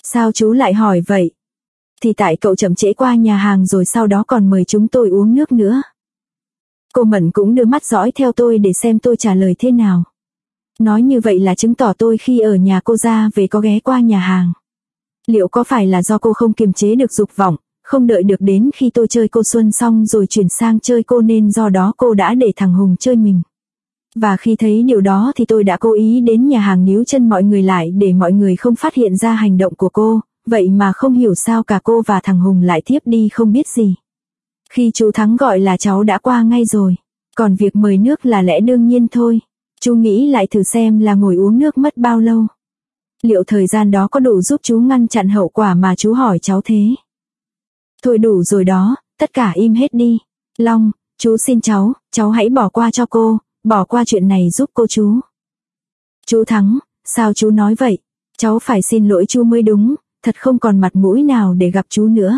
Sao chú lại hỏi vậy? Thì tại cậu chậm trễ qua nhà hàng rồi sau đó còn mời chúng tôi uống nước nữa. Cô Mận cũng đưa mắt dõi theo tôi để xem tôi trả lời thế nào. Nói như vậy là chứng tỏ tôi khi ở nhà cô ra về có ghé qua nhà hàng. Liệu có phải là do cô không kiềm chế được dục vọng, không đợi được đến khi tôi chơi cô Xuân xong rồi chuyển sang chơi cô nên do đó cô đã để thằng Hùng chơi mình. Và khi thấy điều đó thì tôi đã cố ý đến nhà hàng níu chân mọi người lại để mọi người không phát hiện ra hành động của cô, vậy mà không hiểu sao cả cô và thằng Hùng lại thiếp đi không biết gì. Khi chú Thắng gọi là cháu đã qua ngay rồi, còn việc mời nước là lẽ đương nhiên thôi. Chú nghĩ lại thử xem là ngồi uống nước mất bao lâu. Liệu thời gian đó có đủ giúp chú ngăn chặn hậu quả mà chú hỏi cháu thế? Thôi đủ rồi đó, tất cả im hết đi. Long, chú xin cháu hãy bỏ qua cho cô, bỏ qua chuyện này giúp cô chú. Chú Thắng, sao chú nói vậy? Cháu phải xin lỗi chú mới đúng, thật không còn mặt mũi nào để gặp chú nữa.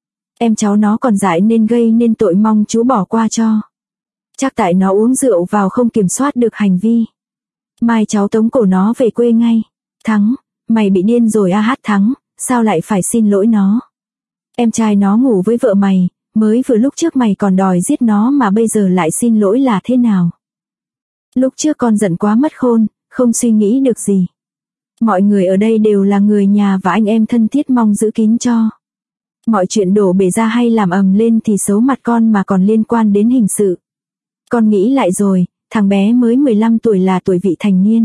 Em cháu nó còn dại nên gây nên tội, mong chú bỏ qua cho. Chắc tại nó uống rượu vào không kiểm soát được hành vi. Mai cháu tống cổ nó về quê ngay. Thắng, mày bị điên rồi à? Thắng, sao lại phải xin lỗi nó? Em trai nó ngủ với vợ mày, mới vừa lúc trước mày còn đòi giết nó mà bây giờ lại xin lỗi là thế nào? Lúc trước con giận quá mất khôn, không suy nghĩ được gì. Mọi người ở đây đều là người nhà và anh em thân thiết, mong giữ kín cho. Mọi chuyện đổ bể ra hay làm ầm lên thì xấu mặt con mà còn liên quan đến hình sự. Con nghĩ lại rồi, thằng bé mới 15 tuổi là tuổi vị thành niên.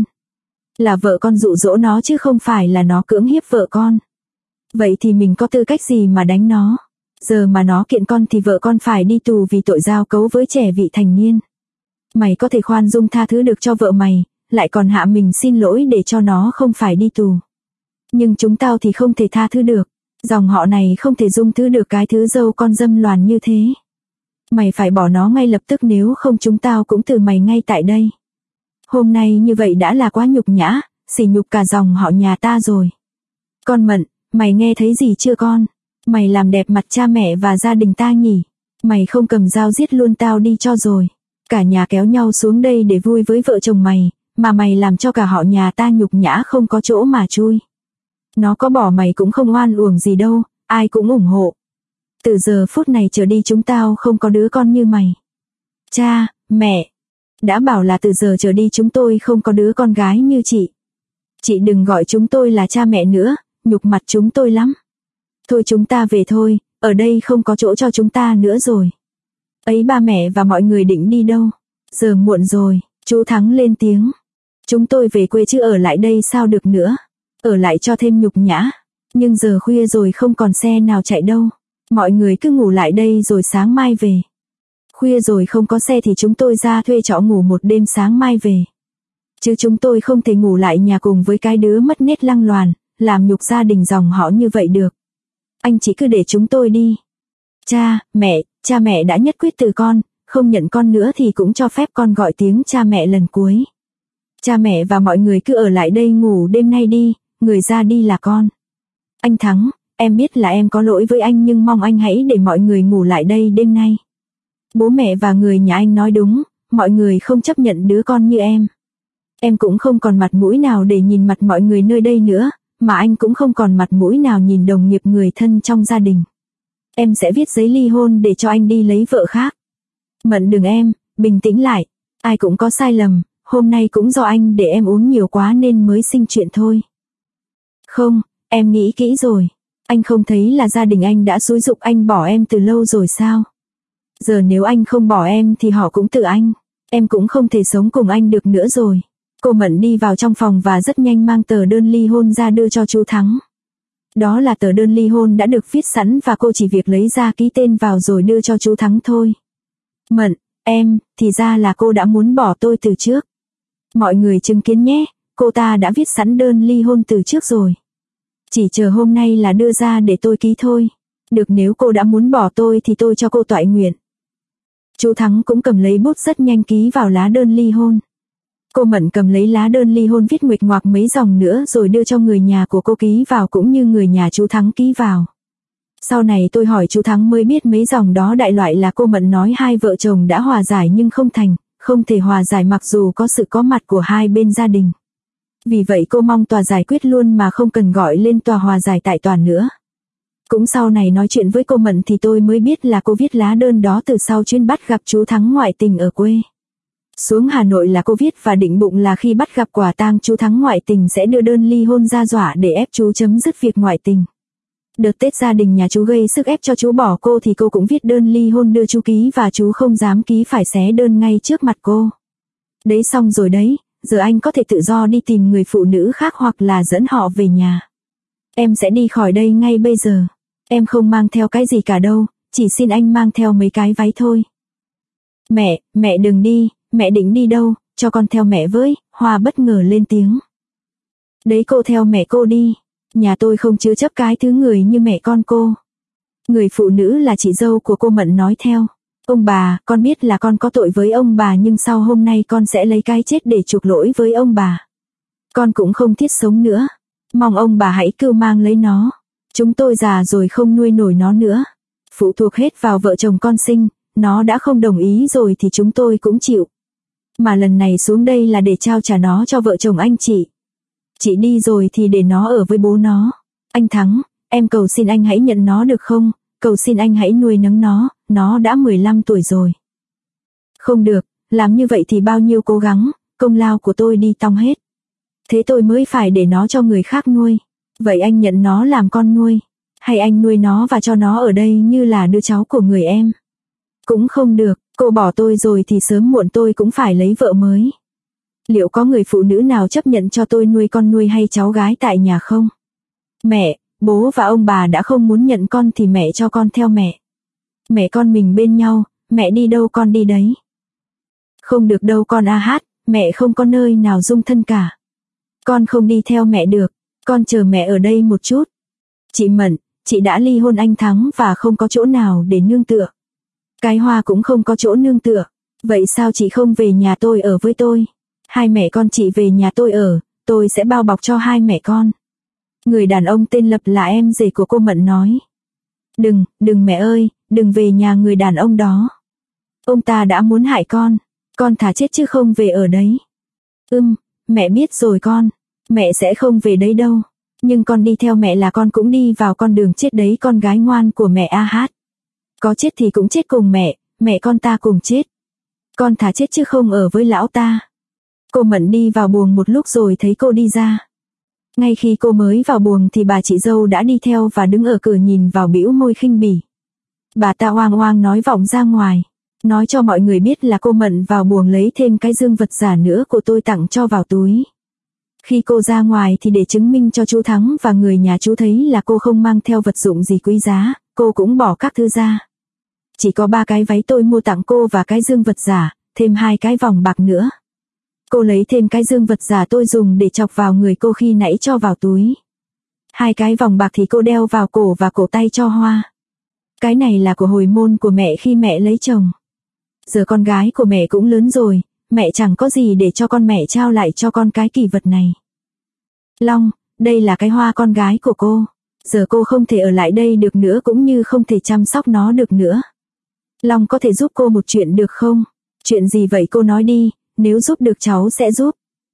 Là vợ con dụ dỗ nó chứ không phải là nó cưỡng hiếp vợ con. Vậy thì mình có tư cách gì mà đánh nó? Giờ mà nó kiện con thì vợ con phải đi tù vì tội giao cấu với trẻ vị thành niên. Mày có thể khoan dung tha thứ được cho vợ mày, lại còn hạ mình xin lỗi để cho nó không phải đi tù. Nhưng chúng tao thì không thể tha thứ được. Dòng họ này không thể dung thứ được cái thứ dâu con dâm loàn như thế. Mày phải bỏ nó ngay lập tức, nếu không chúng tao cũng từ mày ngay tại đây. Hôm nay như vậy đã là quá nhục nhã, sỉ nhục cả dòng họ nhà ta rồi. Con Mận, mày nghe thấy gì chưa con? Mày làm đẹp mặt cha mẹ và gia đình ta nhỉ? Mày không cầm dao giết luôn tao đi cho rồi. Cả nhà kéo nhau xuống đây để vui với vợ chồng mày, mà mày làm cho cả họ nhà ta nhục nhã không có chỗ mà chui. Nó có bỏ mày cũng không oan uổng gì đâu, ai cũng ủng hộ. Từ giờ phút này trở đi chúng tao không có đứa con như mày. Cha, mẹ, đã bảo là từ giờ trở đi chúng tôi không có đứa con gái như chị. Chị đừng gọi chúng tôi là cha mẹ nữa, nhục mặt chúng tôi lắm. Thôi chúng ta về thôi, ở đây không có chỗ cho chúng ta nữa rồi. Ấy, ba mẹ và mọi người định đi đâu? Giờ muộn rồi, chú Thắng lên tiếng. Chúng tôi về quê chứ ở lại đây sao được nữa. Ở lại cho thêm nhục nhã. Nhưng giờ khuya rồi không còn xe nào chạy đâu. Mọi người cứ ngủ lại đây rồi sáng mai về. Khuya rồi không có xe thì chúng tôi ra thuê trọ ngủ một đêm, sáng mai về. Chứ chúng tôi không thể ngủ lại nhà cùng với cái đứa mất nết lăng loàn, làm nhục gia đình dòng họ như vậy được. Anh chỉ cứ để chúng tôi đi. Cha mẹ đã nhất quyết từ con, không nhận con nữa thì cũng cho phép con gọi tiếng cha mẹ lần cuối. Cha mẹ và mọi người cứ ở lại đây ngủ đêm nay đi, người ra đi là con. Anh Thắng, em biết là em có lỗi với anh nhưng mong anh hãy để mọi người ngủ lại đây đêm nay. Bố mẹ và người nhà anh nói đúng, mọi người không chấp nhận đứa con như em. Em cũng không còn mặt mũi nào để nhìn mặt mọi người nơi đây nữa, mà anh cũng không còn mặt mũi nào nhìn đồng nghiệp người thân trong gia đình. Em sẽ viết giấy ly hôn để cho anh đi lấy vợ khác. Mận đừng em, bình tĩnh lại. Ai cũng có sai lầm, hôm nay cũng do anh để em uống nhiều quá nên mới sinh chuyện thôi. Không, em nghĩ kỹ rồi. Anh không thấy là gia đình anh đã xúi giục anh bỏ em từ lâu rồi sao? Giờ nếu anh không bỏ em thì họ cũng tự anh. Em cũng không thể sống cùng anh được nữa rồi. Cô Mận đi vào trong phòng và rất nhanh mang tờ đơn ly hôn ra đưa cho chú Thắng. Đó là tờ đơn ly hôn đã được viết sẵn và cô chỉ việc lấy ra ký tên vào rồi đưa cho chú Thắng thôi. Mận, em, thì ra là cô đã muốn bỏ tôi từ trước. Mọi người chứng kiến nhé, cô ta đã viết sẵn đơn ly hôn từ trước rồi. Chỉ chờ hôm nay là đưa ra để tôi ký thôi. Được, nếu cô đã muốn bỏ tôi thì tôi cho cô toại nguyện. Chú Thắng cũng cầm lấy bút rất nhanh ký vào lá đơn ly hôn. Cô Mận cầm lấy lá đơn ly hôn viết nguệch ngoạc mấy dòng nữa rồi đưa cho người nhà của cô ký vào cũng như người nhà chú Thắng ký vào. Sau này tôi hỏi chú Thắng mới biết mấy dòng đó đại loại là cô Mận nói hai vợ chồng đã hòa giải nhưng không thành, không thể hòa giải mặc dù có sự có mặt của hai bên gia đình. Vì vậy cô mong tòa giải quyết luôn mà không cần gọi lên tòa hòa giải tại tòa nữa. Cũng sau này nói chuyện với cô Mận thì tôi mới biết là cô viết lá đơn đó từ sau chuyến bắt gặp chú Thắng ngoại tình ở quê. Xuống Hà Nội là cô viết và định bụng là khi bắt gặp quả tang chú Thắng ngoại tình sẽ đưa đơn ly hôn ra dọa để ép chú chấm dứt việc ngoại tình. Đợt Tết gia đình nhà chú gây sức ép cho chú bỏ cô thì cô cũng viết đơn ly hôn đưa chú ký và chú không dám ký phải xé đơn ngay trước mặt cô. Đấy xong rồi đấy, giờ anh có thể tự do đi tìm người phụ nữ khác hoặc là dẫn họ về nhà. Em sẽ đi khỏi đây ngay bây giờ. Em không mang theo cái gì cả đâu, chỉ xin anh mang theo mấy cái váy thôi. Mẹ đừng đi, mẹ định đi đâu, cho con theo mẹ với, Hoa bất ngờ lên tiếng. Đấy cô theo mẹ cô đi, nhà tôi không chứa chấp cái thứ người như mẹ con cô. Người phụ nữ là chị dâu của cô Mận nói theo. Ông bà, con biết là con có tội với ông bà nhưng sau hôm nay con sẽ lấy cái chết để chuộc lỗi với ông bà. Con cũng không thiết sống nữa, mong ông bà hãy cưu mang lấy nó. Chúng tôi già rồi không nuôi nổi nó nữa. Phụ thuộc hết vào vợ chồng con sinh, nó đã không đồng ý rồi thì chúng tôi cũng chịu. Mà lần này xuống đây là để trao trả nó cho vợ chồng anh chị. Chị đi rồi thì để nó ở với bố nó. Anh Thắng, em cầu xin anh hãy nhận nó được không? Cầu xin anh hãy nuôi nấng nó đã 15 tuổi rồi. Không được, làm như vậy thì bao nhiêu cố gắng, công lao của tôi đi tong hết. Thế tôi mới phải để nó cho người khác nuôi. Vậy anh nhận nó làm con nuôi, hay anh nuôi nó và cho nó ở đây như là đứa cháu của người em? Cũng không được, cô bỏ tôi rồi thì sớm muộn tôi cũng phải lấy vợ mới. Liệu có người phụ nữ nào chấp nhận cho tôi nuôi con nuôi hay cháu gái tại nhà không? Mẹ, bố và ông bà đã không muốn nhận con thì mẹ cho con theo mẹ. Mẹ con mình bên nhau, mẹ đi đâu con đi đấy. Không được đâu con hát, mẹ không có nơi nào dung thân cả. Con không đi theo mẹ được, con chờ mẹ ở đây một chút. Chị Mận, chị đã ly hôn anh Thắng và không có chỗ nào để nương tựa. Cái Hoa cũng không có chỗ nương tựa. Vậy sao chị không về nhà tôi ở với tôi? Hai mẹ con chị về nhà tôi ở, tôi sẽ bao bọc cho hai mẹ con. Người đàn ông tên Lập là em rể của cô Mận nói. Đừng mẹ ơi, đừng về nhà người đàn ông đó. Ông ta đã muốn hại con thà chết chứ không về ở đấy. Mẹ biết rồi con, mẹ sẽ không về đấy đâu. Nhưng con đi theo mẹ là con cũng đi vào con đường chết đấy con gái ngoan của mẹ hát. Có chết thì cũng chết cùng mẹ con ta cùng chết. Con thà chết chứ không ở với lão ta. Cô Mận đi vào buồng một lúc rồi thấy cô đi ra. Ngay khi cô mới vào buồng thì bà chị dâu đã đi theo và đứng ở cửa nhìn vào bĩu môi khinh bỉ. Bà ta oang oang nói vọng ra ngoài, nói cho mọi người biết là cô Mận vào buồng lấy thêm cái dương vật giả nữa của tôi tặng cho vào túi. Khi cô ra ngoài thì để chứng minh cho chú Thắng và người nhà chú thấy là cô không mang theo vật dụng gì quý giá, cô cũng bỏ các thứ ra. Chỉ có 3 cái váy tôi mua tặng cô và cái dương vật giả, thêm 2 cái vòng bạc nữa. Cô lấy thêm cái dương vật giả tôi dùng để chọc vào người cô khi nãy cho vào túi. 2 cái vòng bạc thì cô đeo vào cổ và cổ tay cho Hoa. Cái này là của hồi môn của mẹ khi mẹ lấy chồng. Giờ con gái của mẹ cũng lớn rồi, mẹ chẳng có gì để cho con, mẹ trao lại cho con cái kỳ vật này. Long, đây là cái Hoa con gái của cô. Giờ cô không thể ở lại đây được nữa cũng như không thể chăm sóc nó được nữa. Long có thể giúp cô một chuyện được không? Chuyện gì vậy cô nói đi, nếu giúp được cháu sẽ giúp.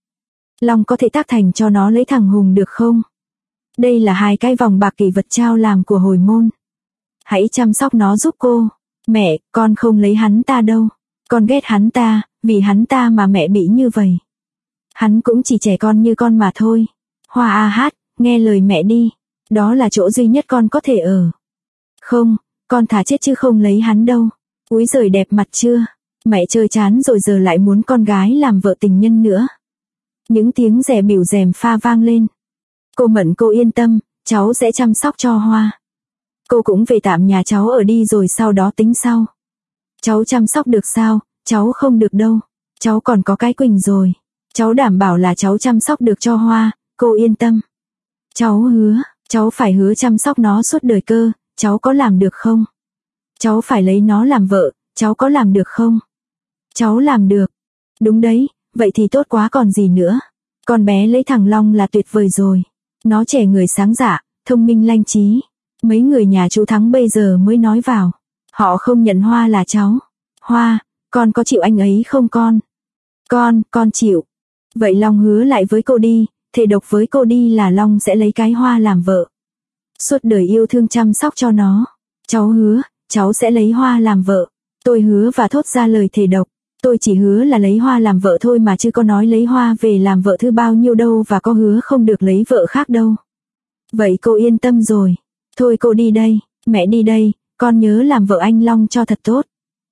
Long có thể tác thành cho nó lấy thằng Hùng được không? Đây là 2 cái vòng bạc kỳ vật trao làm của hồi môn. Hãy chăm sóc nó giúp cô. Mẹ, con không lấy hắn ta đâu. Con ghét hắn ta, vì hắn ta mà mẹ bị như vậy. Hắn cũng chỉ trẻ con như con mà thôi. Hoa hát, nghe lời mẹ đi. Đó là chỗ duy nhất con có thể ở. Không, con thà chết chứ không lấy hắn đâu. Úi giời đẹp mặt chưa? Mẹ chơi chán rồi giờ lại muốn con gái làm vợ tình nhân nữa. Những tiếng rè bỉu rèm pha vang lên. Cô Mận cô yên tâm, cháu sẽ chăm sóc cho Hoa. Cô cũng về tạm nhà cháu ở đi rồi sau đó tính sau. Cháu chăm sóc được sao? Cháu không được đâu. Cháu còn có cái Quỳnh rồi. Cháu đảm bảo là cháu chăm sóc được cho Hoa, cô yên tâm. Cháu hứa, cháu phải hứa chăm sóc nó suốt đời cơ, cháu có làm được không? Cháu phải lấy nó làm vợ, cháu có làm được không? Cháu làm được. Đúng đấy, vậy thì tốt quá còn gì nữa. Con bé lấy thằng Long là tuyệt vời rồi. Nó trẻ người sáng dạ, thông minh lanh trí. Mấy người nhà chú Thắng bây giờ mới nói vào. Họ không nhận Hoa là cháu. Hoa, con có chịu anh ấy không con? Con chịu. Vậy Long hứa lại với cô đi, thề độc với cô đi là Long sẽ lấy cái Hoa làm vợ. Suốt đời yêu thương chăm sóc cho nó. Cháu hứa, cháu sẽ lấy Hoa làm vợ. Tôi hứa và thốt ra lời thề độc. Tôi chỉ hứa là lấy Hoa làm vợ thôi mà chứ có nói lấy Hoa về làm vợ thứ bao nhiêu đâu và có hứa không được lấy vợ khác đâu. Vậy cô yên tâm rồi. Thôi cô đi đây, mẹ đi đây, con nhớ làm vợ anh Long cho thật tốt.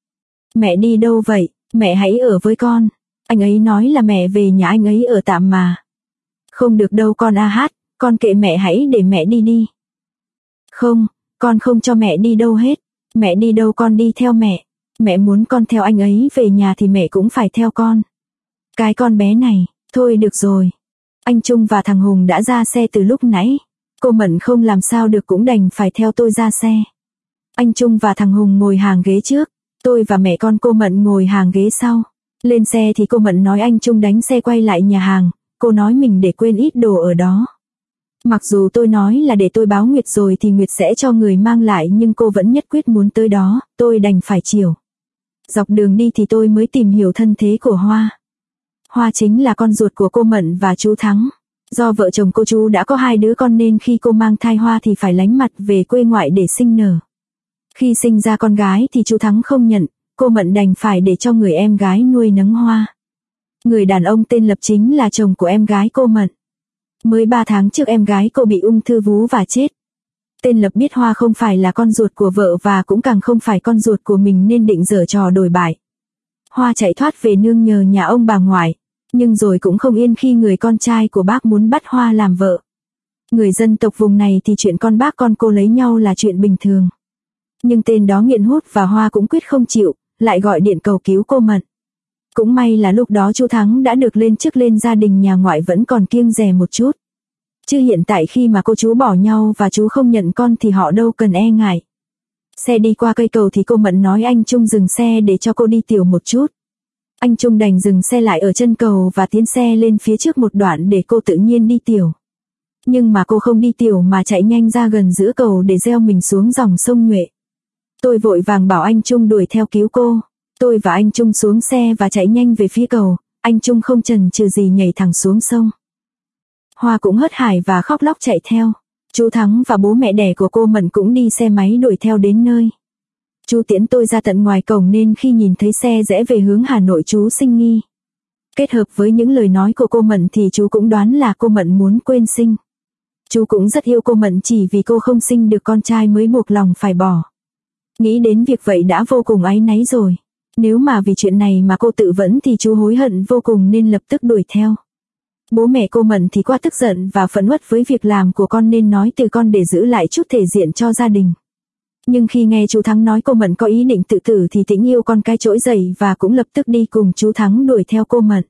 Mẹ đi đâu vậy, mẹ hãy ở với con. Anh ấy nói là mẹ về nhà anh ấy ở tạm mà. Không được đâu con a hát, con kệ mẹ, hãy để mẹ đi đi. Không, con không cho mẹ đi đâu hết. Mẹ đi đâu con đi theo mẹ. Mẹ muốn con theo anh ấy về nhà thì mẹ cũng phải theo con. Cái con bé này, thôi được rồi. Anh Trung và thằng Hùng đã ra xe từ lúc nãy. Cô Mận không làm sao được cũng đành phải theo tôi ra xe. Anh Trung và thằng Hùng ngồi hàng ghế trước. Tôi và mẹ con cô Mận ngồi hàng ghế sau. Lên xe thì cô Mận nói anh Trung đánh xe quay lại nhà hàng. Cô nói mình để quên ít đồ ở đó. Mặc dù tôi nói là để tôi báo Nguyệt rồi thì Nguyệt sẽ cho người mang lại, nhưng cô vẫn nhất quyết muốn tới đó, tôi đành phải chiều. Dọc đường đi thì tôi mới tìm hiểu thân thế của Hoa. Hoa chính là con ruột của cô Mận và chú Thắng. Do vợ chồng cô chú đã có 2 đứa con nên khi cô mang thai Hoa thì phải lánh mặt về quê ngoại để sinh nở. Khi sinh ra con gái thì chú Thắng không nhận, cô Mận đành phải để cho người em gái nuôi nấng Hoa. Người đàn ông tên Lập chính là chồng của em gái cô Mận. Mới 3 tháng trước em gái cô bị ung thư vú và chết. Tên Lập biết Hoa không phải là con ruột của vợ và cũng càng không phải con ruột của mình nên định giở trò đổi bại. Hoa chạy thoát về nương nhờ nhà ông bà ngoại, nhưng rồi cũng không yên khi người con trai của bác muốn bắt Hoa làm vợ. Người dân tộc vùng này thì chuyện con bác con cô lấy nhau là chuyện bình thường. Nhưng tên đó nghiện hút và Hoa cũng quyết không chịu, lại gọi điện cầu cứu cô Mận. Cũng may là lúc đó chú Thắng đã được lên chức, lên gia đình nhà ngoại vẫn còn kiêng dè một chút. Chứ hiện tại khi mà cô chú bỏ nhau và chú không nhận con thì họ đâu cần e ngại. Xe đi qua cây cầu thì cô Mận nói anh Trung dừng xe để cho cô đi tiểu một chút. Anh Trung đành dừng xe lại ở chân cầu và tiến xe lên phía trước một đoạn để cô tự nhiên đi tiểu. Nhưng mà cô không đi tiểu mà chạy nhanh ra gần giữa cầu để gieo mình xuống dòng sông Nhuệ. Tôi vội vàng bảo anh Trung đuổi theo cứu cô. Tôi và anh Trung xuống xe và chạy nhanh về phía cầu, anh Trung không chần chừ gì nhảy thẳng xuống sông. Hoa cũng hớt hải và khóc lóc chạy theo. Chú Thắng và bố mẹ đẻ của cô Mận cũng đi xe máy đuổi theo đến nơi. Chú tiễn tôi ra tận ngoài cổng nên khi nhìn thấy xe rẽ về hướng Hà Nội chú sinh nghi. Kết hợp với những lời nói của cô Mận thì chú cũng đoán là cô Mận muốn quên sinh. Chú cũng rất yêu cô Mận, chỉ vì cô không sinh được con trai mới buộc lòng phải bỏ. Nghĩ đến việc vậy đã vô cùng áy náy rồi. Nếu mà vì chuyện này mà cô tự vẫn thì chú hối hận vô cùng nên lập tức đuổi theo. Bố mẹ cô Mận thì quá tức giận và phẫn uất với việc làm của con nên nói từ con để giữ lại chút thể diện cho gia đình. Nhưng khi nghe chú Thắng nói cô Mận có ý định tự tử thì Tĩnh yêu con cái trỗi dậy và cũng lập tức đi cùng chú Thắng đuổi theo cô Mận.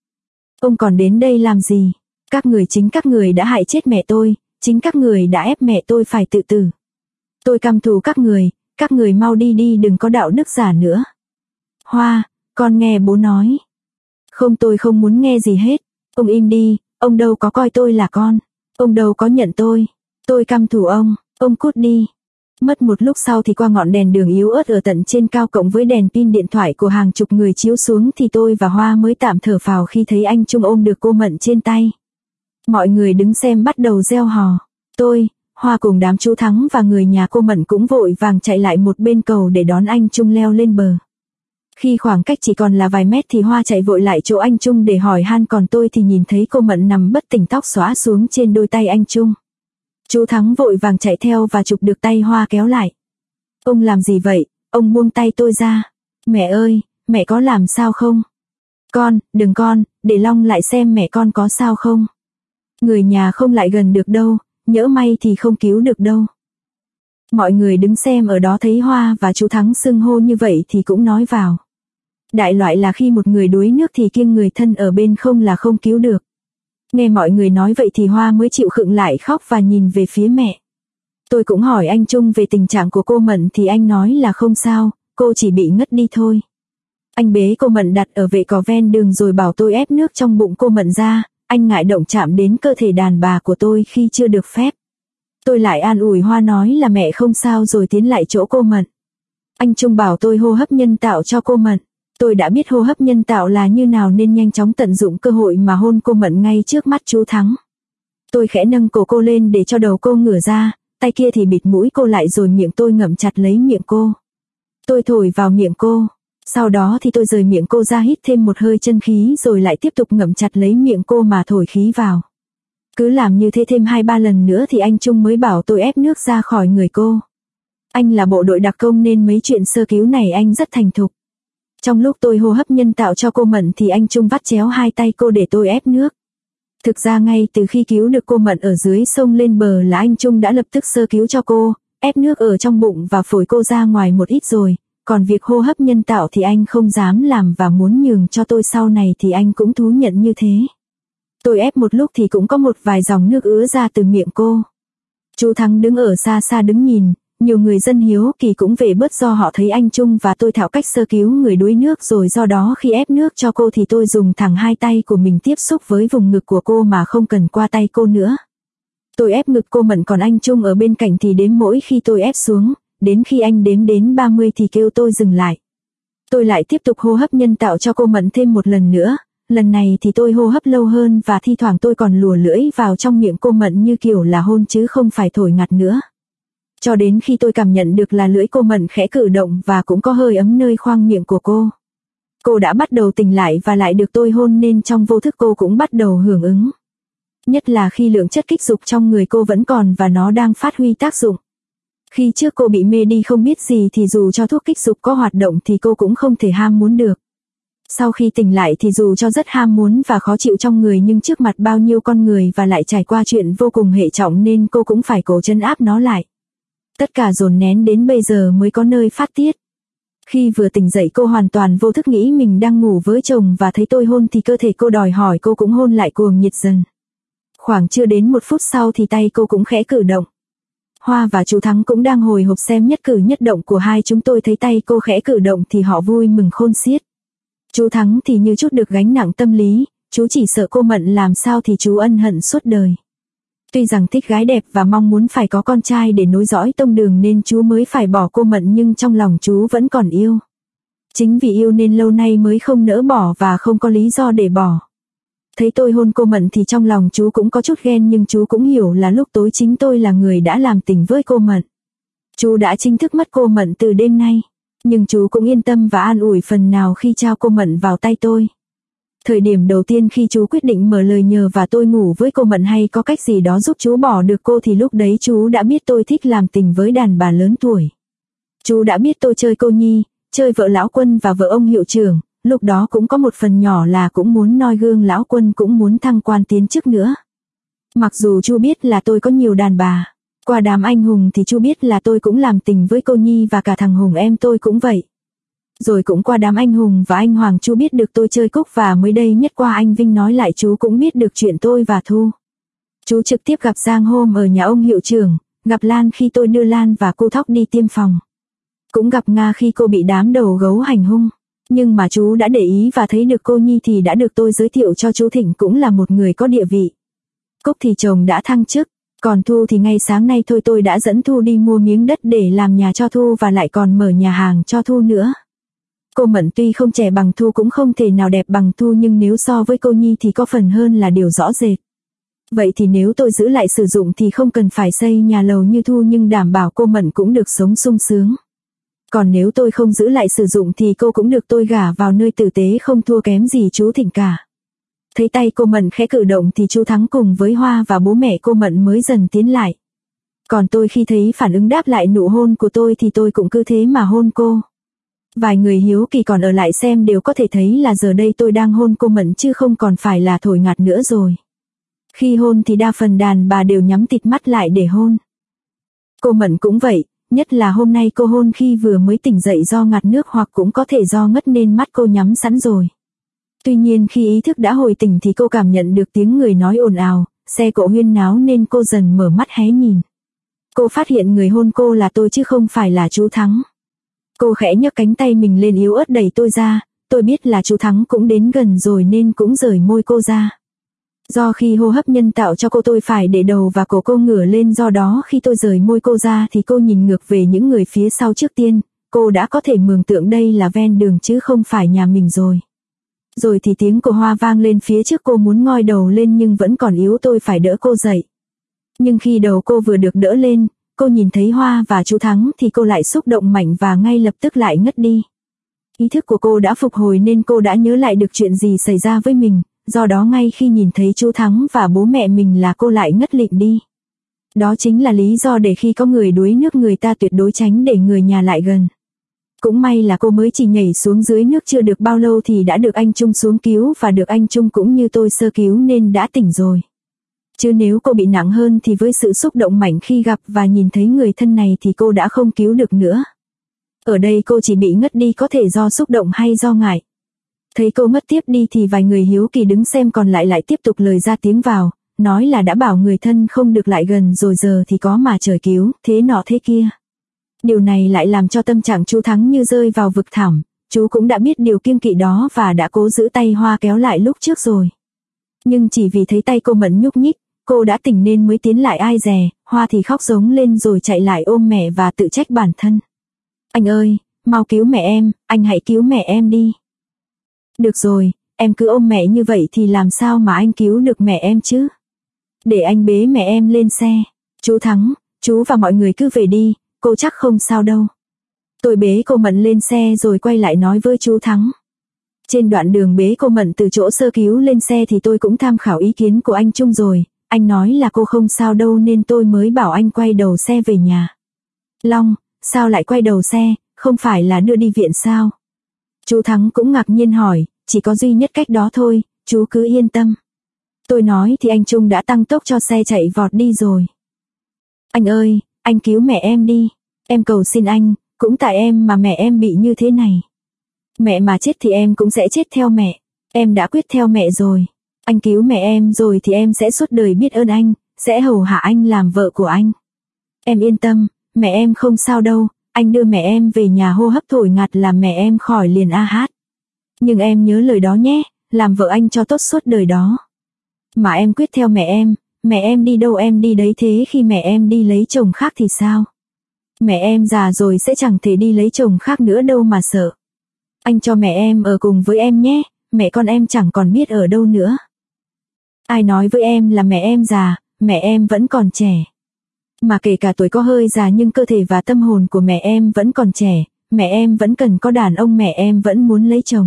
Ông còn đến đây làm gì? Chính các người đã hại chết mẹ tôi, chính các người đã ép mẹ tôi phải tự tử. Tôi căm thù các người mau đi đi, đừng có đạo đức giả nữa. Hoa, con nghe bố nói. Không, tôi không muốn nghe gì hết. Ông im đi, ông đâu có coi tôi là con. Ông đâu có nhận tôi căm thù ông cút đi. Mất một lúc sau thì qua ngọn đèn đường yếu ớt ở tận trên cao cộng với đèn pin điện thoại của hàng chục người chiếu xuống thì tôi và Hoa mới tạm thở phào khi thấy anh Trung ôm được cô Mận trên tay. Mọi người đứng xem bắt đầu reo hò. Tôi, Hoa cùng đám chú Thắng và người nhà cô Mận cũng vội vàng chạy lại một bên cầu để đón anh Trung leo lên bờ. Khi khoảng cách chỉ còn là vài mét thì Hoa chạy vội lại chỗ anh Trung để hỏi han, còn tôi thì nhìn thấy cô Mận nằm bất tỉnh, tóc xõa xuống trên đôi tay anh Trung. Chú Thắng vội vàng chạy theo và chụp được tay Hoa kéo lại. Ông làm gì vậy, ông buông tay tôi ra. Mẹ ơi, mẹ có làm sao không? Đừng con, để Long lại xem mẹ con có sao không. Người nhà không lại gần được đâu, nhỡ may thì không cứu được đâu. Mọi người đứng xem ở đó thấy Hoa và chú Thắng xưng hô như vậy thì cũng nói vào. Đại loại là khi một người đuối nước thì kiêng người thân ở bên không là không cứu được. Nghe mọi người nói vậy thì Hoa mới chịu khựng lại khóc và nhìn về phía mẹ. Tôi cũng hỏi anh Trung về tình trạng của cô Mận thì anh nói là không sao, cô chỉ bị ngất đi thôi. Anh bế cô Mận đặt ở vệ cỏ ven đường rồi bảo tôi ép nước trong bụng cô Mận ra, anh ngại động chạm đến cơ thể đàn bà của tôi khi chưa được phép. Tôi lại an ủi Hoa nói là mẹ không sao rồi tiến lại chỗ cô Mận. Anh Trung bảo tôi hô hấp nhân tạo cho cô Mận. Tôi đã biết hô hấp nhân tạo là như nào nên nhanh chóng tận dụng cơ hội mà hôn cô Mận ngay trước mắt chú Thắng. Tôi khẽ nâng cổ cô lên để cho đầu cô ngửa ra, tay kia thì bịt mũi cô lại rồi miệng tôi ngậm chặt lấy miệng cô. Tôi thổi vào miệng cô. Sau đó thì tôi rời miệng cô ra hít thêm một hơi chân khí rồi lại tiếp tục ngậm chặt lấy miệng cô mà thổi khí vào. Cứ làm như thế thêm 2-3 lần nữa thì anh Trung mới bảo tôi ép nước ra khỏi người cô. Anh là bộ đội đặc công nên mấy chuyện sơ cứu này anh rất thành thục. Trong lúc tôi hô hấp nhân tạo cho cô Mận thì anh Trung vắt chéo hai tay cô để tôi ép nước. Thực ra ngay từ khi cứu được cô Mận ở dưới sông lên bờ là anh Trung đã lập tức sơ cứu cho cô, ép nước ở trong bụng và phổi cô ra ngoài một ít rồi. Còn việc hô hấp nhân tạo thì anh không dám làm và muốn nhường cho tôi sau này thì anh cũng thú nhận như thế. Tôi ép một lúc thì cũng có một vài dòng nước ứa ra từ miệng cô. Chú Thắng đứng ở xa xa đứng nhìn, nhiều người dân hiếu kỳ cũng về bớt do họ thấy anh Trung và tôi thạo cách sơ cứu người đuối nước rồi do đó khi ép nước cho cô thì tôi dùng thẳng hai tay của mình tiếp xúc với vùng ngực của cô mà không cần qua tay cô nữa. Tôi ép ngực cô Mận còn anh Trung ở bên cạnh thì đếm mỗi khi tôi ép xuống. Đến khi anh đếm đến 30 thì kêu tôi dừng lại. Tôi lại tiếp tục hô hấp nhân tạo cho cô Mận thêm một lần nữa. Lần này thì tôi hô hấp lâu hơn và thi thoảng tôi còn lùa lưỡi vào trong miệng cô Mận như kiểu là hôn chứ không phải thổi ngặt nữa. Cho đến khi tôi cảm nhận được là lưỡi cô Mận khẽ cử động và cũng có hơi ấm nơi khoang miệng của cô. Cô đã bắt đầu tỉnh lại và lại được tôi hôn nên trong vô thức cô cũng bắt đầu hưởng ứng. Nhất là khi lượng chất kích dục trong người cô vẫn còn và nó đang phát huy tác dụng. Khi trước cô bị mê đi không biết gì thì dù cho thuốc kích dục có hoạt động thì cô cũng không thể ham muốn được. Sau khi tỉnh lại thì dù cho rất ham muốn và khó chịu trong người nhưng trước mặt bao nhiêu con người và lại trải qua chuyện vô cùng hệ trọng nên cô cũng phải cố trấn áp nó lại. Tất cả dồn nén đến bây giờ mới có nơi phát tiết. Khi vừa tỉnh dậy cô hoàn toàn vô thức nghĩ mình đang ngủ với chồng và thấy tôi hôn thì cơ thể cô đòi hỏi cô cũng hôn lại cuồng nhiệt dần. Khoảng chưa đến 1 phút sau thì tay cô cũng khẽ cử động. Hoa và chú Thắng cũng đang hồi hộp xem nhất cử nhất động của hai chúng tôi thấy tay cô khẽ cử động thì họ vui mừng khôn xiết. Chú Thắng thì như chút được gánh nặng tâm lý, chú chỉ sợ cô Mận làm sao thì chú ân hận suốt đời. Tuy rằng thích gái đẹp và mong muốn phải có con trai để nối dõi tông đường nên chú mới phải bỏ cô Mận nhưng trong lòng chú vẫn còn yêu. Chính vì yêu nên lâu nay mới không nỡ bỏ và không có lý do để bỏ. Thấy tôi hôn cô Mận thì trong lòng chú cũng có chút ghen nhưng chú cũng hiểu là lúc tối chính tôi là người đã làm tình với cô Mận. Chú đã chính thức mất cô Mận từ đêm nay. Nhưng chú cũng yên tâm và an ủi phần nào khi trao cô Mận vào tay tôi. Thời điểm đầu tiên khi chú quyết định mở lời nhờ và tôi ngủ với cô Mận hay có cách gì đó giúp chú bỏ được cô thì lúc đấy chú đã biết tôi thích làm tình với đàn bà lớn tuổi. Chú đã biết tôi chơi cô Nhi, chơi vợ Lão Quân và vợ ông hiệu trưởng, lúc đó cũng có một phần nhỏ là cũng muốn noi gương Lão Quân cũng muốn thăng quan tiến chức nữa. Mặc dù chú biết là tôi có nhiều đàn bà, qua đám anh Hùng thì chú biết là tôi cũng làm tình với cô Nhi và cả thằng Hùng em tôi cũng vậy. Rồi cũng qua đám anh Hùng và anh Hoàng chú biết được tôi chơi Cúc và mới đây nhất qua anh Vinh nói lại chú cũng biết được chuyện tôi và Thu. Chú trực tiếp gặp Giang hôm ở nhà ông hiệu trưởng, gặp Lan khi tôi đưa Lan và cô Thóc đi tiêm phòng. Cũng gặp Nga khi cô bị đám đầu gấu hành hung. Nhưng mà chú đã để ý và thấy được cô Nhi thì đã được tôi giới thiệu cho chú Thịnh cũng là một người có địa vị. Cúc thì chồng đã thăng chức, còn Thu thì ngay sáng nay thôi tôi đã dẫn Thu đi mua miếng đất để làm nhà cho Thu và lại còn mở nhà hàng cho Thu nữa. Cô Mận tuy không trẻ bằng Thu cũng không thể nào đẹp bằng Thu nhưng nếu so với cô Nhi thì có phần hơn là điều rõ rệt. Vậy thì nếu tôi giữ lại sử dụng thì không cần phải xây nhà lầu như Thu nhưng đảm bảo cô Mận cũng được sống sung sướng. Còn nếu tôi không giữ lại sử dụng thì cô cũng được tôi gả vào nơi tử tế không thua kém gì chú Thịnh cả. Thấy tay cô Mận khẽ cử động thì chú Thắng cùng với Hoa và bố mẹ cô Mận mới dần tiến lại. Còn tôi khi thấy phản ứng đáp lại nụ hôn của tôi thì tôi cũng cứ thế mà hôn cô. Vài người hiếu kỳ còn ở lại xem đều có thể thấy là giờ đây tôi đang hôn cô Mận chứ không còn phải là thổi ngạt nữa rồi. Khi hôn thì đa phần đàn bà đều nhắm tịt mắt lại để hôn. Cô Mận cũng vậy, nhất là hôm nay cô hôn khi vừa mới tỉnh dậy do ngạt nước hoặc cũng có thể do ngất nên mắt cô nhắm sẵn rồi. Tuy nhiên khi ý thức đã hồi tỉnh thì cô cảm nhận được tiếng người nói ồn ào, xe cộ huyên náo nên cô dần mở mắt hé nhìn. Cô phát hiện người hôn cô là tôi chứ không phải là chú Thắng. Cô khẽ nhấc cánh tay mình lên yếu ớt đẩy tôi ra, tôi biết là chú Thắng cũng đến gần rồi nên cũng rời môi cô ra. Do khi hô hấp nhân tạo cho cô tôi phải để đầu và cổ cô ngửa lên do đó khi tôi rời môi cô ra thì cô nhìn ngược về những người phía sau trước tiên, cô đã có thể mường tượng đây là ven đường chứ không phải nhà mình rồi. Rồi thì tiếng của Hoa vang lên phía trước cô muốn ngoi đầu lên nhưng vẫn còn yếu tôi phải đỡ cô dậy. Nhưng khi đầu cô vừa được đỡ lên, cô nhìn thấy Hoa và chú Thắng thì cô lại xúc động mạnh và ngay lập tức lại ngất đi. Ý thức của cô đã phục hồi nên cô đã nhớ lại được chuyện gì xảy ra với mình, do đó ngay khi nhìn thấy chú Thắng và bố mẹ mình là cô lại ngất lịm đi. Đó chính là lý do để khi có người đuối nước người ta tuyệt đối tránh để người nhà lại gần. Cũng may là cô mới chỉ nhảy xuống dưới nước chưa được bao lâu thì đã được anh Trung xuống cứu và được anh Trung cũng như tôi sơ cứu nên đã tỉnh rồi. Chứ nếu cô bị nặng hơn thì với sự xúc động mạnh khi gặp và nhìn thấy người thân này thì cô đã không cứu được nữa. Ở đây cô chỉ bị ngất đi có thể do xúc động hay do ngại. Thấy cô ngất tiếp đi thì vài người hiếu kỳ đứng xem còn lại tiếp tục lời ra tiếng vào, nói là đã bảo người thân không được lại gần rồi giờ thì có mà trời cứu, thế nọ thế kia. Điều này lại làm cho tâm trạng chú Thắng như rơi vào vực thẳm, chú cũng đã biết điều kiêng kỵ đó và đã cố giữ tay Hoa kéo lại lúc trước rồi. Nhưng chỉ vì thấy tay cô Mận nhúc nhích, cô đã tỉnh nên mới tiến lại ai dè, Hoa thì khóc giống lên rồi chạy lại ôm mẹ và tự trách bản thân. Anh ơi, mau cứu mẹ em, anh hãy cứu mẹ em đi. Được rồi, em cứ ôm mẹ như vậy thì làm sao mà anh cứu được mẹ em chứ? Để anh bế mẹ em lên xe. Chú Thắng, chú và mọi người cứ về đi, cô chắc không sao đâu. Tôi bế cô Mận lên xe rồi quay lại nói với chú Thắng. Trên đoạn đường bế cô Mận từ chỗ sơ cứu lên xe thì tôi cũng tham khảo ý kiến của anh Trung rồi, anh nói là cô không sao đâu nên tôi mới bảo anh quay đầu xe về nhà. Long, sao lại quay đầu xe, không phải là đưa đi viện sao? Chú Thắng cũng ngạc nhiên hỏi, chỉ có duy nhất cách đó thôi, chú cứ yên tâm. Tôi nói thì anh Trung đã tăng tốc cho xe chạy vọt đi rồi. Anh ơi, anh cứu mẹ em đi, em cầu xin anh, cũng tại em mà mẹ em bị như thế này. Mẹ mà chết thì em cũng sẽ chết theo mẹ, em đã quyết theo mẹ rồi. Anh cứu mẹ em rồi thì em sẽ suốt đời biết ơn anh, sẽ hầu hạ anh làm vợ của anh. Em yên tâm, mẹ em không sao đâu, anh đưa mẹ em về nhà hô hấp thổi ngạt là mẹ em khỏi liền a hát. Nhưng em nhớ lời đó nhé, làm vợ anh cho tốt suốt đời đó. Mà em quyết theo mẹ em đi đâu em đi đấy, thế khi mẹ em đi lấy chồng khác thì sao? Mẹ em già rồi sẽ chẳng thể đi lấy chồng khác nữa đâu mà sợ. Anh cho mẹ em ở cùng với em nhé, mẹ con em chẳng còn biết ở đâu nữa. Ai nói với em là mẹ em già, mẹ em vẫn còn trẻ. Mà kể cả tuổi có hơi già nhưng cơ thể và tâm hồn của mẹ em vẫn còn trẻ, mẹ em vẫn cần có đàn ông, mẹ em vẫn muốn lấy chồng.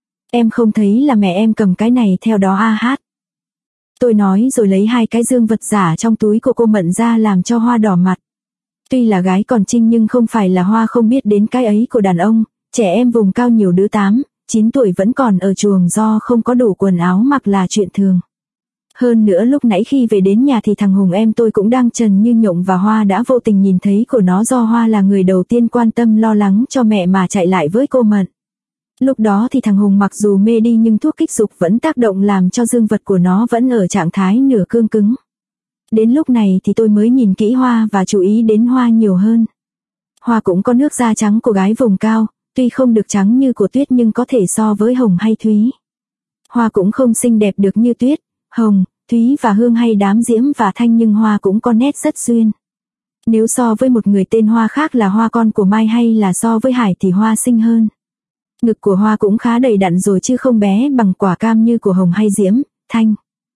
Em không thấy là mẹ em cầm cái này theo đó a hát. Tôi nói rồi lấy 2 cái dương vật giả trong túi của cô Mận ra làm cho Hoa đỏ mặt. Tuy là gái còn trinh nhưng không phải là Hoa không biết đến cái ấy của đàn ông, trẻ em vùng cao nhiều đứa 8, 9 tuổi vẫn còn ở chuồng do không có đủ quần áo mặc là chuyện thường. Hơn nữa lúc nãy khi về đến nhà thì thằng Hùng em tôi cũng đang trần như nhộng và Hoa đã vô tình nhìn thấy của nó, do Hoa là người đầu tiên quan tâm lo lắng cho mẹ mà chạy lại với cô Mận. Lúc đó thì thằng Hùng mặc dù mê đi nhưng thuốc kích dục vẫn tác động làm cho dương vật của nó vẫn ở trạng thái nửa cương cứng. Đến lúc này thì tôi mới nhìn kỹ Hoa và chú ý đến Hoa nhiều hơn. Hoa cũng có nước da trắng của gái vùng cao, tuy không được trắng như của Tuyết nhưng có thể so với Hồng hay Thúy. Hoa cũng không xinh đẹp được như Tuyết, Hồng, Thúy và Hương hay Đám Diễm và Thanh, nhưng Hoa cũng có nét rất duyên. Nếu so với một người tên Hoa khác là Hoa con của Mai hay là so với Hải thì Hoa xinh hơn. Ngực của Hoa cũng khá đầy đặn rồi chứ không bé bằng quả cam như của Hồng hay Diễm, Thanh.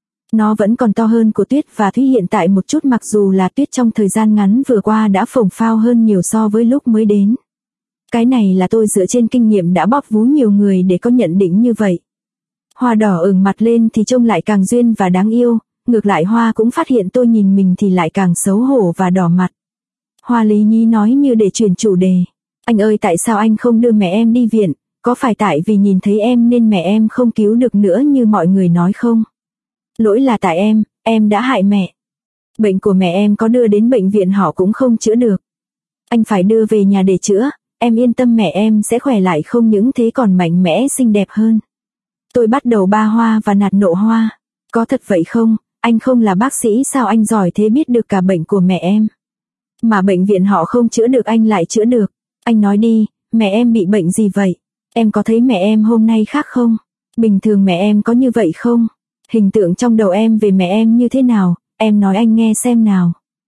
Nó vẫn còn to hơn của Tuyết và Thúy hiện tại một chút, mặc dù là Tuyết trong thời gian ngắn vừa qua đã phồng phao hơn nhiều so với lúc mới đến. Cái này là tôi dựa trên kinh nghiệm đã bóp vú nhiều người để có nhận định như vậy. Hoa đỏ ửng mặt lên thì trông lại càng duyên và đáng yêu, ngược lại Hoa cũng phát hiện tôi nhìn mình thì lại càng xấu hổ và đỏ mặt. Hoa lý nhí nói như để chuyển chủ đề. Anh ơi, tại sao anh không đưa mẹ em đi viện, có phải tại vì nhìn thấy em nên mẹ em không cứu được nữa như mọi người nói không? Lỗi là tại em đã hại mẹ. Bệnh của mẹ em có đưa đến bệnh viện họ cũng không chữa được. Anh phải đưa về nhà để chữa, em yên tâm mẹ em sẽ khỏe lại, không những thế còn mạnh mẽ xinh đẹp hơn. Tôi bắt đầu ba Hoa và nạt nộ Hoa. Có thật vậy không? Anh không là bác sĩ sao anh giỏi thế biết được cả bệnh của mẹ em? Mà bệnh viện họ không chữa được anh lại chữa được. Anh nói đi, mẹ em bị bệnh gì vậy? Em có thấy mẹ em hôm nay khác không? Bình thường mẹ em có như vậy không? Hình tượng trong đầu em về mẹ em như thế nào? Em nói anh nghe xem nào.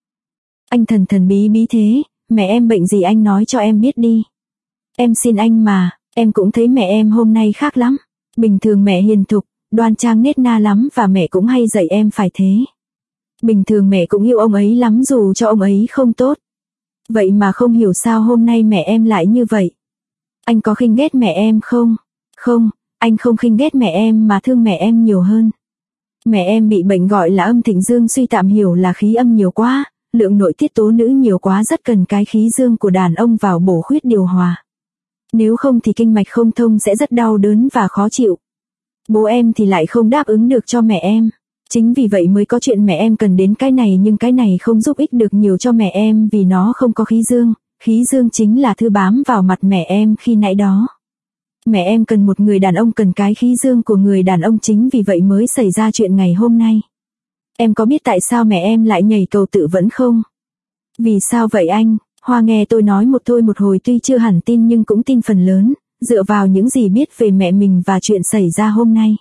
Anh thần thần bí bí thế, mẹ em bệnh gì anh nói cho em biết đi. Em xin anh mà, em cũng thấy mẹ em hôm nay khác lắm. Bình thường mẹ hiền thục, đoan trang nết na lắm và mẹ cũng hay dạy em phải thế. Bình thường mẹ cũng yêu ông ấy lắm dù cho ông ấy không tốt. Vậy mà không hiểu sao hôm nay mẹ em lại như vậy. Anh có khinh ghét mẹ em không? Không, anh không khinh ghét mẹ em mà thương mẹ em nhiều hơn. Mẹ em bị bệnh gọi là âm thịnh dương suy, tạm hiểu là khí âm nhiều quá, lượng nội tiết tố nữ nhiều quá, rất cần cái khí dương của đàn ông vào bổ khuyết điều hòa. Nếu không thì kinh mạch không thông sẽ rất đau đớn và khó chịu. Bố em thì lại không đáp ứng được cho mẹ em. Chính vì vậy mới có chuyện mẹ em cần đến cái này, nhưng cái này không giúp ích được nhiều cho mẹ em vì nó không có khí dương. Khí dương chính là thứ bám vào mặt mẹ em khi nãy đó. Mẹ em cần một người đàn ông, cần cái khí dương của người đàn ông, chính vì vậy mới xảy ra chuyện ngày hôm nay. Em có biết tại sao mẹ em lại nhảy cầu tự vẫn không? Vì sao vậy anh? Hoa nghe tôi nói một thôi một hồi, tuy chưa hẳn tin nhưng cũng tin phần lớn, dựa vào những gì biết về mẹ mình và chuyện xảy ra hôm nay.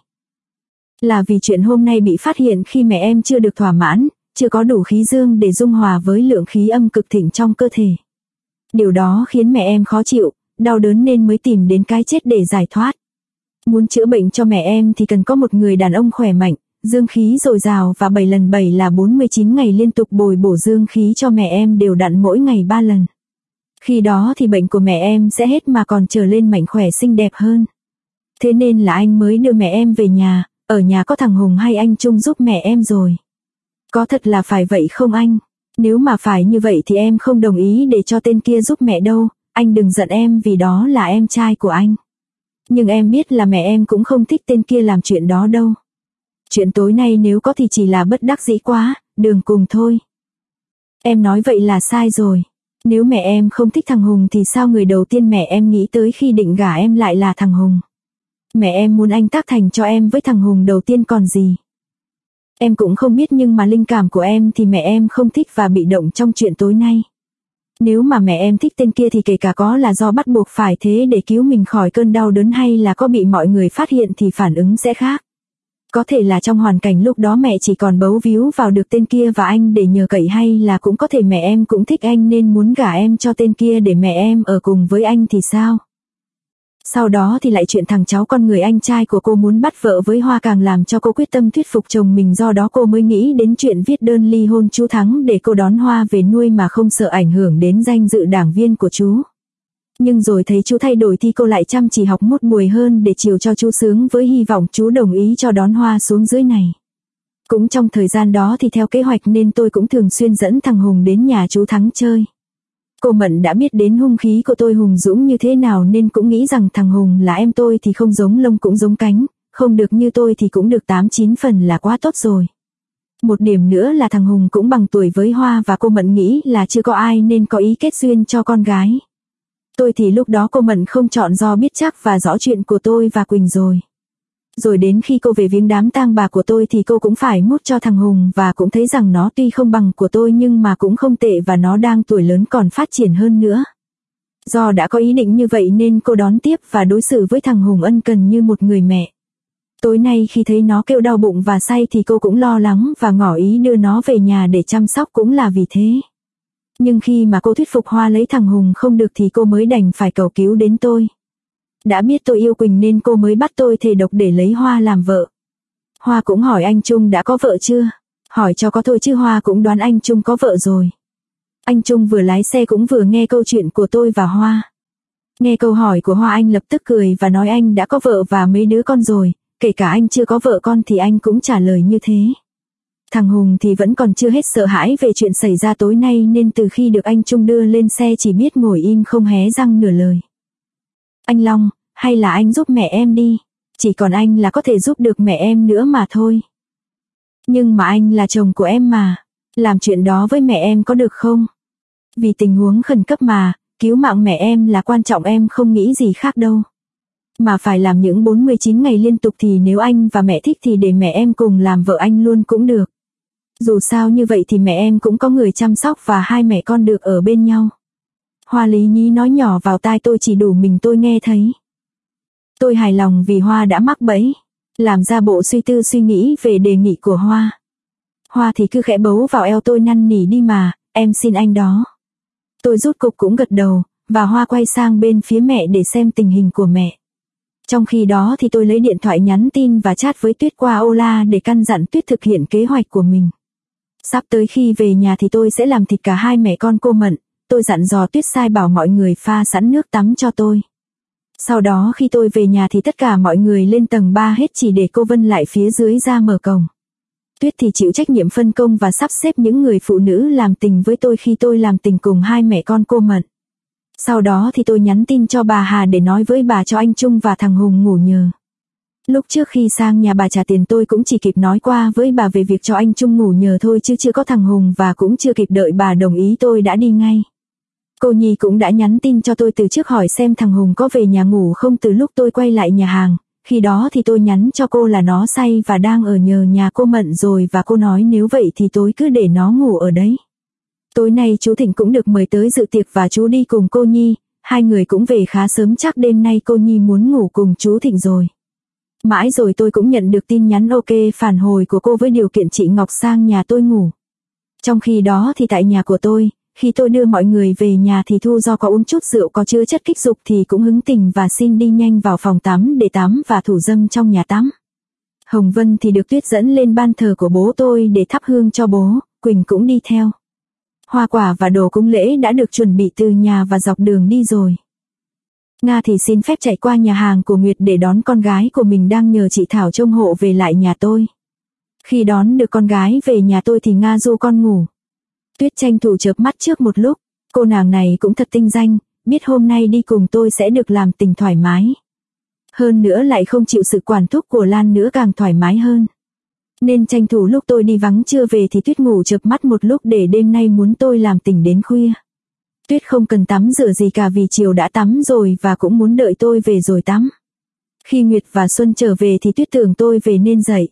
Là vì chuyện hôm nay bị phát hiện khi mẹ em chưa được thỏa mãn, chưa có đủ khí dương để dung hòa với lượng khí âm cực thịnh trong cơ thể. Điều đó khiến mẹ em khó chịu, đau đớn nên mới tìm đến cái chết để giải thoát. Muốn chữa bệnh cho mẹ em thì cần có một người đàn ông khỏe mạnh, dương khí dồi dào và 7 lần 7 là 49 ngày liên tục bồi bổ dương khí cho mẹ em đều đặn mỗi ngày 3 lần. Khi đó thì bệnh của mẹ em sẽ hết mà còn trở lên mạnh khỏe xinh đẹp hơn. Thế nên là anh mới đưa mẹ em về nhà, ở nhà có thằng Hùng hay anh Trung giúp mẹ em rồi. Có thật là phải vậy không anh? Nếu mà phải như vậy thì em không đồng ý để cho tên kia giúp mẹ đâu, anh đừng giận em vì đó là em trai của anh. Nhưng em biết là mẹ em cũng không thích tên kia làm chuyện đó đâu. Chuyện tối nay nếu có thì chỉ là bất đắc dĩ quá, đường cùng thôi. Em nói vậy là sai rồi. Nếu mẹ em không thích thằng Hùng thì sao người đầu tiên mẹ em nghĩ tới khi định gả em lại là thằng Hùng? Mẹ em muốn anh tác thành cho em với thằng Hùng đầu tiên còn gì. Em cũng không biết, nhưng mà linh cảm của em thì mẹ em không thích và bị động trong chuyện tối nay. Nếu mà mẹ em thích tên kia thì kể cả có là do bắt buộc phải thế để cứu mình khỏi cơn đau đớn hay là có bị mọi người phát hiện thì phản ứng sẽ khác. Có thể là trong hoàn cảnh lúc đó mẹ chỉ còn bấu víu vào được tên kia và anh để nhờ cậy, hay là cũng có thể mẹ em cũng thích anh nên muốn gả em cho tên kia để mẹ em ở cùng với anh thì sao? Sau đó thì lại chuyện thằng cháu con người anh trai của cô muốn bắt vợ với Hoa càng làm cho cô quyết tâm thuyết phục chồng mình, do đó cô mới nghĩ đến chuyện viết đơn ly hôn chú Thắng để cô đón Hoa về nuôi mà không sợ ảnh hưởng đến danh dự đảng viên của chú. Nhưng rồi thấy chú thay đổi thì cô lại chăm chỉ học một buổi hơn để chiều cho chú sướng, với hy vọng chú đồng ý cho đón Hoa xuống dưới này. Cũng trong thời gian đó thì theo kế hoạch nên tôi cũng thường xuyên dẫn thằng Hùng đến nhà chú Thắng chơi. Cô Mận đã biết đến hung khí của tôi hùng dũng như thế nào nên cũng nghĩ rằng thằng Hùng là em tôi thì không giống lông cũng giống cánh, không được như tôi thì cũng được 8-9 phần là quá tốt rồi. Một điểm nữa là thằng Hùng cũng bằng tuổi với Hoa và cô Mận nghĩ là chưa có ai nên có ý kết duyên cho con gái. Tôi thì lúc đó cô Mận không chọn do biết chắc và rõ chuyện của tôi và Quỳnh rồi. Rồi đến khi cô về viếng đám tang bà của tôi thì cô cũng phải mút cho thằng Hùng và cũng thấy rằng nó tuy không bằng của tôi nhưng mà cũng không tệ và nó đang tuổi lớn còn phát triển hơn nữa. Do đã có ý định như vậy nên cô đón tiếp và đối xử với thằng Hùng ân cần như một người mẹ. Tối nay khi thấy nó kêu đau bụng và say thì cô cũng lo lắng và ngỏ ý đưa nó về nhà để chăm sóc cũng là vì thế. Nhưng khi mà cô thuyết phục Hoa lấy thằng Hùng không được thì cô mới đành phải cầu cứu đến tôi. Đã biết tôi yêu Quỳnh nên cô mới bắt tôi thề độc để lấy Hoa làm vợ. Hoa cũng hỏi anh Trung đã có vợ chưa? Hỏi cho có thôi chứ Hoa cũng đoán anh Trung có vợ rồi. Anh Trung vừa lái xe cũng vừa nghe câu chuyện của tôi và Hoa. Nghe câu hỏi của Hoa anh lập tức cười và nói anh đã có vợ và mấy đứa con rồi, kể cả anh chưa có vợ con thì anh cũng trả lời như thế. Thằng Hùng thì vẫn còn chưa hết sợ hãi về chuyện xảy ra tối nay nên từ khi được anh Trung đưa lên xe chỉ biết ngồi im không hé răng nửa lời. Anh Long, hay là anh giúp mẹ em đi, chỉ còn anh là có thể giúp được mẹ em nữa mà thôi. Nhưng mà anh là chồng của em mà, làm chuyện đó với mẹ em có được không? Vì tình huống khẩn cấp mà, cứu mạng mẹ em là quan trọng, em không nghĩ gì khác đâu. Mà phải làm những 49 ngày liên tục thì nếu anh và mẹ thích thì để mẹ em cùng làm vợ anh luôn cũng được. Dù sao như vậy thì mẹ em cũng có người chăm sóc và hai mẹ con được ở bên nhau. Hoa lý nhí nói nhỏ vào tai tôi, chỉ đủ mình tôi nghe thấy. Tôi hài lòng vì Hoa đã mắc bẫy, làm ra bộ suy tư suy nghĩ về đề nghị của Hoa. Hoa thì cứ khẽ bấu vào eo tôi năn nỉ đi mà, em xin anh đó. Tôi rút cục cũng gật đầu, và Hoa quay sang bên phía mẹ để xem tình hình của mẹ. Trong khi đó thì tôi lấy điện thoại nhắn tin và chat với Tuyết qua Ola để căn dặn Tuyết thực hiện kế hoạch của mình. Sắp tới khi về nhà thì tôi sẽ làm thịt cả hai mẹ con cô Mận, tôi dặn dò Tuyết sai bảo mọi người pha sẵn nước tắm cho tôi. Sau đó khi tôi về nhà thì tất cả mọi người lên tầng 3 hết chỉ để cô Vân lại phía dưới ra mở cổng. Tuyết thì chịu trách nhiệm phân công và sắp xếp những người phụ nữ làm tình với tôi khi tôi làm tình cùng hai mẹ con cô Mận. Sau đó thì tôi nhắn tin cho bà Hà để nói với bà cho anh Trung và thằng Hùng ngủ nhờ. Lúc trước khi sang nhà bà trả tiền tôi cũng chỉ kịp nói qua với bà về việc cho anh Trung ngủ nhờ thôi chứ chưa có thằng Hùng và cũng chưa kịp đợi bà đồng ý tôi đã đi ngay. Cô Nhi cũng đã nhắn tin cho tôi từ trước hỏi xem thằng Hùng có về nhà ngủ không từ lúc tôi quay lại nhà hàng. Khi đó thì tôi nhắn cho cô là nó say và đang ở nhờ nhà cô Mận rồi và cô nói nếu vậy thì tối cứ để nó ngủ ở đấy. Tối nay chú Thịnh cũng được mời tới dự tiệc và chú đi cùng cô Nhi, hai người cũng về khá sớm chắc đêm nay cô Nhi muốn ngủ cùng chú Thịnh rồi. Mãi rồi tôi cũng nhận được tin nhắn ok phản hồi của cô với điều kiện chị Ngọc sang nhà tôi ngủ. Trong khi đó thì tại nhà của tôi, khi tôi đưa mọi người về nhà thì Thu do có uống chút rượu có chứa chất kích dục thì cũng hứng tình và xin đi nhanh vào phòng tắm để tắm và thủ dâm trong nhà tắm. Hồng Vân thì được Tuyết dẫn lên ban thờ của bố tôi để thắp hương cho bố, Quỳnh cũng đi theo. Hoa quả và đồ cúng lễ đã được chuẩn bị từ nhà và dọc đường đi rồi. Nga thì xin phép chạy qua nhà hàng của Nguyệt để đón con gái của mình đang nhờ chị Thảo trông hộ về lại nhà tôi. Khi đón được con gái về nhà tôi thì Nga dỗ con ngủ. Tuyết tranh thủ chợp mắt trước một lúc, cô nàng này cũng thật tinh danh, biết hôm nay đi cùng tôi sẽ được làm tình thoải mái. Hơn nữa lại không chịu sự quản thúc của Lan nữa càng thoải mái hơn. Nên tranh thủ lúc tôi đi vắng trưa về thì Tuyết ngủ chợp mắt một lúc để đêm nay muốn tôi làm tình đến khuya. Tuyết không cần tắm rửa gì cả vì chiều đã tắm rồi và cũng muốn đợi tôi về rồi tắm. Khi Nguyệt và Xuân trở về thì Tuyết tưởng tôi về nên dậy.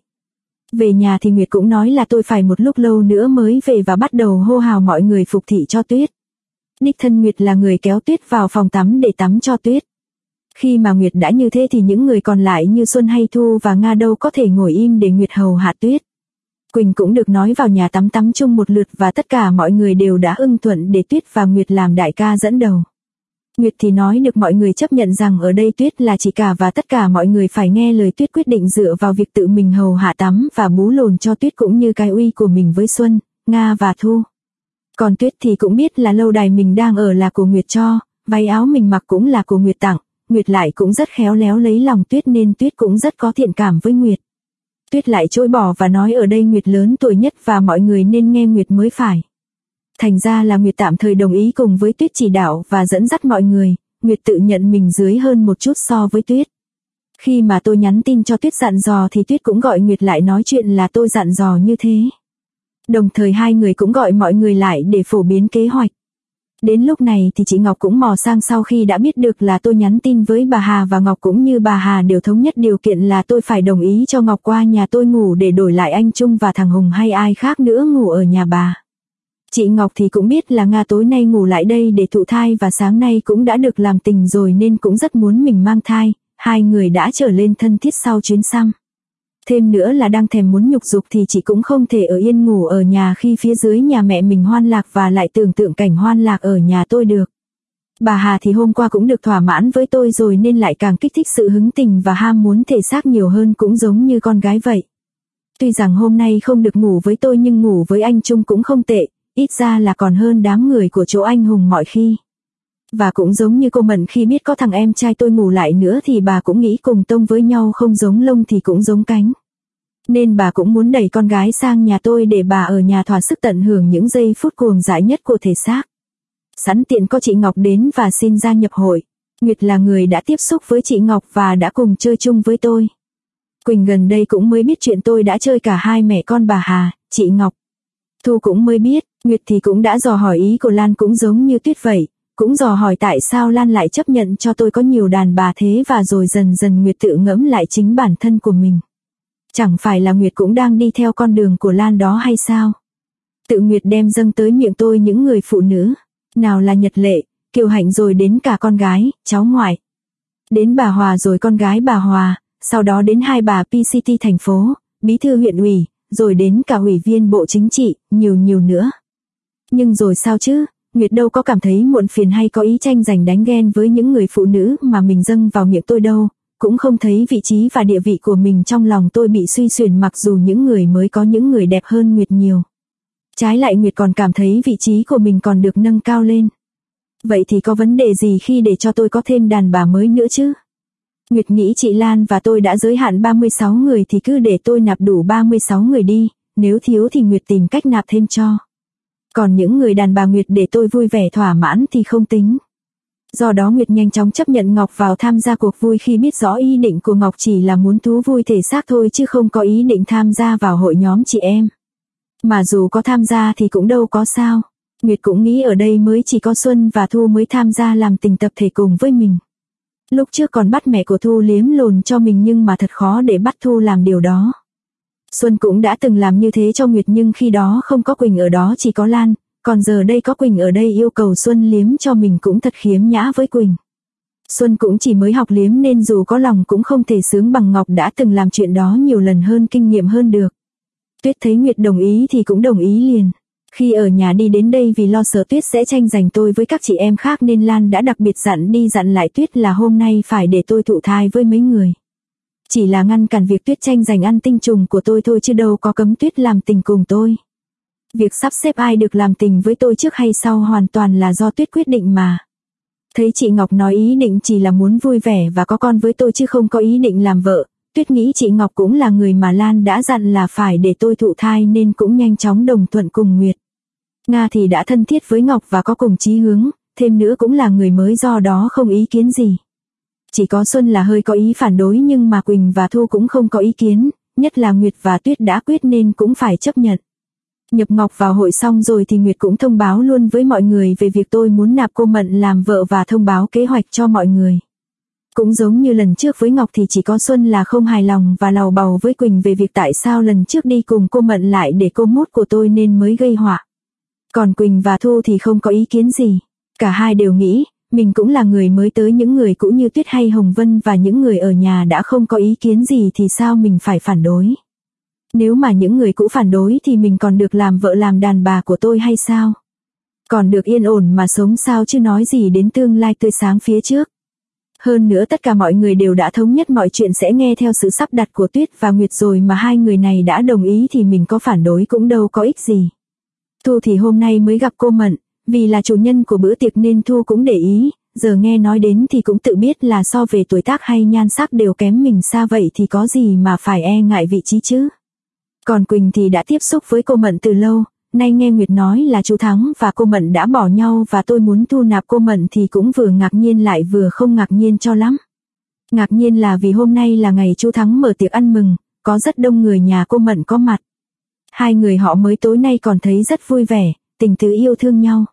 Về nhà thì Nguyệt cũng nói là tôi phải một lúc lâu nữa mới về và bắt đầu hô hào mọi người phục thị cho Tuyết. Đích thân Nguyệt là người kéo Tuyết vào phòng tắm để tắm cho Tuyết. Khi mà Nguyệt đã như thế thì những người còn lại như Xuân hay Thu và Nga đâu có thể ngồi im để Nguyệt hầu hạ Tuyết. Quỳnh cũng được nói vào nhà tắm chung một lượt và tất cả mọi người đều đã ưng thuận để Tuyết và Nguyệt làm đại ca dẫn đầu. Nguyệt thì nói được mọi người chấp nhận rằng ở đây Tuyết là chị cả và tất cả mọi người phải nghe lời Tuyết quyết định dựa vào việc tự mình hầu hạ tắm và bú lồn cho Tuyết cũng như cái uy của mình với Xuân, Nga và Thu. Còn Tuyết thì cũng biết là lâu đài mình đang ở là của Nguyệt cho, váy áo mình mặc cũng là của Nguyệt tặng, Nguyệt lại cũng rất khéo léo lấy lòng Tuyết nên Tuyết cũng rất có thiện cảm với Nguyệt. Tuyết lại chối bỏ và nói ở đây Nguyệt lớn tuổi nhất và mọi người nên nghe Nguyệt mới phải. Thành ra là Nguyệt tạm thời đồng ý cùng với Tuyết chỉ đạo và dẫn dắt mọi người, Nguyệt tự nhận mình dưới hơn một chút so với Tuyết. Khi mà tôi nhắn tin cho Tuyết dặn dò thì Tuyết cũng gọi Nguyệt lại nói chuyện là tôi dặn dò như thế. Đồng thời hai người cũng gọi mọi người lại để phổ biến kế hoạch. Đến lúc này thì chị Ngọc cũng mò sang sau khi đã biết được là tôi nhắn tin với bà Hà và Ngọc cũng như bà Hà đều thống nhất điều kiện là tôi phải đồng ý cho Ngọc qua nhà tôi ngủ để đổi lại anh Trung và thằng Hùng hay ai khác nữa ngủ ở nhà bà. Chị Ngọc thì cũng biết là Nga tối nay ngủ lại đây để thụ thai và sáng nay cũng đã được làm tình rồi nên cũng rất muốn mình mang thai, hai người đã trở lên thân thiết sau chuyến xăm. Thêm nữa là đang thèm muốn nhục dục thì chị cũng không thể ở yên ngủ ở nhà khi phía dưới nhà mẹ mình hoan lạc và lại tưởng tượng cảnh hoan lạc ở nhà tôi được. Bà Hà thì hôm qua cũng được thỏa mãn với tôi rồi nên lại càng kích thích sự hứng tình và ham muốn thể xác nhiều hơn cũng giống như con gái vậy. Tuy rằng hôm nay không được ngủ với tôi nhưng ngủ với anh Trung cũng không tệ, ít ra là còn hơn đám người của chỗ anh Hùng mọi khi. Và cũng giống như cô Mận khi biết có thằng em trai tôi ngủ lại nữa thì bà cũng nghĩ cùng tông với nhau không giống lông thì cũng giống cánh. Nên bà cũng muốn đẩy con gái sang nhà tôi để bà ở nhà thỏa sức tận hưởng những giây phút cuồng dại nhất của thể xác. Sẵn tiện có chị Ngọc đến và xin gia nhập hội. Nguyệt là người đã tiếp xúc với chị Ngọc và đã cùng chơi chung với tôi. Quỳnh gần đây cũng mới biết chuyện tôi đã chơi cả hai mẹ con bà Hà, chị Ngọc. Thu cũng mới biết, Nguyệt thì cũng đã dò hỏi ý của Lan cũng giống như Tuyết vậy. Cũng dò hỏi tại sao Lan lại chấp nhận cho tôi có nhiều đàn bà thế và rồi dần dần Nguyệt tự ngẫm lại chính bản thân của mình. Chẳng phải là Nguyệt cũng đang đi theo con đường của Lan đó hay sao? Tự Nguyệt đem dâng tới miệng tôi những người phụ nữ. Nào là Nhật Lệ, Kiều Hạnh rồi đến cả con gái, cháu ngoại. Đến bà Hòa rồi con gái bà Hòa, sau đó đến hai bà PCT thành phố, bí thư huyện ủy, rồi đến cả ủy viên bộ chính trị, nhiều nữa. Nhưng rồi sao chứ? Nguyệt đâu có cảm thấy muộn phiền hay có ý tranh giành đánh ghen với những người phụ nữ mà mình dâng vào miệng tôi đâu, cũng không thấy vị trí và địa vị của mình trong lòng tôi bị suy xuyển mặc dù những người mới có những người đẹp hơn Nguyệt nhiều. Trái lại Nguyệt còn cảm thấy vị trí của mình còn được nâng cao lên. Vậy thì có vấn đề gì khi để cho tôi có thêm đàn bà mới nữa chứ? Nguyệt nghĩ chị Lan và tôi đã giới hạn 36 người thì cứ để tôi nạp đủ 36 người đi, nếu thiếu thì Nguyệt tìm cách nạp thêm cho. Còn những người đàn bà Nguyệt để tôi vui vẻ thỏa mãn thì không tính. Do đó Nguyệt nhanh chóng chấp nhận Ngọc vào tham gia cuộc vui khi biết rõ ý định của Ngọc chỉ là muốn thú vui thể xác thôi chứ không có ý định tham gia vào hội nhóm chị em. Mà dù có tham gia thì cũng đâu có sao. Nguyệt cũng nghĩ ở đây mới chỉ có Xuân và Thu mới tham gia làm tình tập thể cùng với mình. Lúc trước còn bắt mẹ của Thu liếm lồn cho mình nhưng mà thật khó để bắt Thu làm điều đó. Xuân cũng đã từng làm như thế cho Nguyệt nhưng khi đó không có Quỳnh ở đó chỉ có Lan, còn giờ đây có Quỳnh ở đây yêu cầu Xuân liếm cho mình cũng thật khiếm nhã với Quỳnh. Xuân cũng chỉ mới học liếm nên dù có lòng cũng không thể sướng bằng Ngọc đã từng làm chuyện đó nhiều lần hơn kinh nghiệm hơn được. Tuyết thấy Nguyệt đồng ý thì cũng đồng ý liền. Khi ở nhà đi đến đây vì lo sợ Tuyết sẽ tranh giành tôi với các chị em khác nên Lan đã đặc biệt dặn đi dặn lại Tuyết là hôm nay phải để tôi thụ thai với mấy người. Chỉ là ngăn cản việc Tuyết tranh giành ăn tinh trùng của tôi thôi chứ đâu có cấm Tuyết làm tình cùng tôi. Việc sắp xếp ai được làm tình với tôi trước hay sau hoàn toàn là do Tuyết quyết định mà. Thấy chị Ngọc nói ý định chỉ là muốn vui vẻ và có con với tôi chứ không có ý định làm vợ, Tuyết nghĩ chị Ngọc cũng là người mà Lan đã dặn là phải để tôi thụ thai nên cũng nhanh chóng đồng thuận cùng Nguyệt. Nga thì đã thân thiết với Ngọc và có cùng chí hướng, thêm nữa cũng là người mới do đó không ý kiến gì. Chỉ có Xuân là hơi có ý phản đối nhưng mà Quỳnh và Thu cũng không có ý kiến, nhất là Nguyệt và Tuyết đã quyết nên cũng phải chấp nhận. Nhập Ngọc vào hội xong rồi thì Nguyệt cũng thông báo luôn với mọi người về việc tôi muốn nạp cô Mận làm vợ và thông báo kế hoạch cho mọi người. Cũng giống như lần trước với Ngọc thì chỉ có Xuân là không hài lòng và lầu bầu với Quỳnh về việc tại sao lần trước đi cùng cô Mận lại để cô mốt của tôi nên mới gây họa. Còn Quỳnh và Thu thì không có ý kiến gì. Cả hai đều nghĩ, mình cũng là người mới tới, những người cũ như Tuyết hay Hồng Vân và những người ở nhà đã không có ý kiến gì thì sao mình phải phản đối. Nếu mà những người cũ phản đối thì mình còn được làm vợ làm đàn bà của tôi hay sao? Còn được yên ổn mà sống sao chứ nói gì đến tương lai tươi sáng phía trước. Hơn nữa tất cả mọi người đều đã thống nhất mọi chuyện sẽ nghe theo sự sắp đặt của Tuyết và Nguyệt rồi mà hai người này đã đồng ý thì mình có phản đối cũng đâu có ích gì. Thu thì hôm nay mới gặp cô Mận, vì là chủ nhân của bữa tiệc nên Thu cũng để ý, giờ nghe nói đến thì cũng tự biết là so về tuổi tác hay nhan sắc đều kém mình xa vậy thì có gì mà phải e ngại vị trí chứ. Còn Quỳnh thì đã tiếp xúc với cô Mận từ lâu, nay nghe Nguyệt nói là chú Thắng và cô Mận đã bỏ nhau và tôi muốn thu nạp cô Mận thì cũng vừa ngạc nhiên lại vừa không ngạc nhiên cho lắm. Ngạc nhiên là vì hôm nay là ngày chú Thắng mở tiệc ăn mừng, có rất đông người nhà cô Mận có mặt. Hai người họ mới tối nay còn thấy rất vui vẻ, tình tứ yêu thương nhau.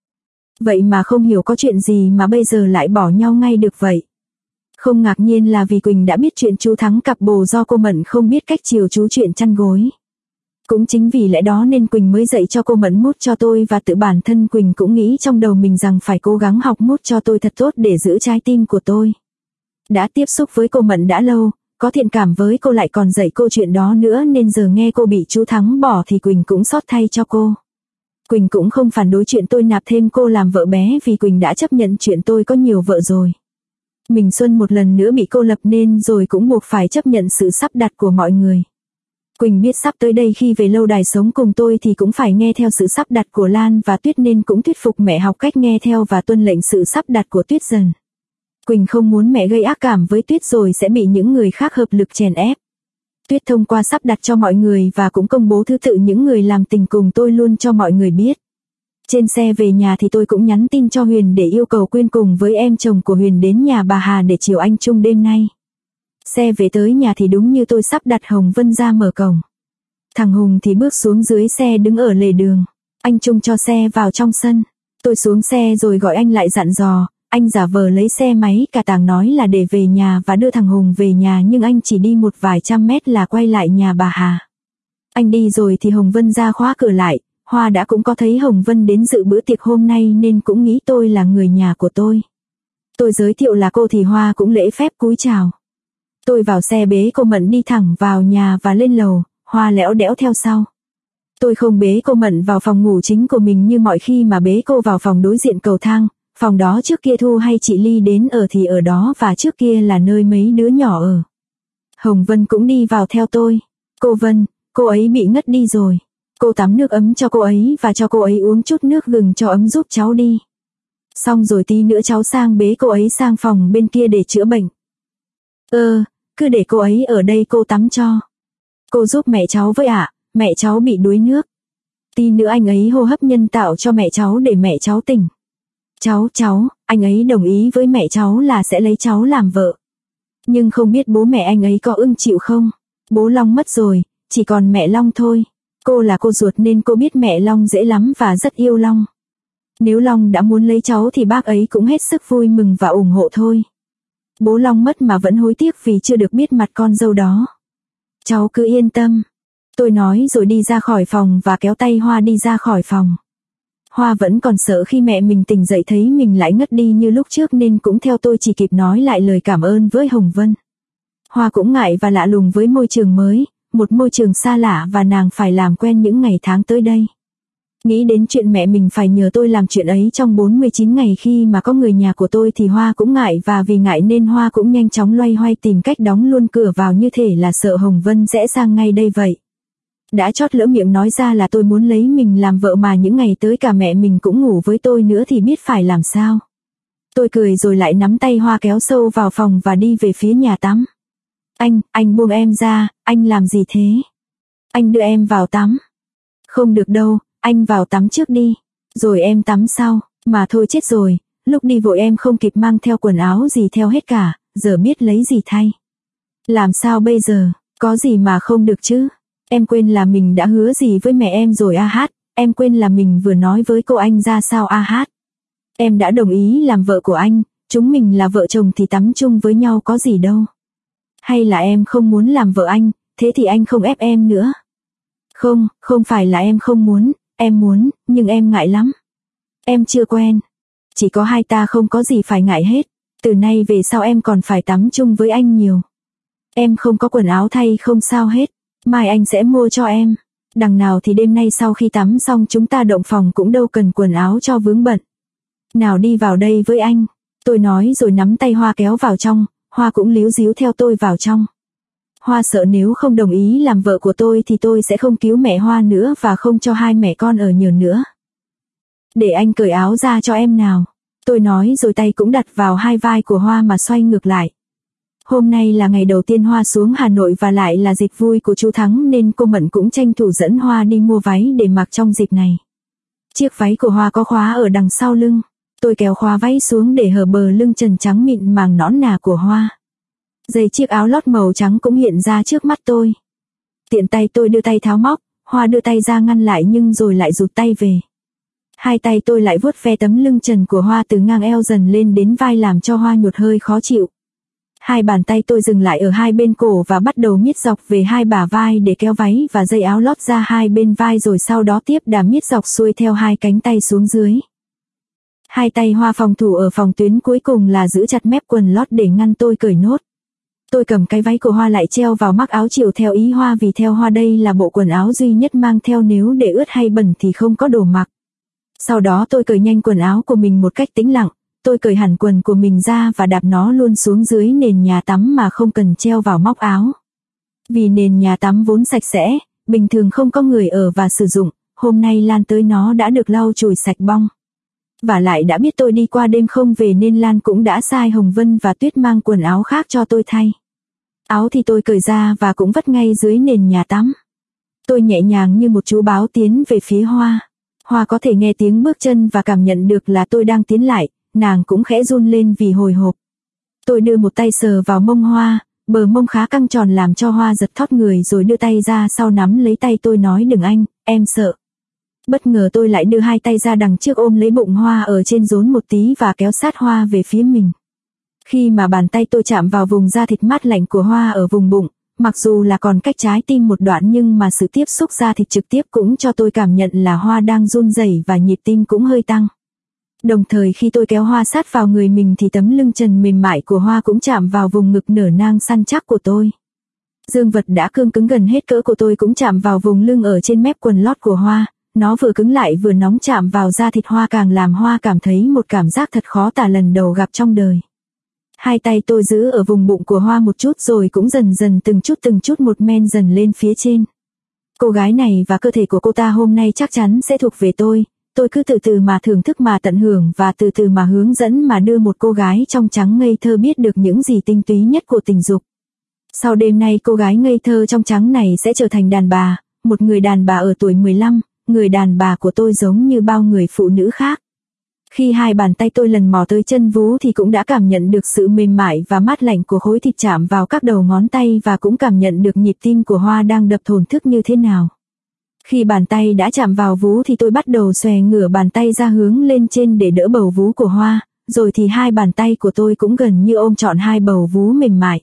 Vậy mà không hiểu có chuyện gì mà bây giờ lại bỏ nhau ngay được vậy. Không ngạc nhiên là vì Quỳnh đã biết chuyện chú Thắng cặp bồ do cô Mận không biết cách chiều chú chuyện chăn gối. Cũng chính vì lẽ đó nên Quỳnh mới dạy cho cô Mận mút cho tôi và tự bản thân Quỳnh cũng nghĩ trong đầu mình rằng phải cố gắng học mút cho tôi thật tốt để giữ trái tim của tôi. Đã tiếp xúc với cô Mận đã lâu, có thiện cảm với cô lại còn dạy cô chuyện đó nữa nên giờ nghe cô bị chú Thắng bỏ thì Quỳnh cũng xót thay cho cô. Quỳnh cũng không phản đối chuyện tôi nạp thêm cô làm vợ bé vì Quỳnh đã chấp nhận chuyện tôi có nhiều vợ rồi. Mình Xuân một lần nữa bị cô lập nên rồi cũng buộc phải chấp nhận sự sắp đặt của mọi người. Quỳnh biết sắp tới đây khi về lâu đài sống cùng tôi thì cũng phải nghe theo sự sắp đặt của Lan và Tuyết nên cũng thuyết phục mẹ học cách nghe theo và tuân lệnh sự sắp đặt của Tuyết dần. Quỳnh không muốn mẹ gây ác cảm với Tuyết rồi sẽ bị những người khác hợp lực chèn ép. Tuyết thông qua sắp đặt cho mọi người và cũng công bố thứ tự những người làm tình cùng tôi luôn cho mọi người biết. Trên xe về nhà thì tôi cũng nhắn tin cho Huyền để yêu cầu Quyên cùng với em chồng của Huyền đến nhà bà Hà để chiều anh Trung đêm nay. Xe về tới nhà thì đúng như tôi sắp đặt, Hồng Vân ra mở cổng. Thằng Hùng thì bước xuống dưới xe đứng ở lề đường. Anh Trung cho xe vào trong sân. Tôi xuống xe rồi gọi anh lại dặn dò. Anh giả vờ lấy xe máy cả tàng nói là để về nhà và đưa thằng Hùng về nhà nhưng anh chỉ đi một vài trăm mét là quay lại nhà bà Hà. Anh đi rồi thì Hồng Vân ra khóa cửa lại. Hoa đã cũng có thấy Hồng Vân đến dự bữa tiệc hôm nay nên cũng nghĩ tôi là người nhà của tôi. Tôi giới thiệu là cô thì Hoa cũng lễ phép cúi chào. Tôi vào xe bế cô Mận đi thẳng vào nhà và lên lầu, Hoa lẽo đẽo theo sau. Tôi không bế cô Mận vào phòng ngủ chính của mình như mọi khi mà bế cô vào phòng đối diện cầu thang, phòng đó trước kia Thu hay chị Ly đến ở thì ở đó và trước kia là nơi mấy đứa nhỏ ở. Hồng Vân cũng đi vào theo tôi. Cô Vân, cô ấy bị ngất đi rồi. Cô tắm nước ấm cho cô ấy và cho cô ấy uống chút nước gừng cho ấm giúp cháu đi. Xong rồi tí nữa cháu sang bế cô ấy sang phòng bên kia để chữa bệnh. Cứ để cô ấy ở đây cô tắm cho. Cô giúp mẹ cháu với ạ, mẹ cháu bị đuối nước. Tí nữa anh ấy hô hấp nhân tạo cho mẹ cháu để mẹ cháu tỉnh. Cháu, anh ấy đồng ý với mẹ cháu là sẽ lấy cháu làm vợ. Nhưng không biết bố mẹ anh ấy có ưng chịu không? Bố Long mất rồi, chỉ còn mẹ Long thôi. Cô là cô ruột nên cô biết mẹ Long dễ lắm và rất yêu Long. Nếu Long đã muốn lấy cháu thì bác ấy cũng hết sức vui mừng và ủng hộ thôi. Bố Long mất mà vẫn hối tiếc vì chưa được biết mặt con dâu đó. Cháu cứ yên tâm. Tôi nói rồi đi ra khỏi phòng và kéo tay Hoa đi ra khỏi phòng. Hoa vẫn còn sợ khi mẹ mình tỉnh dậy thấy mình lại ngất đi như lúc trước nên cũng theo tôi chỉ kịp nói lại lời cảm ơn với Hồng Vân. Hoa cũng ngại và lạ lùng với môi trường mới, một môi trường xa lạ và nàng phải làm quen những ngày tháng tới đây. Nghĩ đến chuyện mẹ mình phải nhờ tôi làm chuyện ấy trong 49 ngày khi mà có người nhà của tôi thì Hoa cũng ngại và vì ngại nên Hoa cũng nhanh chóng loay hoay tìm cách đóng luôn cửa vào như thể là sợ Hồng Vân sẽ sang ngay đây vậy. Đã chót lỡ miệng nói ra là tôi muốn lấy mình làm vợ mà những ngày tới cả mẹ mình cũng ngủ với tôi nữa thì biết phải làm sao. Tôi cười rồi lại nắm tay Hoa kéo sâu vào phòng và đi về phía nhà tắm. Anh buông em ra, anh làm gì thế? Anh đưa em vào tắm. Không được đâu, anh vào tắm trước đi, rồi em tắm sau, mà thôi chết rồi, lúc đi vội em không kịp mang theo quần áo gì theo hết cả, giờ biết lấy gì thay. Làm sao bây giờ, có gì mà không được chứ? Em quên là mình đã hứa gì với mẹ em rồi a hát, em quên là mình vừa nói với cô anh ra sao a hát. Em đã đồng ý làm vợ của anh, chúng mình là vợ chồng thì tắm chung với nhau có gì đâu. Hay là em không muốn làm vợ anh, thế thì anh không ép em nữa. Không phải là em không muốn, em muốn, nhưng em ngại lắm. Em chưa quen. Chỉ có hai ta không có gì phải ngại hết, từ nay về sau em còn phải tắm chung với anh nhiều. Em không có quần áo thay không sao hết, mai anh sẽ mua cho em. Đằng nào thì đêm nay sau khi tắm xong chúng ta động phòng cũng đâu cần quần áo cho vướng bận. Nào đi vào đây với anh, tôi nói rồi nắm tay Hoa kéo vào trong, Hoa cũng líu díu theo tôi vào trong. Hoa sợ nếu không đồng ý làm vợ của tôi thì tôi sẽ không cứu mẹ Hoa nữa và không cho hai mẹ con ở nhờ nữa. Để anh cởi áo ra cho em nào. Tôi nói rồi tay cũng đặt vào hai vai của Hoa mà xoay ngược lại. Hôm nay là ngày đầu tiên Hoa xuống Hà Nội và lại là dịp vui của chú Thắng nên cô Mận cũng tranh thủ dẫn Hoa đi mua váy để mặc trong dịp này. Chiếc váy của Hoa có khóa ở đằng sau lưng. Tôi kéo khóa váy xuống để hở bờ lưng trần trắng mịn màng nõn nà của Hoa. Dây chiếc áo lót màu trắng cũng hiện ra trước mắt tôi. Tiện tay tôi đưa tay tháo móc, Hoa đưa tay ra ngăn lại nhưng rồi lại rụt tay về. Hai tay tôi lại vuốt ve tấm lưng trần của Hoa từ ngang eo dần lên đến vai làm cho Hoa nhột hơi khó chịu. Hai bàn tay tôi dừng lại ở hai bên cổ và bắt đầu miết dọc về hai bả vai để kéo váy và dây áo lót ra hai bên vai rồi sau đó tiếp đà miết dọc xuôi theo hai cánh tay xuống dưới. Hai tay Hoa phòng thủ ở phòng tuyến cuối cùng là giữ chặt mép quần lót để ngăn tôi cởi nốt. Tôi cầm cái váy của Hoa lại treo vào mắc áo chiều theo ý Hoa vì theo Hoa đây là bộ quần áo duy nhất mang theo nếu để ướt hay bẩn thì không có đồ mặc. Sau đó tôi cởi nhanh quần áo của mình một cách tĩnh lặng, tôi cởi hẳn quần của mình ra và đạp nó luôn xuống dưới nền nhà tắm mà không cần treo vào móc áo. Vì nền nhà tắm vốn sạch sẽ, bình thường không có người ở và sử dụng, hôm nay Lan tới nó đã được lau chùi sạch bong. Và lại đã biết tôi đi qua đêm không về nên Lan cũng đã sai Hồng Vân và Tuyết mang quần áo khác cho tôi thay. Áo thì tôi cởi ra và cũng vất ngay dưới nền nhà tắm. Tôi nhẹ nhàng như một chú báo tiến về phía Hoa. Hoa có thể nghe tiếng bước chân và cảm nhận được là tôi đang tiến lại, nàng cũng khẽ run lên vì hồi hộp. Tôi đưa một tay sờ vào mông Hoa, bờ mông khá căng tròn làm cho Hoa giật thót người rồi đưa tay ra sau nắm lấy tay tôi nói đừng anh, em sợ. Bất ngờ tôi lại đưa hai tay ra đằng trước ôm lấy bụng Hoa ở trên rốn một tí và kéo sát Hoa về phía mình. Khi mà bàn tay tôi chạm vào vùng da thịt mát lạnh của Hoa ở vùng bụng, mặc dù là còn cách trái tim một đoạn nhưng mà sự tiếp xúc da thịt trực tiếp cũng cho tôi cảm nhận là Hoa đang run rẩy và nhịp tim cũng hơi tăng. Đồng thời khi tôi kéo Hoa sát vào người mình thì tấm lưng trần mềm mại của Hoa cũng chạm vào vùng ngực nở nang săn chắc của tôi. Dương vật đã cương cứng gần hết cỡ của tôi cũng chạm vào vùng lưng ở trên mép quần lót của Hoa. Nó vừa cứng lại vừa nóng chạm vào da thịt Hoa càng làm Hoa cảm thấy một cảm giác thật khó tả lần đầu gặp trong đời. Hai tay tôi giữ ở vùng bụng của Hoa một chút rồi cũng dần dần từng chút một men dần lên phía trên. Cô gái này và cơ thể của cô ta hôm nay chắc chắn sẽ thuộc về tôi cứ từ từ mà thưởng thức mà tận hưởng và từ từ mà hướng dẫn mà đưa một cô gái trong trắng ngây thơ biết được những gì tinh túy nhất của tình dục. Sau đêm nay cô gái ngây thơ trong trắng này sẽ trở thành đàn bà, một người đàn bà ở tuổi 15, người đàn bà của tôi giống như bao người phụ nữ khác. Khi hai bàn tay tôi lần mò tới chân vú thì cũng đã cảm nhận được sự mềm mại và mát lạnh của khối thịt chạm vào các đầu ngón tay và cũng cảm nhận được nhịp tim của Hoa đang đập thổn thức như thế nào. Khi bàn tay đã chạm vào vú thì tôi bắt đầu xòe ngửa bàn tay ra hướng lên trên để đỡ bầu vú của Hoa, rồi thì hai bàn tay của tôi cũng gần như ôm trọn hai bầu vú mềm mại.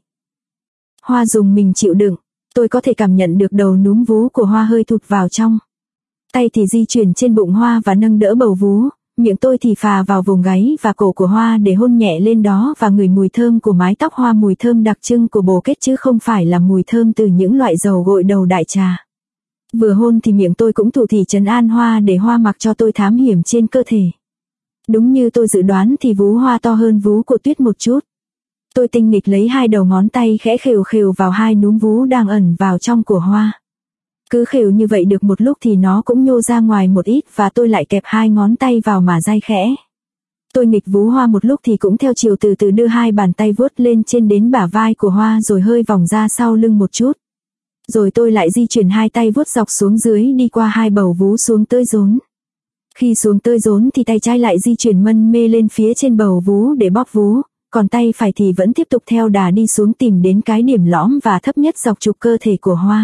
Hoa dùng mình chịu đựng, tôi có thể cảm nhận được đầu núm vú của Hoa hơi thụt vào trong. Tay thì di chuyển trên bụng Hoa và nâng đỡ bầu vú, miệng tôi thì phà vào vùng gáy và cổ của Hoa để hôn nhẹ lên đó và ngửi mùi thơm của mái tóc Hoa, mùi thơm đặc trưng của bồ kết chứ không phải là mùi thơm từ những loại dầu gội đầu đại trà. Vừa hôn thì miệng tôi cũng thủ thỉ trấn an Hoa để Hoa mặc cho tôi thám hiểm trên cơ thể. Đúng như tôi dự đoán thì vú Hoa to hơn vú của Tuyết một chút. Tôi tinh nghịch lấy hai đầu ngón tay khẽ khều khều vào hai núm vú đang ẩn vào trong của Hoa. Cứ khều như vậy được một lúc thì nó cũng nhô ra ngoài một ít và tôi lại kẹp hai ngón tay vào mà day khẽ. Tôi nghịch vú Hoa một lúc thì cũng theo chiều từ từ đưa hai bàn tay vuốt lên trên đến bả vai của Hoa rồi hơi vòng ra sau lưng một chút. Rồi tôi lại di chuyển hai tay vuốt dọc xuống dưới đi qua hai bầu vú xuống tới rốn. Khi xuống tới rốn thì tay trái lại di chuyển mân mê lên phía trên bầu vú để bóp vú, còn tay phải thì vẫn tiếp tục theo đà đi xuống tìm đến cái điểm lõm và thấp nhất dọc trục cơ thể của Hoa.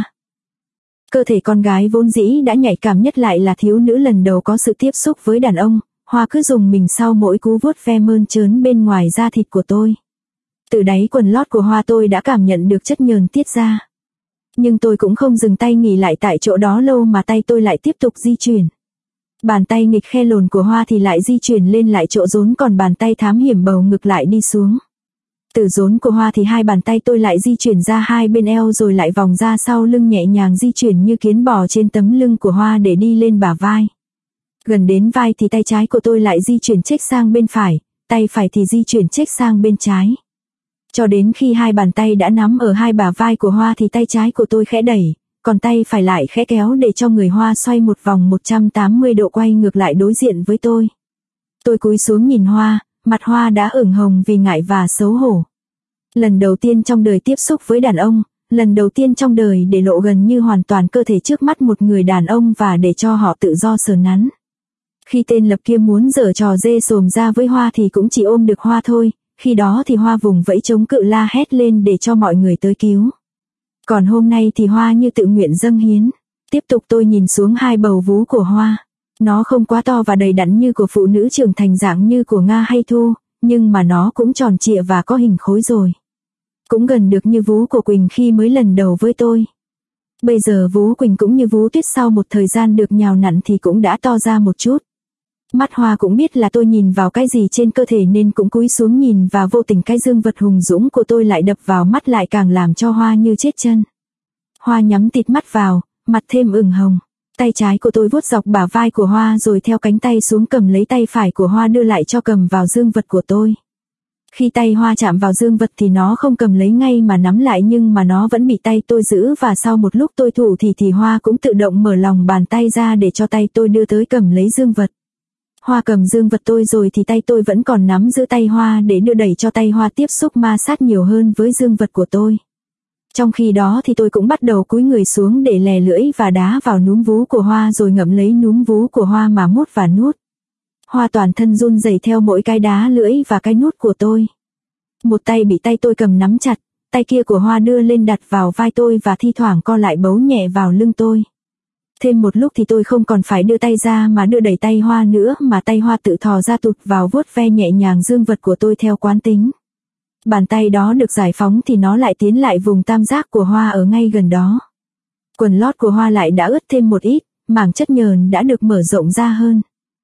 Cơ thể con gái vốn dĩ đã nhạy cảm nhất lại là thiếu nữ lần đầu có sự tiếp xúc với đàn ông, Hoa cứ dùng mình sau mỗi cú vuốt ve mơn trớn bên ngoài da thịt của tôi. Từ đáy quần lót của Hoa tôi đã cảm nhận được chất nhờn tiết ra. Nhưng tôi cũng không dừng tay nghỉ lại tại chỗ đó lâu mà tay tôi lại tiếp tục di chuyển. Bàn tay nghịch khe lồn của Hoa thì lại di chuyển lên lại chỗ rốn, còn bàn tay thám hiểm bầu ngực lại đi xuống. Từ rốn của Hoa thì hai bàn tay tôi lại di chuyển ra hai bên eo rồi lại vòng ra sau lưng nhẹ nhàng di chuyển như kiến bò trên tấm lưng của Hoa để đi lên bả vai. Gần đến vai thì tay trái của tôi lại di chuyển chếch sang bên phải, tay phải thì di chuyển chếch sang bên trái. Cho đến khi hai bàn tay đã nắm ở hai bả vai của Hoa thì tay trái của tôi khẽ đẩy, còn tay phải lại khẽ kéo để cho người Hoa xoay một vòng 180 độ quay ngược lại đối diện với tôi. Tôi cúi xuống nhìn Hoa, mặt Hoa đã ửng hồng vì ngại và xấu hổ. Lần đầu tiên trong đời tiếp xúc với đàn ông, lần đầu tiên trong đời để lộ gần như hoàn toàn cơ thể trước mắt một người đàn ông và để cho họ tự do sờ nắn. Khi tên Lập kia muốn giở trò dê xồm ra với Hoa thì cũng chỉ ôm được Hoa thôi, khi đó thì Hoa vùng vẫy chống cự la hét lên để cho mọi người tới cứu. Còn hôm nay thì Hoa như tự nguyện dâng hiến. Tiếp tục tôi nhìn xuống hai bầu vú của Hoa. Nó không quá to và đầy đặn như của phụ nữ trưởng thành dạng như của Nga hay Thu, nhưng mà nó cũng tròn trịa và có hình khối rồi. Cũng gần được như vú của Quỳnh khi mới lần đầu với tôi. Bây giờ vú Quỳnh cũng như vú Tuyết sau một thời gian được nhào nặn thì cũng đã to ra một chút. Mắt Hoa cũng biết là tôi nhìn vào cái gì trên cơ thể nên cũng cúi xuống nhìn và vô tình cái dương vật hùng dũng của tôi lại đập vào mắt lại càng làm cho Hoa như chết chân. Hoa nhắm tịt mắt vào, mặt thêm ửng hồng. Tay trái của tôi vuốt dọc bả vai của Hoa rồi theo cánh tay xuống cầm lấy tay phải của Hoa đưa lại cho cầm vào dương vật của tôi. Khi tay Hoa chạm vào dương vật thì nó không cầm lấy ngay mà nắm lại nhưng mà nó vẫn bị tay tôi giữ và sau một lúc tôi thủ thì Hoa cũng tự động mở lòng bàn tay ra để cho tay tôi đưa tới cầm lấy dương vật. Hoa cầm dương vật tôi rồi thì tay tôi vẫn còn nắm giữ tay Hoa để đưa đẩy cho tay Hoa tiếp xúc ma sát nhiều hơn với dương vật của tôi. Trong khi đó thì tôi cũng bắt đầu cúi người xuống để lè lưỡi và đá vào núm vú của Hoa rồi ngậm lấy núm vú của Hoa mà mút và nuốt. Hoa toàn thân run rẩy theo mỗi cái đá lưỡi và cái nuốt của tôi. Một tay bị tay tôi cầm nắm chặt, tay kia của Hoa đưa lên đặt vào vai tôi và thi thoảng co lại bấu nhẹ vào lưng tôi. Thêm một lúc thì tôi không còn phải đưa tay ra mà đưa đẩy tay Hoa nữa mà tay Hoa tự thò ra tụt vào vuốt ve nhẹ nhàng dương vật của tôi theo quán tính. Bàn tay đó được giải phóng thì nó lại tiến lại vùng tam giác của Hoa ở ngay gần đó. Quần lót của Hoa lại đã ướt thêm một ít, mảng chất nhờn đã được mở rộng ra hơn.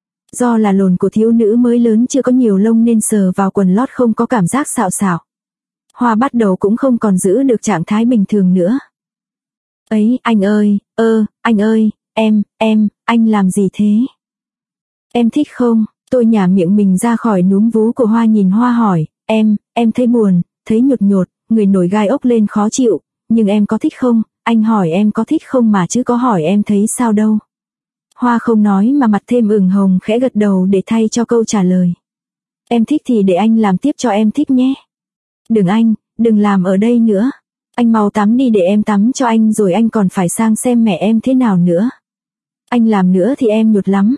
Do là lồn của thiếu nữ mới lớn chưa có nhiều lông nên sờ vào quần lót không có cảm giác xạo xạo. Hoa bắt đầu cũng không còn giữ được trạng thái bình thường nữa. Ấy, anh ơi, anh ơi, anh làm gì thế? Em thích không? Tôi nhả miệng mình ra khỏi núm vú của Hoa nhìn Hoa hỏi, em thấy buồn, thấy nhột nhột, người nổi gai ốc lên khó chịu, Nhưng em có thích không? Anh hỏi em có thích không mà chứ có hỏi em thấy sao đâu. Hoa không nói mà mặt thêm ửng hồng, khẽ gật đầu để thay cho câu trả lời. Em thích thì để anh làm tiếp cho em thích nhé. Đừng anh, đừng làm ở đây nữa. Anh mau tắm đi để em tắm cho anh rồi anh còn phải sang xem mẹ em thế nào nữa. Anh làm nữa thì em nhột lắm.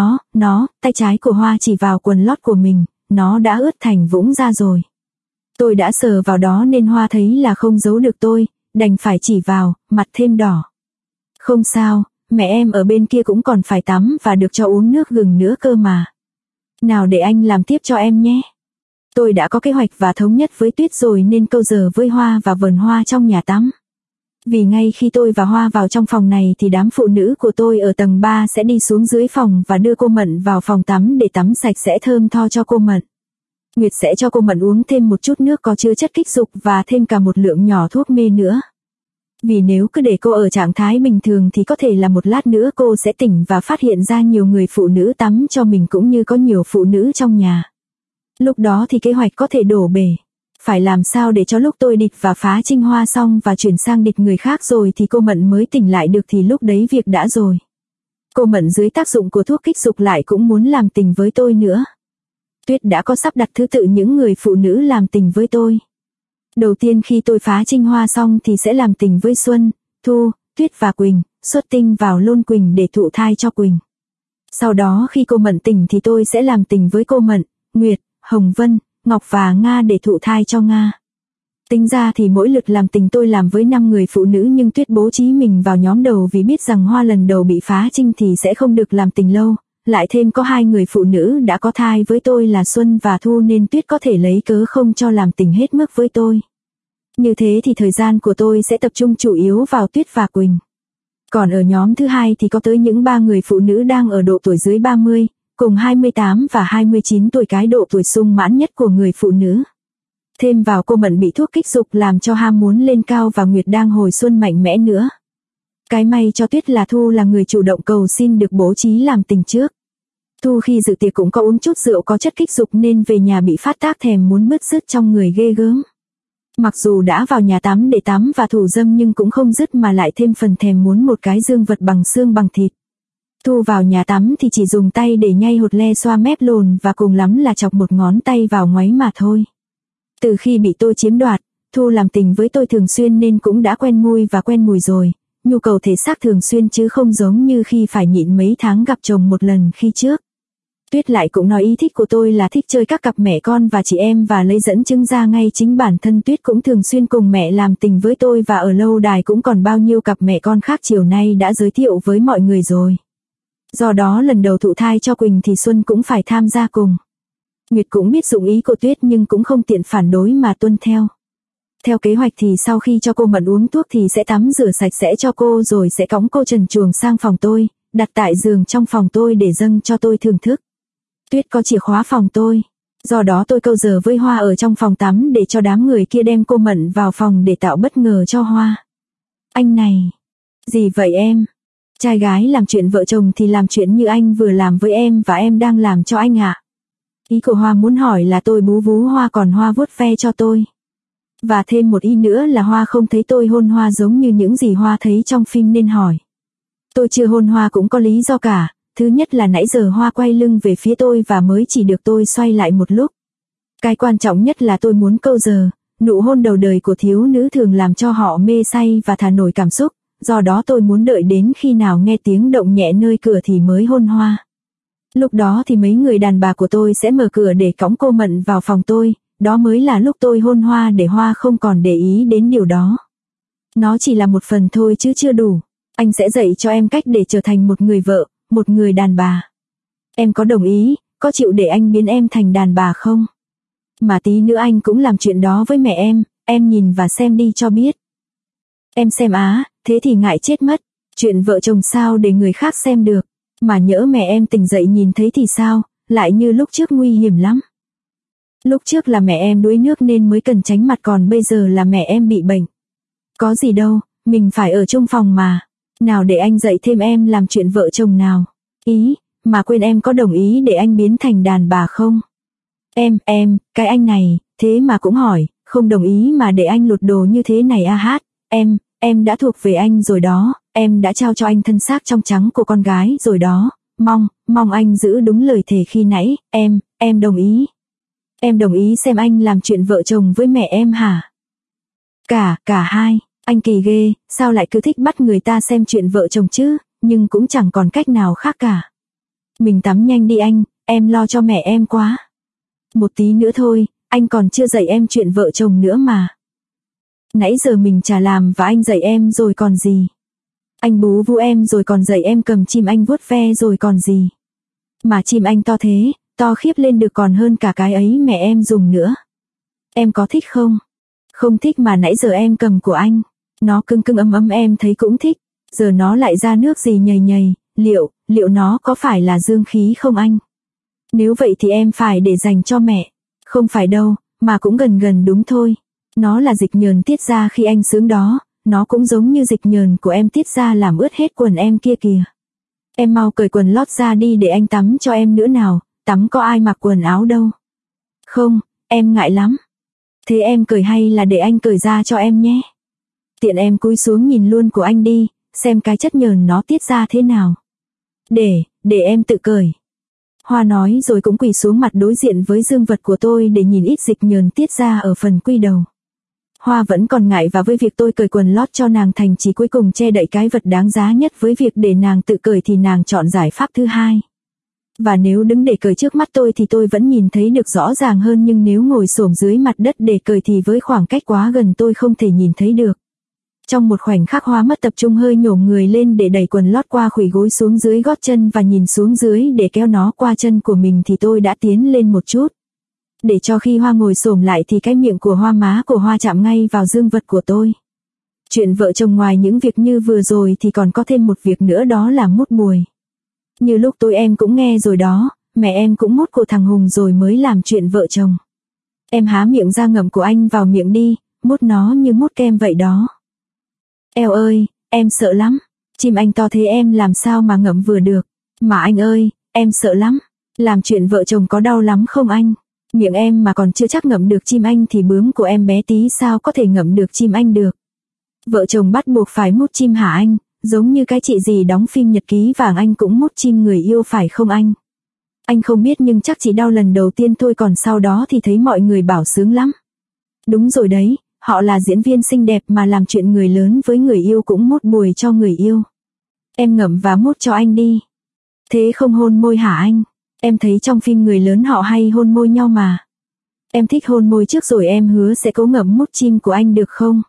Nó, tay trái của Hoa chỉ vào quần lót của mình, nó đã ướt thành vũng ra rồi. Tôi đã sờ vào đó nên Hoa thấy là không giấu được tôi, đành phải chỉ vào, mặt thêm đỏ. Không sao, mẹ em ở bên kia cũng còn phải tắm và được cho uống nước gừng nữa cơ mà. Nào để anh làm tiếp cho em nhé. Tôi đã có kế hoạch và thống nhất với Tuyết rồi nên câu giờ với Hoa và vườn hoa trong nhà tắm. Vì ngay khi tôi và Hoa vào trong phòng này thì đám phụ nữ của tôi ở tầng 3 sẽ đi xuống dưới phòng và đưa cô Mận vào phòng tắm để tắm sạch sẽ thơm tho cho cô Mận. Nguyệt sẽ cho cô Mận uống thêm một chút nước có chứa chất kích dục và thêm cả một lượng nhỏ thuốc mê nữa. Vì nếu cứ để cô ở trạng thái bình thường thì có thể là một lát nữa cô sẽ tỉnh và phát hiện ra nhiều người phụ nữ tắm cho mình cũng như có nhiều phụ nữ trong nhà. Lúc đó thì kế hoạch có thể đổ bể. Phải làm sao để cho lúc tôi địch và phá Trinh Hoa xong và chuyển sang địch người khác rồi thì cô Mận mới tỉnh lại được thì lúc đấy việc đã rồi. Cô Mận dưới tác dụng của thuốc kích dục lại cũng muốn làm tình với tôi nữa. Tuyết đã có sắp đặt thứ tự những người phụ nữ làm tình với tôi. Đầu tiên khi tôi phá Trinh Hoa xong thì sẽ làm tình với Xuân, Thu, Tuyết và Quỳnh, xuất tinh vào lôn Quỳnh để thụ thai cho Quỳnh. Sau đó khi cô Mận tỉnh thì tôi sẽ làm tình với cô Mận, Nguyệt, Hồng Vân, Ngọc và Nga để thụ thai cho Nga. Tính ra thì mỗi lượt làm tình tôi làm với 5 người phụ nữ nhưng Tuyết bố trí mình vào nhóm đầu vì biết rằng Hoa lần đầu bị phá Trinh thì sẽ không được làm tình lâu. Lại thêm có 2 người phụ nữ đã có thai với tôi là Xuân và Thu nên Tuyết có thể lấy cớ không cho làm tình hết mức với tôi. Như thế thì thời gian của tôi sẽ tập trung chủ yếu vào Tuyết và Quỳnh. Còn ở nhóm thứ hai thì có tới những 3 người phụ nữ đang ở độ tuổi dưới 30, cùng 28 và 29 tuổi, cái độ tuổi sung mãn nhất của người phụ nữ. Thêm vào cô Mận bị thuốc kích dục làm cho ham muốn lên cao và Nguyệt đang hồi xuân mạnh mẽ nữa. Cái may cho Tuyết là Thu là người chủ động cầu xin được bố trí làm tình trước. Thu khi dự tiệc cũng có uống chút rượu có chất kích dục nên về nhà bị phát tác thèm muốn bứt rứt trong người ghê gớm. Mặc dù đã vào nhà tắm để tắm và thủ dâm nhưng cũng không dứt mà lại thêm phần thèm muốn một cái dương vật bằng xương bằng thịt. Thu vào nhà tắm thì chỉ dùng tay để nhay hột le xoa mép lồn và cùng lắm là chọc một ngón tay vào ngoáy mà thôi. Từ khi bị tôi chiếm đoạt, Thu làm tình với tôi thường xuyên nên cũng đã quen mùi và quen mùi rồi. Nhu cầu thể xác thường xuyên chứ không giống như khi phải nhịn mấy tháng gặp chồng một lần khi trước. Tuyết lại cũng nói ý thích của tôi là thích chơi các cặp mẹ con và chị em và lấy dẫn chứng ra ngay chính bản thân Tuyết cũng thường xuyên cùng mẹ làm tình với tôi và ở lâu đài cũng còn bao nhiêu cặp mẹ con khác chiều nay đã giới thiệu với mọi người rồi. Do đó lần đầu thụ thai cho Quỳnh thì Xuân cũng phải tham gia cùng. Nguyệt cũng biết dụng ý của Tuyết nhưng cũng không tiện phản đối mà tuân theo. Theo kế hoạch thì sau khi cho cô Mận uống thuốc thì sẽ tắm rửa sạch sẽ cho cô rồi sẽ cõng cô trần truồng sang phòng tôi, đặt tại giường trong phòng tôi để dâng cho tôi thưởng thức. Tuyết có chìa khóa phòng tôi. Do đó tôi câu giờ với Hoa ở trong phòng tắm để cho đám người kia đem cô Mận vào phòng để tạo bất ngờ cho Hoa. Anh này. Gì vậy em? Trai gái làm chuyện vợ chồng thì làm chuyện như anh vừa làm với em và em đang làm cho anh ạ. Ý của Hoa muốn hỏi là tôi bú vú Hoa còn Hoa vuốt ve cho tôi. Và thêm một ý nữa là Hoa không thấy tôi hôn Hoa giống như những gì Hoa thấy trong phim nên hỏi. Tôi chưa hôn Hoa cũng có lý do cả. Thứ nhất là nãy giờ Hoa quay lưng về phía tôi và mới chỉ được tôi xoay lại một lúc. Cái quan trọng nhất là tôi muốn câu giờ, nụ hôn đầu đời của thiếu nữ thường làm cho họ mê say và thả nổi cảm xúc, do đó tôi muốn đợi đến khi nào nghe tiếng động nhẹ nơi cửa thì mới hôn Hoa. Lúc đó thì mấy người đàn bà của tôi sẽ mở cửa để cõng cô Mận vào phòng tôi, đó mới là lúc tôi hôn Hoa để Hoa không còn để ý đến điều đó. Nó chỉ là một phần thôi chứ chưa đủ. Anh sẽ dạy cho em cách để trở thành một người vợ, một người đàn bà. Em có đồng ý, có chịu để anh biến em thành đàn bà không? Mà tí nữa anh cũng làm chuyện đó với mẹ em nhìn và xem đi cho biết. Em xem á, thế thì ngại chết mất, chuyện vợ chồng sao để người khác xem được, mà nhỡ mẹ em tỉnh dậy nhìn thấy thì sao, lại như lúc trước nguy hiểm lắm. Lúc trước là mẹ em đuối nước nên mới cần tránh mặt còn bây giờ là mẹ em bị bệnh. Có gì đâu, mình phải ở chung phòng mà. Nào để anh dạy thêm em làm chuyện vợ chồng nào. Ý, mà quên em có đồng ý để anh biến thành đàn bà không? Em, cái anh này, thế mà cũng hỏi, không đồng ý mà để anh lột đồ như thế này a hát. em đã thuộc về anh rồi đó, em đã trao cho anh thân xác trong trắng của con gái rồi đó, mong anh giữ đúng lời thề khi nãy, em đồng ý. Em đồng ý xem anh làm chuyện vợ chồng với mẹ em hả? Cả hai, anh kỳ ghê, sao lại cứ thích bắt người ta xem chuyện vợ chồng chứ, nhưng cũng chẳng còn cách nào khác cả. Mình tắm nhanh đi anh, em lo cho mẹ em quá. Một tí nữa thôi, anh còn chưa dạy em chuyện vợ chồng nữa mà. Nãy giờ mình chả làm và anh dạy em rồi còn gì. Anh bú vú em rồi còn dạy em cầm chim anh vuốt ve rồi còn gì. Mà chim anh to thế, to khiếp lên được còn hơn cả cái ấy mẹ em dùng nữa. Em có thích không? Không thích mà nãy giờ em cầm của anh. Nó cưng cưng ấm ấm em thấy cũng thích. Giờ nó lại ra nước gì nhầy nhầy, liệu nó có phải là dương khí không anh? Nếu vậy thì em phải để dành cho mẹ. Không phải đâu, mà cũng gần đúng thôi. Nó là dịch nhờn tiết ra khi anh sướng đó, nó cũng giống như dịch nhờn của em tiết ra làm ướt hết quần em kia kìa. Em mau cởi quần lót ra đi để anh tắm cho em nữa nào, tắm có ai mặc quần áo đâu. Không, em ngại lắm. Thế em cởi hay là để anh cởi ra cho em nhé. Tiện em cúi xuống nhìn luôn của anh đi, xem cái chất nhờn nó tiết ra thế nào. Để em tự cởi. Hoa nói rồi cũng quỳ xuống mặt đối diện với dương vật của tôi để nhìn ít dịch nhờn tiết ra ở phần quy đầu. Hoa vẫn còn ngại và với việc tôi cởi quần lót cho nàng thành chỉ cuối cùng che đậy cái vật đáng giá nhất với việc để nàng tự cởi thì nàng chọn giải pháp thứ hai. Và nếu đứng để cởi trước mắt tôi thì tôi vẫn nhìn thấy được rõ ràng hơn, nhưng nếu ngồi xổm dưới mặt đất để cởi thì với khoảng cách quá gần tôi không thể nhìn thấy được. Trong một khoảnh khắc Hoa mất tập trung, hơi nhổm người lên để đẩy quần lót qua khuỷu gối xuống dưới gót chân và nhìn xuống dưới để kéo nó qua chân của mình thì tôi đã tiến lên một chút. Để cho khi Hoa ngồi xổm lại thì cái miệng của Hoa, má của Hoa chạm ngay vào dương vật của tôi. Chuyện vợ chồng ngoài những việc như vừa rồi thì còn có thêm một việc nữa, đó là mút bùi. Như lúc tôi em cũng nghe rồi đó, mẹ em cũng mút của thằng Hùng rồi mới làm chuyện vợ chồng. Em há miệng ra ngậm của anh vào miệng đi, mút nó như mút kem vậy đó. Eo ơi, em sợ lắm. Chim anh to thế em làm sao mà ngậm vừa được. Mà anh ơi, em sợ lắm. Làm chuyện vợ chồng có đau lắm không anh? Miệng em mà còn chưa chắc ngậm được chim anh thì bướm của em bé tí sao có thể ngậm được chim anh được. Vợ chồng bắt buộc phải mút chim hả anh? Giống như cái chị gì đóng phim Nhật ký vàng anh cũng mút chim người yêu phải không anh? Anh không biết nhưng chắc chỉ đau lần đầu tiên thôi, còn sau đó thì thấy mọi người bảo sướng lắm. Đúng rồi đấy, họ là diễn viên xinh đẹp mà làm chuyện người lớn với người yêu cũng mút bùi cho người yêu. Em ngậm và mút cho anh đi. Thế không hôn môi hả anh? Em thấy trong phim người lớn họ hay hôn môi nhau mà. Em thích hôn môi trước rồi em hứa sẽ cố ngậm mút chim của anh được không?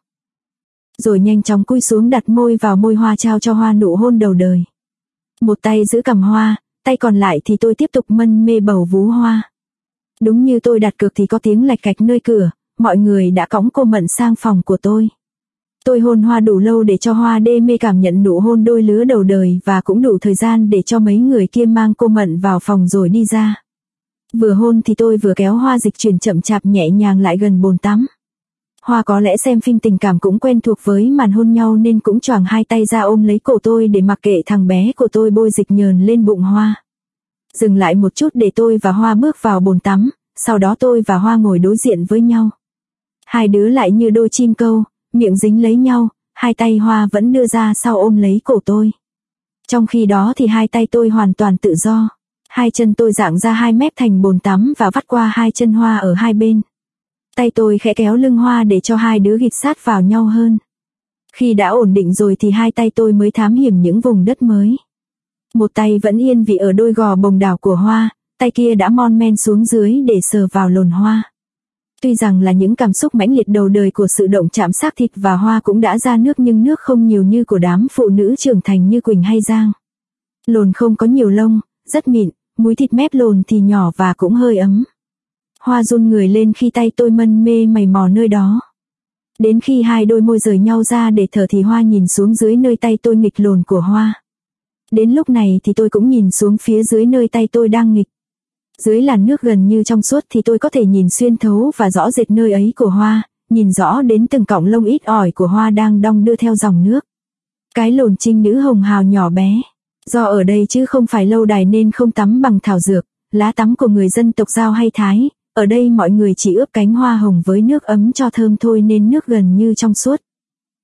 Rồi nhanh chóng cúi xuống đặt môi vào môi Hoa, trao cho Hoa nụ hôn đầu đời. Một tay giữ cằm Hoa, tay còn lại thì tôi tiếp tục mân mê bầu vú Hoa. Đúng như tôi đặt cược thì có tiếng lạch cạch nơi cửa, mọi người đã cõng cô Mận sang phòng của tôi. Tôi hôn Hoa đủ lâu để cho Hoa đê mê cảm nhận nụ hôn đôi lứa đầu đời và cũng đủ thời gian để cho mấy người kia mang cô Mận vào phòng rồi đi ra. Vừa hôn thì tôi vừa kéo Hoa dịch chuyển chậm chạp nhẹ nhàng lại gần bồn tắm. Hoa có lẽ xem phim tình cảm cũng quen thuộc với màn hôn nhau nên cũng choàng hai tay ra ôm lấy cổ tôi để mặc kệ thằng bé của tôi bôi dịch nhờn lên bụng Hoa. Dừng lại một chút để tôi và Hoa bước vào bồn tắm, sau đó tôi và Hoa ngồi đối diện với nhau. Hai đứa lại như đôi chim câu, miệng dính lấy nhau, hai tay Hoa vẫn đưa ra sau ôm lấy cổ tôi. Trong khi đó thì hai tay tôi hoàn toàn tự do. Hai chân tôi giãng ra 2 mét thành bồn tắm và vắt qua hai chân Hoa ở hai bên. Tay tôi khẽ kéo lưng Hoa để cho hai đứa ghịt sát vào nhau hơn. Khi đã ổn định rồi thì hai tay tôi mới thám hiểm những vùng đất mới. Một tay vẫn yên vị ở đôi gò bồng đảo của Hoa, tay kia đã mon men xuống dưới để sờ vào lồn Hoa. Tuy rằng là những cảm xúc mãnh liệt đầu đời của sự động chạm xác thịt và Hoa cũng đã ra nước, nhưng nước không nhiều như của đám phụ nữ trưởng thành như Quỳnh hay Giang. Lồn không có nhiều lông, rất mịn, múi thịt mép lồn thì nhỏ và cũng hơi ấm. Hoa run người lên khi tay tôi mân mê mày mò nơi đó. Đến khi hai đôi môi rời nhau ra để thở thì Hoa nhìn xuống dưới nơi tay tôi nghịch lồn của Hoa. Đến lúc này thì tôi cũng nhìn xuống phía dưới nơi tay tôi đang nghịch. Dưới làn nước gần như trong suốt thì tôi có thể nhìn xuyên thấu và rõ rệt nơi ấy của Hoa, nhìn rõ đến từng cọng lông ít ỏi của Hoa đang đong đưa theo dòng nước. Cái lồn trinh nữ hồng hào nhỏ bé. Do ở đây chứ không phải lâu đài nên không tắm bằng thảo dược, lá tắm của người dân tộc Dao hay Thái. Ở đây mọi người chỉ ướp cánh hoa hồng với nước ấm cho thơm thôi nên nước gần như trong suốt.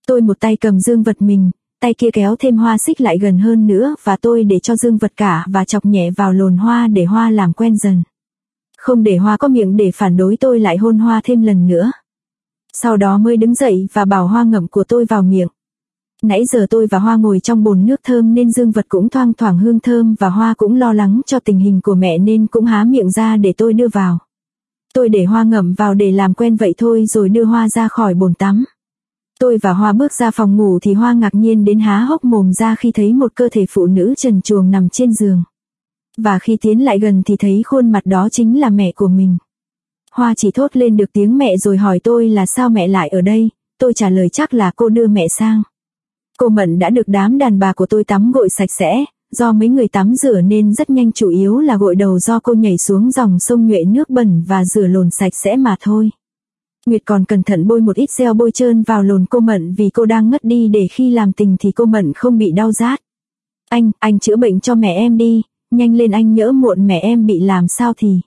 Tôi một tay cầm dương vật mình, tay kia kéo thêm Hoa xích lại gần hơn nữa và tôi để cho dương vật cả và chọc nhẹ vào lồn Hoa để Hoa làm quen dần. Không để Hoa có miệng để phản đối, tôi lại hôn Hoa thêm lần nữa. Sau đó mới đứng dậy và bảo Hoa ngậm của tôi vào miệng. Nãy giờ tôi và Hoa ngồi trong bồn nước thơm nên dương vật cũng thoang thoảng hương thơm và Hoa cũng lo lắng cho tình hình của mẹ nên cũng há miệng ra để tôi đưa vào. Tôi để Hoa ngậm vào để làm quen vậy thôi rồi đưa Hoa ra khỏi bồn tắm. Tôi và Hoa bước ra phòng ngủ thì Hoa ngạc nhiên đến há hốc mồm ra khi thấy một cơ thể phụ nữ trần truồng nằm trên giường. Và khi tiến lại gần thì thấy khuôn mặt đó chính là mẹ của mình. Hoa chỉ thốt lên được tiếng mẹ rồi hỏi tôi là sao mẹ lại ở đây. Tôi trả lời chắc là cô đưa mẹ sang. Cô Mận đã được đám đàn bà của tôi tắm gội sạch sẽ, do mấy người tắm rửa nên rất nhanh, chủ yếu là gội đầu do cô nhảy xuống dòng sông nhuệ nước bẩn và rửa lồn sạch sẽ mà thôi. Nguyệt còn cẩn thận bôi một ít gel bôi trơn vào lồn cô Mận vì cô đang ngất đi để khi làm tình thì cô Mận không bị đau rát. Anh chữa bệnh cho mẹ em đi, nhanh lên anh, nhỡ muộn mẹ em bị làm sao thì.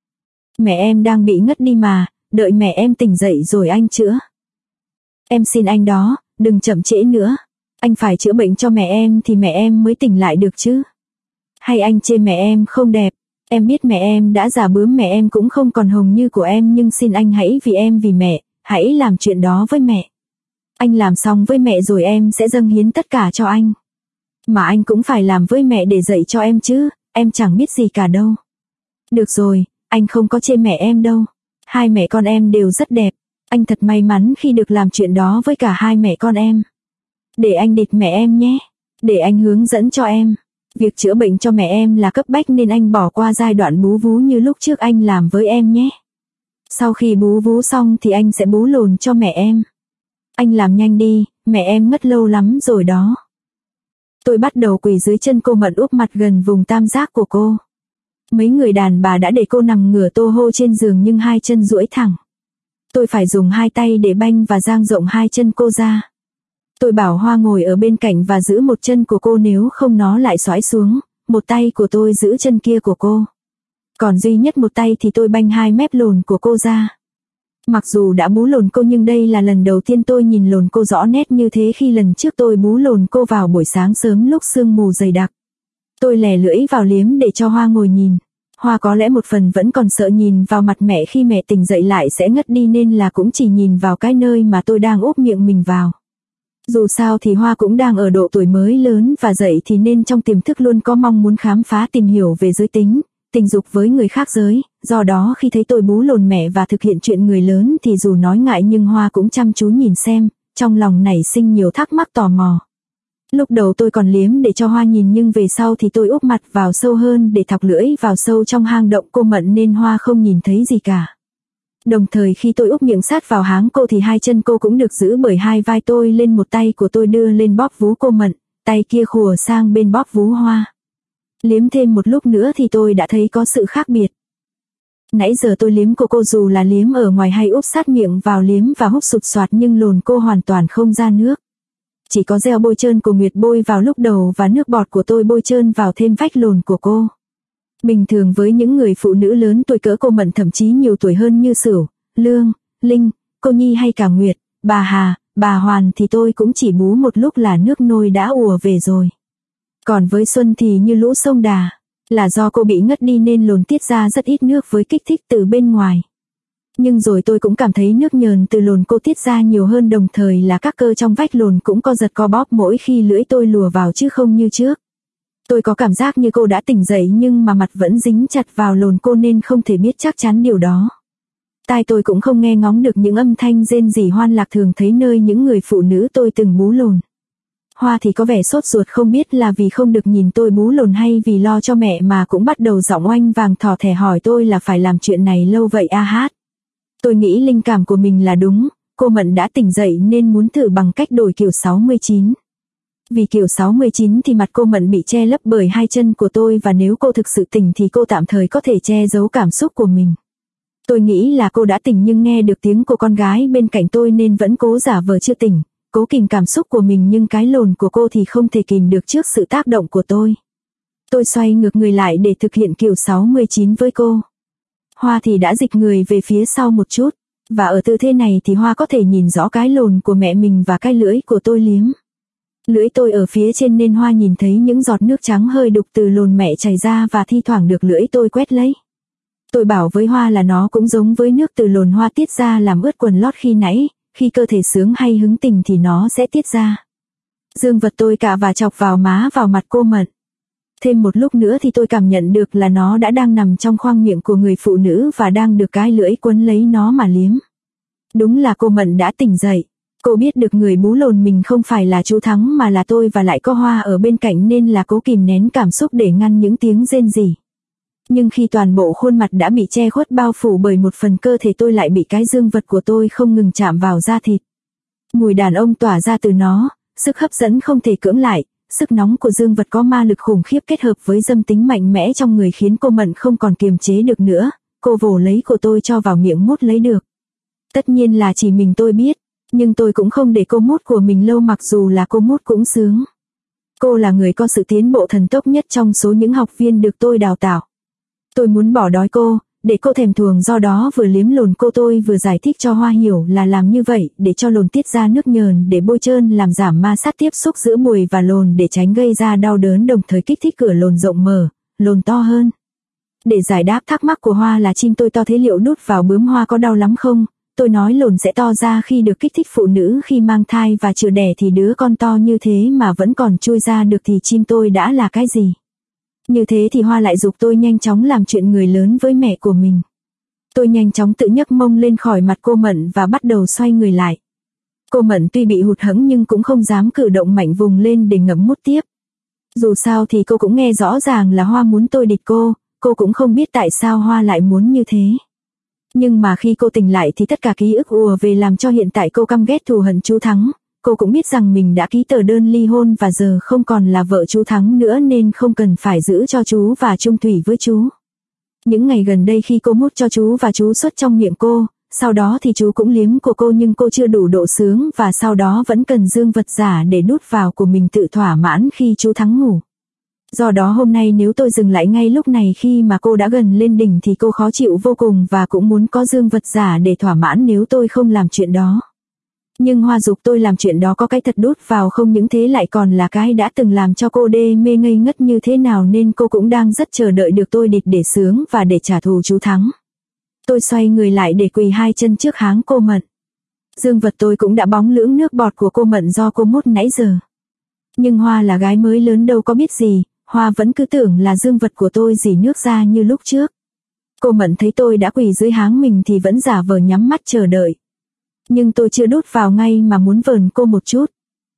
Mẹ em đang bị ngất đi mà, đợi mẹ em tỉnh dậy rồi anh chữa. Em xin anh đó, đừng chậm trễ nữa. Anh phải chữa bệnh cho mẹ em thì mẹ em mới tỉnh lại được chứ. Hay anh chê mẹ em không đẹp. Em biết mẹ em đã già bướm, mẹ em cũng không còn hồng như của em, nhưng xin anh hãy vì em vì mẹ, hãy làm chuyện đó với mẹ. Anh làm xong với mẹ rồi em sẽ dâng hiến tất cả cho anh. Mà anh cũng phải làm với mẹ để dạy cho em chứ, em chẳng biết gì cả đâu. Được rồi, anh không có chê mẹ em đâu. Hai mẹ con em đều rất đẹp. Anh thật may mắn khi được làm chuyện đó với cả hai mẹ con em. Để anh địt mẹ em nhé. Để anh hướng dẫn cho em. Việc chữa bệnh cho mẹ em là cấp bách nên anh bỏ qua giai đoạn bú vú như lúc trước anh làm với em nhé. Sau khi bú vú xong thì anh sẽ bú lồn cho mẹ em. Anh làm nhanh đi, mẹ em ngất lâu lắm rồi đó. Tôi bắt đầu quỳ dưới chân cô Mận úp mặt gần vùng tam giác của cô. Mấy người đàn bà đã để cô nằm ngửa tô hô trên giường nhưng hai chân duỗi thẳng. Tôi phải dùng hai tay để banh và dang rộng hai chân cô ra. Tôi bảo Hoa ngồi ở bên cạnh và giữ một chân của cô, nếu không nó lại xoáy xuống. Một tay của tôi giữ chân kia của cô. Còn duy nhất một tay thì tôi banh hai mép lồn của cô ra. Mặc dù đã bú lồn cô nhưng đây là lần đầu tiên tôi nhìn lồn cô rõ nét như thế, khi lần trước tôi bú lồn cô vào buổi sáng sớm lúc sương mù dày đặc. Tôi lè lưỡi vào liếm để cho Hoa ngồi nhìn. Hoa có lẽ một phần vẫn còn sợ nhìn vào mặt mẹ khi mẹ tỉnh dậy lại sẽ ngất đi nên là cũng chỉ nhìn vào cái nơi mà tôi đang úp miệng mình vào. Dù sao thì Hoa cũng đang ở độ tuổi mới lớn và dậy thì nên trong tiềm thức luôn có mong muốn khám phá tìm hiểu về giới tính, tình dục với người khác giới, do đó khi thấy tôi bú lồn mẹ và thực hiện chuyện người lớn thì dù nói ngại nhưng Hoa cũng chăm chú nhìn xem, trong lòng nảy sinh nhiều thắc mắc tò mò. Lúc đầu tôi còn liếm để cho Hoa nhìn nhưng về sau thì tôi úp mặt vào sâu hơn để thọc lưỡi vào sâu trong hang động cô Mận nên Hoa không nhìn thấy gì cả. Đồng thời khi tôi úp miệng sát vào háng cô thì hai chân cô cũng được giữ bởi hai vai tôi lên, một tay của tôi đưa lên bóp vú cô Mận, tay kia khùa sang bên bóp vú Hoa. Liếm thêm một lúc nữa thì tôi đã thấy có sự khác biệt. Nãy giờ tôi liếm cô dù là liếm ở ngoài hay úp sát miệng vào liếm và hút sụt soạt nhưng lồn cô hoàn toàn không ra nước. Chỉ có gel bôi trơn của Nguyệt bôi vào lúc đầu và nước bọt của tôi bôi trơn vào thêm vách lồn của cô. Bình thường với những người phụ nữ lớn tuổi cỡ cô Mận, thậm chí nhiều tuổi hơn như Sửu, Lương, Linh, cô Nhi hay cả Nguyệt, bà Hà, bà Hoàn thì tôi cũng chỉ bú một lúc là nước nôi đã ùa về rồi. Còn với Xuân thì như lũ sông Đà, là do cô bị ngất đi nên lồn tiết ra rất ít nước với kích thích từ bên ngoài. Nhưng rồi tôi cũng cảm thấy nước nhờn từ lồn cô tiết ra nhiều hơn, đồng thời là các cơ trong vách lồn cũng co giật co bóp mỗi khi lưỡi tôi lùa vào chứ không như trước. Tôi có cảm giác như cô đã tỉnh dậy nhưng mà mặt vẫn dính chặt vào lồn cô nên không thể biết chắc chắn điều đó. Tai tôi cũng không nghe ngóng được những âm thanh rên rỉ hoan lạc thường thấy nơi những người phụ nữ tôi từng bú lồn. Hoa thì có vẻ sốt ruột, không biết là vì không được nhìn tôi bú lồn hay vì lo cho mẹ mà cũng bắt đầu giọng oanh vàng thỏ thẻ hỏi tôi là phải làm chuyện này lâu vậy a hát. Tôi nghĩ linh cảm của mình là đúng, cô Mận đã tỉnh dậy nên muốn thử bằng cách đổi kiểu 69. Vì kiểu 69 thì mặt cô Mận bị che lấp bởi hai chân của tôi và nếu cô thực sự tỉnh thì cô tạm thời có thể che giấu cảm xúc của mình. Tôi nghĩ là cô đã tỉnh nhưng nghe được tiếng của con gái bên cạnh tôi nên vẫn cố giả vờ chưa tỉnh, cố kìm cảm xúc của mình nhưng cái lồn của cô thì không thể kìm được trước sự tác động của tôi. Tôi xoay ngược người lại để thực hiện kiểu 69 với cô. Hoa thì đã dịch người về phía sau một chút. Và ở tư thế này thì Hoa có thể nhìn rõ cái lồn của mẹ mình và cái lưỡi của tôi liếm. Lưỡi tôi ở phía trên nên Hoa nhìn thấy những giọt nước trắng hơi đục từ lồn mẹ chảy ra và thi thoảng được lưỡi tôi quét lấy. Tôi bảo với Hoa là nó cũng giống với nước từ lồn Hoa tiết ra làm ướt quần lót khi nãy, khi cơ thể sướng hay hứng tình thì nó sẽ tiết ra. Dương vật tôi cạ và chọc vào má vào mặt cô Mận. Thêm một lúc nữa thì tôi cảm nhận được là nó đã đang nằm trong khoang miệng của người phụ nữ và đang được cái lưỡi quấn lấy nó mà liếm. Đúng là cô Mận đã tỉnh dậy. Cô biết được người bú lồn mình không phải là chú Thắng mà là tôi và lại có Hoa ở bên cạnh nên là cố kìm nén cảm xúc để ngăn những tiếng rên rỉ. Nhưng khi toàn bộ khuôn mặt đã bị che khuất bao phủ bởi một phần cơ thể tôi lại bị cái dương vật của tôi không ngừng chạm vào da thịt. Mùi đàn ông tỏa ra từ nó, sức hấp dẫn không thể cưỡng lại, sức nóng của dương vật có ma lực khủng khiếp kết hợp với dâm tính mạnh mẽ trong người khiến cô Mận không còn kiềm chế được nữa, cô vồ lấy của tôi cho vào miệng mút lấy được. Tất nhiên là chỉ mình tôi biết, nhưng tôi cũng không để cô mút của mình lâu mặc dù là cô mút cũng sướng. Cô là người có sự tiến bộ thần tốc nhất trong số những học viên được tôi đào tạo. Tôi muốn bỏ đói cô, để cô thèm thuồng do đó vừa liếm lồn cô tôi vừa giải thích cho Hoa hiểu là làm như vậy để cho lồn tiết ra nước nhờn để bôi trơn làm giảm ma sát tiếp xúc giữa bùi và lồn để tránh gây ra đau đớn đồng thời kích thích cửa lồn rộng mở, lồn to hơn. Để giải đáp thắc mắc của Hoa là chim tôi to thế liệu đút vào bướm Hoa có đau lắm không? Tôi nói lồn sẽ to ra khi được kích thích phụ nữ khi mang thai và chữa đẻ thì đứa con to như thế mà vẫn còn chui ra được thì chim tôi đã là cái gì? Như thế thì Hoa lại giục tôi nhanh chóng làm chuyện người lớn với mẹ của mình. Tôi nhanh chóng tự nhấc mông lên khỏi mặt cô Mận và bắt đầu xoay người lại. Cô Mận tuy bị hụt hẫng nhưng cũng không dám cử động mạnh vùng lên để ngậm mút tiếp. Dù sao thì cô cũng nghe rõ ràng là Hoa muốn tôi địch cô cũng không biết tại sao Hoa lại muốn như thế. Nhưng mà khi cô tỉnh lại thì tất cả ký ức ùa về làm cho hiện tại cô căm ghét thù hận chú Thắng. Cô cũng biết rằng mình đã ký tờ đơn ly hôn và giờ không còn là vợ chú Thắng nữa nên không cần phải giữ cho chú và chung thủy với chú. Những ngày gần đây khi cô mút cho chú và chú xuất trong miệng cô, sau đó thì chú cũng liếm của cô nhưng cô chưa đủ độ sướng và sau đó vẫn cần dương vật giả để đút vào của mình tự thỏa mãn khi chú Thắng ngủ. Do đó hôm nay nếu tôi dừng lại ngay lúc này khi mà cô đã gần lên đỉnh thì cô khó chịu vô cùng và cũng muốn có dương vật giả để thỏa mãn nếu tôi không làm chuyện đó. Nhưng Hoa giục tôi làm chuyện đó có cái thật đút vào không những thế lại còn là cái đã từng làm cho cô đê mê ngây ngất như thế nào nên cô cũng đang rất chờ đợi được tôi địch để sướng và để trả thù chú Thắng. Tôi xoay người lại để quỳ hai chân trước háng cô Mận. Dương vật tôi cũng đã bóng lưỡng nước bọt của cô Mận do cô mút nãy giờ. Nhưng Hoa là gái mới lớn đâu có biết gì, Hoa vẫn cứ tưởng là dương vật của tôi rỉ nước ra như lúc trước. Cô Mận thấy tôi đã quỳ dưới háng mình thì vẫn giả vờ nhắm mắt chờ đợi. Nhưng tôi chưa đút vào ngay mà muốn vờn cô một chút.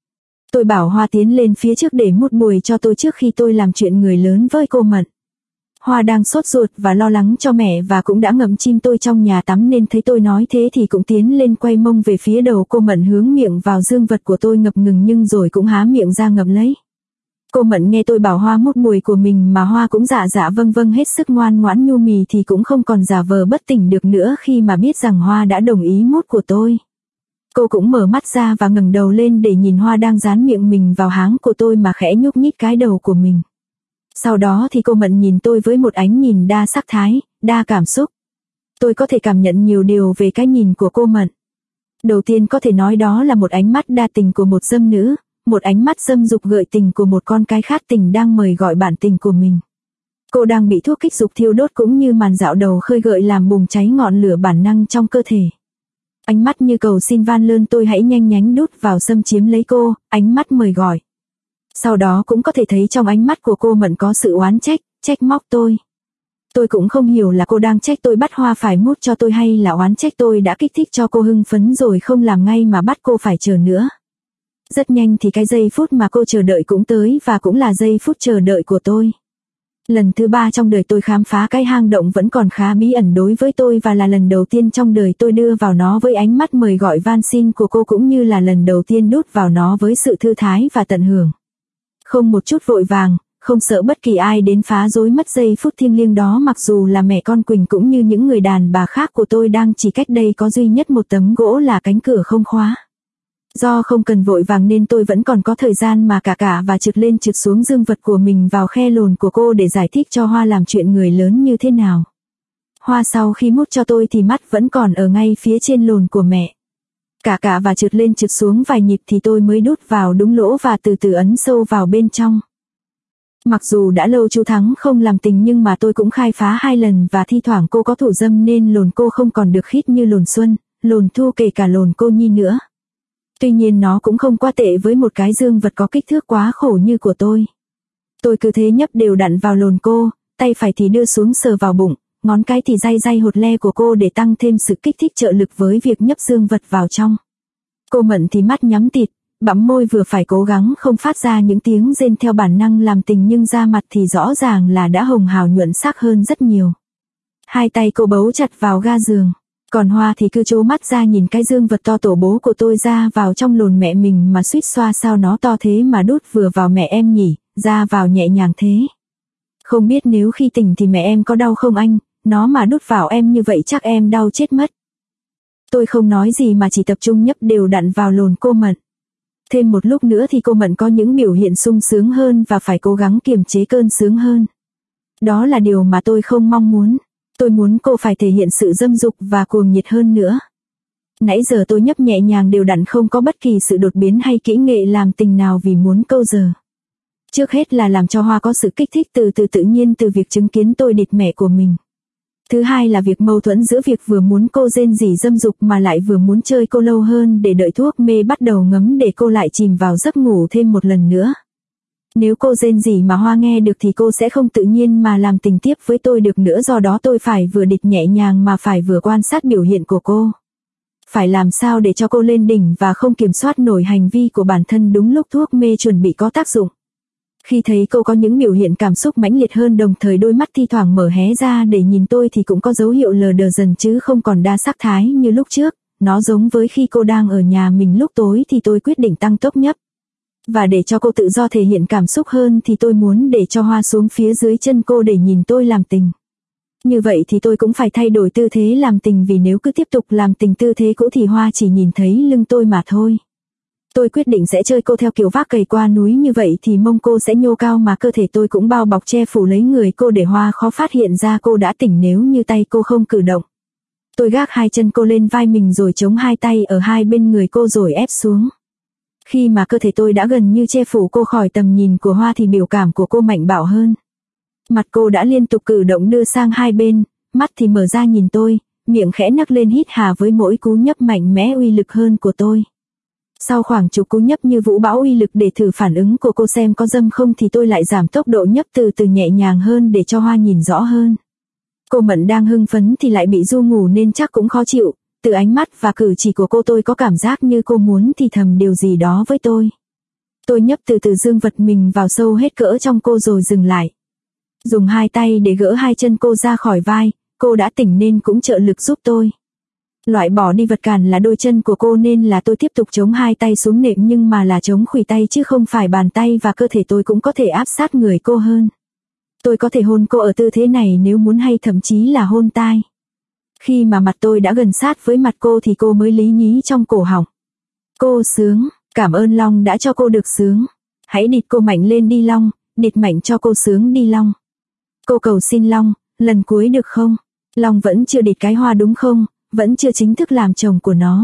Tôi bảo Hoa tiến lên phía trước để mút bùi cho tôi trước khi tôi làm chuyện người lớn với cô Mận. Hoa đang sốt ruột và lo lắng cho mẹ và cũng đã ngậm chim tôi trong nhà tắm nên thấy tôi nói thế thì cũng tiến lên quay mông về phía đầu cô Mận hướng miệng vào dương vật của tôi ngập ngừng nhưng rồi cũng há miệng ra ngậm lấy. Cô Mận nghe tôi bảo Hoa mút bùi của mình mà Hoa cũng dạ dạ vâng vâng hết sức ngoan ngoãn nhu mì thì cũng không còn giả vờ bất tỉnh được nữa khi mà biết rằng Hoa đã đồng ý mút của tôi. Cô cũng mở mắt ra và ngẩng đầu lên để nhìn Hoa đang dán miệng mình vào háng của tôi mà khẽ nhúc nhích cái đầu của mình. Sau đó thì cô Mận nhìn tôi với một ánh nhìn đa sắc thái, đa cảm xúc. Tôi có thể cảm nhận nhiều điều về cái nhìn của cô Mận. Đầu tiên có thể nói đó là một ánh mắt đa tình của một dâm nữ, một ánh mắt dâm dục gợi tình của một con cái khát tình đang mời gọi bản tình của mình. Cô đang bị thuốc kích dục thiêu đốt cũng như màn dạo đầu khơi gợi làm bùng cháy ngọn lửa bản năng trong cơ thể. Ánh mắt như cầu xin van lơn tôi hãy nhanh nhánh đút vào xâm chiếm lấy cô, ánh mắt mời gọi. Sau đó cũng có thể thấy trong ánh mắt của cô Mận có sự oán trách, trách móc tôi. Tôi cũng không hiểu là cô đang trách tôi bắt Hoa phải mút cho tôi hay là oán trách tôi đã kích thích cho cô hưng phấn rồi không làm ngay mà bắt cô phải chờ nữa. Rất nhanh thì cái giây phút mà cô chờ đợi cũng tới và cũng là giây phút chờ đợi của tôi. Lần thứ 3 trong đời tôi khám phá cái hang động vẫn còn khá bí ẩn đối với tôi và là lần đầu tiên trong đời tôi đưa vào nó với ánh mắt mời gọi van xin của cô cũng như là lần đầu tiên đút vào nó với sự thư thái và tận hưởng. Không một chút vội vàng, không sợ bất kỳ ai đến phá rối mất giây phút thiêng liêng đó mặc dù là mẹ con Quỳnh cũng như những người đàn bà khác của tôi đang chỉ cách đây có duy nhất một tấm gỗ là cánh cửa không khóa. Do không cần vội vàng nên tôi vẫn còn có thời gian mà cả và trượt lên trượt xuống dương vật của mình vào khe lồn của cô để giải thích cho Hoa làm chuyện người lớn như thế nào. Hoa sau khi mút cho tôi thì mắt vẫn còn ở ngay phía trên lồn của mẹ. Cả và trượt lên trượt xuống vài nhịp thì tôi mới đút vào đúng lỗ và từ từ ấn sâu vào bên trong. Mặc dù đã lâu chú Thắng không làm tình nhưng mà tôi cũng khai phá 2 lần và thi thoảng cô có thủ dâm nên lồn cô không còn được khít như lồn Xuân, lồn Thu kể cả lồn cô Nhi nữa. Tuy nhiên nó cũng không quá tệ với một cái dương vật có kích thước quá khổ như của tôi. Tôi cứ thế nhấp đều đặn vào lồn cô, tay phải thì đưa xuống sờ vào bụng, ngón cái thì day hột le của cô để tăng thêm sự kích thích trợ lực với việc nhấp dương vật vào trong. Cô Mận thì mắt nhắm tịt, bặm môi vừa phải cố gắng không phát ra những tiếng rên theo bản năng làm tình nhưng da mặt thì rõ ràng là đã hồng hào nhuận sắc hơn rất nhiều. 2 tay cô bấu chặt vào ga giường, còn Hoa thì cứ trố mắt ra nhìn cái dương vật to tổ bố của tôi ra vào trong lồn mẹ mình mà suýt xoa sao nó to thế mà đút vừa vào mẹ em nhỉ, ra vào nhẹ nhàng thế. Không biết nếu khi tỉnh thì mẹ em có đau không anh, nó mà đút vào em như vậy chắc em đau chết mất. Tôi không nói gì mà chỉ tập trung nhấp đều đặn vào lồn cô Mận. Thêm một lúc nữa thì cô Mận có những biểu hiện sung sướng hơn và phải cố gắng kiềm chế cơn sướng hơn. Đó là điều mà tôi không mong muốn. Tôi muốn cô phải thể hiện sự dâm dục và cuồng nhiệt hơn nữa. Nãy giờ tôi nhấp nhẹ nhàng đều đặn không có bất kỳ sự đột biến hay kỹ nghệ làm tình nào vì muốn câu giờ. Trước hết là làm cho Hoa có sự kích thích từ tự nhiên từ việc chứng kiến tôi địt mẹ của mình. Thứ hai là việc mâu thuẫn giữa việc vừa muốn cô rên rỉ dâm dục mà lại vừa muốn chơi cô lâu hơn để đợi thuốc mê bắt đầu ngấm để cô lại chìm vào giấc ngủ thêm một lần nữa. Nếu cô rên rỉ mà Hoa nghe được thì cô sẽ không tự nhiên mà làm tình tiếp với tôi được nữa, do đó tôi phải vừa địt nhẹ nhàng mà phải vừa quan sát biểu hiện của cô. Phải làm sao để cho cô lên đỉnh và không kiểm soát nổi hành vi của bản thân đúng lúc thuốc mê chuẩn bị có tác dụng. Khi thấy cô có những biểu hiện cảm xúc mãnh liệt hơn đồng thời đôi mắt thi thoảng mở hé ra để nhìn tôi thì cũng có dấu hiệu lờ đờ dần chứ không còn đa sắc thái như lúc trước. Nó giống với khi cô đang ở nhà mình lúc tối thì tôi quyết định tăng tốc nhấp. Và để cho cô tự do thể hiện cảm xúc hơn thì tôi muốn để cho Hoa xuống phía dưới chân cô để nhìn tôi làm tình. Như vậy thì tôi cũng phải thay đổi tư thế làm tình vì nếu cứ tiếp tục làm tình tư thế cũ thì Hoa chỉ nhìn thấy lưng tôi mà thôi. Tôi quyết định sẽ chơi cô theo kiểu vác cày qua núi, như vậy thì mông cô sẽ nhô cao mà cơ thể tôi cũng bao bọc che phủ lấy người cô để Hoa khó phát hiện ra cô đã tỉnh nếu như tay cô không cử động. Tôi gác 2 chân cô lên vai mình rồi chống 2 tay ở hai bên người cô rồi ép xuống. Khi mà cơ thể tôi đã gần như che phủ cô khỏi tầm nhìn của Hoa thì biểu cảm của cô mạnh bạo hơn. Mặt cô đã liên tục cử động đưa sang hai bên, mắt thì mở ra nhìn tôi, miệng khẽ nấc lên hít hà với mỗi cú nhấp mạnh mẽ uy lực hơn của tôi. Sau khoảng chục cú nhấp như vũ bão uy lực để thử phản ứng của cô xem có dâm không thì tôi lại giảm tốc độ nhấp từ từ nhẹ nhàng hơn để cho Hoa nhìn rõ hơn. Cô Mận đang hưng phấn thì lại bị ru ngủ nên chắc cũng khó chịu, từ ánh mắt và cử chỉ của cô tôi có cảm giác như cô muốn thì thầm điều gì đó với tôi. Tôi nhấp từ từ dương vật mình vào sâu hết cỡ trong cô rồi dừng lại. Dùng 2 tay để gỡ 2 chân cô ra khỏi vai, cô đã tỉnh nên cũng trợ lực giúp tôi. Loại bỏ đi vật cản là đôi chân của cô nên là tôi tiếp tục chống 2 tay xuống nệm nhưng mà là chống khuỷu tay chứ không phải bàn tay, và cơ thể tôi cũng có thể áp sát người cô hơn. Tôi có thể hôn cô ở tư thế này nếu muốn hay thậm chí là hôn tai. Khi mà mặt tôi đã gần sát với mặt cô thì cô mới lý nhí trong cổ họng. Cô sướng, cảm ơn Long đã cho cô được sướng. Hãy địt cô mạnh lên đi Long, địt mạnh cho cô sướng đi Long. Cô cầu xin Long, lần cuối được không? Long vẫn chưa địt cái Hoa đúng không? Vẫn chưa chính thức làm chồng của nó.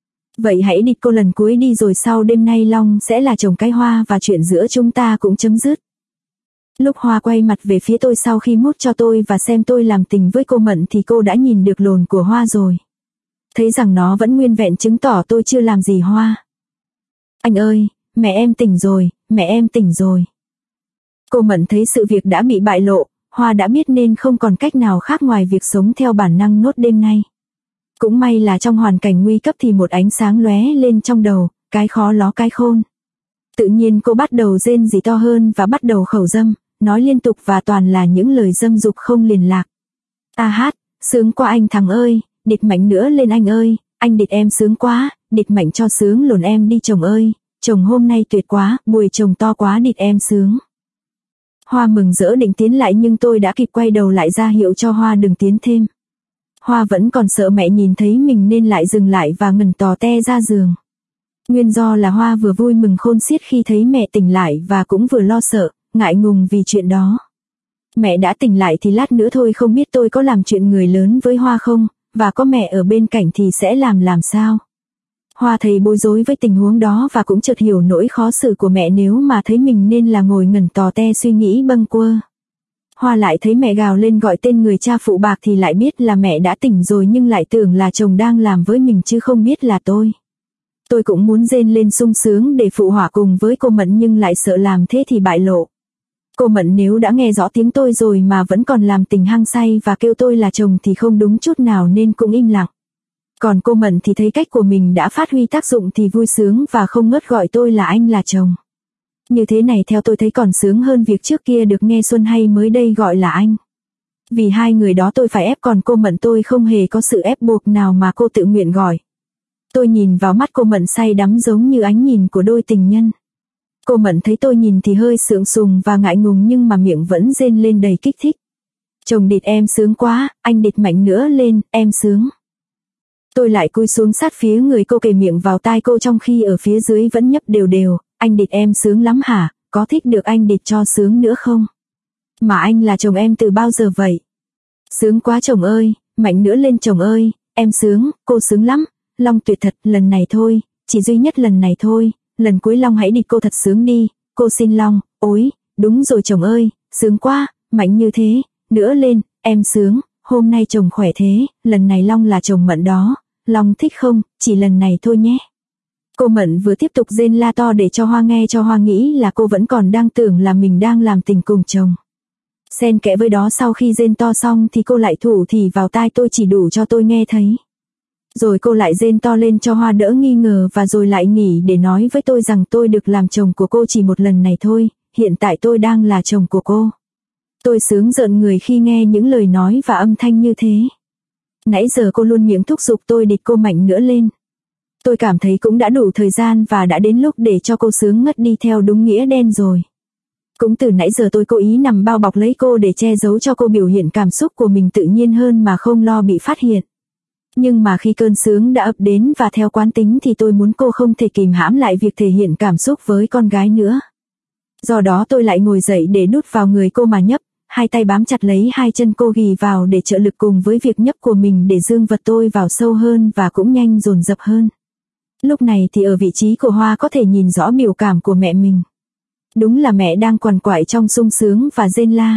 Vậy hãy địt cô lần cuối đi rồi sau đêm nay Long sẽ là chồng cái Hoa và chuyện giữa chúng ta cũng chấm dứt. Lúc Hoa quay mặt về phía tôi sau khi mút cho tôi và xem tôi làm tình với cô Mận thì cô đã nhìn được lồn của Hoa rồi. Thấy rằng nó vẫn nguyên vẹn chứng tỏ tôi chưa làm gì Hoa. Anh ơi, mẹ em tỉnh rồi, mẹ em tỉnh rồi. Cô Mận thấy sự việc đã bị bại lộ, Hoa đã biết nên không còn cách nào khác ngoài việc sống theo bản năng nốt đêm nay. Cũng may là trong hoàn cảnh nguy cấp thì một ánh sáng lóe lên trong đầu, cái khó ló cái khôn. Tự nhiên cô bắt đầu rên rỉ to hơn và bắt đầu khẩu dâm, nói liên tục và toàn là những lời dâm dục không liền lạc. A hát, sướng quá anh thằng ơi, địt mạnh nữa lên anh ơi, anh địt em sướng quá, địt mạnh cho sướng lồn em đi chồng ơi, chồng hôm nay tuyệt quá, bùi chồng to quá địt em sướng. Hoa mừng rỡ định tiến lại nhưng tôi đã kịp quay đầu lại ra hiệu cho Hoa đừng tiến thêm. Hoa vẫn còn sợ mẹ nhìn thấy mình nên lại dừng lại và ngẩn tò te ra giường. Nguyên do là Hoa vừa vui mừng khôn xiết khi thấy mẹ tỉnh lại và cũng vừa lo sợ, ngại ngùng vì chuyện đó. Mẹ đã tỉnh lại thì lát nữa thôi không biết tôi có làm chuyện người lớn với Hoa không, và có mẹ ở bên cạnh thì sẽ làm sao. Hoa thấy bối rối với tình huống đó và cũng chợt hiểu nỗi khó xử của mẹ nếu mà thấy mình nên là ngồi ngẩn tò te suy nghĩ bâng quơ. Hoa lại thấy mẹ gào lên gọi tên người cha phụ bạc thì lại biết là mẹ đã tỉnh rồi nhưng lại tưởng là chồng đang làm với mình chứ không biết là tôi. Tôi cũng muốn rên lên sung sướng để phụ họa cùng với cô Mận nhưng lại sợ làm thế thì bại lộ. Cô Mận nếu đã nghe rõ tiếng tôi rồi mà vẫn còn làm tình hăng say và kêu tôi là chồng thì không đúng chút nào nên cũng im lặng. Còn cô Mận thì thấy cách của mình đã phát huy tác dụng thì vui sướng và không ngớt gọi tôi là anh là chồng. Như thế này theo tôi thấy còn sướng hơn việc trước kia được nghe Xuân hay mới đây gọi là anh. Vì hai người đó tôi phải ép còn cô Mận tôi không hề có sự ép buộc nào mà cô tự nguyện gọi. Tôi nhìn vào mắt cô Mận say đắm giống như ánh nhìn của đôi tình nhân. Cô Mận thấy tôi nhìn thì hơi sượng sùng và ngại ngùng nhưng mà miệng vẫn rên lên đầy kích thích. Chồng địt em sướng quá, anh địt mạnh nữa lên, em sướng. Tôi lại cúi xuống sát phía người cô kề miệng vào tai cô trong khi ở phía dưới vẫn nhấp đều đều, anh địt em sướng lắm hả, có thích được anh địt cho sướng nữa không? Mà anh là chồng em từ bao giờ vậy? Sướng quá chồng ơi, mạnh nữa lên chồng ơi, em sướng, cô sướng lắm, Long tuyệt thật, lần này thôi, chỉ duy nhất lần này thôi, lần cuối Long hãy địt cô thật sướng đi, cô xin Long, ối, đúng rồi chồng ơi, sướng quá, mạnh như thế, nữa lên, em sướng, hôm nay chồng khỏe thế, lần này Long là chồng Mận đó, Long thích không, chỉ lần này thôi nhé. Cô Mận vừa tiếp tục rên la to để cho Hoa nghe cho Hoa nghĩ là cô vẫn còn đang tưởng là mình đang làm tình cùng chồng. Xen kẽ với đó sau khi rên to xong thì cô lại thủ thì vào tai tôi chỉ đủ cho tôi nghe thấy. Rồi cô lại rên to lên cho Hoa đỡ nghi ngờ và rồi lại nghỉ để nói với tôi rằng tôi được làm chồng của cô chỉ một lần này thôi, hiện tại tôi đang là chồng của cô. Tôi sướng rợn người khi nghe những lời nói và âm thanh như thế. Nãy giờ cô luôn miệng thúc giục tôi địt cô mạnh nữa lên. Tôi cảm thấy cũng đã đủ thời gian và đã đến lúc để cho cô sướng ngất đi theo đúng nghĩa đen rồi. Cũng từ nãy giờ tôi cố ý nằm bao bọc lấy cô để che giấu cho cô biểu hiện cảm xúc của mình tự nhiên hơn mà không lo bị phát hiện. Nhưng mà khi cơn sướng đã ập đến và theo quán tính thì tôi muốn cô không thể kìm hãm lại việc thể hiện cảm xúc với con gái nữa. Do đó tôi lại ngồi dậy để đút vào người cô mà nhấp, hai tay bám chặt lấy hai chân cô ghì vào để trợ lực cùng với việc nhấp của mình để dương vật tôi vào sâu hơn và cũng nhanh dồn dập hơn. Lúc này thì ở vị trí của Hoa có thể nhìn rõ biểu cảm của mẹ mình. Đúng là mẹ đang quằn quại trong sung sướng và rên la.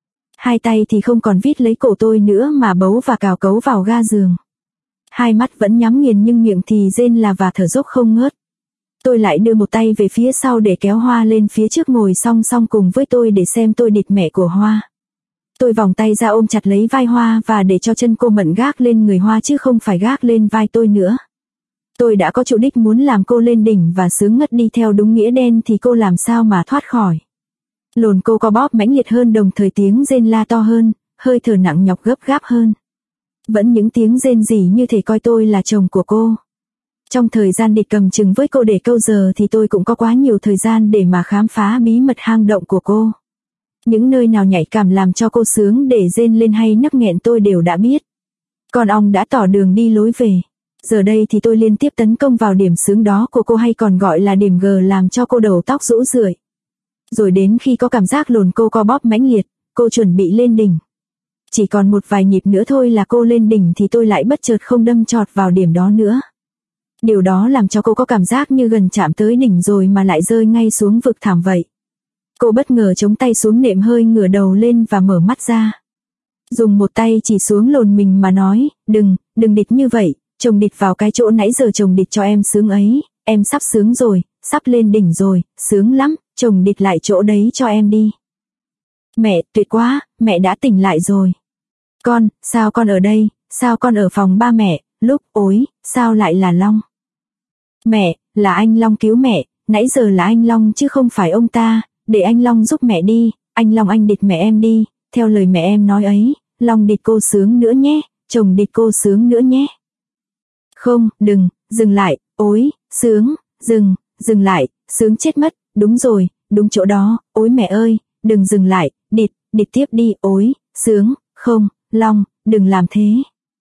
Hai tay thì không còn vít lấy cổ tôi nữa mà bấu và cào cấu vào ga giường. Hai mắt vẫn nhắm nghiền nhưng miệng thì rên la và thở dốc không ngớt. Tôi lại đưa một tay về phía sau để kéo Hoa lên phía trước ngồi song song cùng với tôi để xem tôi địt mẹ của Hoa. Tôi vòng tay ra ôm chặt lấy vai Hoa và để cho chân cô Mận gác lên người Hoa chứ không phải gác lên vai tôi nữa. Tôi đã có chủ đích muốn làm cô lên đỉnh và sướng ngất đi theo đúng nghĩa đen thì cô làm sao mà thoát khỏi. Lồn cô co bóp mãnh liệt hơn đồng thời tiếng rên la to hơn, hơi thở nặng nhọc gấp gáp hơn. Vẫn những tiếng rên rỉ như thể coi tôi là chồng của cô. Trong thời gian địt cầm chừng với cô để câu giờ thì tôi cũng có quá nhiều thời gian để mà khám phá bí mật hang động của cô. Những nơi nào nhạy cảm làm cho cô sướng để rên lên hay nấc nghẹn tôi đều đã biết. Con ong đã tỏ đường đi lối về. Giờ đây thì tôi liên tiếp tấn công vào điểm sướng đó của cô hay còn gọi là điểm G làm cho cô đầu tóc rũ rượi. Rồi đến khi có cảm giác lồn cô co bóp mãnh liệt, cô chuẩn bị lên đỉnh. Chỉ còn một vài nhịp nữa thôi là cô lên đỉnh thì tôi lại bất chợt không đâm chọt vào điểm đó nữa. Điều đó làm cho cô có cảm giác như gần chạm tới đỉnh rồi mà lại rơi ngay xuống vực thẳm vậy. Cô bất ngờ chống tay xuống nệm hơi ngửa đầu lên và mở mắt ra. Dùng một tay chỉ xuống lồn mình mà nói, đừng địt như vậy, chồng địt vào cái chỗ nãy giờ chồng địt cho em sướng ấy, em sắp sướng rồi, sắp lên đỉnh rồi, sướng lắm, chồng địt lại chỗ đấy cho em đi. Mẹ, tuyệt quá, mẹ đã tỉnh lại rồi. Con, sao con ở đây, sao con ở phòng ba mẹ, lúc, ối, sao lại là Long? Mẹ, là anh Long cứu mẹ, nãy giờ là anh Long chứ không phải ông ta, để anh Long giúp mẹ đi, anh Long anh địt mẹ em đi, theo lời mẹ em nói ấy, Long địt cô sướng nữa nhé, chồng địt cô sướng nữa nhé. Không, đừng, dừng lại, ối, sướng, dừng lại, sướng chết mất, đúng rồi, đúng chỗ đó, ối mẹ ơi, đừng dừng lại, địt tiếp đi, ối, sướng, không, Long, đừng làm thế.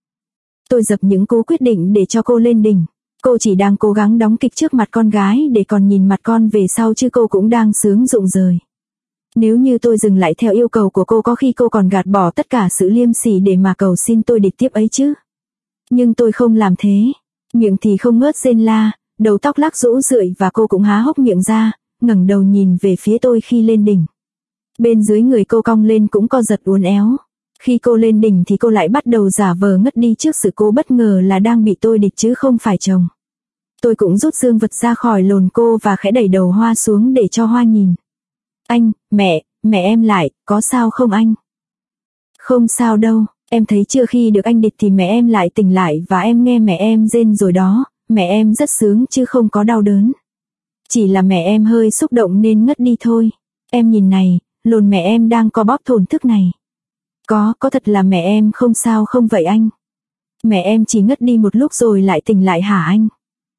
Tôi dập những cú quyết định để cho cô lên đỉnh. Cô chỉ đang cố gắng đóng kịch trước mặt con gái để còn nhìn mặt con về sau chứ cô cũng đang sướng rụng rời. Nếu như tôi dừng lại theo yêu cầu của cô có khi cô còn gạt bỏ tất cả sự liêm sỉ để mà cầu xin tôi địch tiếp ấy chứ. Nhưng tôi không làm thế. Miệng thì không ngớt rên la, đầu tóc lắc rũ rượi và cô cũng há hốc miệng ra, ngẩng đầu nhìn về phía tôi khi lên đỉnh. Bên dưới người cô cong lên cũng co giật uốn éo. Khi cô lên đỉnh thì cô lại bắt đầu giả vờ ngất đi trước sự cố bất ngờ là đang bị tôi địch chứ không phải chồng. Tôi cũng rút dương vật ra khỏi lồn cô và khẽ đẩy đầu Hoa xuống để cho Hoa nhìn. Anh, mẹ em lại, có sao không anh? Không sao đâu, em thấy chưa, khi được anh địch thì mẹ em lại tỉnh lại và em nghe mẹ em rên rồi đó, mẹ em rất sướng chứ không có đau đớn. Chỉ là mẹ em hơi xúc động nên ngất đi thôi. Em nhìn này, lồn mẹ em đang co bóp thổn thức này. Có thật là mẹ em không sao không vậy anh? Mẹ em chỉ ngất đi một lúc rồi lại tỉnh lại hả anh?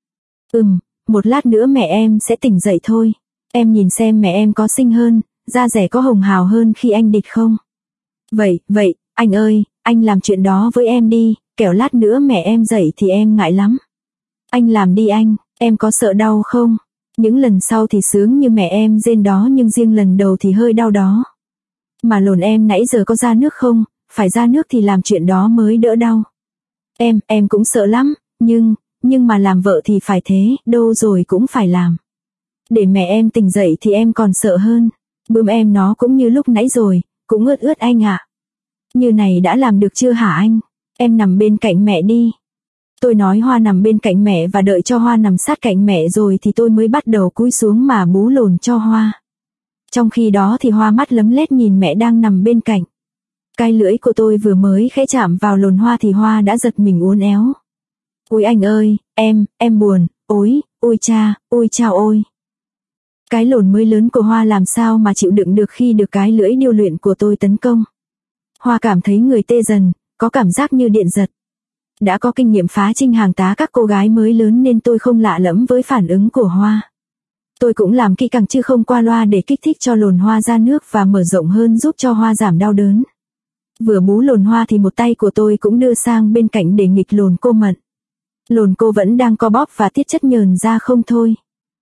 Một lát nữa mẹ em sẽ tỉnh dậy thôi. Em nhìn xem mẹ em có xinh hơn, da dẻ có hồng hào hơn khi anh địch không? Vậy, anh ơi, anh làm chuyện đó với em đi, kẻo lát nữa mẹ em dậy thì em ngại lắm. Anh làm đi anh, em có sợ đau không? Những lần sau thì sướng như mẹ em rên đó, nhưng riêng lần đầu thì hơi đau đó. Mà lồn em nãy giờ có ra nước không? Phải ra nước thì làm chuyện đó mới đỡ đau. Em cũng sợ lắm, nhưng mà làm vợ thì phải thế, đâu rồi cũng phải làm. Để mẹ em tỉnh dậy thì em còn sợ hơn. Bướm em nó cũng như lúc nãy rồi, cũng ướt anh ạ. Như này đã làm được chưa hả anh? Em nằm bên cạnh mẹ đi. Tôi nói Hoa nằm bên cạnh mẹ và đợi cho Hoa nằm sát cạnh mẹ rồi thì tôi mới bắt đầu cúi xuống mà bú lồn cho Hoa. Trong khi đó thì Hoa mắt lấm lét nhìn mẹ đang nằm bên cạnh. Cái lưỡi của tôi vừa mới khẽ chạm vào lồn Hoa thì Hoa đã giật mình uốn éo. Ôi anh ơi, em buồn, ôi cha, ôi chao ôi. Cái lồn mới lớn của Hoa làm sao mà chịu đựng được khi được cái lưỡi điêu luyện của tôi tấn công. Hoa cảm thấy người tê dần, có cảm giác như điện giật. Đã có kinh nghiệm phá trinh hàng tá các cô gái mới lớn nên tôi không lạ lẫm với phản ứng của Hoa. Tôi cũng làm kỹ càng chứ không qua loa để kích thích cho lồn Hoa ra nước và mở rộng hơn giúp cho Hoa giảm đau đớn. Vừa bú lồn Hoa thì một tay của tôi cũng đưa sang bên cạnh để nghịch lồn cô Mận. Lồn cô vẫn đang co bóp và tiết chất nhờn ra không thôi.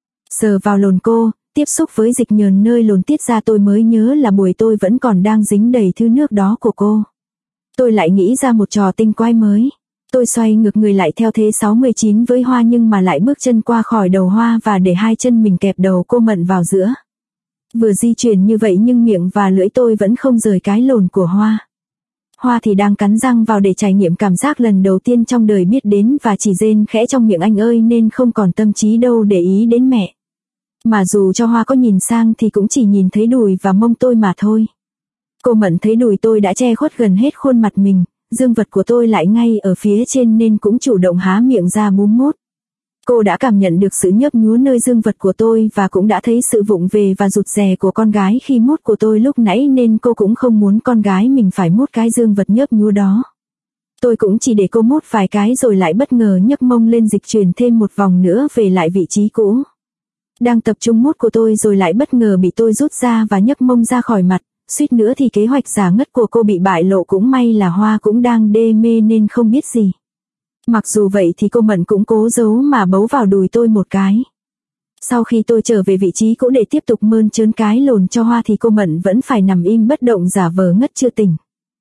Sờ vào lồn cô, tiếp xúc với dịch nhờn nơi lồn tiết ra tôi mới nhớ là buổi tôi vẫn còn đang dính đầy thứ nước đó của cô. Tôi lại nghĩ ra một trò tinh quái mới. Tôi xoay ngược người lại theo thế 69 với Hoa nhưng mà lại bước chân qua khỏi đầu Hoa và để hai chân mình kẹp đầu cô Mận vào giữa. Vừa di chuyển như vậy nhưng miệng và lưỡi tôi vẫn không rời cái lồn của Hoa. Hoa thì đang cắn răng vào để trải nghiệm cảm giác lần đầu tiên trong đời biết đến và chỉ rên khẽ trong miệng anh ơi nên không còn tâm trí đâu để ý đến mẹ. Mà dù cho Hoa có nhìn sang thì cũng chỉ nhìn thấy đùi và mông tôi mà thôi. Cô Mận thấy đùi tôi đã che khuất gần hết khuôn mặt mình, dương vật của tôi lại ngay ở phía trên nên cũng chủ động há miệng ra búm mút. Cô đã cảm nhận được sự nhấp nhúa nơi dương vật của tôi và cũng đã thấy sự vụng về và rụt rè của con gái khi mút của tôi lúc nãy nên cô cũng không muốn con gái mình phải mút cái dương vật nhấp nhúa đó. Tôi cũng chỉ để cô mút vài cái rồi lại bất ngờ nhấc mông lên dịch chuyển thêm một vòng nữa về lại vị trí cũ. Đang tập trung mút của tôi rồi lại bất ngờ bị tôi rút ra và nhấc mông ra khỏi mặt, suýt nữa thì kế hoạch giả ngất của cô bị bại lộ, cũng may là Hoa cũng đang đê mê nên không biết gì. Mặc dù vậy thì cô Mận cũng cố giấu mà bấu vào đùi tôi một cái. Sau khi tôi trở về vị trí cũ để tiếp tục mơn trớn cái lồn cho Hoa thì cô Mận vẫn phải nằm im bất động giả vờ ngất chưa tỉnh.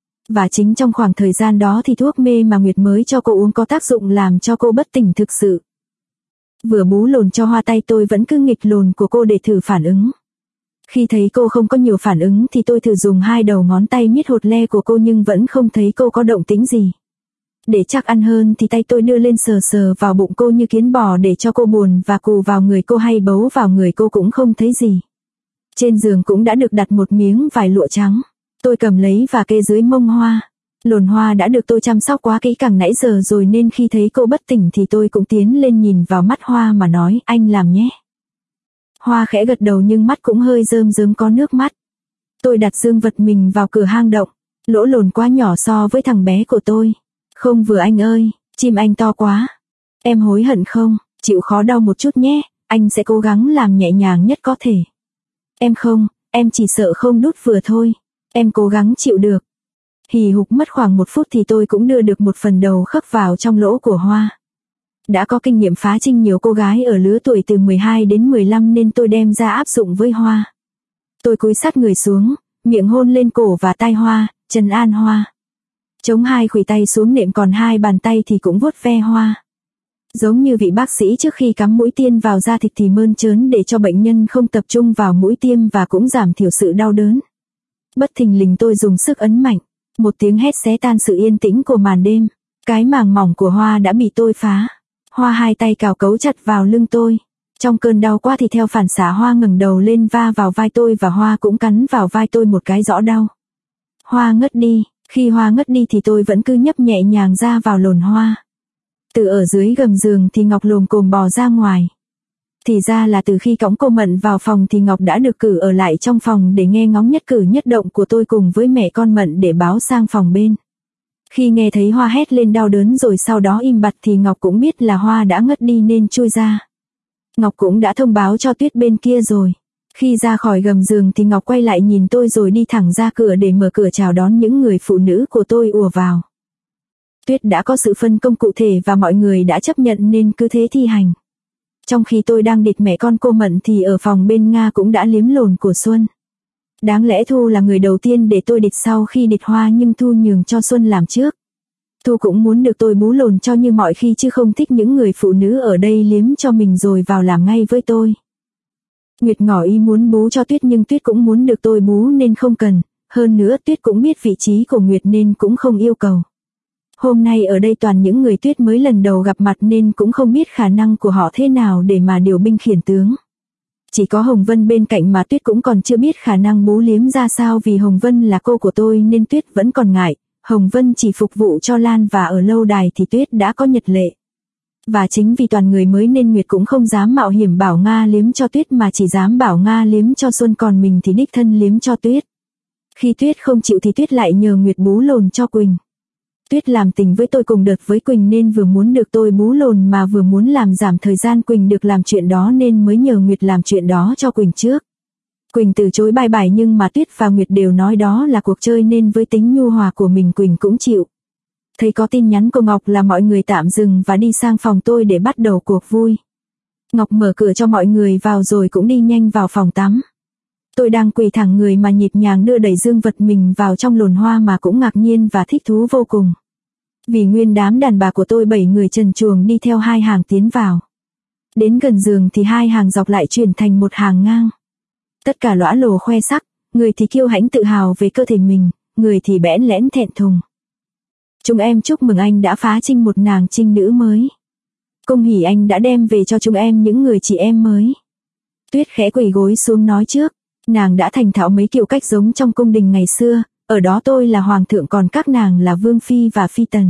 Và chính trong khoảng thời gian đó thì thuốc mê mà Nguyệt mới cho cô uống có tác dụng làm cho cô bất tỉnh thực sự. Vừa bú lồn cho Hoa tay tôi vẫn cứ nghịch lồn của cô để thử phản ứng. Khi thấy cô không có nhiều phản ứng thì tôi thử dùng hai đầu ngón tay miết hột le của cô nhưng vẫn không thấy cô có động tĩnh gì. Để chắc ăn hơn thì tay tôi đưa lên sờ sờ vào bụng cô như kiến bò để cho cô buồn và cù vào người cô hay bấu vào người cô cũng không thấy gì. Trên giường cũng đã được đặt một miếng vải lụa trắng. Tôi cầm lấy và kê dưới mông Hoa. Lồn Hoa đã được tôi chăm sóc quá kỹ càng nãy giờ rồi nên khi thấy cô bất tỉnh thì tôi cũng tiến lên nhìn vào mắt Hoa mà nói anh làm nhé. Hoa khẽ gật đầu nhưng mắt cũng hơi rơm rớm có nước mắt. Tôi đặt dương vật mình vào cửa hang động. Lỗ lồn quá nhỏ so với thằng bé của tôi. Không vừa anh ơi, chim anh to quá. Em hối hận không? Chịu khó đau một chút nhé, anh sẽ cố gắng làm nhẹ nhàng nhất có thể. Em không, em chỉ sợ không đút vừa thôi. Em cố gắng chịu được. Hì hục mất khoảng 1 phút thì tôi cũng đưa được một phần đầu khớp vào trong lỗ của Hoa. Đã có kinh nghiệm phá trinh nhiều cô gái ở lứa tuổi từ 12 đến 15 nên tôi đem ra áp dụng với Hoa. Tôi cúi sát người xuống, miệng hôn lên cổ và tai Hoa, trấn an Hoa. Chống hai khuỷu tay xuống nệm còn hai bàn tay thì cũng vuốt ve Hoa. Giống như vị bác sĩ trước khi cắm mũi tiêm vào da thịt thì mơn trớn để cho bệnh nhân không tập trung vào mũi tiêm và cũng giảm thiểu sự đau đớn. Bất thình lình tôi dùng sức ấn mạnh, một tiếng hét xé tan sự yên tĩnh của màn đêm. Cái màng mỏng của Hoa đã bị tôi phá. Hoa hai tay cào cấu chặt vào lưng tôi. Trong cơn đau quá thì theo phản xạ Hoa ngẩng đầu lên va vào vai tôi và Hoa cũng cắn vào vai tôi một cái rõ đau. Hoa ngất đi, khi Hoa ngất đi thì tôi vẫn cứ nhấp nhẹ nhàng ra vào lồn Hoa. Từ ở dưới gầm giường thì Ngọc lồm cồm bò ra ngoài. Thì ra là từ khi cõng cô Mận vào phòng thì Ngọc đã được cử ở lại trong phòng để nghe ngóng nhất cử nhất động của tôi cùng với mẹ con Mận để báo sang phòng bên. Khi nghe thấy Hoa hét lên đau đớn rồi sau đó im bặt thì Ngọc cũng biết là Hoa đã ngất đi nên chui ra. Ngọc cũng đã thông báo cho Tuyết bên kia rồi. Khi ra khỏi gầm giường thì Ngọc quay lại nhìn tôi rồi đi thẳng ra cửa để mở cửa chào đón những người phụ nữ của tôi ùa vào. Tuyết đã có sự phân công cụ thể và mọi người đã chấp nhận nên cứ thế thi hành. Trong khi tôi đang địt mẹ con cô Mận thì ở phòng bên Nga cũng đã liếm lồn của Xuân. Đáng lẽ Thu là người đầu tiên để tôi địt sau khi địt Hoa nhưng Thu nhường cho Xuân làm trước. Thu cũng muốn được tôi bú lồn cho như mọi khi chứ không thích những người phụ nữ ở đây liếm cho mình rồi vào làm ngay với tôi. Nguyệt ngỏ ý muốn bú cho Tuyết nhưng Tuyết cũng muốn được tôi bú nên không cần, hơn nữa Tuyết cũng biết vị trí của Nguyệt nên cũng không yêu cầu. Hôm nay ở đây toàn những người Tuyết mới lần đầu gặp mặt nên cũng không biết khả năng của họ thế nào để mà điều binh khiển tướng. Chỉ có Hồng Vân bên cạnh mà Tuyết cũng còn chưa biết khả năng bú liếm ra sao vì Hồng Vân là cô của tôi nên Tuyết vẫn còn ngại. Hồng Vân chỉ phục vụ cho Lan và ở lâu đài thì Tuyết đã có nhật lệ. Và chính vì toàn người mới nên Nguyệt cũng không dám mạo hiểm bảo Nga liếm cho Tuyết mà chỉ dám bảo Nga liếm cho Xuân còn mình thì đích thân liếm cho Tuyết. Khi Tuyết không chịu thì Tuyết lại nhờ Nguyệt bú lồn cho Quỳnh. Tuyết làm tình với tôi cùng đợt với Quỳnh nên vừa muốn được tôi bú lồn mà vừa muốn làm giảm thời gian Quỳnh được làm chuyện đó nên mới nhờ Nguyệt làm chuyện đó cho Quỳnh trước. Quỳnh từ chối bye bye nhưng mà Tuyết và Nguyệt đều nói đó là cuộc chơi nên với tính nhu hòa của mình Quỳnh cũng chịu. Thấy có tin nhắn của Ngọc là mọi người tạm dừng và đi sang phòng tôi để bắt đầu cuộc vui. Ngọc mở cửa cho mọi người vào rồi cũng đi nhanh vào phòng tắm. Tôi đang quỳ thẳng người mà nhịp nhàng đưa đẩy dương vật mình vào trong lồn Hoa mà cũng ngạc nhiên và thích thú vô cùng. Vì nguyên đám đàn bà của tôi 7 người trần truồng đi theo hai hàng tiến vào. Đến gần giường thì hai hàng dọc lại chuyển thành một hàng ngang. Tất cả lõa lồ khoe sắc, người thì kiêu hãnh tự hào về cơ thể mình, người thì bẽn lẽn thẹn thùng. Chúng em chúc mừng anh đã phá trinh một nàng trinh nữ mới.恭hỉ anh đã đem về cho chúng em những người chị em mới. Tuyết khẽ quỳ gối xuống nói trước, nàng đã thành thạo mấy kiểu cách giống trong cung đình ngày xưa, ở đó tôi là hoàng thượng còn các nàng là vương phi và phi tần.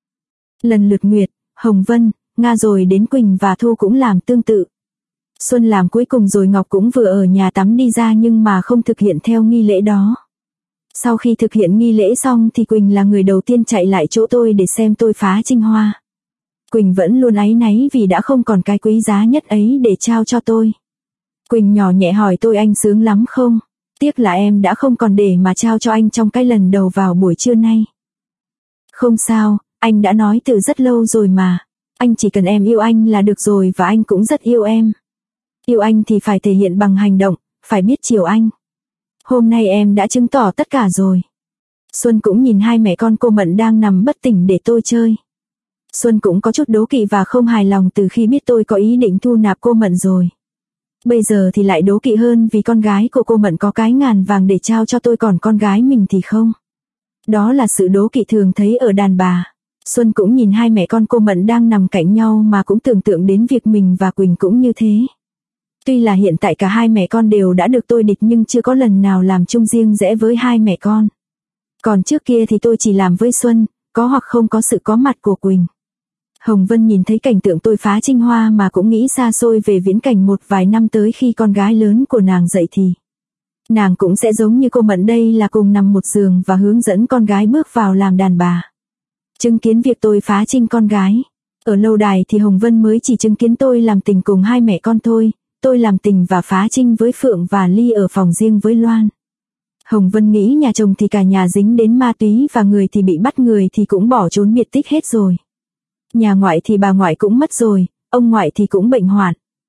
Lần lượt Nguyệt, Hồng Vân, Nga rồi đến Quỳnh và Thu cũng làm tương tự. Xuân làm cuối cùng rồi Ngọc cũng vừa ở nhà tắm đi ra nhưng mà không thực hiện theo nghi lễ đó. Sau khi thực hiện nghi lễ xong thì Quỳnh là người đầu tiên chạy lại chỗ tôi để xem tôi phá trinh Hoa. Quỳnh vẫn luôn áy náy vì đã không còn cái quý giá nhất ấy để trao cho tôi. Quỳnh nhỏ nhẹ hỏi tôi anh sướng lắm không? Tiếc là em đã không còn để mà trao cho anh trong cái lần đầu vào buổi trưa nay. Không sao, anh đã nói từ rất lâu rồi mà. Anh chỉ cần em yêu anh là được rồi và anh cũng rất yêu em. Yêu anh thì phải thể hiện bằng hành động, phải biết chiều anh. Hôm nay em đã chứng tỏ tất cả rồi. Xuân cũng nhìn hai mẹ con cô Mận đang nằm bất tỉnh để tôi chơi. Xuân cũng có chút đố kỵ và không hài lòng từ khi biết tôi có ý định thu nạp cô Mận rồi. Bây giờ thì lại đố kỵ hơn vì con gái của cô Mận có cái ngàn vàng để trao cho tôi còn con gái mình thì không. Đó là sự đố kỵ thường thấy ở đàn bà. Xuân cũng nhìn hai mẹ con cô Mận đang nằm cạnh nhau mà cũng tưởng tượng đến việc mình và Quỳnh cũng như thế. Tuy là hiện tại cả hai mẹ con đều đã được tôi địch nhưng chưa có lần nào làm chung riêng rẽ với hai mẹ con. Còn trước kia thì tôi chỉ làm với Xuân, có hoặc không có sự có mặt của Quỳnh. Hồng Vân nhìn thấy cảnh tượng tôi phá trinh Hoa mà cũng nghĩ xa xôi về viễn cảnh một vài năm tới khi con gái lớn của nàng dậy thì. Nàng cũng sẽ giống như cô Mận đây là cùng nằm một giường và hướng dẫn con gái bước vào làm đàn bà. Chứng kiến việc tôi phá trinh con gái. Ở lâu đài thì Hồng Vân mới chỉ chứng kiến tôi làm tình cùng hai mẹ con thôi. Tôi làm tình và phá trinh với Phượng và Ly ở phòng riêng với Loan. Hồng Vân nghĩ nhà chồng thì cả nhà dính đến ma túy và người thì bị bắt người thì cũng bỏ trốn biệt tích hết rồi. Nhà ngoại thì bà ngoại cũng mất rồi, ông ngoại thì cũng bệnh hoạn.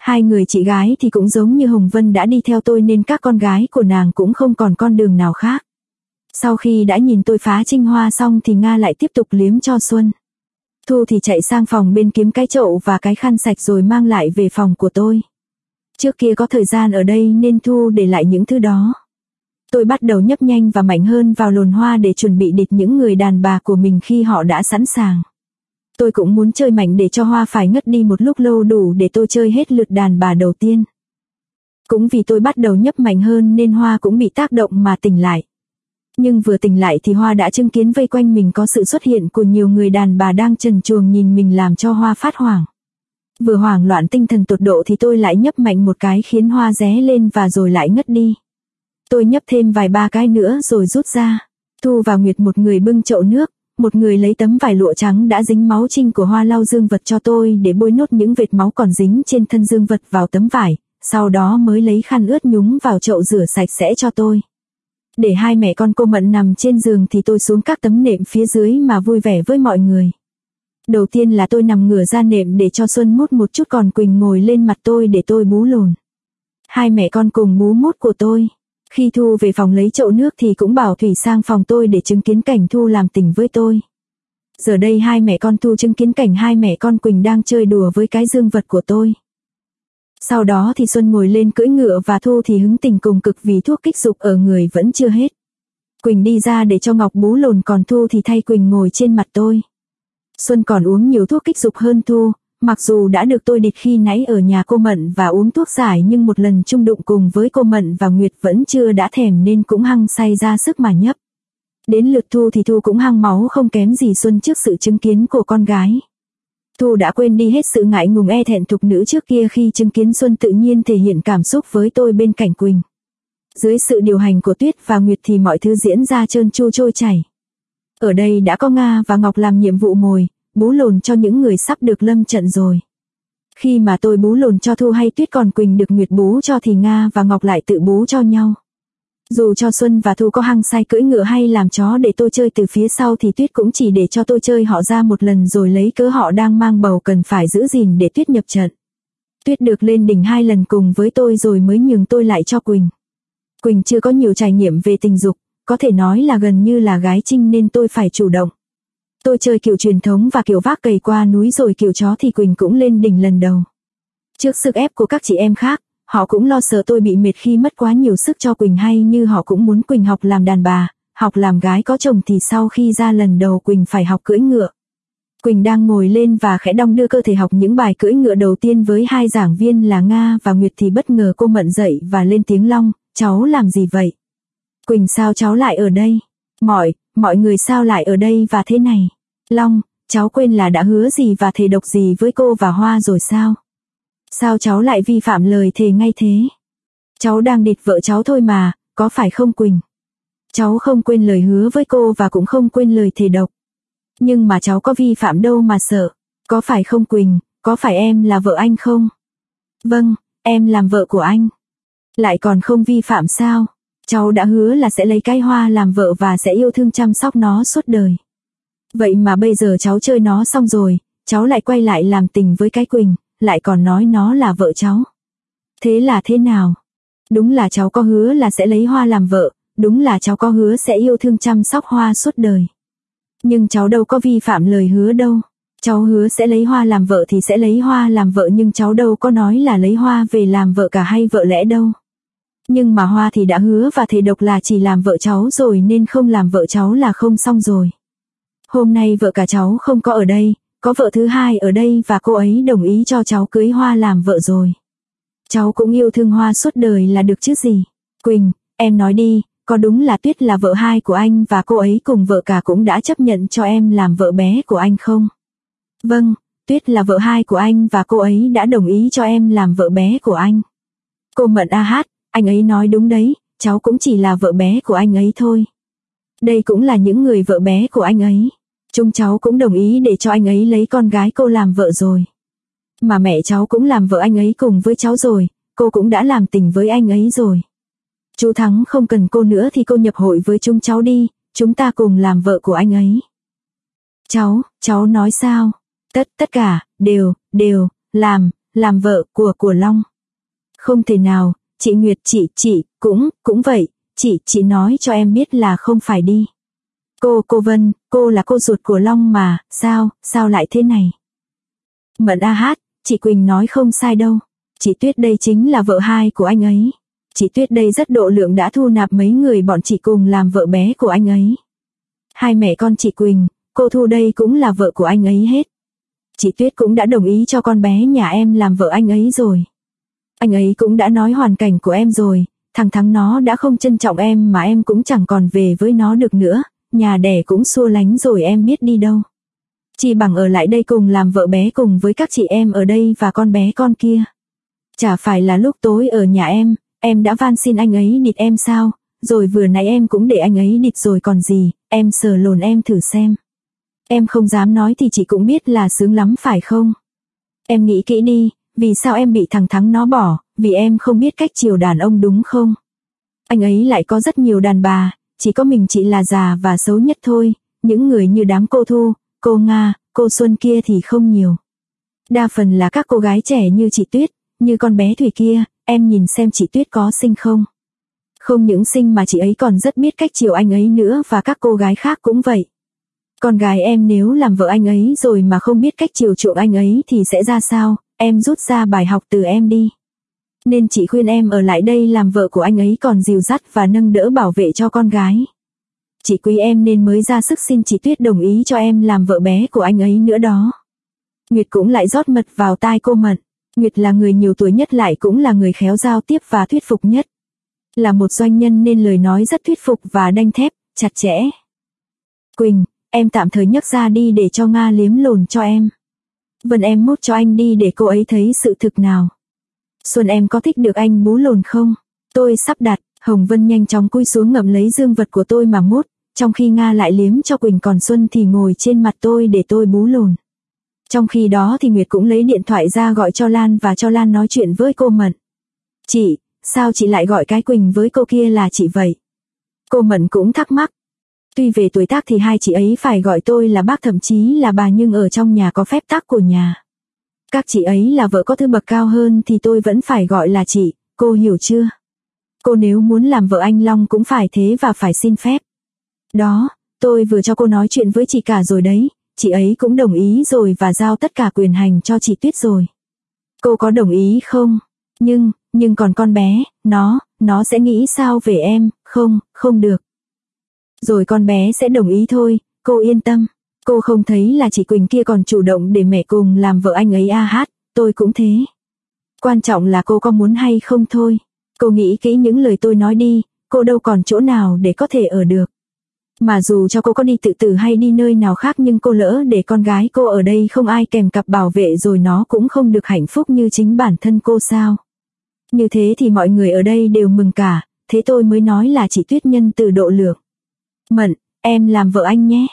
Hai người chị gái thì cũng giống như Hồng Vân đã đi theo tôi nên các con gái của nàng cũng không còn con đường nào khác. Sau khi đã nhìn tôi phá trinh hoa xong thì Nga lại tiếp tục liếm cho Xuân. Thu thì chạy sang phòng bên kiếm cái chậu và cái khăn sạch rồi mang lại về phòng của tôi. Trước kia có thời gian ở đây nên Thu để lại những thứ đó. Tôi bắt đầu nhấp nhanh và mạnh hơn vào lồn hoa để chuẩn bị địch những người đàn bà của mình khi họ đã sẵn sàng. Tôi cũng muốn chơi mạnh để cho hoa phải ngất đi một lúc lâu đủ để tôi chơi hết lượt đàn bà đầu tiên. Cũng vì tôi bắt đầu nhấp mạnh hơn nên hoa cũng bị tác động mà tỉnh lại. Nhưng vừa tỉnh lại thì hoa đã chứng kiến vây quanh mình có sự xuất hiện của nhiều người đàn bà đang trần truồng nhìn mình làm cho hoa phát hoảng. Vừa hoảng loạn tinh thần tột độ thì tôi lại nhấp mạnh một cái khiến hoa ré lên và rồi lại ngất đi. Tôi nhấp thêm vài ba cái nữa rồi rút ra. Thu và Nguyệt một người bưng chậu nước, một người lấy tấm vải lụa trắng đã dính máu trinh của hoa lau dương vật cho tôi để bôi nốt những vệt máu còn dính trên thân dương vật vào tấm vải, sau đó mới lấy khăn ướt nhúng vào chậu rửa sạch sẽ cho tôi. Để hai mẹ con cô Mận nằm trên giường thì tôi xuống các tấm nệm phía dưới mà vui vẻ với mọi người. Đầu tiên là tôi nằm ngửa ra nệm để cho Xuân mút một chút còn Quỳnh ngồi lên mặt tôi để tôi bú lồn. Hai mẹ con cùng bú mút của tôi. Khi Thu về phòng lấy chậu nước thì cũng bảo Thủy sang phòng tôi để chứng kiến cảnh Thu làm tình với tôi. Giờ đây hai mẹ con Thu chứng kiến cảnh hai mẹ con Quỳnh đang chơi đùa với cái dương vật của tôi. Sau đó thì Xuân ngồi lên cưỡi ngựa và Thu thì hứng tình cùng cực vì thuốc kích dục ở người vẫn chưa hết. Quỳnh đi ra để cho Ngọc bú lồn còn Thu thì thay Quỳnh ngồi trên mặt tôi. Xuân còn uống nhiều thuốc kích dục hơn Thu, mặc dù đã được tôi địch khi nãy ở nhà cô Mận và uống thuốc giải nhưng một lần chung đụng cùng với cô Mận và Nguyệt vẫn chưa đã thèm nên cũng hăng say ra sức mà nhấp. Đến lượt Thu thì Thu cũng hăng máu không kém gì Xuân trước sự chứng kiến của con gái. Thu đã quên đi hết sự ngại ngùng e thẹn thục nữ trước kia khi chứng kiến Xuân tự nhiên thể hiện cảm xúc với tôi bên cạnh Quỳnh. Dưới sự điều hành của Tuyết và Nguyệt thì mọi thứ diễn ra trơn tru trôi chảy. Ở đây đã có Nga và Ngọc làm nhiệm vụ mồi, bú lồn cho những người sắp được lâm trận rồi. Khi mà tôi bú lồn cho Thu hay Tuyết còn Quỳnh được Nguyệt bú cho thì Nga và Ngọc lại tự bú cho nhau. Dù cho Xuân và Thu có hăng say cưỡi ngựa hay làm chó để tôi chơi từ phía sau thì Tuyết cũng chỉ để cho tôi chơi họ ra một lần rồi lấy cớ họ đang mang bầu cần phải giữ gìn để Tuyết nhập trận. Tuyết được lên đỉnh 2 lần cùng với tôi rồi mới nhường tôi lại cho Quỳnh. Quỳnh chưa có nhiều trải nghiệm về tình dục, có thể nói là gần như là gái trinh nên tôi phải chủ động. Tôi chơi kiểu truyền thống và kiểu vác cày qua núi rồi kiểu chó thì Quỳnh cũng lên đỉnh lần đầu. Trước sức ép của các chị em khác, họ cũng lo sợ tôi bị mệt khi mất quá nhiều sức cho Quỳnh hay như họ cũng muốn Quỳnh học làm đàn bà, học làm gái có chồng thì sau khi ra lần đầu Quỳnh phải học cưỡi ngựa. Quỳnh đang ngồi lên và khẽ đong đưa cơ thể học những bài cưỡi ngựa đầu tiên với hai giảng viên là Nga và Nguyệt thì bất ngờ cô Mận dậy và lên tiếng Long, cháu làm gì vậy? Quỳnh sao cháu lại ở đây? Mọi người sao lại ở đây và thế này? Long, cháu quên là đã hứa gì và thề độc gì với cô và Hoa rồi sao? Sao cháu lại vi phạm lời thề ngay thế? Cháu đang địch vợ cháu thôi mà, có phải không Quỳnh? Cháu không quên lời hứa với cô và cũng không quên lời thề độc. Nhưng mà cháu có vi phạm đâu mà sợ. Có phải không Quỳnh, có phải em là vợ anh không? Vâng, em làm vợ của anh. Lại còn không vi phạm sao? Cháu đã hứa là sẽ lấy cái Hoa làm vợ và sẽ yêu thương chăm sóc nó suốt đời. Vậy mà bây giờ cháu chơi nó xong rồi, cháu lại quay lại làm tình với cái Quỳnh, lại còn nói nó là vợ cháu. Thế là thế nào? Đúng là cháu có hứa là sẽ lấy Hoa làm vợ, đúng là cháu có hứa sẽ yêu thương chăm sóc Hoa suốt đời. Nhưng cháu đâu có vi phạm lời hứa đâu. Cháu hứa sẽ lấy Hoa làm vợ thì sẽ lấy Hoa làm vợ nhưng cháu đâu có nói là lấy Hoa về làm vợ cả hay vợ lẽ đâu. Nhưng mà Hoa thì đã hứa và thề độc là chỉ làm vợ cháu rồi nên không làm vợ cháu là không xong rồi. Hôm nay vợ cả cháu không có ở đây, có vợ thứ hai ở đây và cô ấy đồng ý cho cháu cưới Hoa làm vợ rồi. Cháu cũng yêu thương Hoa suốt đời là được chứ gì. Quỳnh, em nói đi, có đúng là Tuyết là vợ hai của anh và cô ấy cùng vợ cả cũng đã chấp nhận cho em làm vợ bé của anh không? Vâng, Tuyết là vợ hai của anh và cô ấy đã đồng ý cho em làm vợ bé của anh. Cô Mận anh ấy nói đúng đấy, cháu cũng chỉ là vợ bé của anh ấy thôi. Đây cũng là những người vợ bé của anh ấy. Chúng cháu cũng đồng ý để cho anh ấy lấy con gái cô làm vợ rồi. Mà mẹ cháu cũng làm vợ anh ấy cùng với cháu rồi, cô cũng đã làm tình với anh ấy rồi. Chú Thắng không cần cô nữa thì cô nhập hội với chúng cháu đi, chúng ta cùng làm vợ của anh ấy. Cháu nói sao? Tất cả, đều, làm vợ của Long. Không thể nào, chị Nguyệt, chị, cũng vậy, chị nói cho em biết là không phải đi. Cô Vân, cô là cô ruột của Long mà, sao lại thế này? Mận chị Quỳnh nói không sai đâu. Chị Tuyết đây chính là vợ hai của anh ấy. Chị Tuyết đây rất độ lượng, đã thu nạp mấy người bọn chị cùng làm vợ bé của anh ấy. Hai mẹ con chị Quỳnh, cô Thu đây cũng là vợ của anh ấy hết. Chị Tuyết cũng đã đồng ý cho con bé nhà em làm vợ anh ấy rồi. Anh ấy cũng đã nói hoàn cảnh của em rồi, thằng Thắng nó đã không trân trọng em mà em cũng chẳng còn về với nó được nữa, nhà đẻ cũng xua lánh rồi em biết đi đâu. Chỉ bằng ở lại đây cùng làm vợ bé cùng với các chị em ở đây và con bé con kia. Chả phải là lúc tối ở nhà em đã van xin anh ấy địt em sao, rồi vừa nãy em cũng để anh ấy địt rồi còn gì, em sờ lồn em thử xem. Em không dám nói thì chị cũng biết là sướng lắm phải không? Em nghĩ kỹ đi, vì sao em bị thằng Thắng nó bỏ, vì em không biết cách chiều đàn ông đúng không? Anh ấy lại có rất nhiều đàn bà, chỉ có mình chị là già và xấu nhất thôi, những người như đám cô Thu, cô Nga, cô Xuân kia thì không nhiều. Đa phần là các cô gái trẻ như chị Tuyết, như con bé Thủy kia, em nhìn xem chị Tuyết có xinh không? Không những xinh mà chị ấy còn rất biết cách chiều anh ấy nữa, và các cô gái khác cũng vậy. Con gái em nếu làm vợ anh ấy rồi mà không biết cách chiều chuộng anh ấy thì sẽ ra sao, em rút ra bài học từ em đi. Nên chị khuyên em ở lại đây làm vợ của anh ấy còn dìu dắt và nâng đỡ bảo vệ cho con gái. Chị quý em nên mới ra sức xin chị Tuyết đồng ý cho em làm vợ bé của anh ấy nữa đó. Nguyệt cũng lại rót mật vào tai cô Mận. Nguyệt là người nhiều tuổi nhất, lại cũng là người khéo giao tiếp và thuyết phục nhất. Là một doanh nhân nên lời nói rất thuyết phục và đanh thép, chặt chẽ. Quỳnh, em tạm thời nhấc ra đi để cho Nga liếm lồn cho em. Vân em mút cho anh đi để cô ấy thấy sự thực nào. Xuân em có thích được anh bú lồn không? Tôi sắp đặt. Hồng Vân nhanh chóng cúi xuống ngậm lấy dương vật của tôi mà mút, trong khi Nga lại liếm cho Quỳnh, còn Xuân thì ngồi trên mặt tôi để tôi bú lồn. Trong khi đó thì Nguyệt cũng lấy điện thoại ra gọi cho Lan và cho Lan nói chuyện với cô Mận. Chị, sao chị lại gọi cái Quỳnh với cô kia là chị vậy? Cô Mận cũng thắc mắc. Tuy về tuổi tác thì hai chị ấy phải gọi tôi là bác, thậm chí là bà, nhưng ở trong nhà có phép tắc của nhà. Các chị ấy là vợ có thứ bậc cao hơn thì tôi vẫn phải gọi là chị, cô hiểu chưa? Cô nếu muốn làm vợ anh Long cũng phải thế và phải xin phép. Đó, tôi vừa cho cô nói chuyện với chị cả rồi đấy, chị ấy cũng đồng ý rồi và giao tất cả quyền hành cho chị Tuyết rồi. Cô có đồng ý không? Nhưng còn con bé, nó sẽ nghĩ sao về em? Không được. Rồi con bé sẽ đồng ý thôi, cô yên tâm. Cô không thấy là chị Quỳnh kia còn chủ động để mẹ cùng làm vợ anh ấy tôi cũng thế. Quan trọng là cô có muốn hay không thôi. Cô nghĩ kỹ những lời tôi nói đi, cô đâu còn chỗ nào để có thể ở được. Mà dù cho cô có đi tự tử hay đi nơi nào khác, nhưng cô lỡ để con gái cô ở đây không ai kèm cặp bảo vệ rồi nó cũng không được hạnh phúc như chính bản thân cô sao. Như thế thì mọi người ở đây đều mừng cả, thế tôi mới nói là chị Tuyết nhân từ độ lượng. Mận, em làm vợ anh nhé.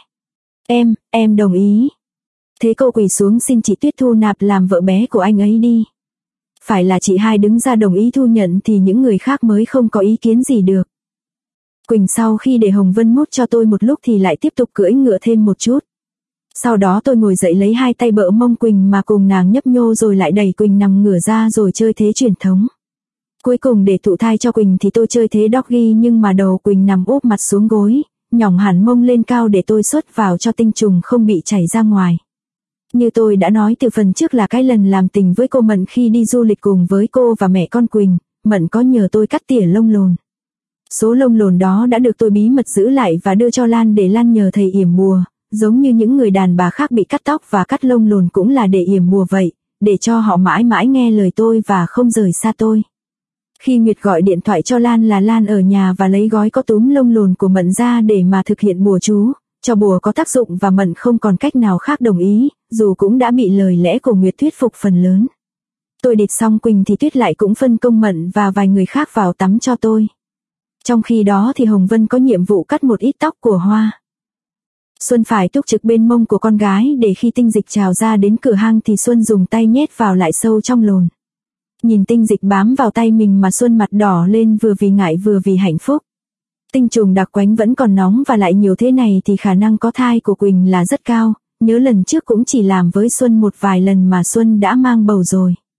Em đồng ý. Thế cô quỳ xuống xin chị Tuyết thu nạp làm vợ bé của anh ấy đi. Phải là chị hai đứng ra đồng ý thu nhận thì những người khác mới không có ý kiến gì được. Quỳnh sau khi để Hồng Vân mút cho tôi một lúc thì lại tiếp tục cưỡi ngựa thêm một chút. Sau đó tôi ngồi dậy lấy hai tay bợ mông Quỳnh mà cùng nàng nhấp nhô, rồi lại đẩy Quỳnh nằm ngửa ra rồi chơi thế truyền thống. Cuối cùng để thụ thai cho Quỳnh thì tôi chơi thế doggy, nhưng mà đầu Quỳnh nằm úp mặt xuống gối, nhỏng hẳn mông lên cao để tôi xuất vào cho tinh trùng không bị chảy ra ngoài. Như tôi đã nói từ phần trước là cái lần làm tình với cô Mận khi đi du lịch cùng với cô và mẹ con Quỳnh, Mận có nhờ tôi cắt tỉa lông lồn. Số lông lồn đó đã được tôi bí mật giữ lại và đưa cho Lan để Lan nhờ thầy yểm bùa, giống như những người đàn bà khác bị cắt tóc và cắt lông lồn cũng là để yểm bùa vậy, để cho họ mãi mãi nghe lời tôi và không rời xa tôi. Khi Nguyệt gọi điện thoại cho Lan là Lan ở nhà và lấy gói có túm lông lồn của Mận ra để mà thực hiện bùa chú, cho bùa có tác dụng và Mận không còn cách nào khác đồng ý, dù cũng đã bị lời lẽ của Nguyệt thuyết phục phần lớn. Tôi địt xong Quỳnh thì Tuyết lại cũng phân công Mận và vài người khác vào tắm cho tôi. Trong khi đó thì Hồng Vân có nhiệm vụ cắt một ít tóc của Hoa. Xuân phải túc trực bên mông của con gái để khi tinh dịch trào ra đến cửa hang thì Xuân dùng tay nhét vào lại sâu trong lồn. Nhìn tinh dịch bám vào tay mình mà Xuân mặt đỏ lên, vừa vì ngại vừa vì hạnh phúc. Tinh trùng đặc quánh vẫn còn nóng và lại nhiều thế này thì khả năng có thai của Quỳnh là rất cao, nhớ lần trước cũng chỉ làm với Xuân một vài lần mà Xuân đã mang bầu rồi.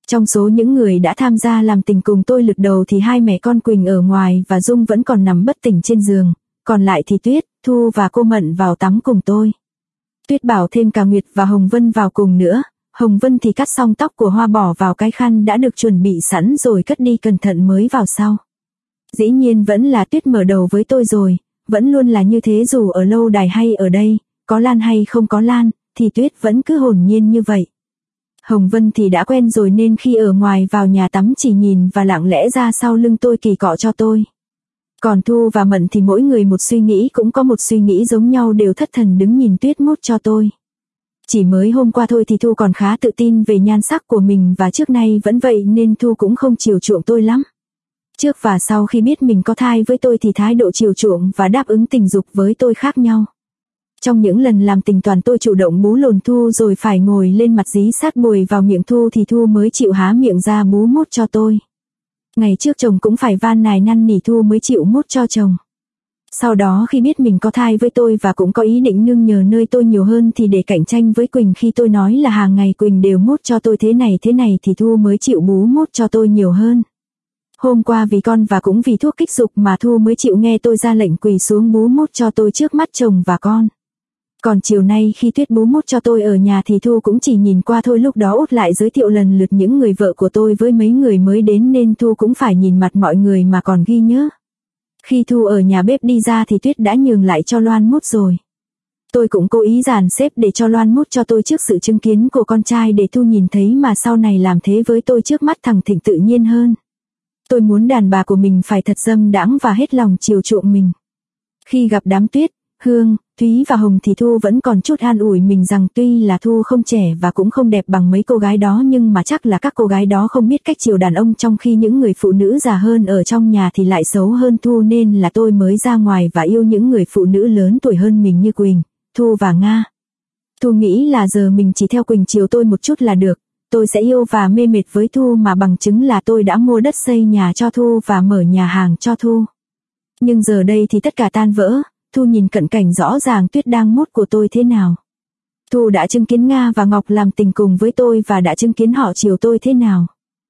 Trong số những người đã tham gia làm tình cùng tôi lượt đầu thì hai mẹ con Quỳnh ở ngoài và Dung vẫn còn nằm bất tỉnh trên giường, còn lại thì Tuyết, Thu và cô Mận vào tắm cùng tôi. Tuyết bảo thêm cả Nguyệt và Hồng Vân vào cùng nữa. Hồng Vân thì cắt xong tóc của Hoa bỏ vào cái khăn đã được chuẩn bị sẵn rồi cất đi cẩn thận mới vào sau. Dĩ nhiên vẫn là Tuyết mở đầu với tôi rồi, vẫn luôn là như thế dù ở lâu đài hay ở đây, có Lan hay không có Lan, thì Tuyết vẫn cứ hồn nhiên như vậy. Hồng Vân thì đã quen rồi nên khi ở ngoài vào nhà tắm chỉ nhìn và lặng lẽ ra sau lưng tôi kỳ cọ cho tôi. Còn Thu và Mận thì mỗi người một suy nghĩ, cũng có một suy nghĩ giống nhau, đều thất thần đứng nhìn Tuyết mút cho tôi. Chỉ mới hôm qua thôi thì Thu còn khá tự tin về nhan sắc của mình và trước nay vẫn vậy nên Thu cũng không chiều chuộng tôi lắm. Trước và sau khi biết mình có thai với tôi thì thái độ chiều chuộng và đáp ứng tình dục với tôi khác nhau. Trong những lần làm tình toàn tôi chủ động bú lồn Thu rồi phải ngồi lên mặt dí sát bùi vào miệng Thu thì Thu mới chịu há miệng ra bú mút cho tôi. Ngày trước chồng cũng phải van nài năn nỉ Thu mới chịu mút cho chồng. Sau đó khi biết mình có thai với tôi và cũng có ý định nương nhờ nơi tôi nhiều hơn thì để cạnh tranh với Quỳnh, khi tôi nói là hàng ngày Quỳnh đều mút cho tôi thế này thì Thu mới chịu bú mút cho tôi nhiều hơn. Hôm qua vì con và cũng vì thuốc kích dục mà Thu mới chịu nghe tôi ra lệnh quỳ xuống bú mút cho tôi trước mắt chồng và con. Còn chiều nay khi Tuyết bú mút cho tôi ở nhà thì Thu cũng chỉ nhìn qua thôi, lúc đó Út lại giới thiệu lần lượt những người vợ của tôi với mấy người mới đến nên Thu cũng phải nhìn mặt mọi người mà còn ghi nhớ. Khi Thu ở nhà bếp đi ra thì Tuyết đã nhường lại cho Loan mút rồi. Tôi cũng cố ý dàn xếp để cho Loan mút cho tôi trước sự chứng kiến của con trai để Thu nhìn thấy mà sau này làm thế với tôi trước mắt thằng Thịnh tự nhiên hơn. Tôi muốn đàn bà của mình phải thật dâm đãng và hết lòng chiều chuộng mình. Khi gặp đám Tuyết, Hương, Thúy và Hồng thì Thu vẫn còn chút an ủi mình rằng tuy là Thu không trẻ và cũng không đẹp bằng mấy cô gái đó nhưng mà chắc là các cô gái đó không biết cách chiều đàn ông, trong khi những người phụ nữ già hơn ở trong nhà thì lại xấu hơn Thu, nên là tôi mới ra ngoài và yêu những người phụ nữ lớn tuổi hơn mình như Quỳnh, Thu và Nga. Thu nghĩ là giờ mình chỉ theo Quỳnh chiều tôi một chút là được, tôi sẽ yêu và mê mệt với Thu, mà bằng chứng là tôi đã mua đất xây nhà cho Thu và mở nhà hàng cho Thu. Nhưng giờ đây thì tất cả tan vỡ. Thu nhìn cận cảnh rõ ràng Tuyết đang mút của tôi thế nào. Thu đã chứng kiến Nga và Ngọc làm tình cùng với tôi và đã chứng kiến họ chiều tôi thế nào.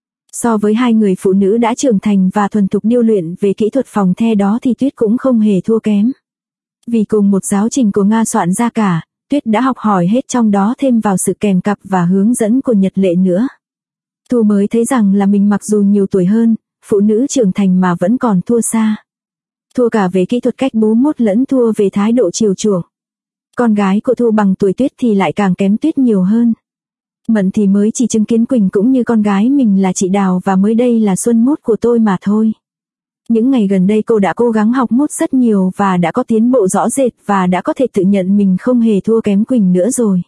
So với hai người phụ nữ đã trưởng thành và thuần thục điêu luyện về kỹ thuật phòng the đó thì Tuyết cũng không hề thua kém. Vì cùng một giáo trình của Nga soạn ra cả, Tuyết đã học hỏi hết, trong đó thêm vào sự kèm cặp và hướng dẫn của Nhật Lệ nữa. Thu mới thấy rằng là mình mặc dù nhiều tuổi hơn, phụ nữ trưởng thành mà vẫn còn thua xa. Thua cả về kỹ thuật cách bú mút lẫn thua về thái độ chiều chuộng. Con gái của Thu bằng tuổi Tuyết thì lại càng kém Tuyết nhiều hơn. Mận thì mới chỉ chứng kiến Quỳnh cũng như con gái mình là chị Đào và mới đây là Xuân mút của tôi mà thôi. Những ngày gần đây cô đã cố gắng học mút rất nhiều và đã có tiến bộ rõ rệt và đã có thể tự nhận mình không hề thua kém Quỳnh nữa rồi.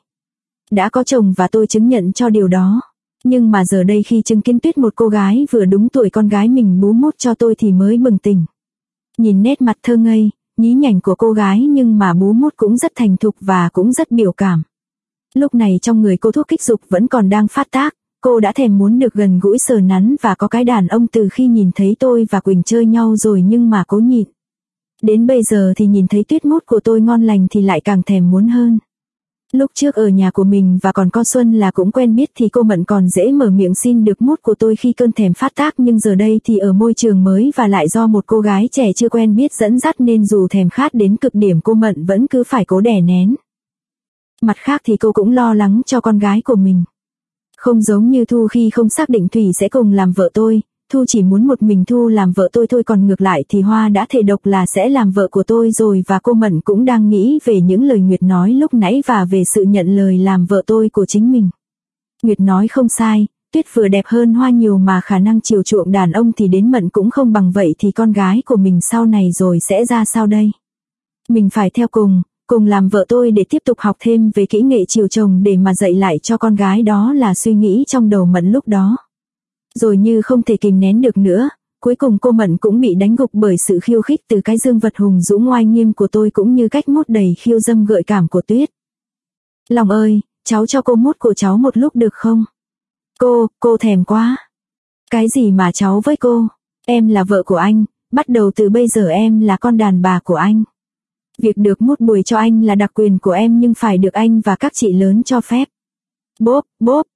Đã có chồng và tôi chứng nhận cho điều đó. Nhưng mà giờ đây khi chứng kiến Tuyết, một cô gái vừa đúng tuổi con gái mình, bú mút cho tôi thì mới bừng tỉnh. Nhìn nét mặt thơ ngây, nhí nhảnh của cô gái nhưng mà bú mút cũng rất thành thục và cũng rất biểu cảm. Lúc này trong người cô thuốc kích dục vẫn còn đang phát tác, cô đã thèm muốn được gần gũi sờ nắn và có cái đàn ông từ khi nhìn thấy tôi và Quỳnh chơi nhau rồi nhưng mà cố nhịn. Đến bây giờ thì nhìn thấy Tuyết mút của tôi ngon lành thì lại càng thèm muốn hơn. Lúc trước ở nhà của mình và còn con Xuân là cũng quen biết thì cô Mận còn dễ mở miệng xin được mút của tôi khi cơn thèm phát tác, nhưng giờ đây thì ở môi trường mới và lại do một cô gái trẻ chưa quen biết dẫn dắt nên dù thèm khát đến cực điểm cô Mận vẫn cứ phải cố đè nén. Mặt khác thì cô cũng lo lắng cho con gái của mình. Không giống như Thu khi không xác định Thủy sẽ cùng làm vợ tôi, Thu chỉ muốn một mình Thu làm vợ tôi thôi, còn ngược lại thì Hoa đã thề độc là sẽ làm vợ của tôi rồi, và cô Mận cũng đang nghĩ về những lời Nguyệt nói lúc nãy và về sự nhận lời làm vợ tôi của chính mình. Nguyệt nói không sai, Tuyết vừa đẹp hơn Hoa nhiều mà khả năng chiều chuộng đàn ông thì đến Mận cũng không bằng, vậy thì con gái của mình sau này rồi sẽ ra sao đây? Mình phải theo cùng làm vợ tôi để tiếp tục học thêm về kỹ nghệ chiều chồng để mà dạy lại cho con gái, đó là suy nghĩ trong đầu Mận lúc đó. Rồi như không thể kìm nén được nữa, cuối cùng cô Mận cũng bị đánh gục bởi sự khiêu khích từ cái dương vật hùng dũng oai nghiêm của tôi cũng như cách mút đầy khiêu dâm gợi cảm của Tuyết. Lòng ơi, cháu cho cô mút của cháu một lúc được không? Cô thèm quá. Cái gì mà cháu với cô? Em là vợ của anh, bắt đầu từ bây giờ em là con đàn bà của anh. Việc được mút bùi cho anh là đặc quyền của em nhưng phải được anh và các chị lớn cho phép. Bốp, bốp.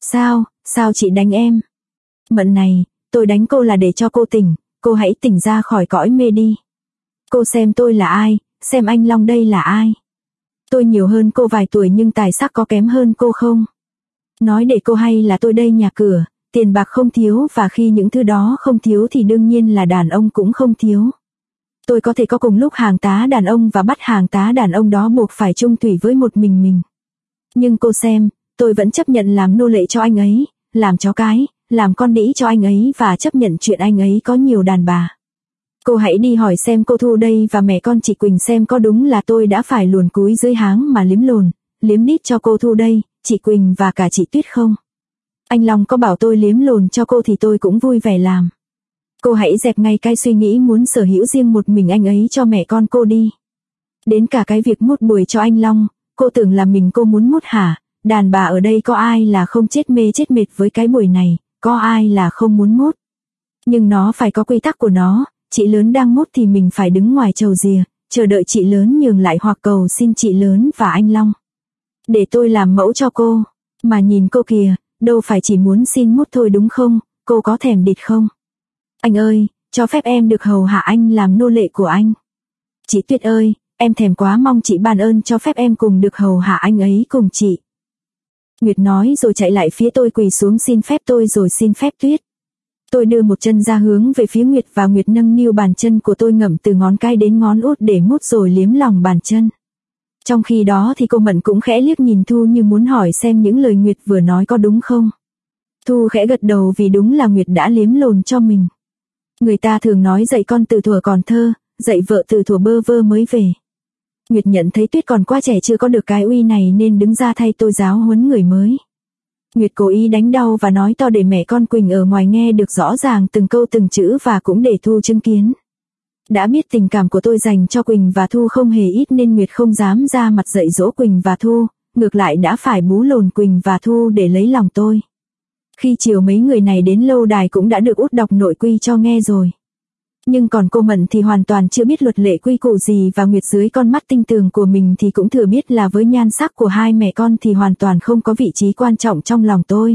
Sao chị đánh em? Mận này, tôi đánh cô là để cho cô tỉnh, cô hãy tỉnh ra khỏi cõi mê đi. Cô xem tôi là ai, xem anh Long đây là ai. Tôi nhiều hơn cô vài tuổi nhưng tài sắc có kém hơn cô không? Nói để cô hay là tôi đây nhà cửa, tiền bạc không thiếu và khi những thứ đó không thiếu thì đương nhiên là đàn ông cũng không thiếu. Tôi có thể có cùng lúc hàng tá đàn ông và bắt hàng tá đàn ông đó buộc phải chung thủy với một mình. Nhưng cô xem, tôi vẫn chấp nhận làm nô lệ cho anh ấy, làm chó cái, làm con đĩ cho anh ấy và chấp nhận chuyện anh ấy có nhiều đàn bà. Cô hãy đi hỏi xem cô Thu đây và mẹ con chị Quỳnh xem có đúng là tôi đã phải luồn cúi dưới háng mà liếm đít cho cô Thu đây, chị Quỳnh và cả chị Tuyết không? Anh Long có bảo tôi liếm lồn cho cô thì tôi cũng vui vẻ làm. Cô hãy dẹp ngay cái suy nghĩ muốn sở hữu riêng một mình anh ấy cho mẹ con cô đi. Đến cả cái việc mút bùi cho anh Long, cô tưởng là mình cô muốn mút hả? Đàn bà ở đây có ai là không chết mê chết mệt với cái buổi này, có ai là không muốn mút. Nhưng nó phải có quy tắc của nó, chị lớn đang mút thì mình phải đứng ngoài chầu rìa, chờ đợi chị lớn nhường lại hoặc cầu xin chị lớn và anh Long. Để tôi làm mẫu cho cô, mà nhìn cô kìa, đâu phải chỉ muốn xin mút thôi đúng không, cô có thèm địt không? Anh ơi, cho phép em được hầu hạ anh làm nô lệ của anh. Chị Tuyết ơi, em thèm quá mong chị ban ơn cho phép em cùng được hầu hạ anh ấy cùng chị. Nguyệt nói rồi chạy lại phía tôi quỳ xuống xin phép tôi rồi xin phép Tuyết. Tôi đưa một chân ra hướng về phía Nguyệt và Nguyệt nâng niu bàn chân của tôi ngậm từ ngón cái đến ngón út để mút rồi liếm lòng bàn chân. Trong khi đó thì cô Mận cũng khẽ liếc nhìn Thu như muốn hỏi xem những lời Nguyệt vừa nói có đúng không. Thu khẽ gật đầu vì đúng là Nguyệt đã liếm lồn cho mình. Người ta thường nói dạy con từ thuở còn thơ, dạy vợ từ thuở bơ vơ mới về. Nguyệt nhận thấy Tuyết còn quá trẻ chưa có được cái uy này nên đứng ra thay tôi giáo huấn người mới. Nguyệt cố ý đánh đau và nói to để mẹ con Quỳnh ở ngoài nghe được rõ ràng từng câu từng chữ và cũng để Thu chứng kiến. Đã biết tình cảm của tôi dành cho Quỳnh và Thu không hề ít nên Nguyệt không dám ra mặt dạy dỗ Quỳnh và Thu, ngược lại đã phải bú lồn Quỳnh và Thu để lấy lòng tôi. Khi chiều mấy người này đến lâu đài cũng đã được út đọc nội quy cho nghe rồi. Nhưng còn cô Mận thì hoàn toàn chưa biết luật lệ quy củ gì và Nguyệt dưới con mắt tinh tường của mình thì cũng thừa biết là với nhan sắc của hai mẹ con thì hoàn toàn không có vị trí quan trọng trong lòng tôi.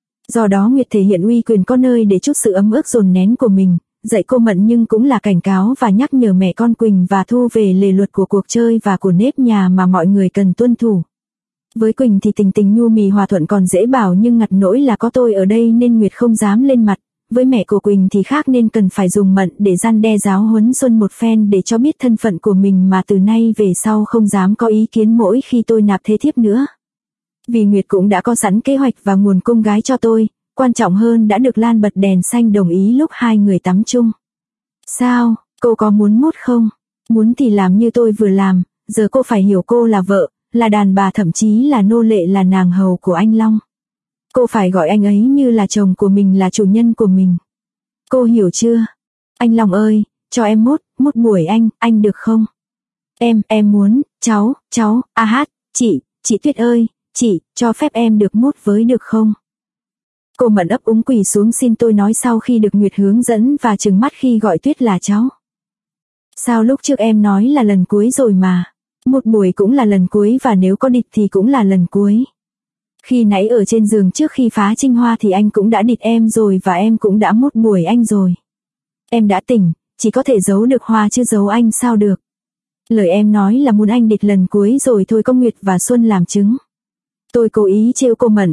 Do đó Nguyệt thể hiện uy quyền có nơi để chút sự ấm ức dồn nén của mình, dạy cô Mận nhưng cũng là cảnh cáo và nhắc nhở mẹ con Quỳnh và Thu về lề luật của cuộc chơi và của nếp nhà mà mọi người cần tuân thủ. Với Quỳnh thì tình tình nhu mì hòa thuận còn dễ bảo nhưng ngặt nỗi là có tôi ở đây nên Nguyệt không dám lên mặt. Với mẹ của Quỳnh thì khác nên cần phải dùng Mận để răn đe giáo huấn Xuân một phen để cho biết thân phận của mình mà từ nay về sau không dám có ý kiến mỗi khi tôi nạp thế thiếp nữa. Vì Nguyệt cũng đã có sẵn kế hoạch và nguồn cung gái cho tôi, quan trọng hơn đã được Lan bật đèn xanh đồng ý lúc hai người tắm chung. Sao, cô có muốn mút không? Muốn thì làm như tôi vừa làm, giờ cô phải hiểu cô là vợ, là đàn bà thậm chí là nô lệ là nàng hầu của anh Long. Cô phải gọi anh ấy như là chồng của mình là chủ nhân của mình. Cô hiểu chưa? Anh Long ơi, cho em mút buổi anh được không? Em muốn, cháu, chị Tuyết ơi, chị, cho phép em được mút với được không? Cô Mận ấp úng quỳ xuống xin tôi nói sau khi được Nguyệt hướng dẫn và trừng mắt khi gọi Tuyết là cháu. Sao lúc trước em nói là lần cuối rồi mà? Một buổi cũng là lần cuối và nếu có địt thì cũng là lần cuối. Khi nãy ở trên giường trước khi phá trinh hoa thì anh cũng đã địt em rồi và em cũng đã mút buổi anh rồi. Em đã tỉnh, chỉ có thể giấu được hoa chứ giấu anh sao được. Lời em nói là muốn anh địt lần cuối rồi thôi có Nguyệt và Xuân làm chứng. Tôi cố ý trêu cô Mận,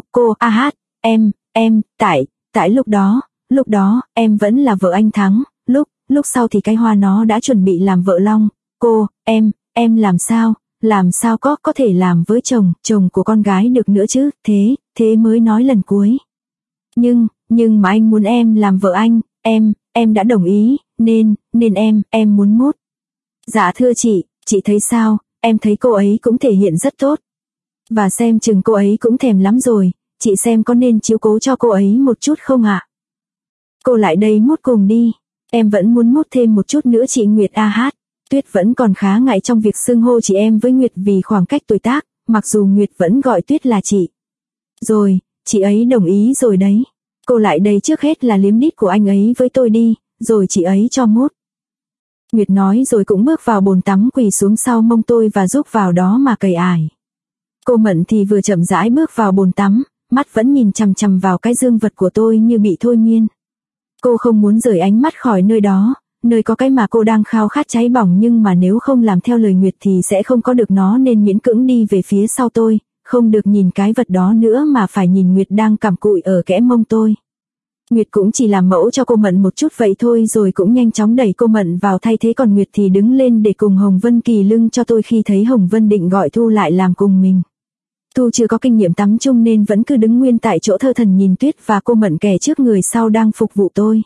tại lúc đó, em vẫn là vợ anh Thắng, lúc sau thì cái hoa nó đã chuẩn bị làm vợ Long, em làm sao có thể làm với chồng của con gái được nữa chứ, thế mới nói lần cuối. Nhưng mà anh muốn em làm vợ anh, em đã đồng ý, nên em muốn mút. Dạ thưa chị thấy sao, em thấy cô ấy cũng thể hiện rất tốt. Và xem chừng cô ấy cũng thèm lắm rồi, chị xem có nên chiếu cố cho cô ấy một chút không ạ? Cô lại đây mút cùng đi, em vẫn muốn mút thêm một chút nữa chị Nguyệt Tuyết vẫn còn khá ngại trong việc xưng hô chị em với Nguyệt vì khoảng cách tuổi tác, mặc dù Nguyệt vẫn gọi Tuyết là chị. Rồi, chị ấy đồng ý rồi đấy. Cô lại đây trước hết là liếm đít của anh ấy với tôi đi, rồi chị ấy cho mút. Nguyệt nói rồi cũng bước vào bồn tắm quỳ xuống sau mông tôi và giúp vào đó mà cầy ải. Cô Mận thì vừa chậm rãi bước vào bồn tắm, mắt vẫn nhìn chằm chằm vào cái dương vật của tôi như bị thôi miên. Cô không muốn rời ánh mắt khỏi nơi đó, nơi có cái mà cô đang khao khát cháy bỏng, nhưng mà nếu không làm theo lời Nguyệt thì sẽ không có được nó, nên miễn cưỡng đi về phía sau tôi, không được nhìn cái vật đó nữa mà phải nhìn Nguyệt đang cằm cụi ở kẽ mông tôi. Nguyệt cũng chỉ làm mẫu cho cô Mận một chút vậy thôi rồi cũng nhanh chóng đẩy cô Mận vào thay thế, còn Nguyệt thì đứng lên để cùng Hồng Vân kỳ lưng cho tôi. Khi thấy Hồng Vân định gọi Thu lại làm cùng mình. Thu chưa có kinh nghiệm tắm chung nên vẫn cứ đứng nguyên tại chỗ thơ thần nhìn Tuyết và cô Mận kẻ trước người sau đang phục vụ tôi.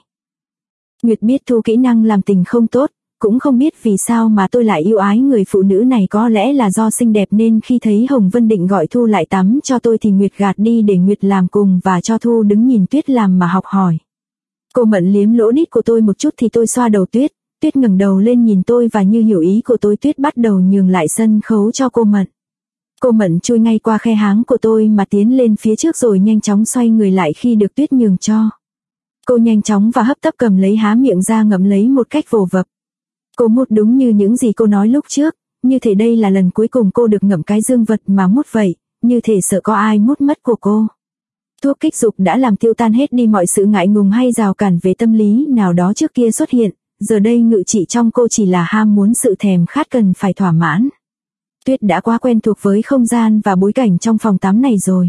Nguyệt biết Thu kỹ năng làm tình không tốt, cũng không biết vì sao mà tôi lại yêu ái người phụ nữ này, có lẽ là do xinh đẹp nên khi thấy Hồng Vân định gọi Thu lại tắm cho tôi thì Nguyệt gạt đi để Nguyệt làm cùng và cho Thu đứng nhìn Tuyết làm mà học hỏi. Cô Mận liếm lỗ đít của tôi một chút thì tôi xoa đầu Tuyết, Tuyết ngẩng đầu lên nhìn tôi và như hiểu ý của tôi, Tuyết bắt đầu nhường lại sân khấu cho cô Mận. Cô Mận chui ngay qua khe háng của tôi mà tiến lên phía trước rồi nhanh chóng xoay người lại khi được Tuyết nhường cho. Cô nhanh chóng và hấp tấp cầm lấy, há miệng ra ngậm lấy một cách vồ vập. Cô mút đúng như những gì cô nói lúc trước, như thể đây là lần cuối cùng cô được ngậm cái dương vật mà mút vậy, như thể sợ có ai mút mất của cô. Thuốc kích dục đã làm tiêu tan hết đi mọi sự ngại ngùng hay rào cản về tâm lý nào đó trước kia xuất hiện, giờ đây ngự trị trong cô chỉ là ham muốn, sự thèm khát cần phải thỏa mãn. Tuyết đã quá quen thuộc với không gian và bối cảnh trong phòng tắm này rồi.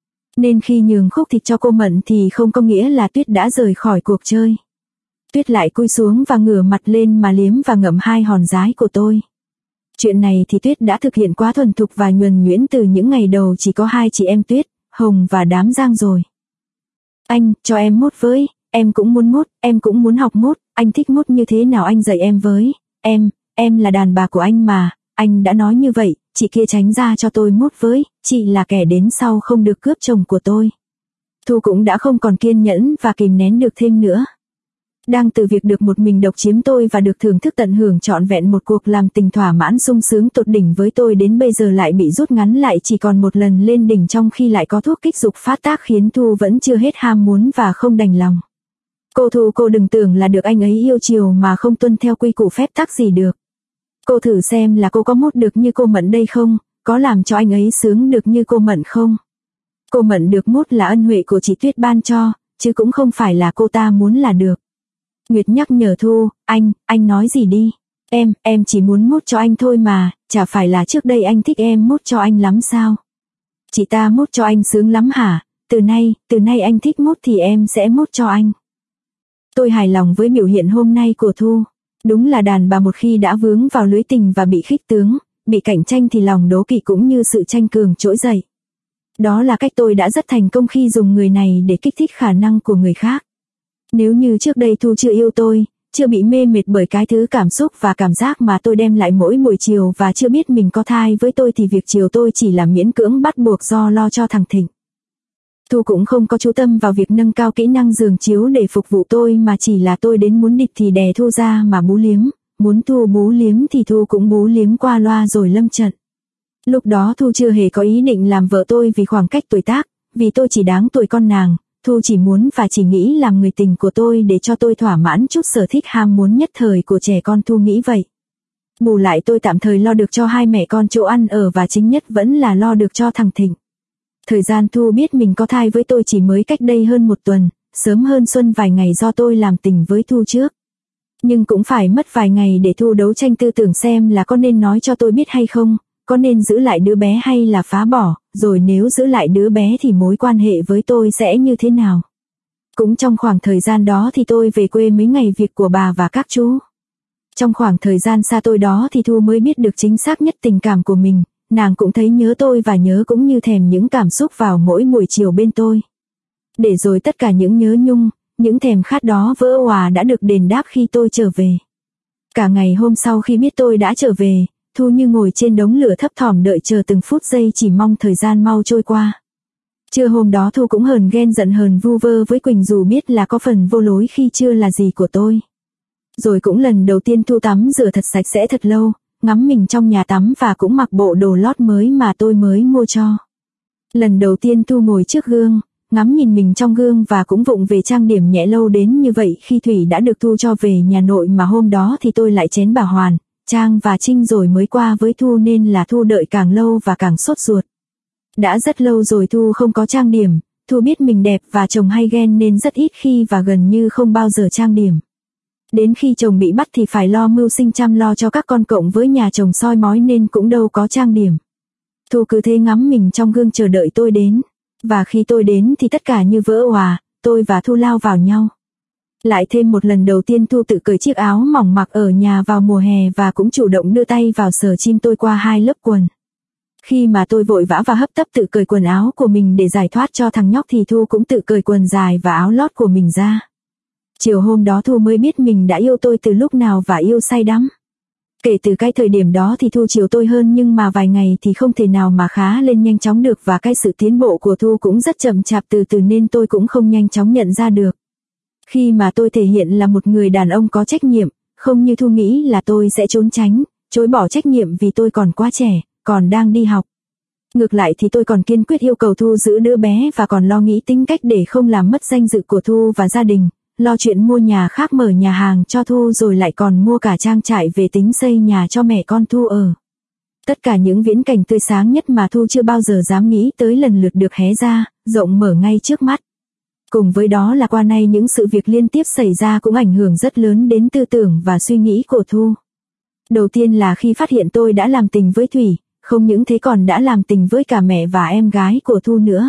Nên khi nhường khúc thịt cho cô Mận thì không có nghĩa là Tuyết đã rời khỏi cuộc chơi. Tuyết lại cúi xuống và ngửa mặt lên mà liếm và ngậm hai hòn dái của tôi. Chuyện này thì Tuyết đã thực hiện quá thuần thục và nhuần nhuyễn từ những ngày đầu chỉ có hai chị em Tuyết, Hồng và Đám Giang rồi. Anh, cho em mút với, em cũng muốn mút, em cũng muốn học mút, anh thích mút như thế nào anh dạy em với, em là đàn bà của anh mà, anh đã nói như vậy, chị kia tránh ra cho tôi mút với, chị là kẻ đến sau không được cướp chồng của tôi. Thu cũng đã không còn kiên nhẫn và kìm nén được thêm nữa. Đang từ việc được một mình độc chiếm tôi và được thưởng thức tận hưởng trọn vẹn một cuộc làm tình thỏa mãn sung sướng tột đỉnh với tôi, đến bây giờ lại bị rút ngắn lại chỉ còn một lần lên đỉnh, trong khi lại có thuốc kích dục phát tác khiến Thu vẫn chưa hết ham muốn và không đành lòng. Cô Thu, cô đừng tưởng là được anh ấy yêu chiều mà không tuân theo quy củ phép tắc gì được. Cô thử xem là cô có mút được như cô Mận đây không, có làm cho anh ấy sướng được như cô Mận không. Cô Mận được mút là ân huệ của chị Tuyết ban cho, chứ cũng không phải là cô ta muốn là được. Nguyệt nhắc nhở Thu, anh nói gì đi. Em chỉ muốn mút cho anh thôi mà, chả phải là trước đây anh thích em mút cho anh lắm sao? Chị ta mút cho anh sướng lắm hả? Từ nay anh thích mút thì em sẽ mút cho anh. Tôi hài lòng với biểu hiện hôm nay của Thu. Đúng là đàn bà một khi đã vướng vào lưới tình và bị khích tướng, bị cạnh tranh thì lòng đố kỵ cũng như sự tranh cường trỗi dậy. Đó là cách tôi đã rất thành công khi dùng người này để kích thích khả năng của người khác. Nếu như trước đây Thu chưa yêu tôi, chưa bị mê mệt bởi cái thứ cảm xúc và cảm giác mà tôi đem lại mỗi buổi chiều và chưa biết mình có thai với tôi thì việc chiều tôi chỉ là miễn cưỡng bắt buộc do lo cho thằng Thịnh. Thu cũng không có chú tâm vào việc nâng cao kỹ năng giường chiếu để phục vụ tôi mà chỉ là tôi đến muốn địch thì đè Thu ra mà bú liếm, muốn Thu bú liếm thì Thu cũng bú liếm qua loa rồi lâm trận. Lúc đó Thu chưa hề có ý định làm vợ tôi vì khoảng cách tuổi tác, vì tôi chỉ đáng tuổi con nàng. Thu chỉ muốn và chỉ nghĩ làm người tình của tôi để cho tôi thỏa mãn chút sở thích ham muốn nhất thời của trẻ con, Thu nghĩ vậy. Bù lại tôi tạm thời lo được cho hai mẹ con chỗ ăn ở và chính nhất vẫn là lo được cho thằng Thịnh. Thời gian Thu biết mình có thai với tôi chỉ mới cách đây hơn một tuần, sớm hơn Xuân vài ngày do tôi làm tình với Thu trước. Nhưng cũng phải mất vài ngày để Thu đấu tranh tư tưởng xem là có nên nói cho tôi biết hay không, có nên giữ lại đứa bé hay là phá bỏ, rồi nếu giữ lại đứa bé thì mối quan hệ với tôi sẽ như thế nào. Cũng trong khoảng thời gian đó thì tôi về quê mấy ngày việc của bà và các chú. Trong khoảng thời gian xa tôi đó thì Thu mới biết được chính xác nhất tình cảm của mình, nàng cũng thấy nhớ tôi và nhớ cũng như thèm những cảm xúc vào mỗi buổi chiều bên tôi. Để rồi tất cả những nhớ nhung, những thèm khát đó vỡ òa đã được đền đáp khi tôi trở về. Cả ngày hôm sau khi biết tôi đã trở về, Thu như ngồi trên đống lửa thấp thỏm đợi chờ từng phút giây chỉ mong thời gian mau trôi qua. Trưa hôm đó Thu cũng hờn ghen giận hờn vu vơ với Quỳnh dù biết là có phần vô lối khi chưa là gì của tôi. Rồi cũng lần đầu tiên Thu tắm rửa thật sạch sẽ thật lâu, ngắm mình trong nhà tắm và cũng mặc bộ đồ lót mới mà tôi mới mua cho. Lần đầu tiên Thu ngồi trước gương, ngắm nhìn mình trong gương và cũng vụng về trang điểm nhẹ lâu đến như vậy khi Thủy đã được Thu cho về nhà nội mà hôm đó thì tôi lại chén bà Hoàn, Trang và Trinh rồi mới qua với Thu nên là Thu đợi càng lâu và càng sốt ruột. Đã rất lâu rồi Thu không có trang điểm, Thu biết mình đẹp và chồng hay ghen nên rất ít khi và gần như không bao giờ trang điểm. Đến khi chồng bị bắt thì phải lo mưu sinh chăm lo cho các con cộng với nhà chồng soi mói nên cũng đâu có trang điểm. Thu cứ thế ngắm mình trong gương chờ đợi tôi đến. Và khi tôi đến thì tất cả như vỡ òa, tôi và Thu lao vào nhau. Lại thêm một lần đầu tiên Thu tự cởi chiếc áo mỏng mặc ở nhà vào mùa hè và cũng chủ động đưa tay vào sờ chim tôi qua 2 lớp quần. Khi mà tôi vội vã và hấp tấp tự cởi quần áo của mình để giải thoát cho thằng nhóc thì Thu cũng tự cởi quần dài và áo lót của mình ra. Chiều hôm đó Thu mới biết mình đã yêu tôi từ lúc nào và yêu say đắm. Kể từ cái thời điểm đó thì Thu chiều tôi hơn nhưng mà vài ngày thì không thể nào mà khá lên nhanh chóng được và cái sự tiến bộ của Thu cũng rất chậm chạp từ từ nên tôi cũng không nhanh chóng nhận ra được. Khi mà tôi thể hiện là một người đàn ông có trách nhiệm, không như Thu nghĩ là tôi sẽ trốn tránh, chối bỏ trách nhiệm vì tôi còn quá trẻ, còn đang đi học. Ngược lại thì tôi còn kiên quyết yêu cầu Thu giữ đứa bé và còn lo nghĩ tính cách để không làm mất danh dự của Thu và gia đình, lo chuyện mua nhà khác mở nhà hàng cho Thu rồi lại còn mua cả trang trại về tính xây nhà cho mẹ con Thu ở. Tất cả những viễn cảnh tươi sáng nhất mà Thu chưa bao giờ dám nghĩ tới lần lượt được hé ra, rộng mở ngay trước mắt. Cùng với đó là qua nay những sự việc liên tiếp xảy ra cũng ảnh hưởng rất lớn đến tư tưởng và suy nghĩ của Thu. Đầu tiên là khi phát hiện tôi đã làm tình với Thủy, không những thế còn đã làm tình với cả mẹ và em gái của Thu nữa.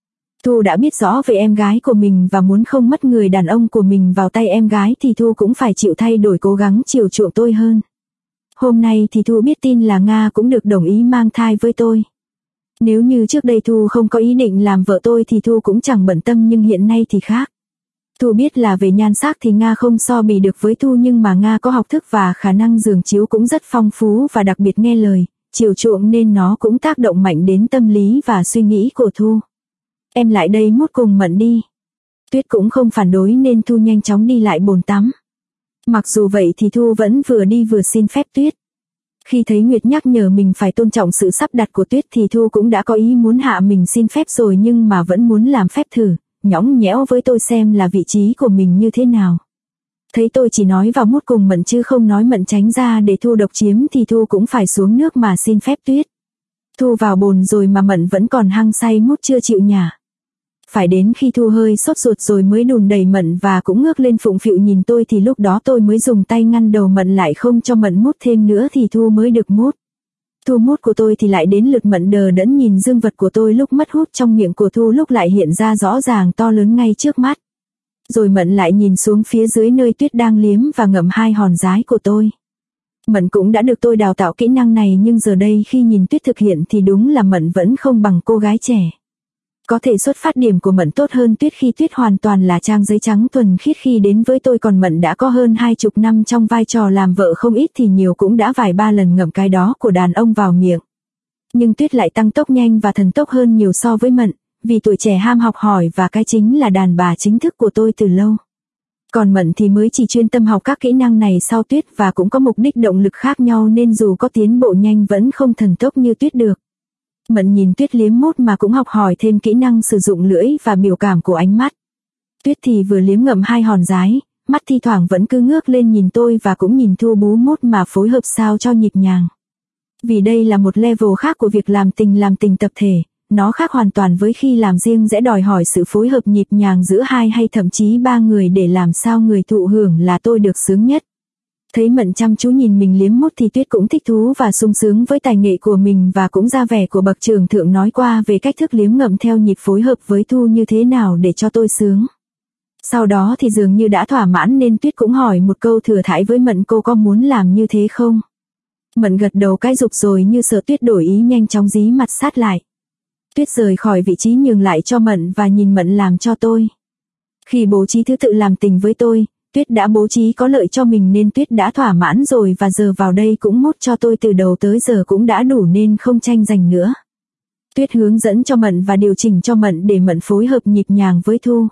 Thu đã biết rõ về em gái của mình và muốn không mất người đàn ông của mình vào tay em gái thì Thu cũng phải chịu thay đổi cố gắng chiều chuộng tôi hơn. Hôm nay thì Thu biết tin là Nga cũng được đồng ý mang thai với tôi. Nếu như trước đây Thu không có ý định làm vợ tôi thì Thu cũng chẳng bận tâm nhưng hiện nay thì khác. Thu biết là về nhan sắc thì Nga không so bì được với Thu nhưng mà Nga có học thức và khả năng giường chiếu cũng rất phong phú và đặc biệt nghe lời, chiều chuộng nên nó cũng tác động mạnh đến tâm lý và suy nghĩ của Thu. Em lại đây mút cùng Mận đi. Tuyết cũng không phản đối nên Thu nhanh chóng đi lại bồn tắm. Mặc dù vậy thì Thu vẫn vừa đi vừa xin phép Tuyết. Khi thấy Nguyệt nhắc nhở mình phải tôn trọng sự sắp đặt của Tuyết thì Thu cũng đã có ý muốn hạ mình xin phép rồi nhưng mà vẫn muốn làm phép thử, nhõng nhẽo với tôi xem là vị trí của mình như thế nào. Thấy tôi chỉ nói vào mút cùng Mận chứ không nói Mận tránh ra để Thu độc chiếm thì Thu cũng phải xuống nước mà xin phép Tuyết. Thu vào bồn rồi mà Mận vẫn còn hăng say mút chưa chịu nhả. Phải đến khi Thu hơi sốt ruột rồi mới đùn đẩy Mận và cũng ngước lên phụng phịu nhìn tôi thì lúc đó tôi mới dùng tay ngăn đầu Mận lại không cho Mận mút thêm nữa thì Thu mới được mút. Thu mút của tôi thì lại đến lượt Mận đờ đẫn nhìn dương vật của tôi lúc mất hút trong miệng của Thu lúc lại hiện ra rõ ràng to lớn ngay trước mắt. Rồi Mận lại nhìn xuống phía dưới nơi Tuyết đang liếm và ngậm 2 hòn dái của tôi. Mận cũng đã được tôi đào tạo kỹ năng này nhưng giờ đây khi nhìn Tuyết thực hiện thì đúng là Mận vẫn không bằng cô gái trẻ. Có thể xuất phát điểm của Mận tốt hơn Tuyết khi Tuyết hoàn toàn là trang giấy trắng thuần khiết khi đến với tôi còn Mận đã có hơn 20 năm trong vai trò làm vợ không ít thì nhiều cũng đã vài ba lần ngậm cái đó của đàn ông vào miệng. Nhưng Tuyết lại tăng tốc nhanh và thần tốc hơn nhiều so với Mận, vì tuổi trẻ ham học hỏi và cái chính là đàn bà chính thức của tôi từ lâu. Còn Mận thì mới chỉ chuyên tâm học các kỹ năng này sau Tuyết và cũng có mục đích động lực khác nhau nên dù có tiến bộ nhanh vẫn không thần tốc như Tuyết được. Mận nhìn Tuyết liếm mút mà cũng học hỏi thêm kỹ năng sử dụng lưỡi và biểu cảm của ánh mắt. Tuyết thì vừa liếm ngậm 2 hòn dái, mắt thi thoảng vẫn cứ ngước lên nhìn tôi và cũng nhìn Thu bú mút mà phối hợp sao cho nhịp nhàng. Vì đây là một level khác của việc làm tình tập thể, nó khác hoàn toàn với khi làm riêng sẽ đòi hỏi sự phối hợp nhịp nhàng giữa 2 hay thậm chí 3 người để làm sao người thụ hưởng là tôi được sướng nhất. Thấy Mận chăm chú nhìn mình liếm mút thì Tuyết cũng thích thú và sung sướng với tài nghệ của mình và cũng ra vẻ của bậc trưởng thượng nói qua về cách thức liếm ngậm theo nhịp phối hợp với Thu như thế nào để cho tôi sướng. Sau đó thì dường như đã thỏa mãn nên Tuyết cũng hỏi một câu thừa thãi với Mận cô có muốn làm như thế không? Mận gật đầu cái rụp rồi như sợ Tuyết đổi ý nhanh chóng dí mặt sát lại. Tuyết rời khỏi vị trí nhường lại cho Mận và nhìn Mận làm cho tôi. Khi bố trí thứ tự làm tình với tôi, Tuyết đã bố trí có lợi cho mình nên Tuyết đã thỏa mãn rồi và giờ vào đây cũng mút cho tôi từ đầu tới giờ cũng đã đủ nên không tranh giành nữa. Tuyết hướng dẫn cho Mận và điều chỉnh cho Mận để Mận phối hợp nhịp nhàng với Thu.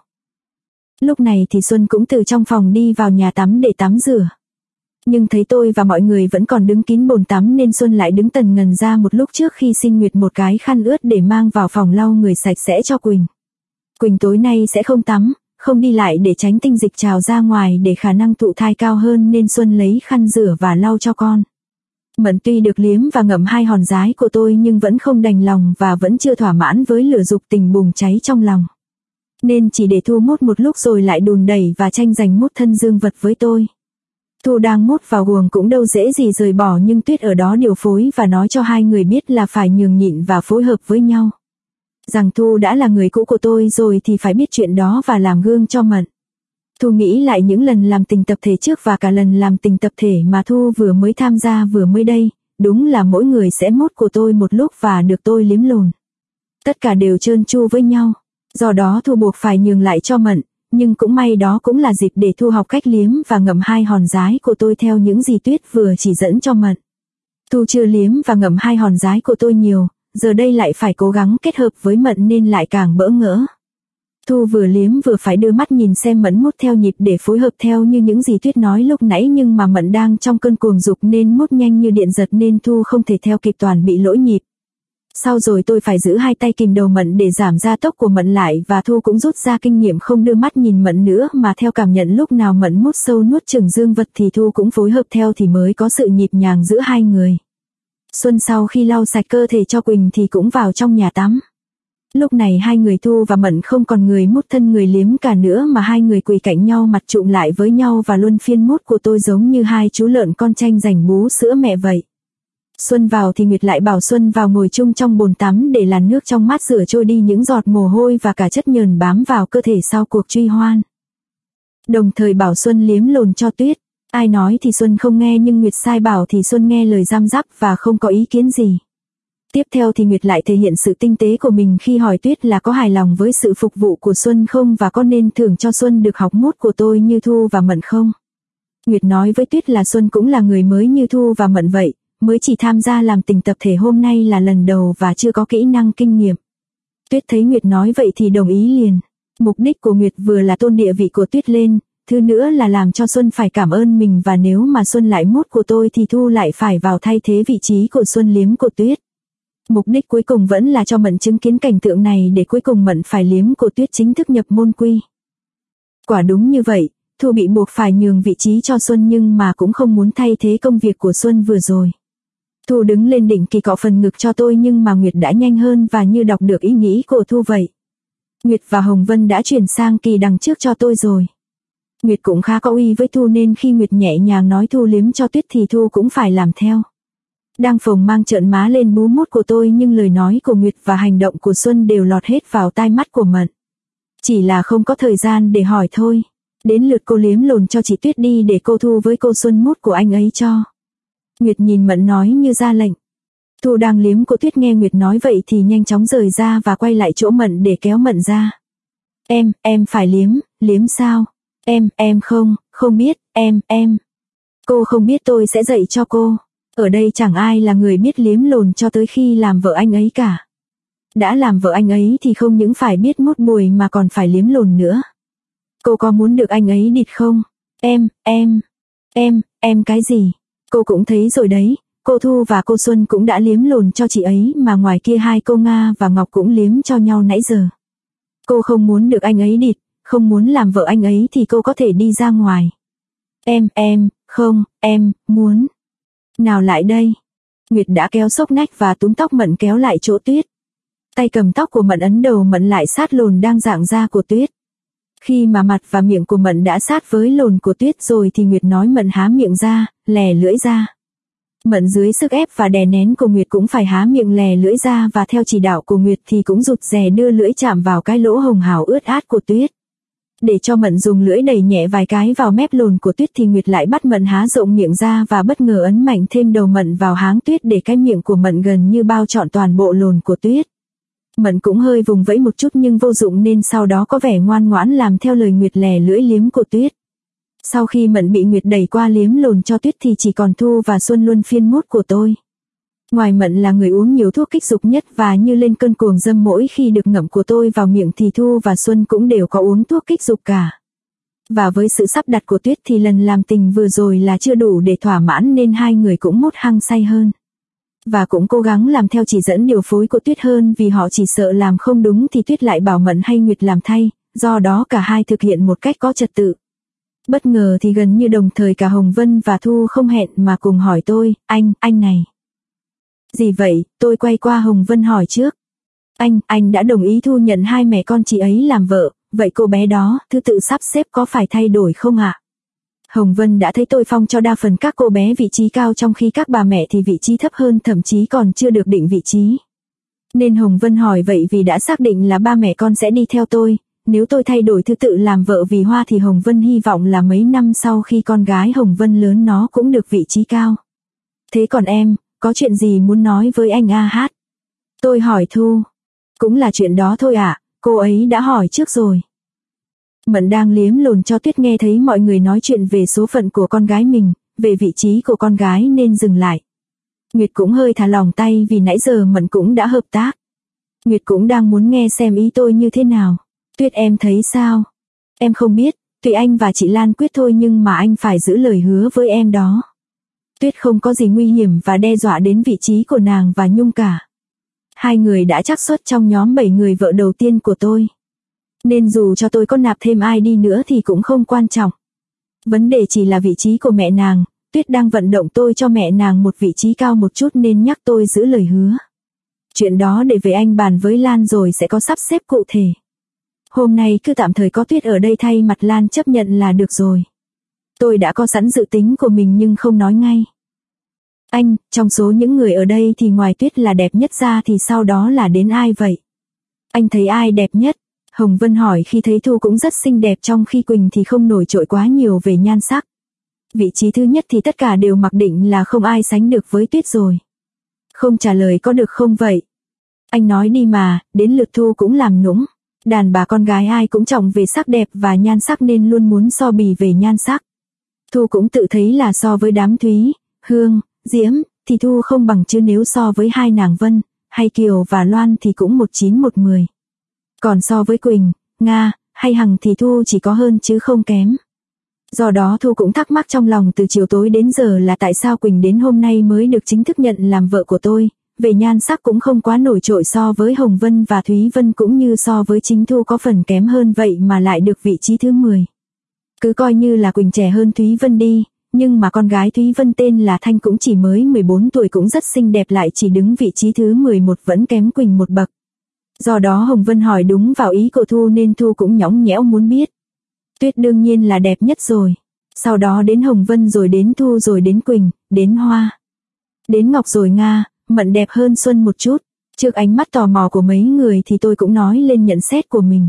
Lúc này thì Xuân cũng từ trong phòng đi vào nhà tắm để tắm rửa. Nhưng thấy tôi và mọi người vẫn còn đứng kín bồn tắm nên Xuân lại đứng tần ngần ra một lúc trước khi xin Nguyệt một cái khăn ướt để mang vào phòng lau người sạch sẽ cho Quỳnh. Quỳnh tối nay sẽ không tắm, không đi lại để tránh tinh dịch trào ra ngoài để khả năng thụ thai cao hơn nên Xuân lấy khăn rửa và lau cho con. Mận tuy được liếm và ngậm hai hòn giái của tôi nhưng vẫn không đành lòng và vẫn chưa thỏa mãn với lửa dục tình bùng cháy trong lòng. Nên chỉ để Thu mút một lúc rồi lại đùn đẩy và tranh giành mút thân dương vật với tôi. Thu đang mút vào guồng cũng đâu dễ gì rời bỏ, nhưng Tuyết ở đó điều phối và nói cho hai người biết là phải nhường nhịn và phối hợp với nhau. Rằng Thu đã là người cũ của tôi rồi thì phải biết chuyện đó và làm gương cho Mận. Thu nghĩ lại những lần làm tình tập thể trước và cả lần làm tình tập thể mà Thu vừa mới tham gia vừa mới đây, đúng là mỗi người sẽ mút của tôi một lúc và được tôi liếm lồn. Tất cả đều trơn tru với nhau, do đó Thu buộc phải nhường lại cho Mận, nhưng cũng may đó cũng là dịp để Thu học cách liếm và ngậm hai hòn giái của tôi theo những gì Tuyết vừa chỉ dẫn cho Mận. Thu chưa liếm và ngậm hai hòn giái của tôi nhiều, giờ đây lại phải cố gắng kết hợp với Mận nên lại càng bỡ ngỡ. Thu vừa liếm vừa phải đưa mắt nhìn xem Mận mút theo nhịp để phối hợp theo như những gì Tuyết nói lúc nãy, nhưng mà Mận đang trong cơn cuồng dục nên mút nhanh như điện giật nên Thu không thể theo kịp, toàn bị lỗi nhịp. Sau rồi tôi phải giữ hai tay kìm đầu Mận để giảm gia tốc của Mận lại, và Thu cũng rút ra kinh nghiệm không đưa mắt nhìn Mận nữa mà theo cảm nhận lúc nào Mận mút sâu nuốt chửng dương vật thì Thu cũng phối hợp theo thì mới có sự nhịp nhàng giữa hai người. Xuân sau khi lau sạch cơ thể cho Quỳnh thì cũng vào trong nhà tắm. Lúc này hai người Thu và Mận không còn người mút thân người liếm cả nữa mà hai người quỳ cạnh nhau mặt trụm lại với nhau và luân phiên mút của tôi giống như hai chú lợn con tranh giành bú sữa mẹ vậy. Xuân vào thì Nguyệt lại bảo Xuân vào ngồi chung trong bồn tắm để làn nước trong mát rửa trôi đi những giọt mồ hôi và cả chất nhờn bám vào cơ thể sau cuộc truy hoan. Đồng thời bảo Xuân liếm lồn cho Tuyết. Ai nói thì Xuân không nghe, nhưng Nguyệt sai bảo thì Xuân nghe lời răm rắp và không có ý kiến gì. Tiếp theo thì Nguyệt lại thể hiện sự tinh tế của mình khi hỏi Tuyết là có hài lòng với sự phục vụ của Xuân không và có nên thưởng cho Xuân được học mút của tôi như Thu và Mận không. Nguyệt nói với Tuyết là Xuân cũng là người mới như Thu và Mận vậy, mới chỉ tham gia làm tình tập thể hôm nay là lần đầu và chưa có kỹ năng kinh nghiệm. Tuyết thấy Nguyệt nói vậy thì đồng ý liền. Mục đích của Nguyệt vừa là tôn địa vị của Tuyết lên, thứ nữa là làm cho Xuân phải cảm ơn mình, và nếu mà Xuân lại mút của tôi thì Thu lại phải vào thay thế vị trí của Xuân liếm của Tuyết. Mục đích cuối cùng vẫn là cho Mận chứng kiến cảnh tượng này để cuối cùng Mận phải liếm của Tuyết chính thức nhập môn quy. Quả đúng như vậy, Thu bị buộc phải nhường vị trí cho Xuân nhưng mà cũng không muốn thay thế công việc của Xuân vừa rồi. Thu đứng lên đỉnh kỳ cọ phần ngực cho tôi nhưng mà Nguyệt đã nhanh hơn và như đọc được ý nghĩ của Thu vậy. Nguyệt và Hồng Vân đã chuyển sang kỳ đằng trước cho tôi rồi. Nguyệt cũng khá có uy với Thu nên khi Nguyệt nhẹ nhàng nói Thu liếm cho Tuyết thì Thu cũng phải làm theo. Đang phồng mang trợn má lên bú mút của tôi nhưng lời nói của Nguyệt và hành động của Xuân đều lọt hết vào tai mắt của Mận. Chỉ là không có thời gian để hỏi thôi. Đến lượt cô liếm lồn cho chị Tuyết đi để cô Thu với cô Xuân mút của anh ấy cho. Nguyệt nhìn Mận nói như ra lệnh. Thu đang liếm của Tuyết nghe Nguyệt nói vậy thì nhanh chóng rời ra và quay lại chỗ Mận để kéo Mận ra. Em phải liếm sao? Em không biết, em. Cô không biết tôi sẽ dạy cho cô. Ở đây chẳng ai là người biết liếm lồn cho tới khi làm vợ anh ấy cả. Đã làm vợ anh ấy thì không những phải biết mút bùi mà còn phải liếm lồn nữa. Cô có muốn được anh ấy địt không? Em cái gì? Cô cũng thấy rồi đấy, cô Thu và cô Xuân cũng đã liếm lồn cho chị ấy mà ngoài kia hai cô Nga và Ngọc cũng liếm cho nhau nãy giờ. Cô không muốn được anh ấy địt, không muốn làm vợ anh ấy thì cô có thể đi ra ngoài. Em muốn. Nào lại đây. Nguyệt đã kéo xốc nách và túm tóc Mận kéo lại chỗ Tuyết. Tay cầm tóc của Mận ấn đầu Mận lại sát lồn đang rạng ra của Tuyết. Khi mà mặt và miệng của Mận đã sát với lồn của Tuyết rồi thì Nguyệt nói Mận há miệng ra, lè lưỡi ra. Mận dưới sức ép và đè nén của Nguyệt cũng phải há miệng lè lưỡi ra và theo chỉ đạo của Nguyệt thì cũng rụt rè đưa lưỡi chạm vào cái lỗ hồng hào ướt át của Tuyết. Để cho Mận dùng lưỡi đẩy nhẹ vài cái vào mép lồn của Tuyết thì Nguyệt lại bắt Mận há rộng miệng ra và bất ngờ ấn mạnh thêm đầu Mận vào háng Tuyết để cái miệng của Mận gần như bao trọn toàn bộ lồn của Tuyết. Mận cũng hơi vùng vẫy một chút nhưng vô dụng nên sau đó có vẻ ngoan ngoãn làm theo lời Nguyệt lè lưỡi liếm của Tuyết. Sau khi Mận bị Nguyệt đẩy qua liếm lồn cho Tuyết thì chỉ còn Thu và Xuân luân phiên mút của tôi. Ngoài Mận là người uống nhiều thuốc kích dục nhất và như lên cơn cuồng dâm mỗi khi được ngậm của tôi vào miệng thì Thu và Xuân cũng đều có uống thuốc kích dục cả. Và với sự sắp đặt của Tuyết thì lần làm tình vừa rồi là chưa đủ để thỏa mãn nên hai người cũng mút hăng say hơn. Và cũng cố gắng làm theo chỉ dẫn điều phối của Tuyết hơn vì họ chỉ sợ làm không đúng thì Tuyết lại bảo Mận hay Nguyệt làm thay, do đó cả hai thực hiện một cách có trật tự. Bất ngờ thì gần như đồng thời cả Hồng Vân và Thu không hẹn mà cùng hỏi tôi, anh này. Gì vậy? Tôi quay qua Hồng Vân hỏi trước. Anh đã đồng ý thu nhận hai mẹ con chị ấy làm vợ, vậy cô bé đó, thứ tự sắp xếp có phải thay đổi không ạ? Hồng Vân đã thấy tôi phong cho đa phần các cô bé vị trí cao trong khi các bà mẹ thì vị trí thấp hơn, thậm chí còn chưa được định vị trí. Nên Hồng Vân hỏi vậy vì đã xác định là ba mẹ con sẽ đi theo tôi, nếu tôi thay đổi thứ tự làm vợ vì Hoa thì Hồng Vân hy vọng là mấy năm sau khi con gái Hồng Vân lớn nó cũng được vị trí cao. Thế còn em, có chuyện gì muốn nói với anh AH? Tôi hỏi Thu. Cũng là chuyện đó thôi ạ, cô ấy đã hỏi trước rồi. Mận đang liếm lồn cho Tuyết nghe thấy mọi người nói chuyện về số phận của con gái mình, về vị trí của con gái nên dừng lại. Nguyệt cũng hơi thả lỏng tay vì nãy giờ Mận cũng đã hợp tác. Nguyệt cũng đang muốn nghe xem ý tôi như thế nào. Tuyết em thấy sao? Em không biết, tùy anh và chị Lan quyết thôi, nhưng mà anh phải giữ lời hứa với em đó. Tuyết không có gì nguy hiểm và đe dọa đến vị trí của nàng và Nhung cả. Hai người đã trắc xuất trong nhóm 7 người vợ đầu tiên của tôi. Nên dù cho tôi có nạp thêm ai đi nữa thì cũng không quan trọng. Vấn đề chỉ là vị trí của mẹ nàng. Tuyết đang vận động tôi cho mẹ nàng một vị trí cao một chút nên nhắc tôi giữ lời hứa. Chuyện đó để về anh bàn với Lan rồi sẽ có sắp xếp cụ thể. Hôm nay cứ tạm thời có Tuyết ở đây thay mặt Lan chấp nhận là được rồi. Tôi đã có sẵn dự tính của mình nhưng không nói ngay. Anh, trong số những người ở đây thì ngoài Tuyết là đẹp nhất ra thì sau đó là đến ai vậy? Anh thấy ai đẹp nhất? Hồng Vân hỏi khi thấy Thu cũng rất xinh đẹp trong khi Quỳnh thì không nổi trội quá nhiều về nhan sắc. Vị trí thứ nhất thì tất cả đều mặc định là không ai sánh được với Tuyết rồi. Không trả lời có được không vậy? Anh nói đi mà, đến lượt Thu cũng làm nũng. Đàn bà con gái ai cũng trọng về sắc đẹp và nhan sắc nên luôn muốn so bì về nhan sắc. Thu cũng tự thấy là so với đám Thúy, Hương, Diễm, thì Thu không bằng, chứ nếu so với hai nàng Vân, hay Kiều và Loan thì cũng 19-10. Còn so với Quỳnh, Nga, hay Hằng thì Thu chỉ có hơn chứ không kém. Do đó Thu cũng thắc mắc trong lòng từ chiều tối đến giờ là tại sao Quỳnh đến hôm nay mới được chính thức nhận làm vợ của tôi. Về nhan sắc cũng không quá nổi trội so với Hồng Vân và Thúy Vân, cũng như so với chính Thu có phần kém hơn, vậy mà lại được vị trí thứ 10. Cứ coi như là Quỳnh trẻ hơn Thúy Vân đi, nhưng mà con gái Thúy Vân tên là Thanh cũng chỉ mới 14 tuổi, cũng rất xinh đẹp, lại chỉ đứng vị trí thứ 11, vẫn kém Quỳnh một bậc. Do đó Hồng Vân hỏi đúng vào ý của Thu nên Thu cũng nhõng nhẽo muốn biết. Tuyết đương nhiên là đẹp nhất rồi. Sau đó đến Hồng Vân, rồi đến Thu, rồi đến Quỳnh, đến Hoa. Đến Ngọc rồi Nga, Mận đẹp hơn Xuân một chút. Trước ánh mắt tò mò của mấy người thì tôi cũng nói lên nhận xét của mình.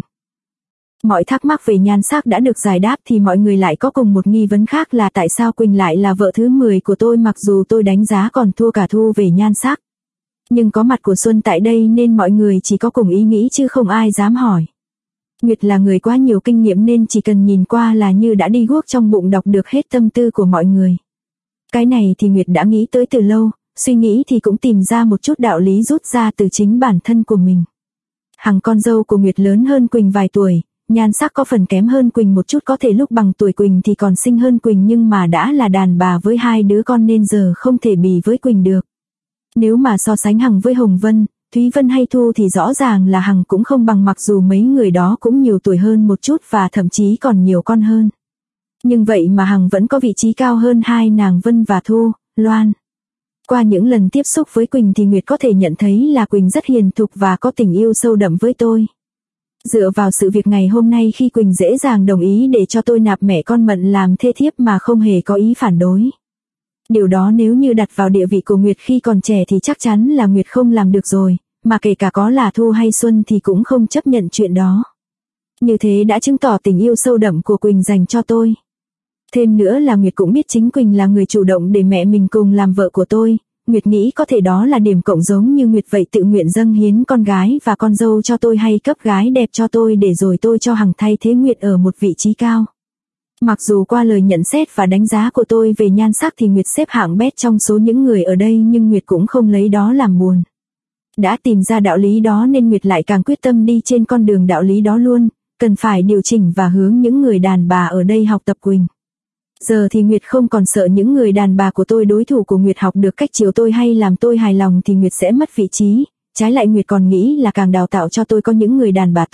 Mọi thắc mắc về nhan sắc đã được giải đáp thì mọi người lại có cùng một nghi vấn khác là tại sao Quỳnh lại là vợ thứ 10 của tôi, mặc dù tôi đánh giá còn thua cả Thu về nhan sắc. Nhưng có mặt của Xuân tại đây nên mọi người chỉ có cùng ý nghĩ chứ không ai dám hỏi. Nguyệt là người quá nhiều kinh nghiệm nên chỉ cần nhìn qua là như đã đi guốc trong bụng đọc được hết tâm tư của mọi người. Cái này thì Nguyệt đã nghĩ tới từ lâu, suy nghĩ thì cũng tìm ra một chút đạo lý rút ra từ chính bản thân của mình. Hằng con dâu của Nguyệt lớn hơn Quỳnh vài tuổi, nhan sắc có phần kém hơn Quỳnh một chút, có thể lúc bằng tuổi Quỳnh thì còn xinh hơn Quỳnh, nhưng mà đã là đàn bà với 2 đứa con nên giờ không thể bì với Quỳnh được. Nếu mà so sánh Hằng với Hồng Vân, Thúy Vân hay Thu thì rõ ràng là Hằng cũng không bằng, mặc dù mấy người đó cũng nhiều tuổi hơn một chút và thậm chí còn nhiều con hơn. Nhưng vậy mà Hằng vẫn có vị trí cao hơn hai nàng Vân và Thu, Loan. Qua những lần tiếp xúc với Quỳnh thì Nguyệt có thể nhận thấy là Quỳnh rất hiền thục và có tình yêu sâu đậm với tôi. Dựa vào sự việc ngày hôm nay khi Quỳnh dễ dàng đồng ý để cho tôi nạp mẹ con Mận làm thê thiếp mà không hề có ý phản đối. Điều đó nếu như đặt vào địa vị của Nguyệt khi còn trẻ thì chắc chắn là Nguyệt không làm được rồi, mà kể cả có là Thu hay Xuân thì cũng không chấp nhận chuyện đó. Như thế đã chứng tỏ tình yêu sâu đậm của Quỳnh dành cho tôi. Thêm nữa là Nguyệt cũng biết chính Quỳnh là người chủ động để mẹ mình cùng làm vợ của tôi. Nguyệt nghĩ có thể đó là điểm cộng, giống như Nguyệt vậy, tự nguyện dâng hiến con gái và con dâu cho tôi hay cấp gái đẹp cho tôi để rồi tôi cho Hằng thay thế Nguyệt ở một vị trí cao. Mặc dù qua lời nhận xét và đánh giá của tôi về nhan sắc thì Nguyệt xếp hạng bét trong số những người ở đây, nhưng Nguyệt cũng không lấy đó làm buồn. Đã tìm ra đạo lý đó nên Nguyệt lại càng quyết tâm đi trên con đường đạo lý đó luôn, cần phải điều chỉnh và hướng những người đàn bà ở đây học tập Quỳnh. Giờ thì Nguyệt không còn sợ những người đàn bà của tôi đối thủ của Nguyệt học được cách chiều tôi hay làm tôi hài lòng thì Nguyệt sẽ mất vị trí. Trái lại Nguyệt còn nghĩ là càng đào tạo cho tôi có những người đàn bà tốt,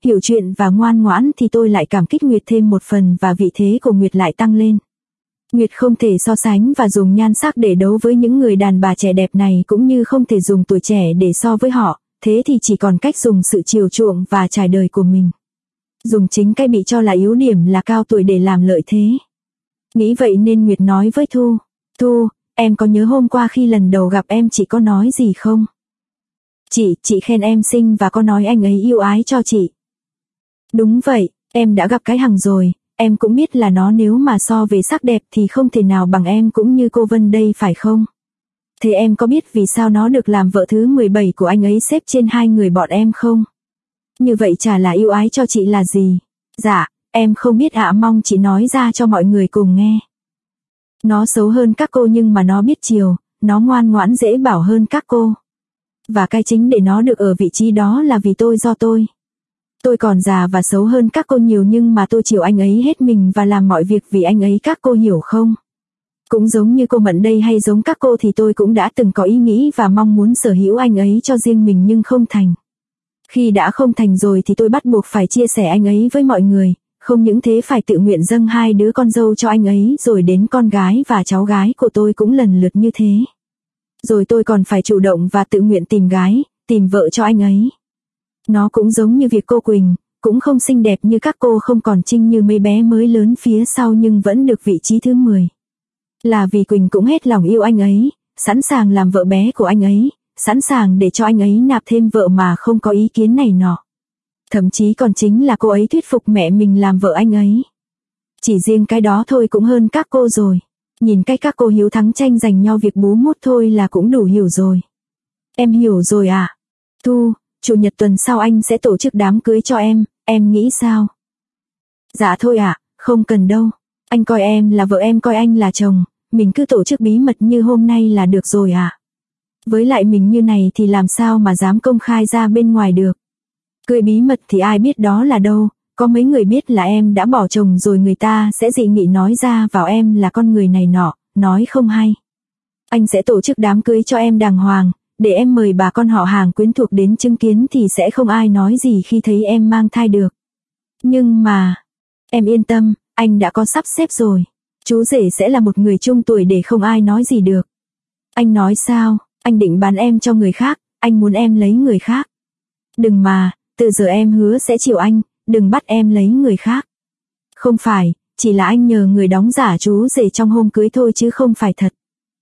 hiểu chuyện và ngoan ngoãn thì tôi lại cảm kích Nguyệt thêm một phần và vị thế của Nguyệt lại tăng lên. Nguyệt không thể so sánh và dùng nhan sắc để đấu với những người đàn bà trẻ đẹp này cũng như không thể dùng tuổi trẻ để so với họ, thế thì chỉ còn cách dùng sự chiều chuộng và trải đời của mình. Dùng chính cái bị cho là yếu điểm là cao tuổi để làm lợi thế. Nghĩ vậy nên Nguyệt nói với Thu, Thu, em có nhớ hôm qua khi lần đầu gặp em chị có nói gì không? Chị khen em xinh và có nói anh ấy yêu ái cho chị. Đúng vậy, em đã gặp cái Hằng rồi, em cũng biết là nó nếu mà so về sắc đẹp thì không thể nào bằng em cũng như cô Vân đây phải không? Thế em có biết vì sao nó được làm vợ thứ 17 của anh ấy xếp trên 2 người bọn em không? Như vậy chả là yêu ái cho chị là gì? Dạ, em không biết ạ, mong chị nói ra cho mọi người cùng nghe. Nó xấu hơn các cô nhưng mà nó biết chiều, nó ngoan ngoãn dễ bảo hơn các cô. Và cái chính để nó được ở vị trí đó là vì do tôi. Tôi còn già và xấu hơn các cô nhiều nhưng mà tôi chiều anh ấy hết mình và làm mọi việc vì anh ấy, các cô hiểu không? Cũng giống như cô Mận đây hay giống các cô thì tôi cũng đã từng có ý nghĩ và mong muốn sở hữu anh ấy cho riêng mình nhưng không thành. Khi đã không thành rồi thì tôi bắt buộc phải chia sẻ anh ấy với mọi người, không những thế phải tự nguyện dâng 2 đứa con dâu cho anh ấy rồi đến con gái và cháu gái của tôi cũng lần lượt như thế. Rồi tôi còn phải chủ động và tự nguyện tìm gái, tìm vợ cho anh ấy. Nó cũng giống như việc cô Quỳnh, cũng không xinh đẹp như các cô, không còn trinh như mấy bé mới lớn phía sau nhưng vẫn được vị trí thứ 10. Là vì Quỳnh cũng hết lòng yêu anh ấy, sẵn sàng làm vợ bé của anh ấy, sẵn sàng để cho anh ấy nạp thêm vợ mà không có ý kiến này nọ. Thậm chí còn chính là cô ấy thuyết phục mẹ mình làm vợ anh ấy. Chỉ riêng cái đó thôi cũng hơn các cô rồi. Nhìn cách các cô hiếu thắng tranh giành nhau việc bú mút thôi là cũng đủ hiểu rồi. Em hiểu rồi à? Thu, chủ nhật tuần sau anh sẽ tổ chức đám cưới cho em nghĩ sao? Dạ thôi ạ, không cần đâu. Anh coi em là vợ, em coi anh là chồng, mình cứ tổ chức bí mật như hôm nay là được rồi ạ. Với lại mình như này thì làm sao mà dám công khai ra bên ngoài được. Cưới bí mật thì ai biết đó là đâu, có mấy người biết là em đã bỏ chồng rồi người ta sẽ dị nghị nói ra vào em là con người này nọ, nói không hay. Anh sẽ tổ chức đám cưới cho em đàng hoàng, để em mời bà con họ hàng quyến thuộc đến chứng kiến thì sẽ không ai nói gì khi thấy em mang thai được. Nhưng mà, em yên tâm, anh đã có sắp xếp rồi. Chú rể sẽ là một người trung tuổi để không ai nói gì được. Anh nói sao, anh định bán em cho người khác, anh muốn em lấy người khác. Đừng mà, từ giờ em hứa sẽ chiều anh, đừng bắt em lấy người khác. Không phải, chỉ là anh nhờ người đóng giả chú rể trong hôm cưới thôi chứ không phải thật.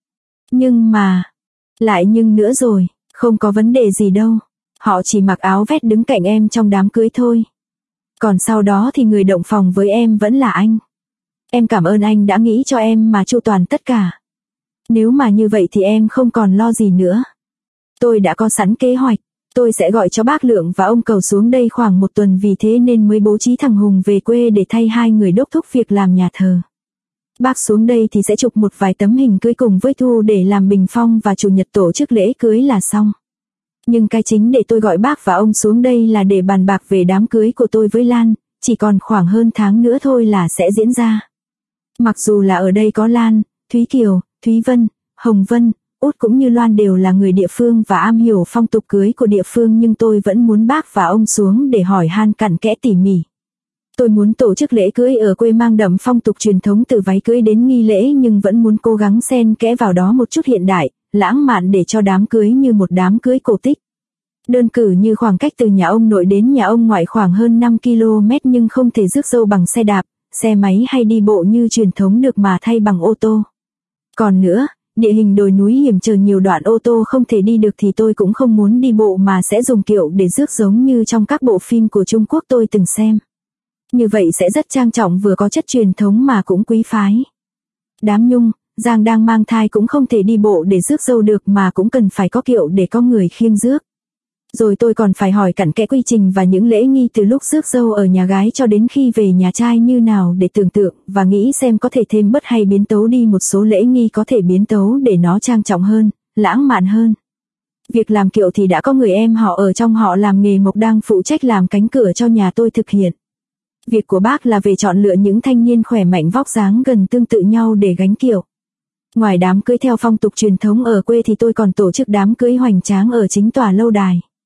Nhưng mà, lại nhưng nữa rồi, không có vấn đề gì đâu. Họ chỉ mặc áo vest đứng cạnh em trong đám cưới thôi. Còn sau đó thì người động phòng với em vẫn là anh. Em cảm ơn anh đã nghĩ cho em mà chu toàn tất cả. Nếu mà như vậy thì em không còn lo gì nữa. Tôi đã có sẵn kế hoạch. Tôi sẽ gọi cho bác Lượng và ông Cầu xuống đây khoảng 1 tuần, vì thế nên mới bố trí thằng Hùng về quê để thay 2 người đốc thúc việc làm nhà thờ. Bác xuống đây thì sẽ chụp một vài tấm hình cưới cùng với Thu để làm bình phong và chủ nhật tổ chức lễ cưới là xong. Nhưng cái chính để tôi gọi bác và ông xuống đây là để bàn bạc về đám cưới của tôi với Lan, chỉ còn khoảng hơn tháng nữa thôi là sẽ diễn ra. Mặc dù là ở đây có Lan, Thúy Kiều, Thúy Vân, Hồng Vân, Út cũng như Loan đều là người địa phương và am hiểu phong tục cưới của địa phương, nhưng tôi vẫn muốn bác và ông xuống để hỏi han cặn kẽ tỉ mỉ. Tôi muốn tổ chức lễ cưới ở quê mang đậm phong tục truyền thống từ váy cưới đến nghi lễ, nhưng vẫn muốn cố gắng xen kẽ vào đó một chút hiện đại, lãng mạn để cho đám cưới như một đám cưới cổ tích. Đơn cử như khoảng cách từ nhà ông nội đến nhà ông ngoại khoảng hơn 5 km nhưng không thể rước dâu bằng xe đạp, xe máy hay đi bộ như truyền thống được mà thay bằng ô tô. Còn nữa, địa hình đồi núi hiểm trở, nhiều đoạn ô tô không thể đi được thì tôi cũng không muốn đi bộ mà sẽ dùng kiệu để rước giống như trong các bộ phim của Trung Quốc tôi từng xem. Như vậy sẽ rất trang trọng, vừa có chất truyền thống mà cũng quý phái. Đám Nhung, Giang đang mang thai cũng không thể đi bộ để rước dâu được mà cũng cần phải có kiệu để có người khiêng rước. Rồi tôi còn phải hỏi cặn kẽ quy trình và những lễ nghi từ lúc rước dâu ở nhà gái cho đến khi về nhà trai như nào để tưởng tượng và nghĩ xem có thể thêm bớt hay biến tấu đi một số lễ nghi, có thể biến tấu để nó trang trọng hơn, lãng mạn hơn. Việc làm kiệu thì đã có người em họ ở trong họ làm nghề mộc đang phụ trách làm cánh cửa cho nhà tôi thực hiện. Việc của bác là về chọn lựa những thanh niên khỏe mạnh vóc dáng gần tương tự nhau để gánh kiệu. Ngoài đám cưới theo phong tục truyền thống ở quê thì tôi còn tổ chức đám cưới hoành tráng ở chính tòa lâu đài.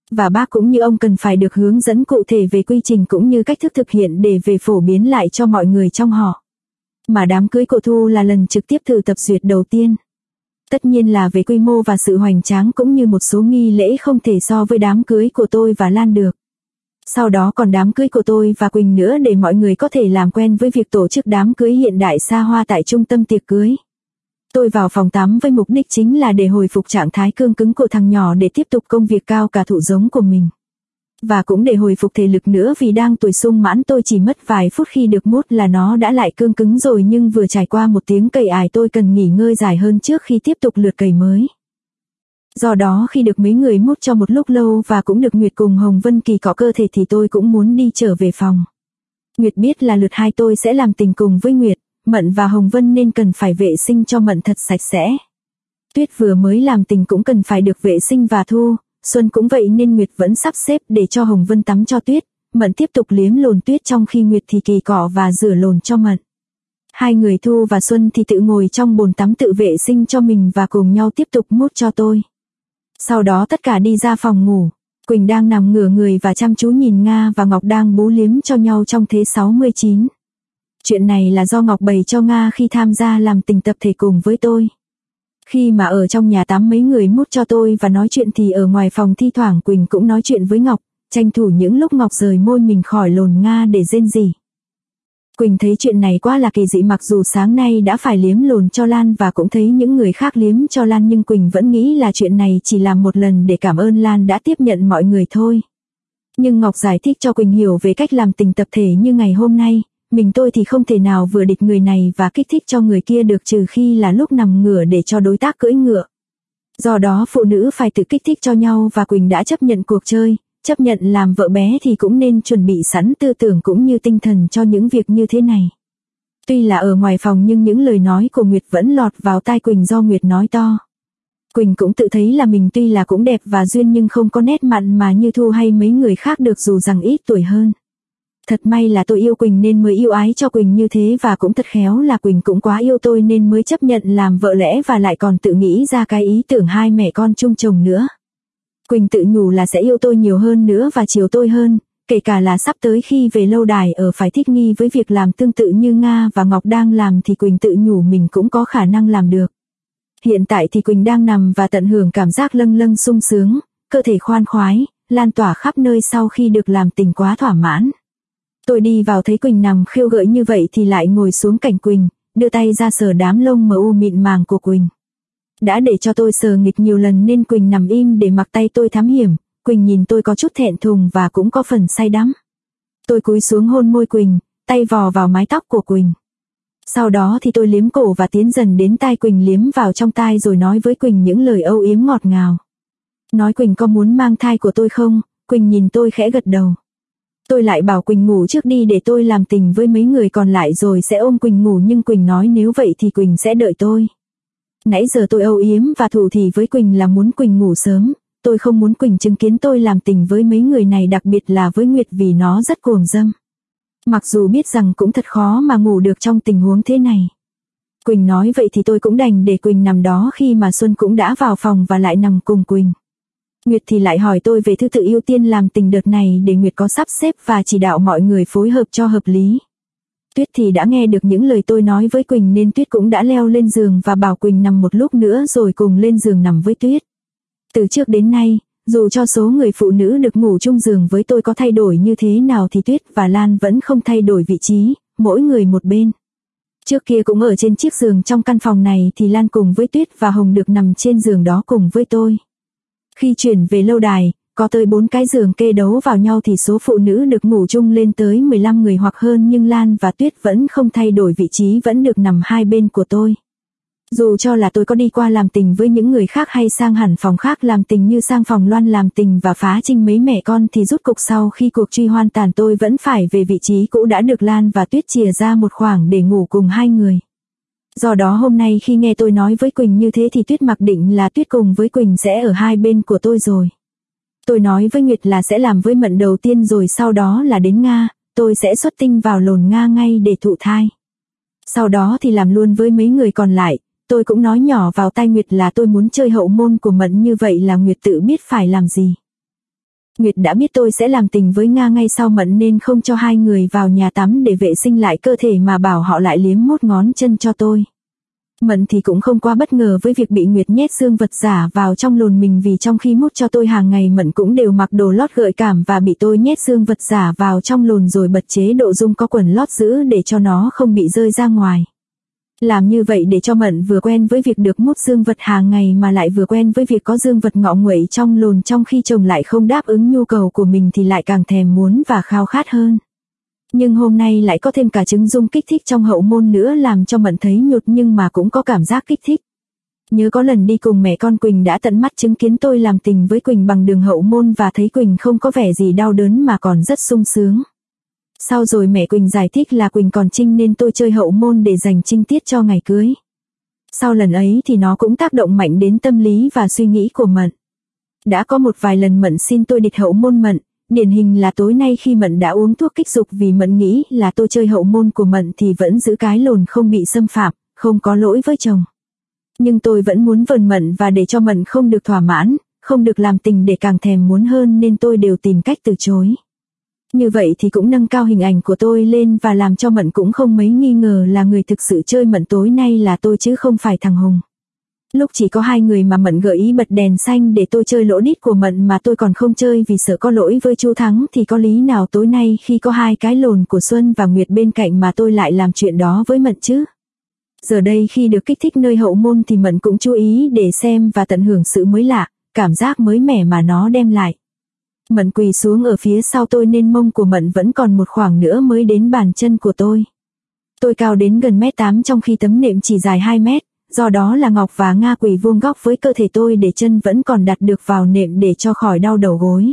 Và bác cũng như ông cần phải được hướng dẫn cụ thể về quy trình cũng như cách thức thực hiện để về phổ biến lại cho mọi người trong họ. Mà đám cưới của Thu là lần trực tiếp thử tập duyệt đầu tiên. Tất nhiên là về quy mô và sự hoành tráng cũng như một số nghi lễ không thể so với đám cưới của tôi và Lan được. Sau đó còn đám cưới của tôi và Quỳnh nữa để mọi người có thể làm quen với việc tổ chức đám cưới hiện đại xa hoa tại trung tâm tiệc cưới. Tôi vào phòng tắm với mục đích chính là để hồi phục trạng thái cương cứng của thằng nhỏ để tiếp tục công việc cao cả thụ giống của mình. Và cũng để hồi phục thể lực nữa vì đang tuổi sung mãn tôi chỉ mất vài phút khi được mút là nó đã lại cương cứng rồi nhưng vừa trải qua một tiếng cày ải tôi cần nghỉ ngơi dài hơn trước khi tiếp tục lượt cày mới. Do đó khi được mấy người mút cho một lúc lâu và cũng được Nguyệt cùng Hồng Vân Kỳ có cơ thể thì tôi cũng muốn đi trở về phòng. Nguyệt biết là lượt 2 tôi sẽ làm tình cùng với Nguyệt, Mận và Hồng Vân nên cần phải vệ sinh cho Mận thật sạch sẽ. Tuyết vừa mới làm tình cũng cần phải được vệ sinh và Thu, Xuân cũng vậy nên Nguyệt vẫn sắp xếp để cho Hồng Vân tắm cho Tuyết, Mận tiếp tục liếm lồn Tuyết trong khi Nguyệt thì kỳ cọ và rửa lồn cho Mận. Hai người Thu và Xuân thì tự ngồi trong bồn tắm tự vệ sinh cho mình và cùng nhau tiếp tục mút cho tôi. Sau đó tất cả đi ra phòng ngủ, Quỳnh đang nằm ngửa người và chăm chú nhìn Nga và Ngọc đang bú liếm cho nhau trong thế 69. Chuyện này là do Ngọc bày cho Nga khi tham gia làm tình tập thể cùng với tôi. Khi mà ở trong nhà tắm mấy người mút cho tôi và nói chuyện thì ở ngoài phòng thi thoảng Quỳnh cũng nói chuyện với Ngọc, tranh thủ những lúc Ngọc rời môi mình khỏi lồn Nga để rên rỉ. Quỳnh thấy chuyện này quá là kỳ dị mặc dù sáng nay đã phải liếm lồn cho Lan và cũng thấy những người khác liếm cho Lan nhưng Quỳnh vẫn nghĩ là chuyện này chỉ làm một lần để cảm ơn Lan đã tiếp nhận mọi người thôi. Nhưng Ngọc giải thích cho Quỳnh hiểu về cách làm tình tập thể như ngày hôm nay, mình tôi thì không thể nào vừa địch người này và kích thích cho người kia được trừ khi là lúc nằm ngửa để cho đối tác cưỡi ngựa. Do đó phụ nữ phải tự kích thích cho nhau và Quỳnh đã chấp nhận cuộc chơi. Chấp nhận làm vợ bé thì cũng nên chuẩn bị sẵn tư tưởng cũng như tinh thần cho những việc như thế này. Tuy là ở ngoài phòng nhưng những lời nói của Nguyệt vẫn lọt vào tai Quỳnh do Nguyệt nói to. Quỳnh cũng tự thấy là mình tuy là cũng đẹp và duyên nhưng không có nét mặn mà như Thu hay mấy người khác được dù rằng ít tuổi hơn. Thật may là tôi yêu Quỳnh nên mới yêu ái cho Quỳnh như thế và cũng thật khéo là Quỳnh cũng quá yêu tôi nên mới chấp nhận làm vợ lẽ và lại còn tự nghĩ ra cái ý tưởng hai mẹ con chung chồng nữa. Quỳnh tự nhủ là sẽ yêu tôi nhiều hơn nữa và chiều tôi hơn, kể cả là sắp tới khi về lâu đài ở phải thích nghi với việc làm tương tự như Nga và Ngọc đang làm thì Quỳnh tự nhủ mình cũng có khả năng làm được. Hiện tại thì Quỳnh đang nằm và tận hưởng cảm giác lâng lâng sung sướng, cơ thể khoan khoái, lan tỏa khắp nơi sau khi được làm tình quá thỏa mãn. Tôi đi vào thấy Quỳnh nằm khiêu gợi như vậy thì lại ngồi xuống cạnh Quỳnh, đưa tay ra sờ đám lông mờ u mịn màng của Quỳnh. Đã để cho tôi sờ nghịch nhiều lần nên Quỳnh nằm im để mặc tay tôi thám hiểm, Quỳnh nhìn tôi có chút thẹn thùng và cũng có phần say đắm. Tôi cúi xuống hôn môi Quỳnh, tay vò vào mái tóc của Quỳnh. Sau đó thì tôi liếm cổ và tiến dần đến tai Quỳnh liếm vào trong tai rồi nói với Quỳnh những lời âu yếm ngọt ngào. Nói Quỳnh có muốn mang thai của tôi không, Quỳnh nhìn tôi khẽ gật đầu. Tôi lại bảo Quỳnh ngủ trước đi để tôi làm tình với mấy người còn lại rồi sẽ ôm Quỳnh ngủ nhưng Quỳnh nói nếu vậy thì Quỳnh sẽ đợi tôi. Nãy giờ tôi âu yếm và thủ thỉ với Quỳnh là muốn Quỳnh ngủ sớm, tôi không muốn Quỳnh chứng kiến tôi làm tình với mấy người này đặc biệt là với Nguyệt vì nó rất cuồng dâm. Mặc dù biết rằng cũng thật khó mà ngủ được trong tình huống thế này. Quỳnh nói vậy thì tôi cũng đành để Quỳnh nằm đó khi mà Xuân cũng đã vào phòng và lại nằm cùng Quỳnh. Nguyệt thì lại hỏi tôi về thứ tự ưu tiên làm tình đợt này để Nguyệt có sắp xếp và chỉ đạo mọi người phối hợp cho hợp lý. Tuyết thì đã nghe được những lời tôi nói với Quỳnh nên Tuyết cũng đã leo lên giường và bảo Quỳnh nằm một lúc nữa rồi cùng lên giường nằm với Tuyết. Từ trước đến nay, dù cho số người phụ nữ được ngủ chung giường với tôi có thay đổi như thế nào thì Tuyết và Lan vẫn không thay đổi vị trí, mỗi người một bên. Trước kia cũng ở trên chiếc giường trong căn phòng này thì Lan cùng với Tuyết và Hồng được nằm trên giường đó cùng với tôi. Khi chuyển về lâu đài, có tới 4 cái giường kê đấu vào nhau thì số phụ nữ được ngủ chung lên tới 15 người hoặc hơn nhưng Lan và Tuyết vẫn không thay đổi vị trí vẫn được nằm hai bên của tôi. Dù cho là tôi có đi qua làm tình với những người khác hay sang hẳn phòng khác làm tình như sang phòng Loan làm tình và phá trinh mấy mẹ con thì rút cục sau khi cuộc truy hoan tàn tôi vẫn phải về vị trí cũ đã được Lan và Tuyết chìa ra một khoảng để ngủ cùng hai người. Do đó hôm nay khi nghe tôi nói với Quỳnh như thế thì Tuyết mặc định là Tuyết cùng với Quỳnh sẽ ở hai bên của tôi rồi. Tôi nói với Nguyệt là sẽ làm với Mận đầu tiên rồi sau đó là đến Nga, tôi sẽ xuất tinh vào lồn Nga ngay để thụ thai. Sau đó thì làm luôn với mấy người còn lại, tôi cũng nói nhỏ vào tai Nguyệt là tôi muốn chơi hậu môn của Mận như vậy là Nguyệt tự biết phải làm gì. Nguyệt đã biết tôi sẽ làm tình với Nga ngay sau Mận nên không cho hai người vào nhà tắm để vệ sinh lại cơ thể mà bảo họ lại liếm mốt ngón chân cho tôi. Mận thì cũng không quá bất ngờ với việc bị Nguyệt nhét dương vật giả vào trong lồn mình, vì trong khi mút cho tôi hàng ngày Mận cũng đều mặc đồ lót gợi cảm và bị tôi nhét dương vật giả vào trong lồn rồi bật chế độ rung có quần lót giữ để cho nó không bị rơi ra ngoài. Làm như vậy để cho Mận vừa quen với việc được mút dương vật hàng ngày mà lại vừa quen với việc có dương vật ngọ nguậy trong lồn, trong khi chồng lại không đáp ứng nhu cầu của mình thì lại càng thèm muốn và khao khát hơn. Nhưng hôm nay lại có thêm cả trứng rung kích thích trong hậu môn nữa làm cho Mận thấy nhột nhưng mà cũng có cảm giác kích thích. Nhớ có lần đi cùng mẹ con Quỳnh đã tận mắt chứng kiến tôi làm tình với Quỳnh bằng đường hậu môn và thấy Quỳnh không có vẻ gì đau đớn mà còn rất sung sướng. Sau rồi mẹ Quỳnh giải thích là Quỳnh còn trinh nên tôi chơi hậu môn để dành trinh tiết cho ngày cưới. Sau lần ấy thì nó cũng tác động mạnh đến tâm lý và suy nghĩ của Mận. Đã có một vài lần Mận xin tôi địch hậu môn Mận, điển hình là tối nay khi Mận đã uống thuốc kích dục vì Mận nghĩ là tôi chơi hậu môn của Mận thì vẫn giữ cái lồn không bị xâm phạm, không có lỗi với chồng. Nhưng tôi vẫn muốn vờn Mận và để cho Mận không được thỏa mãn, không được làm tình để càng thèm muốn hơn nên tôi đều tìm cách từ chối. Như vậy thì cũng nâng cao hình ảnh của tôi lên và làm cho Mận cũng không mấy nghi ngờ là người thực sự chơi Mận tối nay là tôi chứ không phải thằng Hùng. Lúc chỉ có hai người mà Mận gợi ý bật đèn xanh để tôi chơi lỗ đít của Mận mà tôi còn không chơi vì sợ có lỗi với chú Thắng thì có lý nào tối nay khi có hai cái lồn của Xuân và Nguyệt bên cạnh mà tôi lại làm chuyện đó với Mận chứ. Giờ đây khi được kích thích nơi hậu môn thì Mận cũng chú ý để xem và tận hưởng sự mới lạ, cảm giác mới mẻ mà nó đem lại. Mận quỳ xuống ở phía sau tôi nên mông của Mận vẫn còn một khoảng nữa mới đến bàn chân của tôi. Tôi cao đến gần 1m8 trong khi tấm nệm chỉ dài 2 mét, do đó là Ngọc và Nga quỳ vuông góc với cơ thể tôi để chân vẫn còn đặt được vào nệm để cho khỏi đau đầu gối.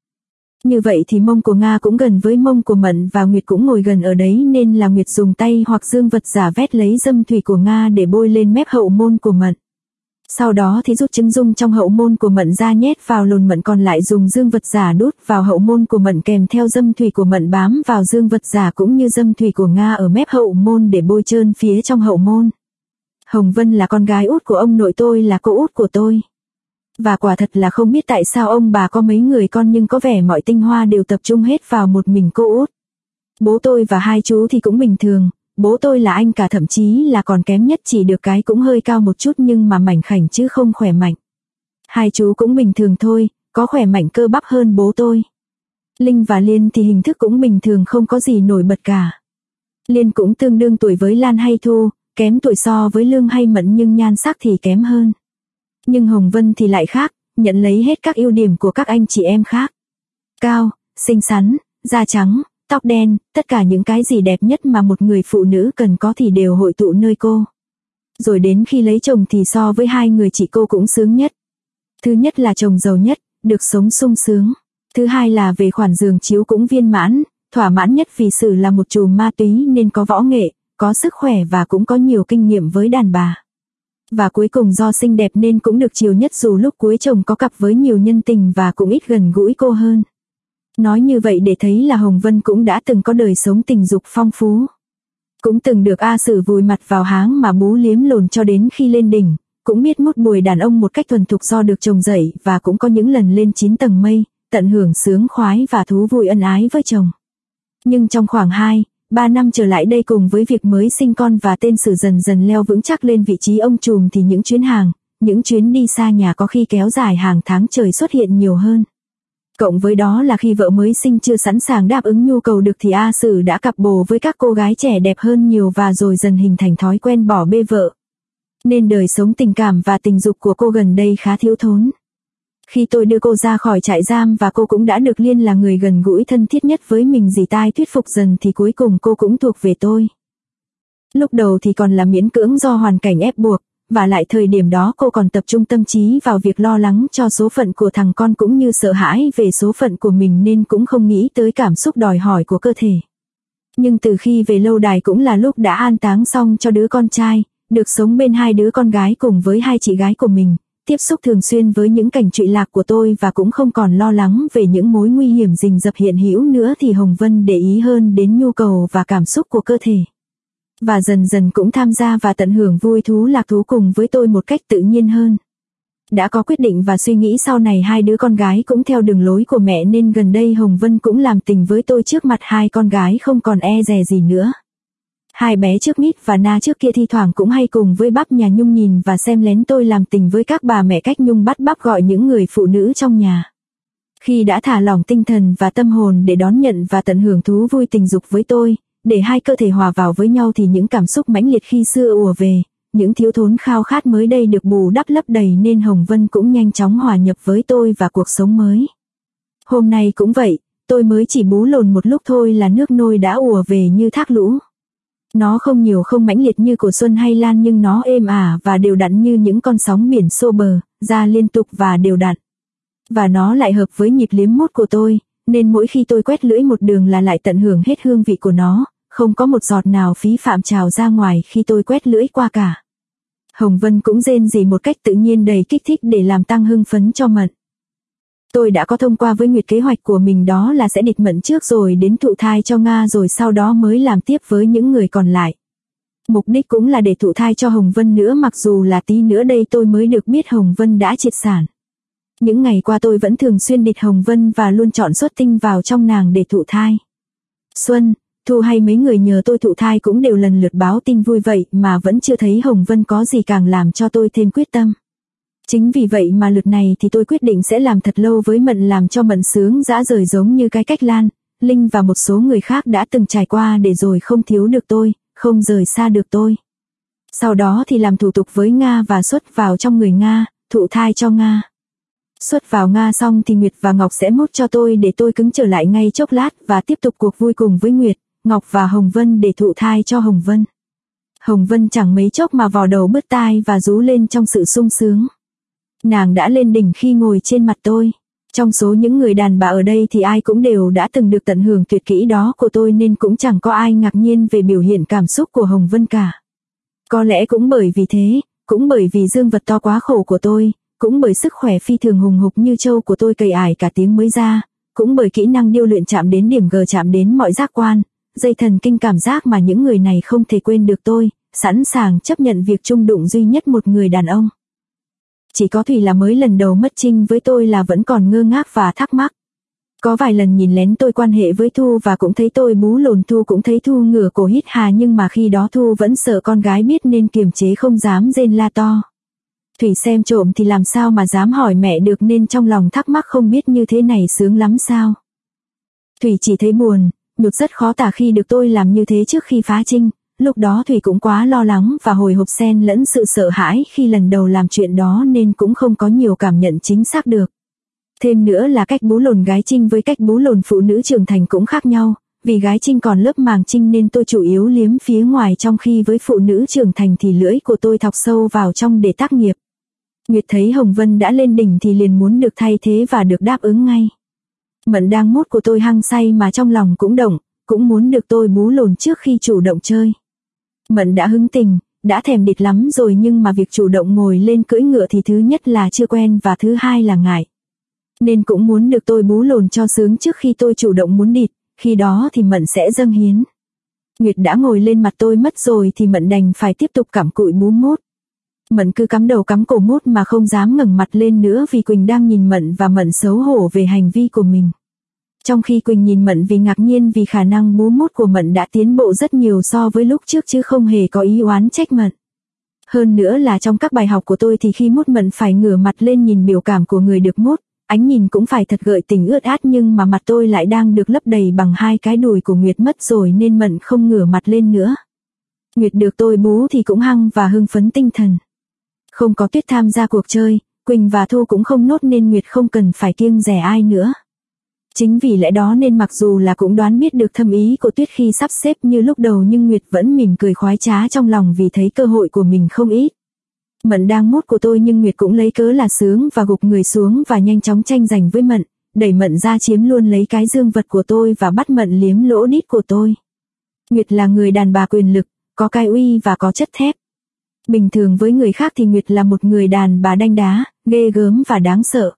Như vậy thì mông của Nga cũng gần với mông của Mận và Nguyệt cũng ngồi gần ở đấy nên là Nguyệt dùng tay hoặc dương vật giả vét lấy dâm thủy của Nga để bôi lên mép hậu môn của Mận. Sau đó thì rút trứng rung trong hậu môn của Mận ra nhét vào lồn Mận, còn lại dùng dương vật giả đút vào hậu môn của Mận kèm theo dâm thủy của Mận bám vào dương vật giả cũng như dâm thủy của Nga ở mép hậu môn để bôi trơn phía trong hậu môn. Hồng Vân là con gái út của ông nội tôi, là cô út của tôi. Và quả thật là không biết tại sao ông bà có mấy người con nhưng có vẻ mọi tinh hoa đều tập trung hết vào một mình cô út. Bố tôi và hai chú thì cũng bình thường. Bố tôi là anh cả, thậm chí là còn kém nhất, chỉ được cái cũng hơi cao một chút nhưng mà mảnh khảnh chứ không khỏe mạnh. Hai chú cũng bình thường thôi, có khỏe mạnh cơ bắp hơn bố tôi. Linh và Liên thì hình thức cũng bình thường, không có gì nổi bật cả. Liên cũng tương đương tuổi với Lan hay Thu, kém tuổi so với Lương hay Mận nhưng nhan sắc thì kém hơn. Nhưng Hồng Vân thì lại khác, nhận lấy hết các ưu điểm của các anh chị em khác. Cao, xinh xắn, da trắng, tóc đen, tất cả những cái gì đẹp nhất mà một người phụ nữ cần có thì đều hội tụ nơi cô. Rồi đến khi lấy chồng thì so với hai người chị cô cũng sướng nhất. Thứ nhất là chồng giàu nhất, được sống sung sướng. Thứ hai là về khoản giường chiếu cũng viên mãn, thỏa mãn nhất vì Sử là một chùm ma túy nên có võ nghệ, có sức khỏe và cũng có nhiều kinh nghiệm với đàn bà. Và cuối cùng do xinh đẹp nên cũng được chiều nhất dù lúc cuối chồng có cặp với nhiều nhân tình và cũng ít gần gũi cô hơn. Nói như vậy để thấy là Hồng Vân cũng đã từng có đời sống tình dục phong phú. Cũng từng được A Sử vùi mặt vào háng mà bú liếm lồn cho đến khi lên đỉnh, cũng biết mút bùi đàn ông một cách thuần thục do được chồng dạy và cũng có những lần lên 9 tầng mây, tận hưởng sướng khoái và thú vui ân ái với chồng. Nhưng trong khoảng 2-3 năm trở lại đây cùng với việc mới sinh con và tên Sử dần dần leo vững chắc lên vị trí ông trùm thì những chuyến hàng, những chuyến đi xa nhà có khi kéo dài hàng tháng trời xuất hiện nhiều hơn. Cộng với đó là khi vợ mới sinh chưa sẵn sàng đáp ứng nhu cầu được thì A Sử đã cặp bồ với các cô gái trẻ đẹp hơn nhiều và rồi dần hình thành thói quen bỏ bê vợ. Nên đời sống tình cảm và tình dục của cô gần đây khá thiếu thốn. Khi tôi đưa cô ra khỏi trại giam và cô cũng đã được Liên là người gần gũi thân thiết nhất với mình dì tai thuyết phục dần thì cuối cùng cô cũng thuộc về tôi. Lúc đầu thì còn là miễn cưỡng do hoàn cảnh ép buộc. Và lại thời điểm đó cô còn tập trung tâm trí vào việc lo lắng cho số phận của thằng con cũng như sợ hãi về số phận của mình nên cũng không nghĩ tới cảm xúc đòi hỏi của cơ thể. Nhưng từ khi về lâu đài cũng là lúc đã an táng xong cho đứa con trai, được sống bên hai đứa con gái cùng với hai chị gái của mình, tiếp xúc thường xuyên với những cảnh trụy lạc của tôi và cũng không còn lo lắng về những mối nguy hiểm rình rập hiện hữu nữa thì Hồng Vân để ý hơn đến nhu cầu và cảm xúc của cơ thể. Và dần dần cũng tham gia và tận hưởng vui thú lạc thú cùng với tôi một cách tự nhiên hơn. Đã có quyết định và suy nghĩ sau này hai đứa con gái cũng theo đường lối của mẹ nên gần đây Hồng Vân cũng làm tình với tôi trước mặt hai con gái không còn e dè gì nữa. Hai bé trước Mít và Na trước kia thi thoảng cũng hay cùng với bắp nhà Nhung nhìn và xem lén tôi làm tình với các bà mẹ cách Nhung bắt bắp gọi những người phụ nữ trong nhà. Khi đã thả lỏng tinh thần và tâm hồn để đón nhận và tận hưởng thú vui tình dục với tôi, để hai cơ thể hòa vào với nhau thì những cảm xúc mãnh liệt khi xưa ùa về, những thiếu thốn khao khát mới đây được bù đắp lấp đầy nên Hồng Vân cũng nhanh chóng hòa nhập với tôi và cuộc sống mới. Hôm nay cũng vậy, tôi mới chỉ bú lồn một lúc thôi là nước nôi đã ùa về như thác lũ. Nó không nhiều không mãnh liệt như của Xuân hay Lan nhưng nó êm ả và đều đặn như những con sóng biển xô bờ, ra liên tục và đều đặn. Và nó lại hợp với nhịp liếm mút của tôi, nên mỗi khi tôi quét lưỡi một đường là lại tận hưởng hết hương vị của nó, không có một giọt nào phí phạm trào ra ngoài khi tôi quét lưỡi qua cả. Hồng Vân cũng rên rỉ một cách tự nhiên đầy kích thích để làm tăng hưng phấn cho Mận. Tôi đã có thông qua với Nguyệt kế hoạch của mình đó là sẽ địt Mận trước rồi đến thụ thai cho Nga rồi sau đó mới làm tiếp với những người còn lại. Mục đích cũng là để thụ thai cho Hồng Vân nữa mặc dù là tí nữa đây tôi mới được biết Hồng Vân đã triệt sản. Những ngày qua tôi vẫn thường xuyên địt Hồng Vân và luôn chọn xuất tinh vào trong nàng để thụ thai. Xuân, Thu hay mấy người nhờ tôi thụ thai cũng đều lần lượt báo tin vui vậy mà vẫn chưa thấy Hồng Vân có gì càng làm cho tôi thêm quyết tâm. Chính vì vậy mà lượt này thì tôi quyết định sẽ làm thật lâu với Mận làm cho Mận sướng dã rời giống như cái cách Lan, Linh và một số người khác đã từng trải qua để rồi không thiếu được tôi, không rời xa được tôi. Sau đó thì làm thủ tục với Nga và xuất vào trong người Nga, thụ thai cho Nga. Xuất vào Nga xong thì Nguyệt và Ngọc sẽ mút cho tôi để tôi cứng trở lại ngay chốc lát và tiếp tục cuộc vui cùng với Nguyệt, Ngọc và Hồng Vân để thụ thai cho Hồng Vân. Hồng Vân chẳng mấy chốc mà vò đầu bứt tai và rú lên trong sự sung sướng. Nàng đã lên đỉnh khi ngồi trên mặt tôi. Trong số những người đàn bà ở đây thì ai cũng đều đã từng được tận hưởng tuyệt kỹ đó của tôi nên cũng chẳng có ai ngạc nhiên về biểu hiện cảm xúc của Hồng Vân cả. Có lẽ cũng bởi vì thế, cũng bởi vì dương vật to quá khổ của tôi, cũng bởi sức khỏe phi thường hùng hục như trâu của tôi cày ải cả tiếng mới ra, cũng bởi kỹ năng điêu luyện chạm đến điểm G chạm đến mọi giác quan, dây thần kinh cảm giác mà những người này không thể quên được tôi, sẵn sàng chấp nhận việc chung đụng duy nhất một người đàn ông. Chỉ có Thủy là mới lần đầu mất trinh với tôi là vẫn còn ngơ ngác và thắc mắc. Có vài lần nhìn lén tôi quan hệ với Thu và cũng thấy tôi bú lồn Thu cũng thấy Thu ngửa cổ hít hà nhưng mà khi đó Thu vẫn sợ con gái biết nên kiềm chế không dám rên la to. Thủy xem trộm thì làm sao mà dám hỏi mẹ được nên trong lòng thắc mắc không biết như thế này sướng lắm sao. Thủy chỉ thấy buồn, nhục rất khó tả khi được tôi làm như thế trước khi phá trinh. Lúc đó Thủy cũng quá lo lắng và hồi hộp xen lẫn sự sợ hãi khi lần đầu làm chuyện đó nên cũng không có nhiều cảm nhận chính xác được. Thêm nữa là cách bú lồn gái trinh với cách bú lồn phụ nữ trưởng thành cũng khác nhau, vì gái trinh còn lớp màng trinh nên tôi chủ yếu liếm phía ngoài trong khi với phụ nữ trưởng thành thì lưỡi của tôi thọc sâu vào trong để tác nghiệp. Nguyệt thấy Hồng Vân đã lên đỉnh thì liền muốn được thay thế và được đáp ứng ngay. Mận đang mút của tôi hăng say mà trong lòng cũng động, cũng muốn được tôi bú lồn trước khi chủ động chơi. Mận đã hứng tình, đã thèm địt lắm rồi nhưng mà việc chủ động ngồi lên cưỡi ngựa thì thứ nhất là chưa quen và thứ hai là ngại. Nên cũng muốn được tôi bú lồn cho sướng trước khi tôi chủ động muốn địt, khi đó thì Mận sẽ dâng hiến. Nguyệt đã ngồi lên mặt tôi mất rồi thì Mận đành phải tiếp tục cặm cụi bú mút. Mận cứ cắm đầu cắm cổ mút mà không dám ngẩng mặt lên nữa vì Quỳnh đang nhìn Mận và Mận xấu hổ về hành vi của mình. Trong khi Quỳnh nhìn Mận vì ngạc nhiên vì khả năng bú mút của Mận đã tiến bộ rất nhiều so với lúc trước chứ không hề có ý oán trách Mận. Hơn nữa là trong các bài học của tôi thì khi mút Mận phải ngửa mặt lên nhìn biểu cảm của người được mút, ánh nhìn cũng phải thật gợi tình ướt át nhưng mà mặt tôi lại đang được lấp đầy bằng hai cái đùi của Nguyệt mất rồi nên Mận không ngửa mặt lên nữa. Nguyệt được tôi bú thì cũng hăng và hưng phấn tinh thần. Không có Tuyết tham gia cuộc chơi, Quỳnh và Thu cũng không nốt nên Nguyệt không cần phải kiêng dè ai nữa. Chính vì lẽ đó nên mặc dù là cũng đoán biết được thâm ý của Tuyết khi sắp xếp như lúc đầu nhưng Nguyệt vẫn mỉm cười khoái trá trong lòng vì thấy cơ hội của mình không ít. Mận đang mút của tôi nhưng Nguyệt cũng lấy cớ là sướng và gục người xuống và nhanh chóng tranh giành với Mận, đẩy Mận ra chiếm luôn lấy cái dương vật của tôi và bắt Mận liếm lỗ đít của tôi. Nguyệt là người đàn bà quyền lực, có cai uy và có chất thép. Bình thường với người khác thì Nguyệt là một người đàn bà đanh đá, ghê gớm và đáng sợ.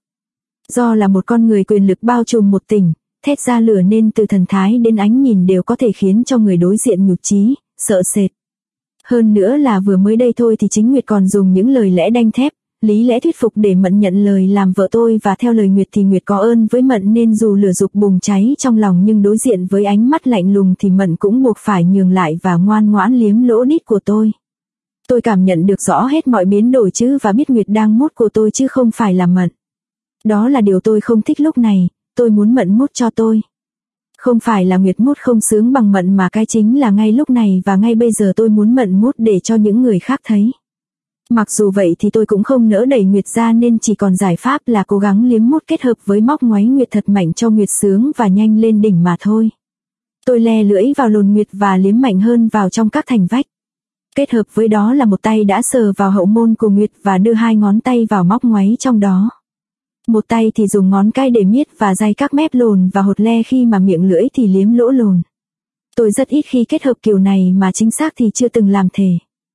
Do là một con người quyền lực bao trùm một tỉnh, thét ra lửa nên từ thần thái đến ánh nhìn đều có thể khiến cho người đối diện nhụt chí, sợ sệt. Hơn nữa là vừa mới đây thôi thì chính Nguyệt còn dùng những lời lẽ đanh thép, lý lẽ thuyết phục để Mận nhận lời làm vợ tôi, và theo lời Nguyệt thì Nguyệt có ơn với Mận nên dù lửa dục bùng cháy trong lòng nhưng đối diện với ánh mắt lạnh lùng thì Mận cũng buộc phải nhường lại và ngoan ngoãn liếm lỗ đít của tôi. Tôi cảm nhận được rõ hết mọi biến đổi chứ, và biết Nguyệt đang mút của tôi chứ không phải là Mận. Đó là điều tôi không thích lúc này, tôi muốn Mận mút cho tôi. Không phải là Nguyệt mút không sướng bằng Mận, mà cái chính là ngay lúc này và ngay bây giờ tôi muốn Mận mút để cho những người khác thấy. Mặc dù vậy thì tôi cũng không nỡ đẩy Nguyệt ra nên chỉ còn giải pháp là cố gắng liếm mút kết hợp với móc ngoáy Nguyệt thật mạnh cho Nguyệt sướng và nhanh lên đỉnh mà thôi. Tôi le lưỡi vào lồn Nguyệt và liếm mạnh hơn vào trong các thành vách. Kết hợp với đó là một tay đã sờ vào hậu môn của Nguyệt và đưa 2 ngón tay vào móc ngoáy trong đó. Một tay thì dùng ngón cái để miết và day các mép lồn và hột le, khi mà miệng lưỡi thì liếm lỗ lồn. Tôi rất ít khi kết hợp kiểu này, mà chính xác thì chưa từng làm thể.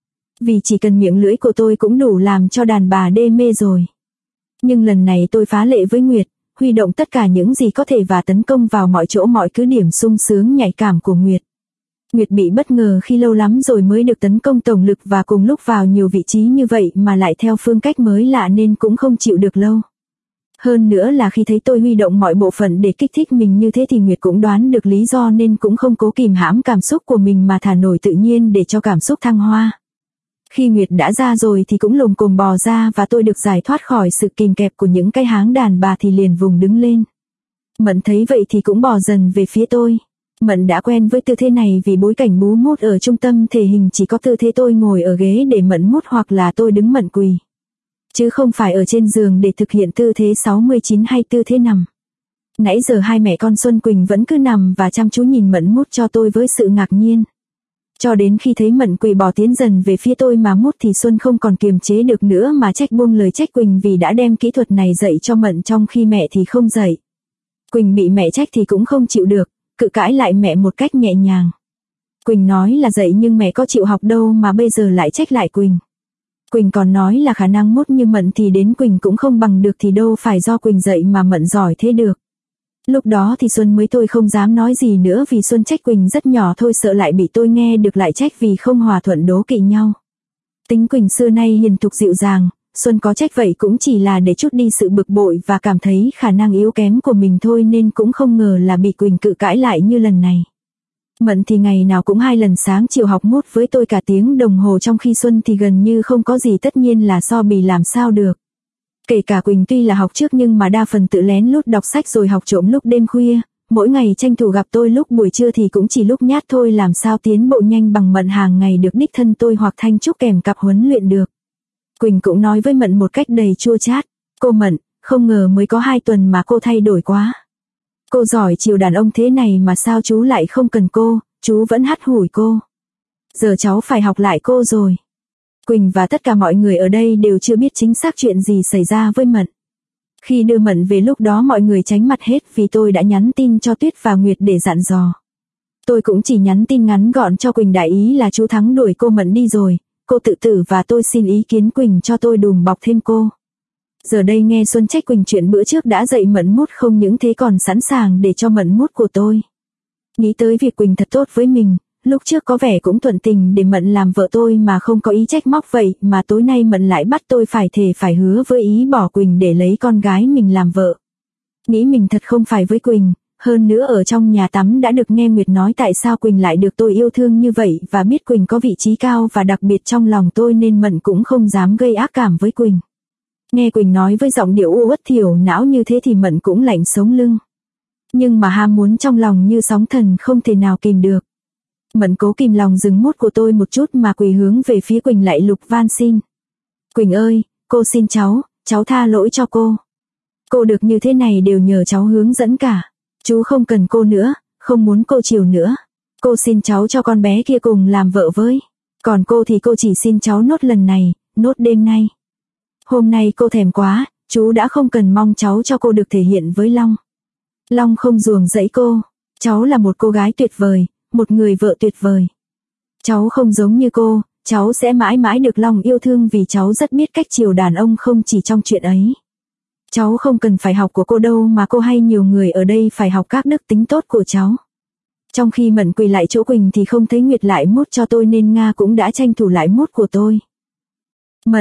Vì chỉ cần miệng lưỡi của tôi cũng đủ làm cho đàn bà đê mê rồi. Nhưng lần này tôi phá lệ với Nguyệt, huy động tất cả những gì có thể và tấn công vào mọi chỗ, mọi cứ điểm sung sướng nhạy cảm của Nguyệt. Nguyệt bị bất ngờ khi lâu lắm rồi mới được tấn công tổng lực và cùng lúc vào nhiều vị trí như vậy mà lại theo phương cách mới lạ nên cũng không chịu được lâu. Hơn nữa là khi thấy tôi huy động mọi bộ phận để kích thích mình như thế thì Nguyệt cũng đoán được lý do nên cũng không cố kìm hãm cảm xúc của mình mà thả nổi tự nhiên để cho cảm xúc thăng hoa. Khi Nguyệt đã ra rồi thì cũng lồm cồm bò ra và tôi được giải thoát khỏi sự kìm kẹp của những cái háng đàn bà thì liền vùng đứng lên. Mận thấy vậy thì cũng bò dần về phía tôi. Mận đã quen với tư thế này vì bối cảnh bú mút ở trung tâm thể hình chỉ có tư thế tôi ngồi ở ghế để Mận mút hoặc là tôi đứng Mận quỳ. Chứ không phải ở trên giường để thực hiện tư thế 69 hay tư thế nằm. Nãy giờ hai mẹ con Xuân Quỳnh vẫn cứ nằm và chăm chú nhìn Mận mút cho tôi với sự ngạc nhiên. Cho đến khi thấy Mận quỳ bò tiến dần về phía tôi mà mút thì Xuân không còn kiềm chế được nữa mà trách buông lời trách Quỳnh vì đã đem kỹ thuật này dạy cho Mận trong khi mẹ thì không dạy. Quỳnh bị mẹ trách thì cũng không chịu được, cự cãi lại mẹ một cách nhẹ nhàng. Quỳnh nói là dạy nhưng mẹ có chịu học đâu mà bây giờ lại trách lại Quỳnh. Quỳnh còn nói là khả năng mút như Mận thì đến Quỳnh cũng không bằng được thì đâu phải do Quỳnh dạy mà Mận giỏi thế được. Lúc đó thì Xuân mới thôi không dám nói gì nữa vì Xuân trách Quỳnh rất nhỏ thôi, sợ lại bị tôi nghe được lại trách vì không hòa thuận đố kỵ nhau. Tính Quỳnh xưa nay hiền thục dịu dàng, Xuân có trách vậy cũng chỉ là để trút đi sự bực bội và cảm thấy khả năng yếu kém của mình thôi nên cũng không ngờ là bị Quỳnh cự cãi lại như lần này. Mận thì ngày nào cũng 2 lần sáng chiều học mút với tôi cả tiếng đồng hồ, trong khi Xuân thì gần như không có gì, tất nhiên là so bì làm sao được. Kể cả Quỳnh tuy là học trước nhưng mà đa phần tự lén lút đọc sách rồi học trộm lúc đêm khuya, mỗi ngày tranh thủ gặp tôi lúc buổi trưa thì cũng chỉ lúc nhát thôi, làm sao tiến bộ nhanh bằng Mận hàng ngày được đích thân tôi hoặc Thanh Trúc kèm cặp huấn luyện được. Quỳnh cũng nói với Mận một cách đầy chua chát, cô Mận, không ngờ mới có 2 tuần mà cô thay đổi quá. Cô giỏi chiều đàn ông thế này mà sao chú lại không cần cô, chú vẫn hắt hủi cô. Giờ cháu phải học lại cô rồi. Quỳnh và tất cả mọi người ở đây đều chưa biết chính xác chuyện gì xảy ra với Mận. Khi đưa Mận về lúc đó mọi người tránh mặt hết vì tôi đã nhắn tin cho Tuyết và Nguyệt để dặn dò. Tôi cũng chỉ nhắn tin ngắn gọn cho Quỳnh đại ý là chú Thắng đuổi cô Mận đi rồi, cô tự tử và tôi xin ý kiến Quỳnh cho tôi đùm bọc thêm cô. Giờ đây nghe Xuân trách Quỳnh chuyện bữa trước đã dạy Mận mút không những thế còn sẵn sàng để cho Mận mút của tôi. Nghĩ tới việc Quỳnh thật tốt với mình, lúc trước có vẻ cũng thuận tình để Mận làm vợ tôi mà không có ý trách móc vậy mà tối nay Mận lại bắt tôi phải thề phải hứa với ý bỏ Quỳnh để lấy con gái mình làm vợ. Nghĩ mình thật không phải với Quỳnh, hơn nữa ở trong nhà tắm đã được nghe Nguyệt nói tại sao Quỳnh lại được tôi yêu thương như vậy và biết Quỳnh có vị trí cao và đặc biệt trong lòng tôi nên Mận cũng không dám gây ác cảm với Quỳnh. Nghe Quỳnh nói với giọng điệu u uất thiểu não như thế thì Mận cũng lạnh sống lưng. Nhưng mà ham muốn trong lòng như sóng thần không thể nào kìm được. Mận cố kìm lòng dừng mút của tôi một chút mà quỳ hướng về phía Quỳnh lại lục van xin. Quỳnh ơi, cô xin cháu tha lỗi cho cô. Cô được như thế này đều nhờ cháu hướng dẫn cả. Chú không cần cô nữa, không muốn cô chiều nữa. Cô xin cháu cho con bé kia cùng làm vợ với. Còn cô thì cô chỉ xin cháu nốt lần này, nốt đêm nay. Hôm nay cô thèm quá, chú đã không cần mong cháu cho cô được thể hiện với Long. Long không ruồng rẫy cô. Cháu là một cô gái tuyệt vời, một người vợ tuyệt vời. Cháu không giống như cô, cháu sẽ mãi mãi được Long yêu thương vì cháu rất biết cách chiều đàn ông không chỉ trong chuyện ấy. Cháu không cần phải học của cô đâu mà cô hay nhiều người ở đây phải học các đức tính tốt của cháu. Trong khi Mận quỳ lại chỗ Quỳnh thì không thấy Nguyệt lại mút cho tôi nên Nga cũng đã tranh thủ lại mút của tôi. Mận,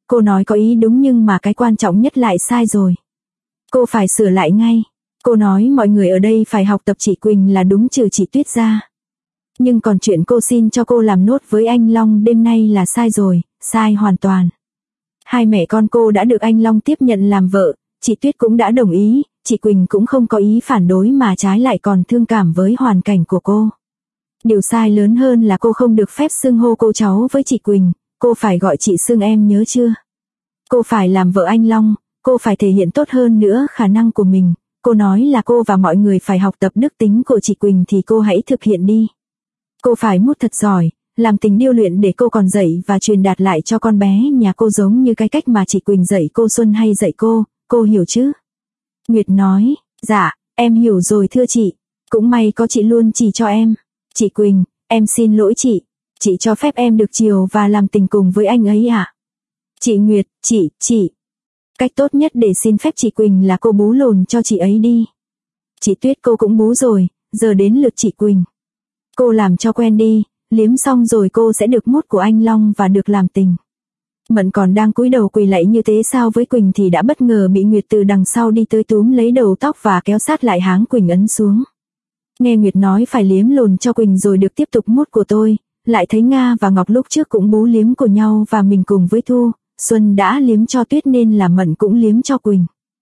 cô nói có ý đúng nhưng mà cái quan trọng nhất lại sai rồi. Cô phải sửa lại ngay. Cô nói mọi người ở đây phải học tập chị Quỳnh là đúng trừ chị Tuyết ra. Nhưng còn chuyện cô xin cho cô làm nốt với anh Long đêm nay là sai rồi, sai hoàn toàn. Hai mẹ con cô đã được anh Long tiếp nhận làm vợ, chị Tuyết cũng đã đồng ý, chị Quỳnh cũng không có ý phản đối mà trái lại còn thương cảm với hoàn cảnh của cô. Điều sai lớn hơn là cô không được phép xưng hô cô cháu với chị Quỳnh, cô phải gọi chị xưng em nhớ chưa? Cô phải làm vợ anh Long, cô phải thể hiện tốt hơn nữa khả năng của mình. Cô nói là cô và mọi người phải học tập đức tính của chị Quỳnh thì cô hãy thực hiện đi. Cô phải mút thật giỏi, làm tình điêu luyện để cô còn dạy và truyền đạt lại cho con bé nhà cô giống như cái cách mà chị Quỳnh dạy cô Xuân hay dạy cô hiểu chứ? Nguyệt nói, dạ, em hiểu rồi thưa chị, cũng may có chị luôn chỉ cho em. Chị Quỳnh, em xin lỗi chị cho phép em được chiều và làm tình cùng với anh ấy ạ. Chị Nguyệt, chị. Cách tốt nhất để xin phép chị Quỳnh là cô bú lồn cho chị ấy đi. Chị Tuyết cô cũng bú rồi, giờ đến lượt chị Quỳnh. Cô làm cho quen đi, liếm xong rồi cô sẽ được mút của anh Long và được làm tình. Mận còn đang cúi đầu quỳ lạy như thế sao với Quỳnh thì đã bất ngờ bị Nguyệt từ đằng sau đi tới túm lấy đầu tóc và kéo sát lại háng Quỳnh ấn xuống. Nghe Nguyệt nói phải liếm lồn cho Quỳnh rồi được tiếp tục mút của tôi, lại thấy Nga và Ngọc lúc trước cũng bú liếm của nhau và mình cùng với Thu, Xuân đã liếm cho Tuyết nên là Mận cũng liếm cho Quỳnh.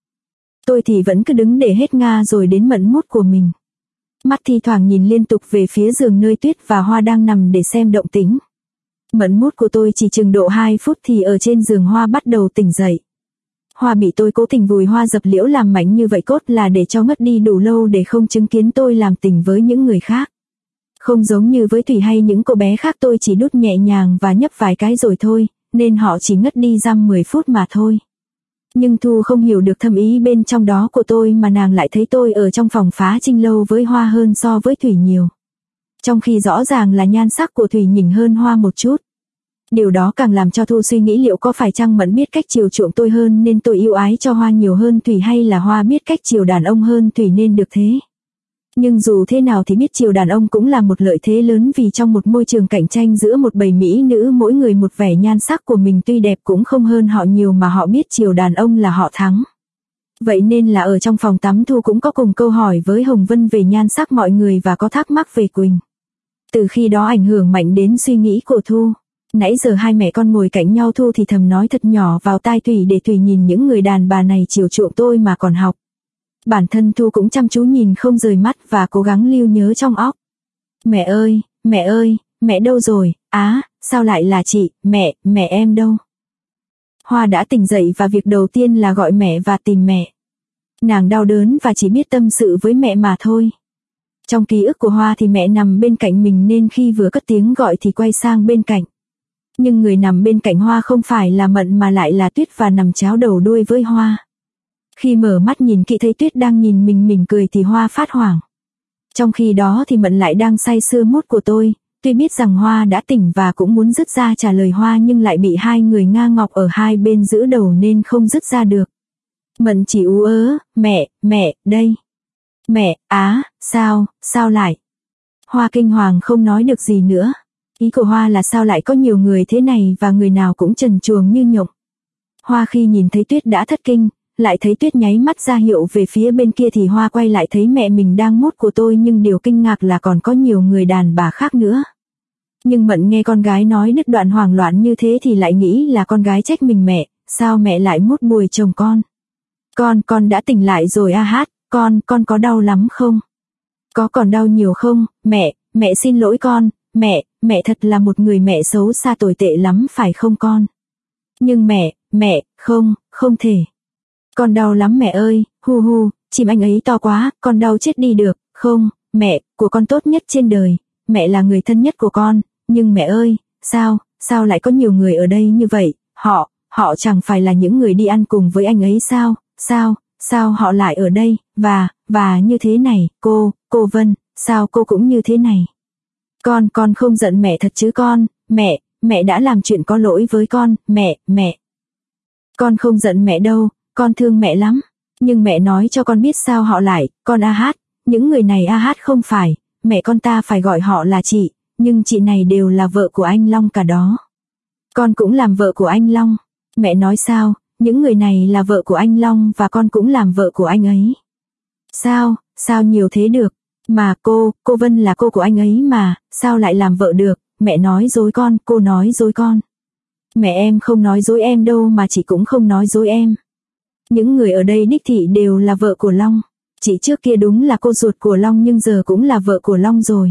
Tôi thì vẫn cứ đứng để hết Nga rồi đến Mận mút của mình. Mắt thi thoảng nhìn liên tục về phía giường nơi Tuyết và Hoa đang nằm để xem động tĩnh. Mận mút của tôi chỉ chừng độ 2 phút thì ở trên giường Hoa bắt đầu tỉnh dậy. Hoa bị tôi cố tình vùi Hoa dập liễu làm mảnh như vậy cốt là để cho ngất đi đủ lâu để không chứng kiến tôi làm tình với những người khác. Không giống như với Thủy hay những cô bé khác tôi chỉ đút nhẹ nhàng và nhấp vài cái rồi thôi, nên họ chỉ ngất đi dăm 10 phút mà thôi. Nhưng Thu không hiểu được thâm ý bên trong đó của tôi mà nàng lại thấy tôi ở trong phòng phá trinh lâu với Hoa hơn so với Thủy nhiều. Trong khi rõ ràng là nhan sắc của Thủy nhỉnh hơn Hoa một chút. Điều đó càng làm cho Thu suy nghĩ liệu có phải chăng Mẫn biết cách chiều chuộng tôi hơn nên tôi yêu ái cho Hoa nhiều hơn Thủy hay là Hoa biết cách chiều đàn ông hơn Thủy nên được thế. Nhưng dù thế nào thì biết chiều đàn ông cũng là một lợi thế lớn vì trong một môi trường cạnh tranh giữa một bầy mỹ nữ mỗi người một vẻ nhan sắc của mình tuy đẹp cũng không hơn họ nhiều mà họ biết chiều đàn ông là họ thắng. Vậy nên là ở trong phòng tắm Thu cũng có cùng câu hỏi với Hồng Vân về nhan sắc mọi người và có thắc mắc về Quỳnh. Từ khi đó ảnh hưởng mạnh đến suy nghĩ của Thu. Nãy giờ hai mẹ con ngồi cạnh nhau Thu thì thầm nói thật nhỏ vào tai Thủy để Thủy nhìn những người đàn bà này chiều chuộng tôi mà còn học. Bản thân Thu cũng chăm chú nhìn không rời mắt và cố gắng lưu nhớ trong óc. Mẹ ơi, mẹ đâu rồi? Á, sao lại là chị, mẹ em đâu? Hoa đã tỉnh dậy và việc đầu tiên là gọi mẹ và tìm mẹ. Nàng đau đớn và chỉ biết tâm sự với mẹ mà thôi. Trong ký ức của Hoa thì mẹ nằm bên cạnh mình nên khi vừa cất tiếng gọi thì quay sang bên cạnh. Nhưng người nằm bên cạnh Hoa không phải là Mận mà lại là Tuyết và nằm cháo đầu đuôi với Hoa. Khi mở mắt nhìn kỹ thấy Tuyết đang nhìn mình mỉm cười thì Hoa phát hoảng. Trong khi đó thì Mận lại đang say sưa mút của tôi, tuy biết rằng Hoa đã tỉnh và cũng muốn dứt ra trả lời Hoa nhưng lại bị hai người Nga Ngọc ở hai bên giữ đầu nên không dứt ra được. Mận chỉ ú ớ, mẹ, đây. Mẹ, sao lại? Hoa kinh hoàng không nói được gì nữa. Ý của Hoa là sao lại có nhiều người thế này và người nào cũng trần truồng như nhộng. Hoa khi nhìn thấy Tuyết đã thất kinh, lại thấy Tuyết nháy mắt ra hiệu về phía bên kia thì Hoa quay lại thấy mẹ mình đang mút của tôi nhưng điều kinh ngạc là còn có nhiều người đàn bà khác nữa. Nhưng Mận nghe con gái nói đứt đoạn hoảng loạn như thế thì lại nghĩ là con gái trách mình mẹ, sao mẹ lại mút bùi chồng con? Con đã tỉnh lại rồi hát, con có đau lắm không? Có còn đau nhiều không? Mẹ xin lỗi con, mẹ thật là một người mẹ xấu xa tồi tệ lắm phải không con? Nhưng mẹ, không thể. Con đau lắm mẹ ơi, hu, chim anh ấy to quá, con đau chết đi được, không, mẹ, của con tốt nhất trên đời, mẹ là người thân nhất của con, nhưng mẹ ơi, sao lại có nhiều người ở đây như vậy, họ chẳng phải là những người đi ăn cùng với anh ấy sao họ lại ở đây, và như thế này, cô Vân, sao cô cũng như thế này. Con không giận mẹ thật chứ con, mẹ đã làm chuyện có lỗi với con, mẹ. Con không giận mẹ đâu, con thương mẹ lắm, nhưng mẹ nói cho con biết sao họ lại, con hát, những người này hát không phải, mẹ con ta phải gọi họ là chị, nhưng chị này đều là vợ của anh Long cả đó. Con cũng làm vợ của anh Long, Mẹ nói sao, những người này là vợ của anh Long và con cũng làm vợ của anh ấy. Sao nhiều thế được, mà cô Vân là cô của anh ấy mà, sao lại làm vợ được, mẹ nói dối con, cô nói dối con. Mẹ em không nói dối em đâu mà chị cũng không nói dối em. Những người ở đây đích thị đều là vợ của Long. Chị trước kia đúng là cô ruột của Long nhưng giờ cũng là vợ của Long rồi.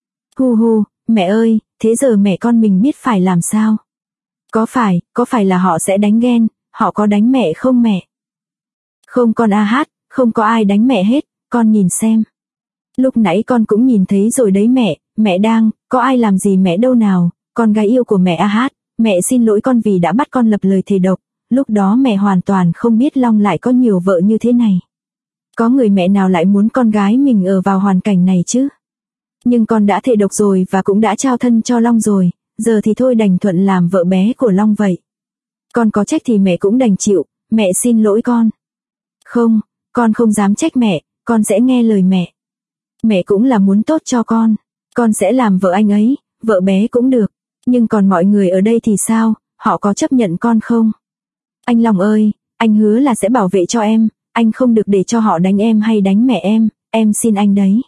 Hu, mẹ ơi, thế giờ mẹ con mình biết phải làm sao? Có phải là họ sẽ đánh ghen, họ có đánh mẹ không mẹ? Không con không có ai đánh mẹ hết, con nhìn xem. Lúc nãy con cũng nhìn thấy rồi đấy mẹ đang, có ai làm gì mẹ đâu nào, con gái yêu của mẹ mẹ xin lỗi con vì đã bắt con lập lời thề độc, lúc đó mẹ hoàn toàn không biết Long lại có nhiều vợ như thế này. Có người mẹ nào lại muốn con gái mình ở vào hoàn cảnh này chứ? Nhưng con đã thề độc rồi và cũng đã trao thân cho Long rồi, giờ thì thôi đành thuận làm vợ bé của Long vậy. Con có trách thì mẹ cũng đành chịu, mẹ xin lỗi con. Không, con không dám trách mẹ, con sẽ nghe lời mẹ. Mẹ cũng là muốn tốt cho con sẽ làm vợ anh ấy, vợ bé cũng được. Nhưng còn mọi người ở đây thì sao, họ có chấp nhận con không? Anh Long ơi, anh hứa là sẽ bảo vệ cho em, anh không được để cho họ đánh em hay đánh mẹ em xin anh đấy.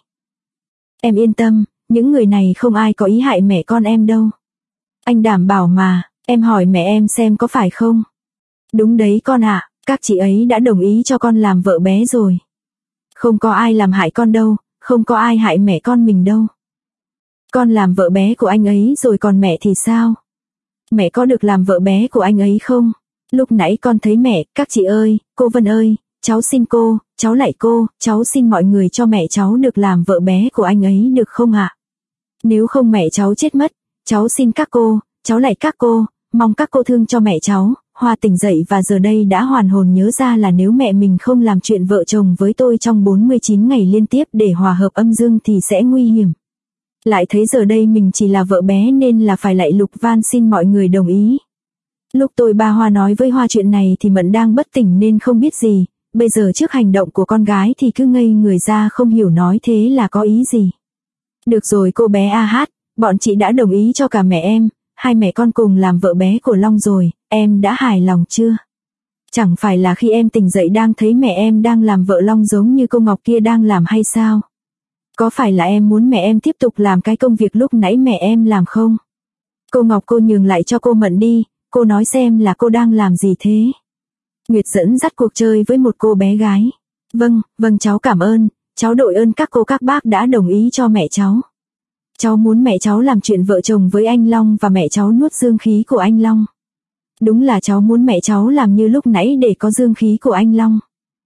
Em yên tâm, những người này không ai có ý hại mẹ con em đâu. Anh đảm bảo mà, em hỏi mẹ em xem có phải không? Đúng đấy con ạ, các chị ấy đã đồng ý cho con làm vợ bé rồi. Không có ai làm hại con đâu, không có ai hại mẹ con mình đâu. Con làm vợ bé của anh ấy rồi còn mẹ thì sao? Mẹ có được làm vợ bé của anh ấy không? Lúc nãy con thấy mẹ, các chị ơi, cô Vân ơi, cháu xin cô, cháu lạy cô, cháu xin mọi người cho mẹ cháu được làm vợ bé của anh ấy được không ạ? Nếu không mẹ cháu chết mất, cháu xin các cô, cháu lạy các cô, mong các cô thương cho mẹ cháu. Hoa tỉnh dậy và giờ đây đã hoàn hồn nhớ ra là nếu mẹ mình không làm chuyện vợ chồng với tôi trong 49 ngày liên tiếp để hòa hợp âm dương thì sẽ nguy hiểm. Lại thấy giờ đây mình chỉ là vợ bé nên là phải lạy lục van xin mọi người đồng ý. Lúc tôi ba Hoa nói với Hoa chuyện này thì Mận đang bất tỉnh nên không biết gì, bây giờ trước hành động của con gái thì cứ ngây người ra không hiểu nói thế là có ý gì. Được rồi cô bé bọn chị đã đồng ý cho cả mẹ em, hai mẹ con cùng làm vợ bé của Long rồi, em đã hài lòng chưa? Chẳng phải là khi em tỉnh dậy đang thấy mẹ em đang làm vợ Long giống như cô Ngọc kia đang làm hay sao? Có phải là em muốn mẹ em tiếp tục làm cái công việc lúc nãy mẹ em làm không? Cô Ngọc cô nhường lại cho cô Mận đi, cô nói xem là cô đang làm gì thế? Nguyệt dẫn dắt cuộc chơi với một cô bé gái. Vâng cháu cảm ơn, cháu đội ơn các cô các bác đã đồng ý cho mẹ cháu. Cháu muốn mẹ cháu làm chuyện vợ chồng với anh Long và mẹ cháu nuốt dương khí của anh Long. Đúng là cháu muốn mẹ cháu làm như lúc nãy để có dương khí của anh Long.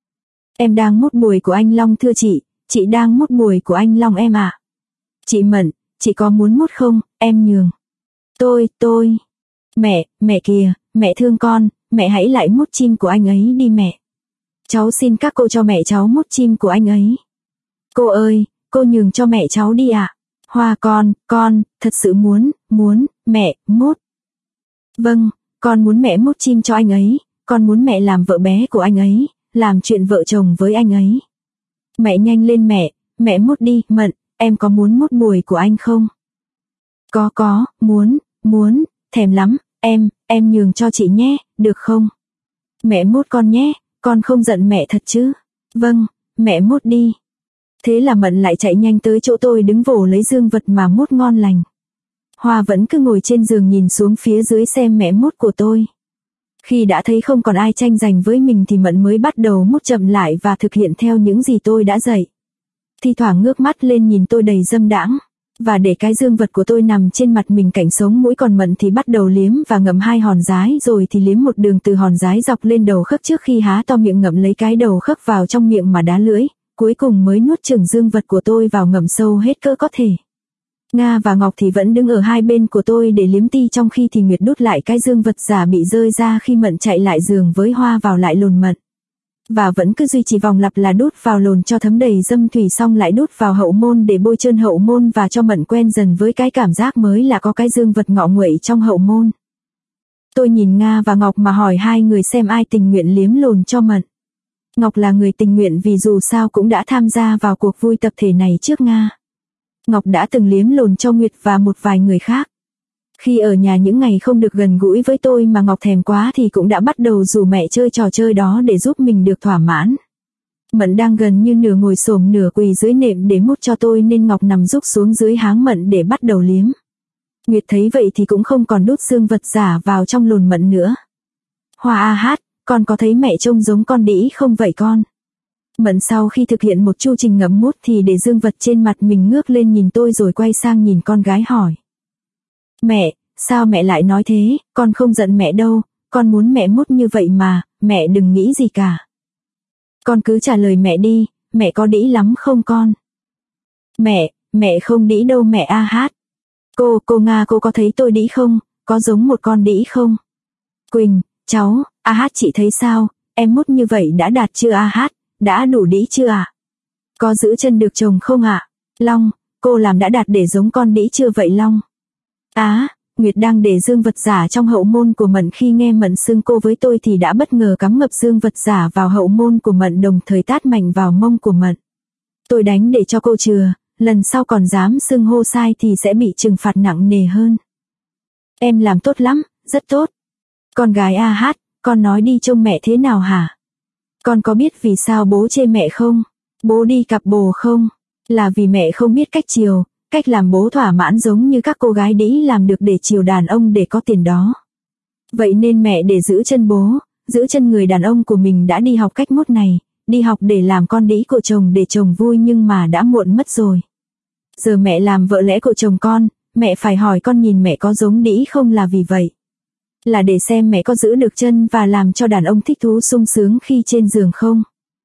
Em đang mút bùi của anh Long thưa chị đang mút bùi của anh Long em ạ. Chị Mận, chị có muốn mút không, em nhường. Tôi. Mẹ kìa, mẹ thương con, mẹ hãy lại mút chim của anh ấy đi mẹ. Cháu xin các cô cho mẹ cháu mút chim của anh ấy. Cô ơi, cô nhường cho mẹ cháu đi ạ. Hoa con, thật sự muốn, mẹ, mút. Vâng, con muốn mẹ mút chim cho anh ấy, con muốn mẹ làm vợ bé của anh ấy, làm chuyện vợ chồng với anh ấy. Mẹ nhanh lên mẹ mút đi, Mận, em có muốn mút bùi của anh không? Có, muốn, thèm lắm, em nhường cho chị nhé, được không? Mẹ mút con nhé, con không giận mẹ thật chứ? Vâng, mẹ mút đi. Thế là Mận lại chạy nhanh tới chỗ tôi đứng vồ lấy dương vật mà mút ngon lành. Hoa vẫn cứ ngồi trên giường nhìn xuống phía dưới xem mẹ mút của tôi. Khi đã thấy không còn ai tranh giành với mình thì Mận mới bắt đầu mút chậm lại và thực hiện theo những gì tôi đã dạy. Thi thoảng ngước mắt lên nhìn tôi đầy dâm đãng. Và để cái dương vật của tôi nằm trên mặt mình cạnh sống mũi, còn Mận thì bắt đầu liếm và ngậm hai hòn dái rồi thì liếm một đường từ hòn dái dọc lên đầu khớp trước khi há to miệng ngậm lấy cái đầu khớp vào trong miệng mà đá lưỡi. Cuối cùng mới nuốt chửng dương vật của tôi vào ngậm sâu hết cỡ có thể. Nga và Ngọc thì vẫn đứng ở hai bên của tôi để liếm ti, trong khi thì Nguyệt đút lại cái dương vật giả bị rơi ra khi Mận chạy lại giường với Hoa vào lại lồn Mận. Và vẫn cứ duy trì vòng lặp là đút vào lồn cho thấm đầy dâm thủy xong lại đút vào hậu môn để bôi trơn hậu môn và cho Mận quen dần với cái cảm giác mới là có cái dương vật ngọ nguậy trong hậu môn. Tôi nhìn Nga và Ngọc mà hỏi hai người xem ai tình nguyện liếm lồn cho Mận. Ngọc là người tình nguyện vì dù sao cũng đã tham gia vào cuộc vui tập thể này trước Nga. Ngọc đã từng liếm lồn cho Nguyệt và một vài người khác. Khi ở nhà những ngày không được gần gũi với tôi mà Ngọc thèm quá thì cũng đã bắt đầu rủ mẹ chơi trò chơi đó để giúp mình được thỏa mãn. Mận đang gần như nửa ngồi xổm nửa quỳ dưới nệm để mút cho tôi nên Ngọc nằm rúc xuống dưới háng Mận để bắt đầu liếm. Nguyệt thấy vậy thì cũng không còn đút dương vật giả vào trong lồn Mận nữa. Hoa a hát, con có thấy mẹ trông giống con đĩ không vậy con? Mận sau khi thực hiện một chu trình ngậm mút thì để dương vật trên mặt mình ngước lên nhìn tôi rồi quay sang nhìn con gái hỏi. Mẹ, sao mẹ lại nói thế, con không giận mẹ đâu, con muốn mẹ mút như vậy mà, mẹ đừng nghĩ gì cả. Con cứ trả lời mẹ đi, mẹ có đĩ lắm không con? Mẹ không đĩ đâu mẹ a hát. Cô Nga cô có thấy tôi đĩ không, có giống một con đĩ không? Quỳnh, cháu, a hát chị thấy sao, em mút như vậy đã đạt chưa a hát, đã đủ đĩ chưa ạ? Có giữ chân được chồng không ạ? Long, cô làm đã đạt để giống con đĩ chưa vậy Long? Nguyệt đang để dương vật giả trong hậu môn của Mận, khi nghe Mận xưng cô với tôi thì đã bất ngờ cắm ngập dương vật giả vào hậu môn của Mận, đồng thời tát mạnh vào mông của Mận. Tôi đánh để cho cô chừa, lần sau còn dám xưng hô sai thì sẽ bị trừng phạt nặng nề hơn. Em làm tốt lắm, rất tốt. Con gái a hát, con nói đi trông mẹ thế nào hả? Con có biết vì sao bố chê mẹ không? Bố đi cặp bồ không? Là vì mẹ không biết cách chiều, cách làm bố thỏa mãn giống như các cô gái đĩ làm được để chiều đàn ông để có tiền đó. Vậy nên mẹ để giữ chân bố, giữ chân người đàn ông của mình đã đi học cách mút này, đi học để làm con đĩ của chồng để chồng vui, nhưng mà đã muộn mất rồi. Giờ mẹ làm vợ lẽ của chồng con, mẹ phải hỏi con nhìn mẹ có giống đĩ không, là vì vậy. Là để xem mẹ có giữ được chân và làm cho đàn ông thích thú sung sướng khi trên giường không.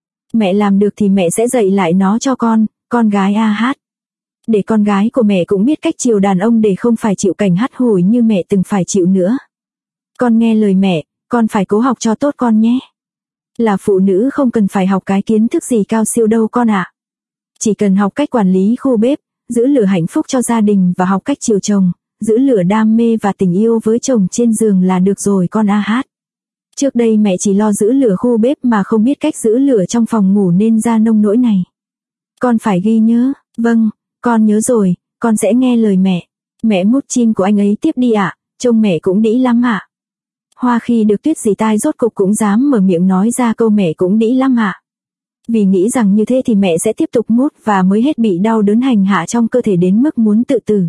Mẹ làm được thì mẹ sẽ dạy lại nó cho con gái a hát. Để con gái của mẹ cũng biết cách chiều đàn ông để không phải chịu cảnh hắt hủi như mẹ từng phải chịu nữa. Con nghe lời mẹ, con phải cố học cho tốt con nhé. Là phụ nữ không cần phải học cái kiến thức gì cao siêu đâu con ạ. Chỉ cần học cách quản lý khu bếp, giữ lửa hạnh phúc cho gia đình và học cách chiều chồng, giữ lửa đam mê và tình yêu với chồng trên giường là được rồi con a hát. Trước đây mẹ chỉ lo giữ lửa khu bếp mà không biết cách giữ lửa trong phòng ngủ nên ra nông nỗi này. Con phải ghi nhớ. Vâng, con nhớ rồi, con sẽ nghe lời mẹ. Mẹ mút chim của anh ấy tiếp đi ạ, trông mẹ cũng đĩ lắm ạ. Hoa khi được Tuyết dì tai rốt cục cũng dám mở miệng nói ra câu mẹ cũng đĩ lắm ạ. Vì nghĩ rằng như thế thì mẹ sẽ tiếp tục mút và mới hết bị đau đớn hành hạ trong cơ thể đến mức muốn tự tử.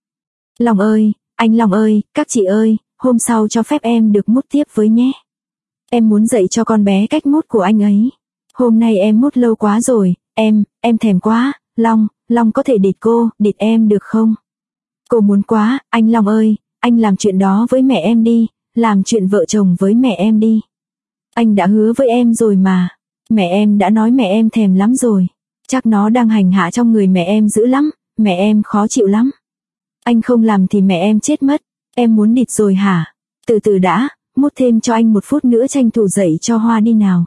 Long ơi, anh Long ơi, các chị ơi, hôm sau cho phép em được mút tiếp với nhé. Em muốn dạy cho con bé cách mút của anh ấy. Hôm nay em mút lâu quá rồi, em thèm quá. Long có thể địt em được không? Cô muốn quá, anh Long ơi, anh làm chuyện đó với mẹ em đi, làm chuyện vợ chồng với mẹ em đi. Anh đã hứa với em rồi mà, mẹ em đã nói mẹ em thèm lắm rồi, chắc nó đang hành hạ trong người mẹ em dữ lắm, mẹ em khó chịu lắm. Anh không làm thì mẹ em chết mất, em muốn địt rồi hả? Từ từ đã, mút thêm cho anh 1 phút nữa tranh thủ dậy cho Hoa đi nào.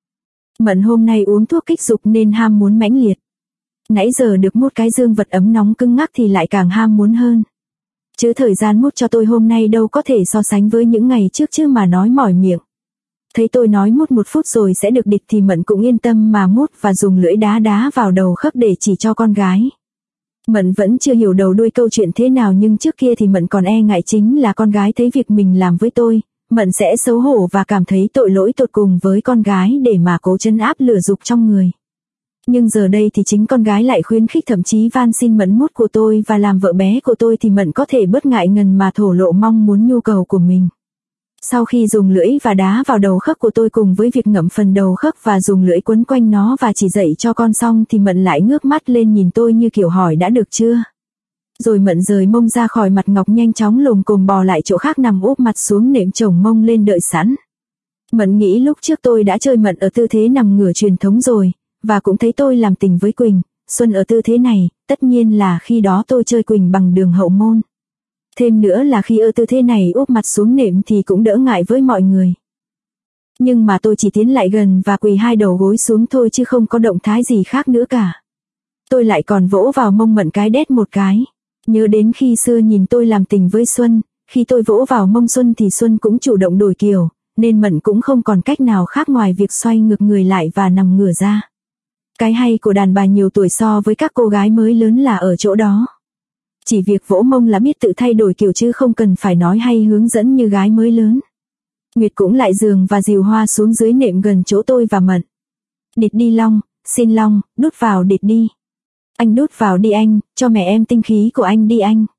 Mận hôm nay uống thuốc kích dục nên ham muốn mãnh liệt. Nãy giờ được mút cái dương vật ấm nóng cứng ngắc thì lại càng ham muốn hơn. Chứ thời gian mút cho tôi hôm nay đâu có thể so sánh với những ngày trước chứ mà nói mỏi miệng. Thấy tôi nói mút 1 phút rồi sẽ được địt thì Mận cũng yên tâm mà mút và dùng lưỡi đá vào đầu khớp để chỉ cho con gái. Mận vẫn chưa hiểu đầu đuôi câu chuyện thế nào, nhưng trước kia thì Mận còn e ngại chính là con gái thấy việc mình làm với tôi, Mận sẽ xấu hổ và cảm thấy tội lỗi tột cùng với con gái để mà cố trấn áp lửa dục trong người. Nhưng giờ đây thì chính con gái lại khuyến khích, thậm chí van xin Mận mút của tôi và làm vợ bé của tôi thì Mận có thể bớt ngại ngần mà thổ lộ mong muốn nhu cầu của mình. Sau khi dùng lưỡi và đá vào đầu khớp của tôi cùng với việc ngậm phần đầu khớp và dùng lưỡi quấn quanh nó và chỉ dạy cho con xong thì Mận lại ngước mắt lên nhìn tôi như kiểu hỏi đã được chưa. Rồi Mận rời mông ra khỏi mặt Ngọc, nhanh chóng lồm cồm bò lại chỗ khác nằm úp mặt xuống nệm chồng mông lên đợi sẵn. Mận nghĩ lúc trước tôi đã chơi Mận ở tư thế nằm ngửa truyền thống rồi, và cũng thấy tôi làm tình với Quỳnh, Xuân ở tư thế này, tất nhiên là khi đó tôi chơi Quỳnh bằng đường hậu môn. Thêm nữa là khi ở tư thế này úp mặt xuống nệm thì cũng đỡ ngại với mọi người. Nhưng mà tôi chỉ tiến lại gần và quỳ 2 đầu gối xuống thôi chứ không có động thái gì khác nữa cả. Tôi lại còn vỗ vào mông Mận cái đét một cái. Nhớ đến khi xưa nhìn tôi làm tình với Xuân, khi tôi vỗ vào mông Xuân thì Xuân cũng chủ động đổi kiểu, nên Mận cũng không còn cách nào khác ngoài việc xoay ngược người lại và nằm ngửa ra. Cái hay của đàn bà nhiều tuổi so với các cô gái mới lớn là ở chỗ đó. Chỉ việc vỗ mông là biết tự thay đổi kiểu chứ không cần phải nói hay hướng dẫn như gái mới lớn. Nguyệt cũng lại giường và dìu Hoa xuống dưới nệm gần chỗ tôi và Mận. Địt đi Long, xin Long, đút vào địt đi. Anh đút vào đi anh, cho mẹ em tinh khí của anh đi anh.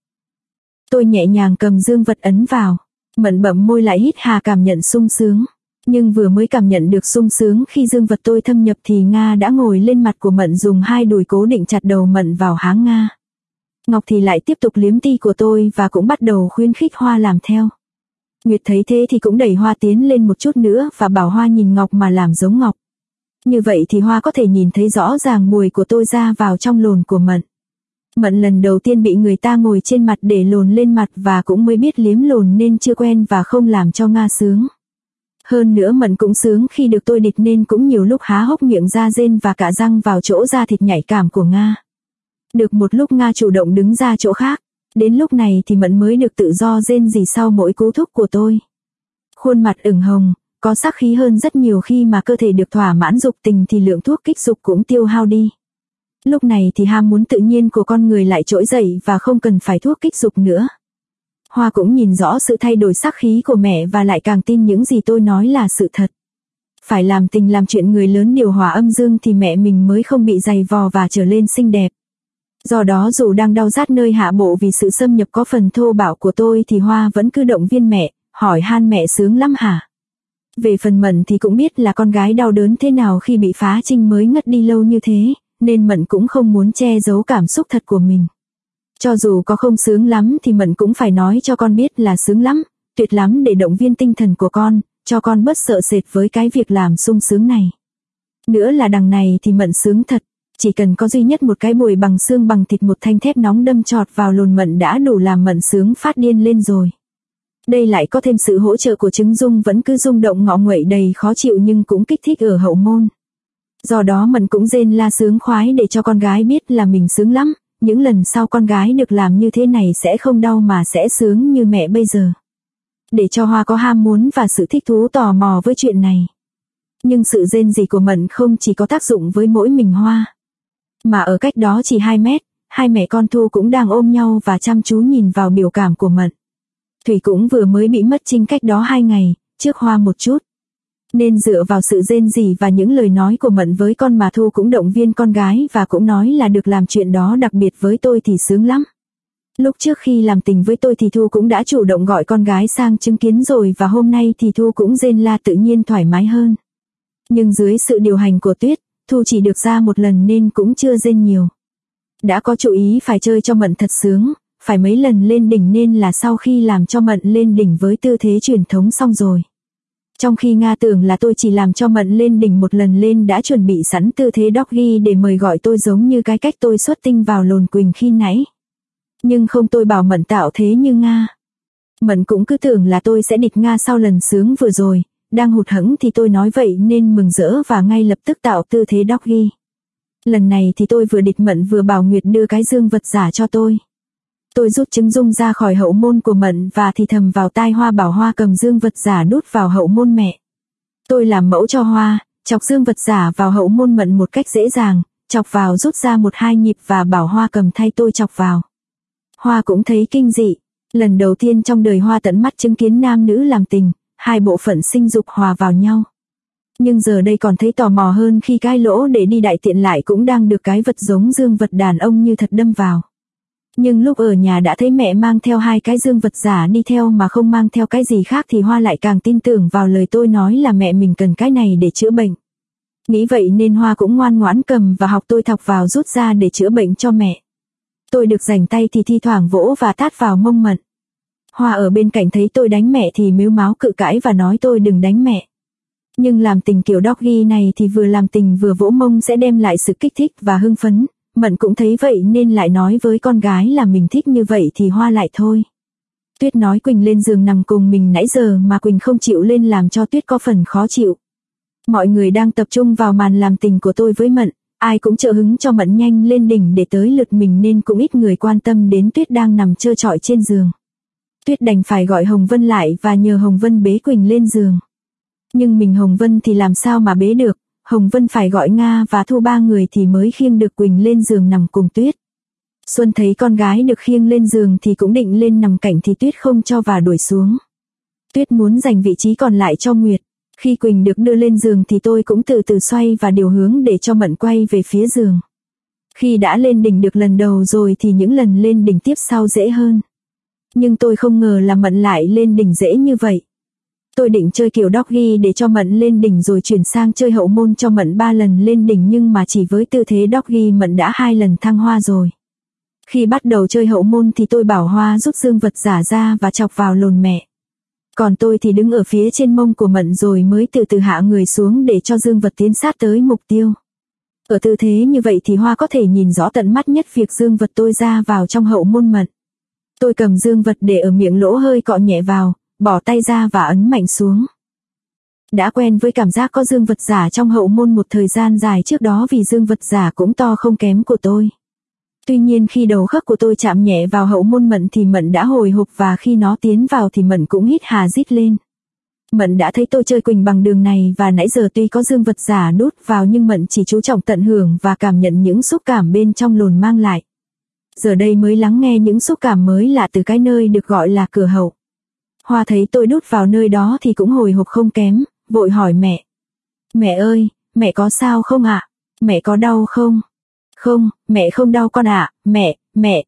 Tôi nhẹ nhàng cầm dương vật ấn vào. Mận bậm môi lại hít hà cảm nhận sung sướng. Nhưng vừa mới cảm nhận được sung sướng khi dương vật tôi thâm nhập thì Nga đã ngồi lên mặt của Mận dùng hai đùi cố định chặt đầu Mận vào háng Nga. Ngọc thì lại tiếp tục liếm ti của tôi và cũng bắt đầu khuyến khích Hoa làm theo. Nguyệt thấy thế thì cũng đẩy Hoa tiến lên một chút nữa và bảo Hoa nhìn Ngọc mà làm giống Ngọc. Như vậy thì Hoa có thể nhìn thấy rõ ràng mùi của tôi ra vào trong lồn của Mận. Mận lần đầu tiên bị người ta ngồi trên mặt để lồn lên mặt và cũng mới biết liếm lồn nên chưa quen và không làm cho Nga sướng. Hơn nữa Mận cũng sướng khi được tôi địt nên cũng nhiều lúc há hốc miệng ra rên và cả răng vào chỗ da thịt nhạy cảm của Nga. Được một lúc Nga chủ động đứng ra chỗ khác. Đến lúc này thì Mận mới được tự do rên rỉ sau mỗi cú thúc của tôi. Khuôn mặt ửng hồng, có sắc khí hơn rất nhiều khi mà cơ thể được thỏa mãn dục tình thì lượng thuốc kích dục cũng tiêu hao đi. Lúc này thì ham muốn tự nhiên của con người lại trỗi dậy và không cần phải thuốc kích dục nữa. Hoa cũng nhìn rõ sự thay đổi sắc khí của mẹ và lại càng tin những gì tôi nói là sự thật. Phải làm tình làm chuyện người lớn điều hòa âm dương thì mẹ mình mới không bị dày vò và trở lên xinh đẹp. Do đó dù đang đau rát nơi hạ bộ vì sự xâm nhập có phần thô bạo của tôi thì Hoa vẫn cứ động viên mẹ, hỏi han mẹ sướng lắm hả? Về phần Mận thì cũng biết là con gái đau đớn thế nào khi bị phá trinh mới ngất đi lâu như thế, nên Mận cũng không muốn che giấu cảm xúc thật của mình. Cho dù có không sướng lắm thì Mận cũng phải nói cho con biết là sướng lắm, tuyệt lắm để động viên tinh thần của con, cho con bớt sợ sệt với cái việc làm sung sướng này. Nữa là đằng này thì Mận sướng thật. Chỉ cần có duy nhất một cái bùi bằng xương bằng thịt một thanh thép nóng đâm chọt vào lồn Mận đã đủ làm Mận sướng phát điên lên rồi. Đây lại có thêm sự hỗ trợ của trứng rung vẫn cứ rung động ngọ nguậy đầy khó chịu nhưng cũng kích thích ở hậu môn. Do đó Mận cũng rên la sướng khoái để cho con gái biết là mình sướng lắm, những lần sau con gái được làm như thế này sẽ không đau mà sẽ sướng như mẹ bây giờ. Để cho Hoa có ham muốn và sự thích thú tò mò với chuyện này. Nhưng sự rên rỉ của Mận không chỉ có tác dụng với mỗi mình Hoa. Mà ở cách đó chỉ 2 mét, hai mẹ con Thu cũng đang ôm nhau và chăm chú nhìn vào biểu cảm của Mận. Thủy cũng vừa mới bị mất trinh cách đó 2 ngày, trước Hoa một chút. Nên dựa vào sự rên rỉ và những lời nói của Mận với con mà Thu cũng động viên con gái và cũng nói là được làm chuyện đó đặc biệt với tôi thì sướng lắm. Lúc trước khi làm tình với tôi thì Thu cũng đã chủ động gọi con gái sang chứng kiến rồi và hôm nay thì Thu cũng rên la tự nhiên thoải mái hơn. Nhưng dưới sự điều hành của Tuyết, Thu chỉ được ra một lần nên cũng chưa rên nhiều. Đã có chú ý phải chơi cho Mận thật sướng, phải mấy lần lên đỉnh nên là sau khi làm cho Mận lên đỉnh với tư thế truyền thống xong rồi. Trong khi Nga tưởng là tôi chỉ làm cho Mận lên đỉnh một lần lên đã chuẩn bị sẵn tư thế doggy để mời gọi tôi giống như cái cách tôi xuất tinh vào lồn Quỳnh khi nãy. Nhưng không, tôi bảo Mận tạo thế như Nga. Mận cũng cứ tưởng là tôi sẽ địt Nga sau lần sướng vừa rồi. Đang hụt hẫng thì tôi nói vậy nên mừng rỡ và ngay lập tức tạo tư thế doggy. Lần này thì tôi vừa địt Mận vừa bảo Nguyệt đưa cái dương vật giả cho tôi. Tôi rút trứng rung ra khỏi hậu môn của Mận và thì thầm vào tai Hoa bảo Hoa cầm dương vật giả đút vào hậu môn mẹ. Tôi làm mẫu cho Hoa, chọc dương vật giả vào hậu môn Mận một cách dễ dàng, chọc vào rút ra 1-2 nhịp và bảo Hoa cầm thay tôi chọc vào. Hoa cũng thấy kinh dị. Lần đầu tiên trong đời Hoa tận mắt chứng kiến nam nữ làm tình, hai bộ phận sinh dục hòa vào nhau. Nhưng giờ đây còn thấy tò mò hơn khi cái lỗ để đi đại tiện lại cũng đang được cái vật giống dương vật đàn ông như thật đâm vào. Nhưng lúc ở nhà đã thấy mẹ mang theo 2 cái dương vật giả đi theo mà không mang theo cái gì khác thì Hoa lại càng tin tưởng vào lời tôi nói là mẹ mình cần cái này để chữa bệnh. Nghĩ vậy nên Hoa cũng ngoan ngoãn cầm và học tôi thọc vào rút ra để chữa bệnh cho mẹ. Tôi được rảnh tay thì thi thoảng vỗ và tát vào mông Mận. Hoa ở bên cạnh thấy tôi đánh mẹ thì mếu máo cự cãi và nói tôi đừng đánh mẹ. Nhưng làm tình kiểu doggy này thì vừa làm tình vừa vỗ mông sẽ đem lại sự kích thích và hưng phấn. Mận cũng thấy vậy nên lại nói với con gái là mình thích như vậy thì Hoa lại thôi. Tuyết nói Quỳnh lên giường nằm cùng mình nãy giờ mà Quỳnh không chịu lên làm cho Tuyết có phần khó chịu. Mọi người đang tập trung vào màn làm tình của tôi với Mận, ai cũng trợ hứng cho Mận nhanh lên đỉnh để tới lượt mình nên cũng ít người quan tâm đến Tuyết đang nằm trơ trọi trên giường. Tuyết đành phải gọi Hồng Vân lại và nhờ Hồng Vân bế Quỳnh lên giường. Nhưng mình Hồng Vân thì làm sao mà bế được, Hồng Vân phải gọi Nga và Thu 3 người thì mới khiêng được Quỳnh lên giường nằm cùng Tuyết. Xuân thấy con gái được khiêng lên giường thì cũng định lên nằm cạnh thì Tuyết không cho và đuổi xuống. Tuyết muốn dành vị trí còn lại cho Nguyệt. Khi Quỳnh được đưa lên giường thì tôi cũng từ từ xoay và điều hướng để cho Mận quay về phía giường. Khi đã lên đỉnh được lần đầu rồi thì những lần lên đỉnh tiếp sau dễ hơn. Nhưng tôi không ngờ là Mận lại lên đỉnh dễ như vậy. Tôi định chơi kiểu doggy để cho Mận lên đỉnh rồi chuyển sang chơi hậu môn cho Mận 3 lần lên đỉnh, nhưng mà chỉ với tư thế doggy Mận đã 2 lần thăng hoa rồi. Khi bắt đầu chơi hậu môn thì tôi bảo Hoa rút dương vật giả ra và chọc vào lồn mẹ. Còn tôi thì đứng ở phía trên mông của Mận rồi mới từ từ hạ người xuống để cho dương vật tiến sát tới mục tiêu. Ở tư thế như vậy thì Hoa có thể nhìn rõ tận mắt nhất việc dương vật tôi ra vào trong hậu môn Mận. Tôi cầm dương vật để ở miệng lỗ hơi cọ nhẹ vào, bỏ tay ra và ấn mạnh xuống. Đã quen với cảm giác có dương vật giả trong hậu môn một thời gian dài trước đó vì dương vật giả cũng to không kém của tôi. Tuy nhiên khi đầu khớp của tôi chạm nhẹ vào hậu môn Mận thì Mận đã hồi hộp và khi nó tiến vào thì Mận cũng hít hà rít lên. Mận đã thấy tôi chơi Quỳnh bằng đường này và nãy giờ tuy có dương vật giả đút vào nhưng Mận chỉ chú trọng tận hưởng và cảm nhận những xúc cảm bên trong lồn mang lại. Giờ đây mới lắng nghe những xúc cảm mới lạ từ cái nơi được gọi là cửa hậu. Hoa thấy tôi đút vào nơi đó thì cũng hồi hộp không kém, vội hỏi mẹ. Mẹ ơi, mẹ có sao không ạ? Mẹ có đau không? Không, mẹ không đau con ạ. Mẹ,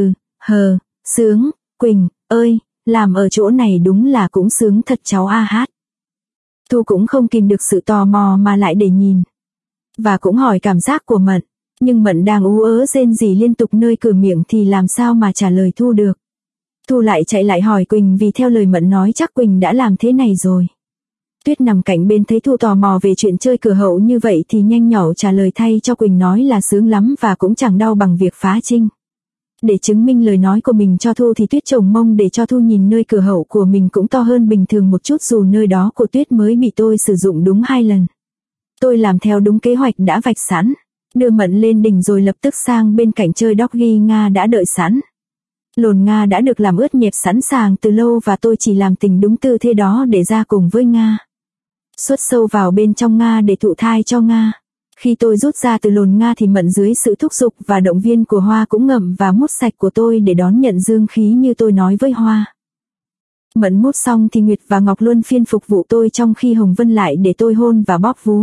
sướng, Quỳnh, ơi, làm ở chỗ này đúng là cũng sướng thật cháu a hát. Thu cũng không kìm được sự tò mò mà lại để nhìn. Và cũng hỏi cảm giác của Mận, nhưng Mận đang ú ớ rên rỉ liên tục nơi cửa miệng thì làm sao mà trả lời Thu được. Thu lại chạy lại hỏi Quỳnh vì theo lời Mận nói chắc Quỳnh đã làm thế này rồi. Tuyết nằm cạnh bên thấy Thu tò mò về chuyện chơi cửa hậu như vậy thì nhanh nhỏ trả lời thay cho Quỳnh nói là sướng lắm và cũng chẳng đau bằng việc phá trinh. Để chứng minh lời nói của mình cho Thu thì Tuyết chồng mông để cho Thu nhìn nơi cửa hậu của mình cũng to hơn bình thường một chút dù nơi đó của Tuyết mới bị tôi sử dụng đúng 2 lần. Tôi làm theo đúng kế hoạch đã vạch sẵn, đưa Mận lên đỉnh rồi lập tức sang bên cạnh chơi doggy Nga đã đợi sẵn. Lồn Nga đã được làm ướt nhẹp sẵn sàng từ lâu và tôi chỉ làm tình đúng tư thế đó để ra cùng với Nga. Xuất sâu vào bên trong Nga để thụ thai cho Nga. Khi tôi rút ra từ lồn Nga thì Mận dưới sự thúc giục và động viên của Hoa cũng ngậm và mút sạch của tôi để đón nhận dương khí như tôi nói với Hoa. Mận mút xong thì Nguyệt và Ngọc luôn phiên phục vụ tôi trong khi Hồng Vân lại để tôi hôn và bóp vú.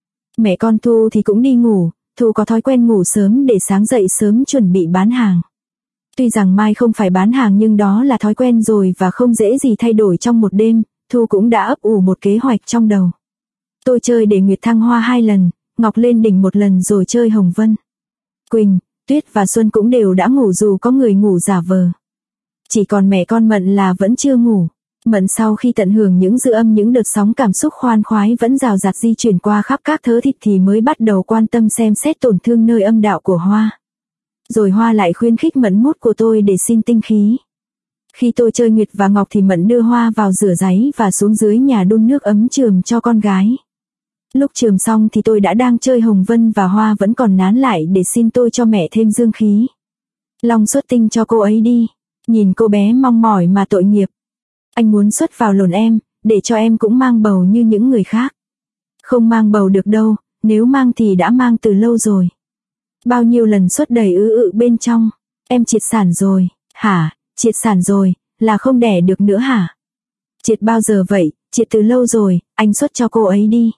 Mẹ con Thu thì cũng đi ngủ, Thu có thói quen ngủ sớm để sáng dậy sớm chuẩn bị bán hàng. Tuy rằng Mai không phải bán hàng nhưng đó là thói quen rồi và không dễ gì thay đổi trong một đêm, Thu cũng đã ấp ủ một kế hoạch trong đầu. Tôi chơi để Nguyệt thăng hoa 2 lần, Ngọc lên đỉnh 1 lần rồi chơi Hồng Vân. Quỳnh, Tuyết và Xuân cũng đều đã ngủ dù có người ngủ giả vờ. Chỉ còn mẹ con Mận là vẫn chưa ngủ. Mận sau khi tận hưởng những dư âm những đợt sóng cảm xúc khoan khoái vẫn rào rạt di chuyển qua khắp các thớ thịt thì mới bắt đầu quan tâm xem xét tổn thương nơi âm đạo của Hoa. Rồi Hoa lại khuyến khích Mận mút của tôi để xin tinh khí. Khi tôi chơi Nguyệt và Ngọc thì Mận đưa Hoa vào rửa ráy và xuống dưới nhà đun nước ấm chườm cho con gái. Lúc chườm xong thì tôi đã đang chơi Hồng Vân và Hoa vẫn còn nán lại để xin tôi cho mẹ thêm dương khí. Long xuất tinh cho cô ấy đi. Nhìn cô bé mong mỏi mà tội nghiệp. Anh muốn xuất vào lồn em, để cho em cũng mang bầu như những người khác. Không mang bầu được đâu, nếu mang thì đã mang từ lâu rồi. Bao nhiêu lần xuất đầy bên trong. Em triệt sản rồi. Hả, triệt sản rồi, là không đẻ được nữa hả? Triệt bao giờ vậy? Triệt từ lâu rồi, anh xuất cho cô ấy đi.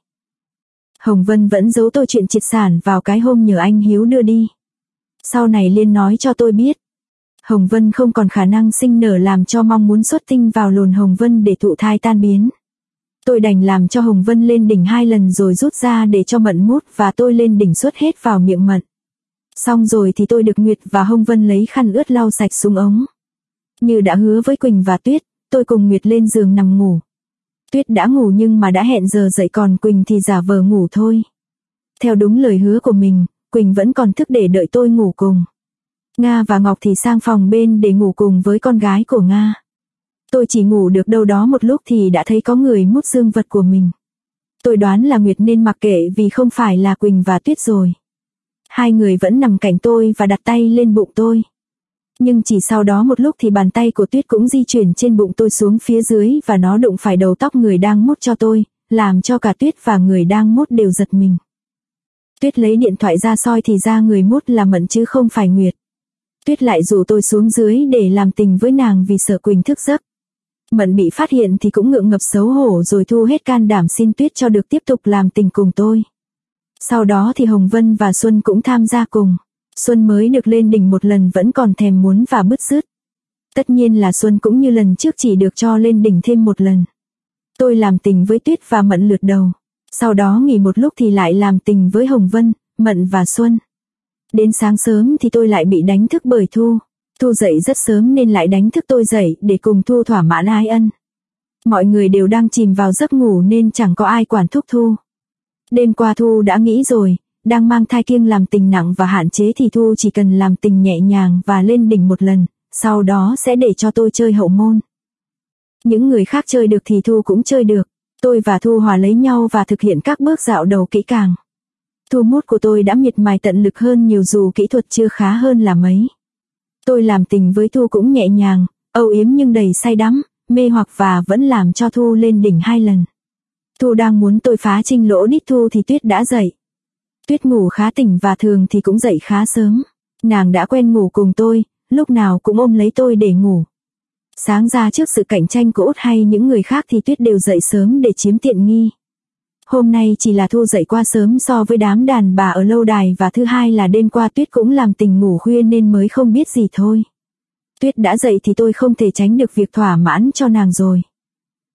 Hồng Vân vẫn giấu tôi chuyện triệt sản vào cái hôm nhờ anh Hiếu đưa đi. Sau này Liên nói cho tôi biết. Hồng Vân không còn khả năng sinh nở làm cho mong muốn xuất tinh vào lồn Hồng Vân để thụ thai tan biến. Tôi đành làm cho Hồng Vân lên đỉnh 2 lần rồi rút ra để cho Mận mút và tôi lên đỉnh xuất hết vào miệng Mận. Xong rồi thì tôi được Nguyệt và Hồng Vân lấy khăn ướt lau sạch xuống ống. Như đã hứa với Quỳnh và Tuyết, tôi cùng Nguyệt lên giường nằm ngủ. Tuyết đã ngủ nhưng mà đã hẹn giờ dậy còn Quỳnh thì giả vờ ngủ thôi. Theo đúng lời hứa của mình, Quỳnh vẫn còn thức để đợi tôi ngủ cùng. Nga và Ngọc thì sang phòng bên để ngủ cùng với con gái của Nga. Tôi chỉ ngủ được đâu đó một lúc thì đã thấy có người mút dương vật của mình. Tôi đoán là Nguyệt nên mặc kệ vì không phải là Quỳnh và Tuyết rồi. 2 người vẫn nằm cạnh tôi và đặt tay lên bụng tôi. Nhưng chỉ sau đó một lúc thì bàn tay của Tuyết cũng di chuyển trên bụng tôi xuống phía dưới và nó đụng phải đầu tóc người đang mút cho tôi, làm cho cả Tuyết và người đang mút đều giật mình. Tuyết lấy điện thoại ra soi thì ra người mút là Mận chứ không phải Nguyệt. Tuyết lại rủ tôi xuống dưới để làm tình với nàng vì sợ Quỳnh thức giấc. Mận bị phát hiện thì cũng ngượng ngập xấu hổ rồi thu hết can đảm xin Tuyết cho được tiếp tục làm tình cùng tôi. Sau đó thì Hồng Vân và Xuân cũng tham gia cùng. Xuân mới được lên đỉnh một lần vẫn còn thèm muốn và bứt rứt. Tất nhiên là Xuân cũng như lần trước chỉ được cho lên đỉnh thêm một lần. Tôi làm tình với Tuyết và Mận lượt đầu. Sau đó nghỉ một lúc thì lại làm tình với Hồng Vân, Mận và Xuân. Đến sáng sớm thì tôi lại bị đánh thức bởi Thu. Thu dậy rất sớm nên lại đánh thức tôi dậy để cùng Thu thỏa mãn ái ân. Mọi người đều đang chìm vào giấc ngủ nên chẳng có ai quản thúc Thu. Đêm qua Thu đã nghĩ rồi, đang mang thai kiêng làm tình nặng và hạn chế thì Thu chỉ cần làm tình nhẹ nhàng và lên đỉnh một lần, sau đó sẽ để cho tôi chơi hậu môn. Những người khác chơi được thì Thu cũng chơi được. Tôi và Thu hòa lấy nhau và thực hiện các bước dạo đầu kỹ càng. Thu mút của tôi đã miệt mài tận lực hơn nhiều dù kỹ thuật chưa khá hơn là mấy. Tôi làm tình với Thu cũng nhẹ nhàng, âu yếm nhưng đầy say đắm, mê hoặc và vẫn làm cho Thu lên đỉnh 2 lần. Thu đang muốn tôi phá trinh lỗ đít Thu thì Tuyết đã dậy. Tuyết ngủ khá tỉnh và thường thì cũng dậy khá sớm. Nàng đã quen ngủ cùng tôi, lúc nào cũng ôm lấy tôi để ngủ. Sáng ra trước sự cạnh tranh của Út hay những người khác thì Tuyết đều dậy sớm để chiếm tiện nghi. Hôm nay chỉ là Thu dậy qua sớm so với đám đàn bà ở lâu đài và thứ hai là đêm qua Tuyết cũng làm tình ngủ khuya nên mới không biết gì thôi. Tuyết đã dậy thì tôi không thể tránh được việc thỏa mãn cho nàng rồi.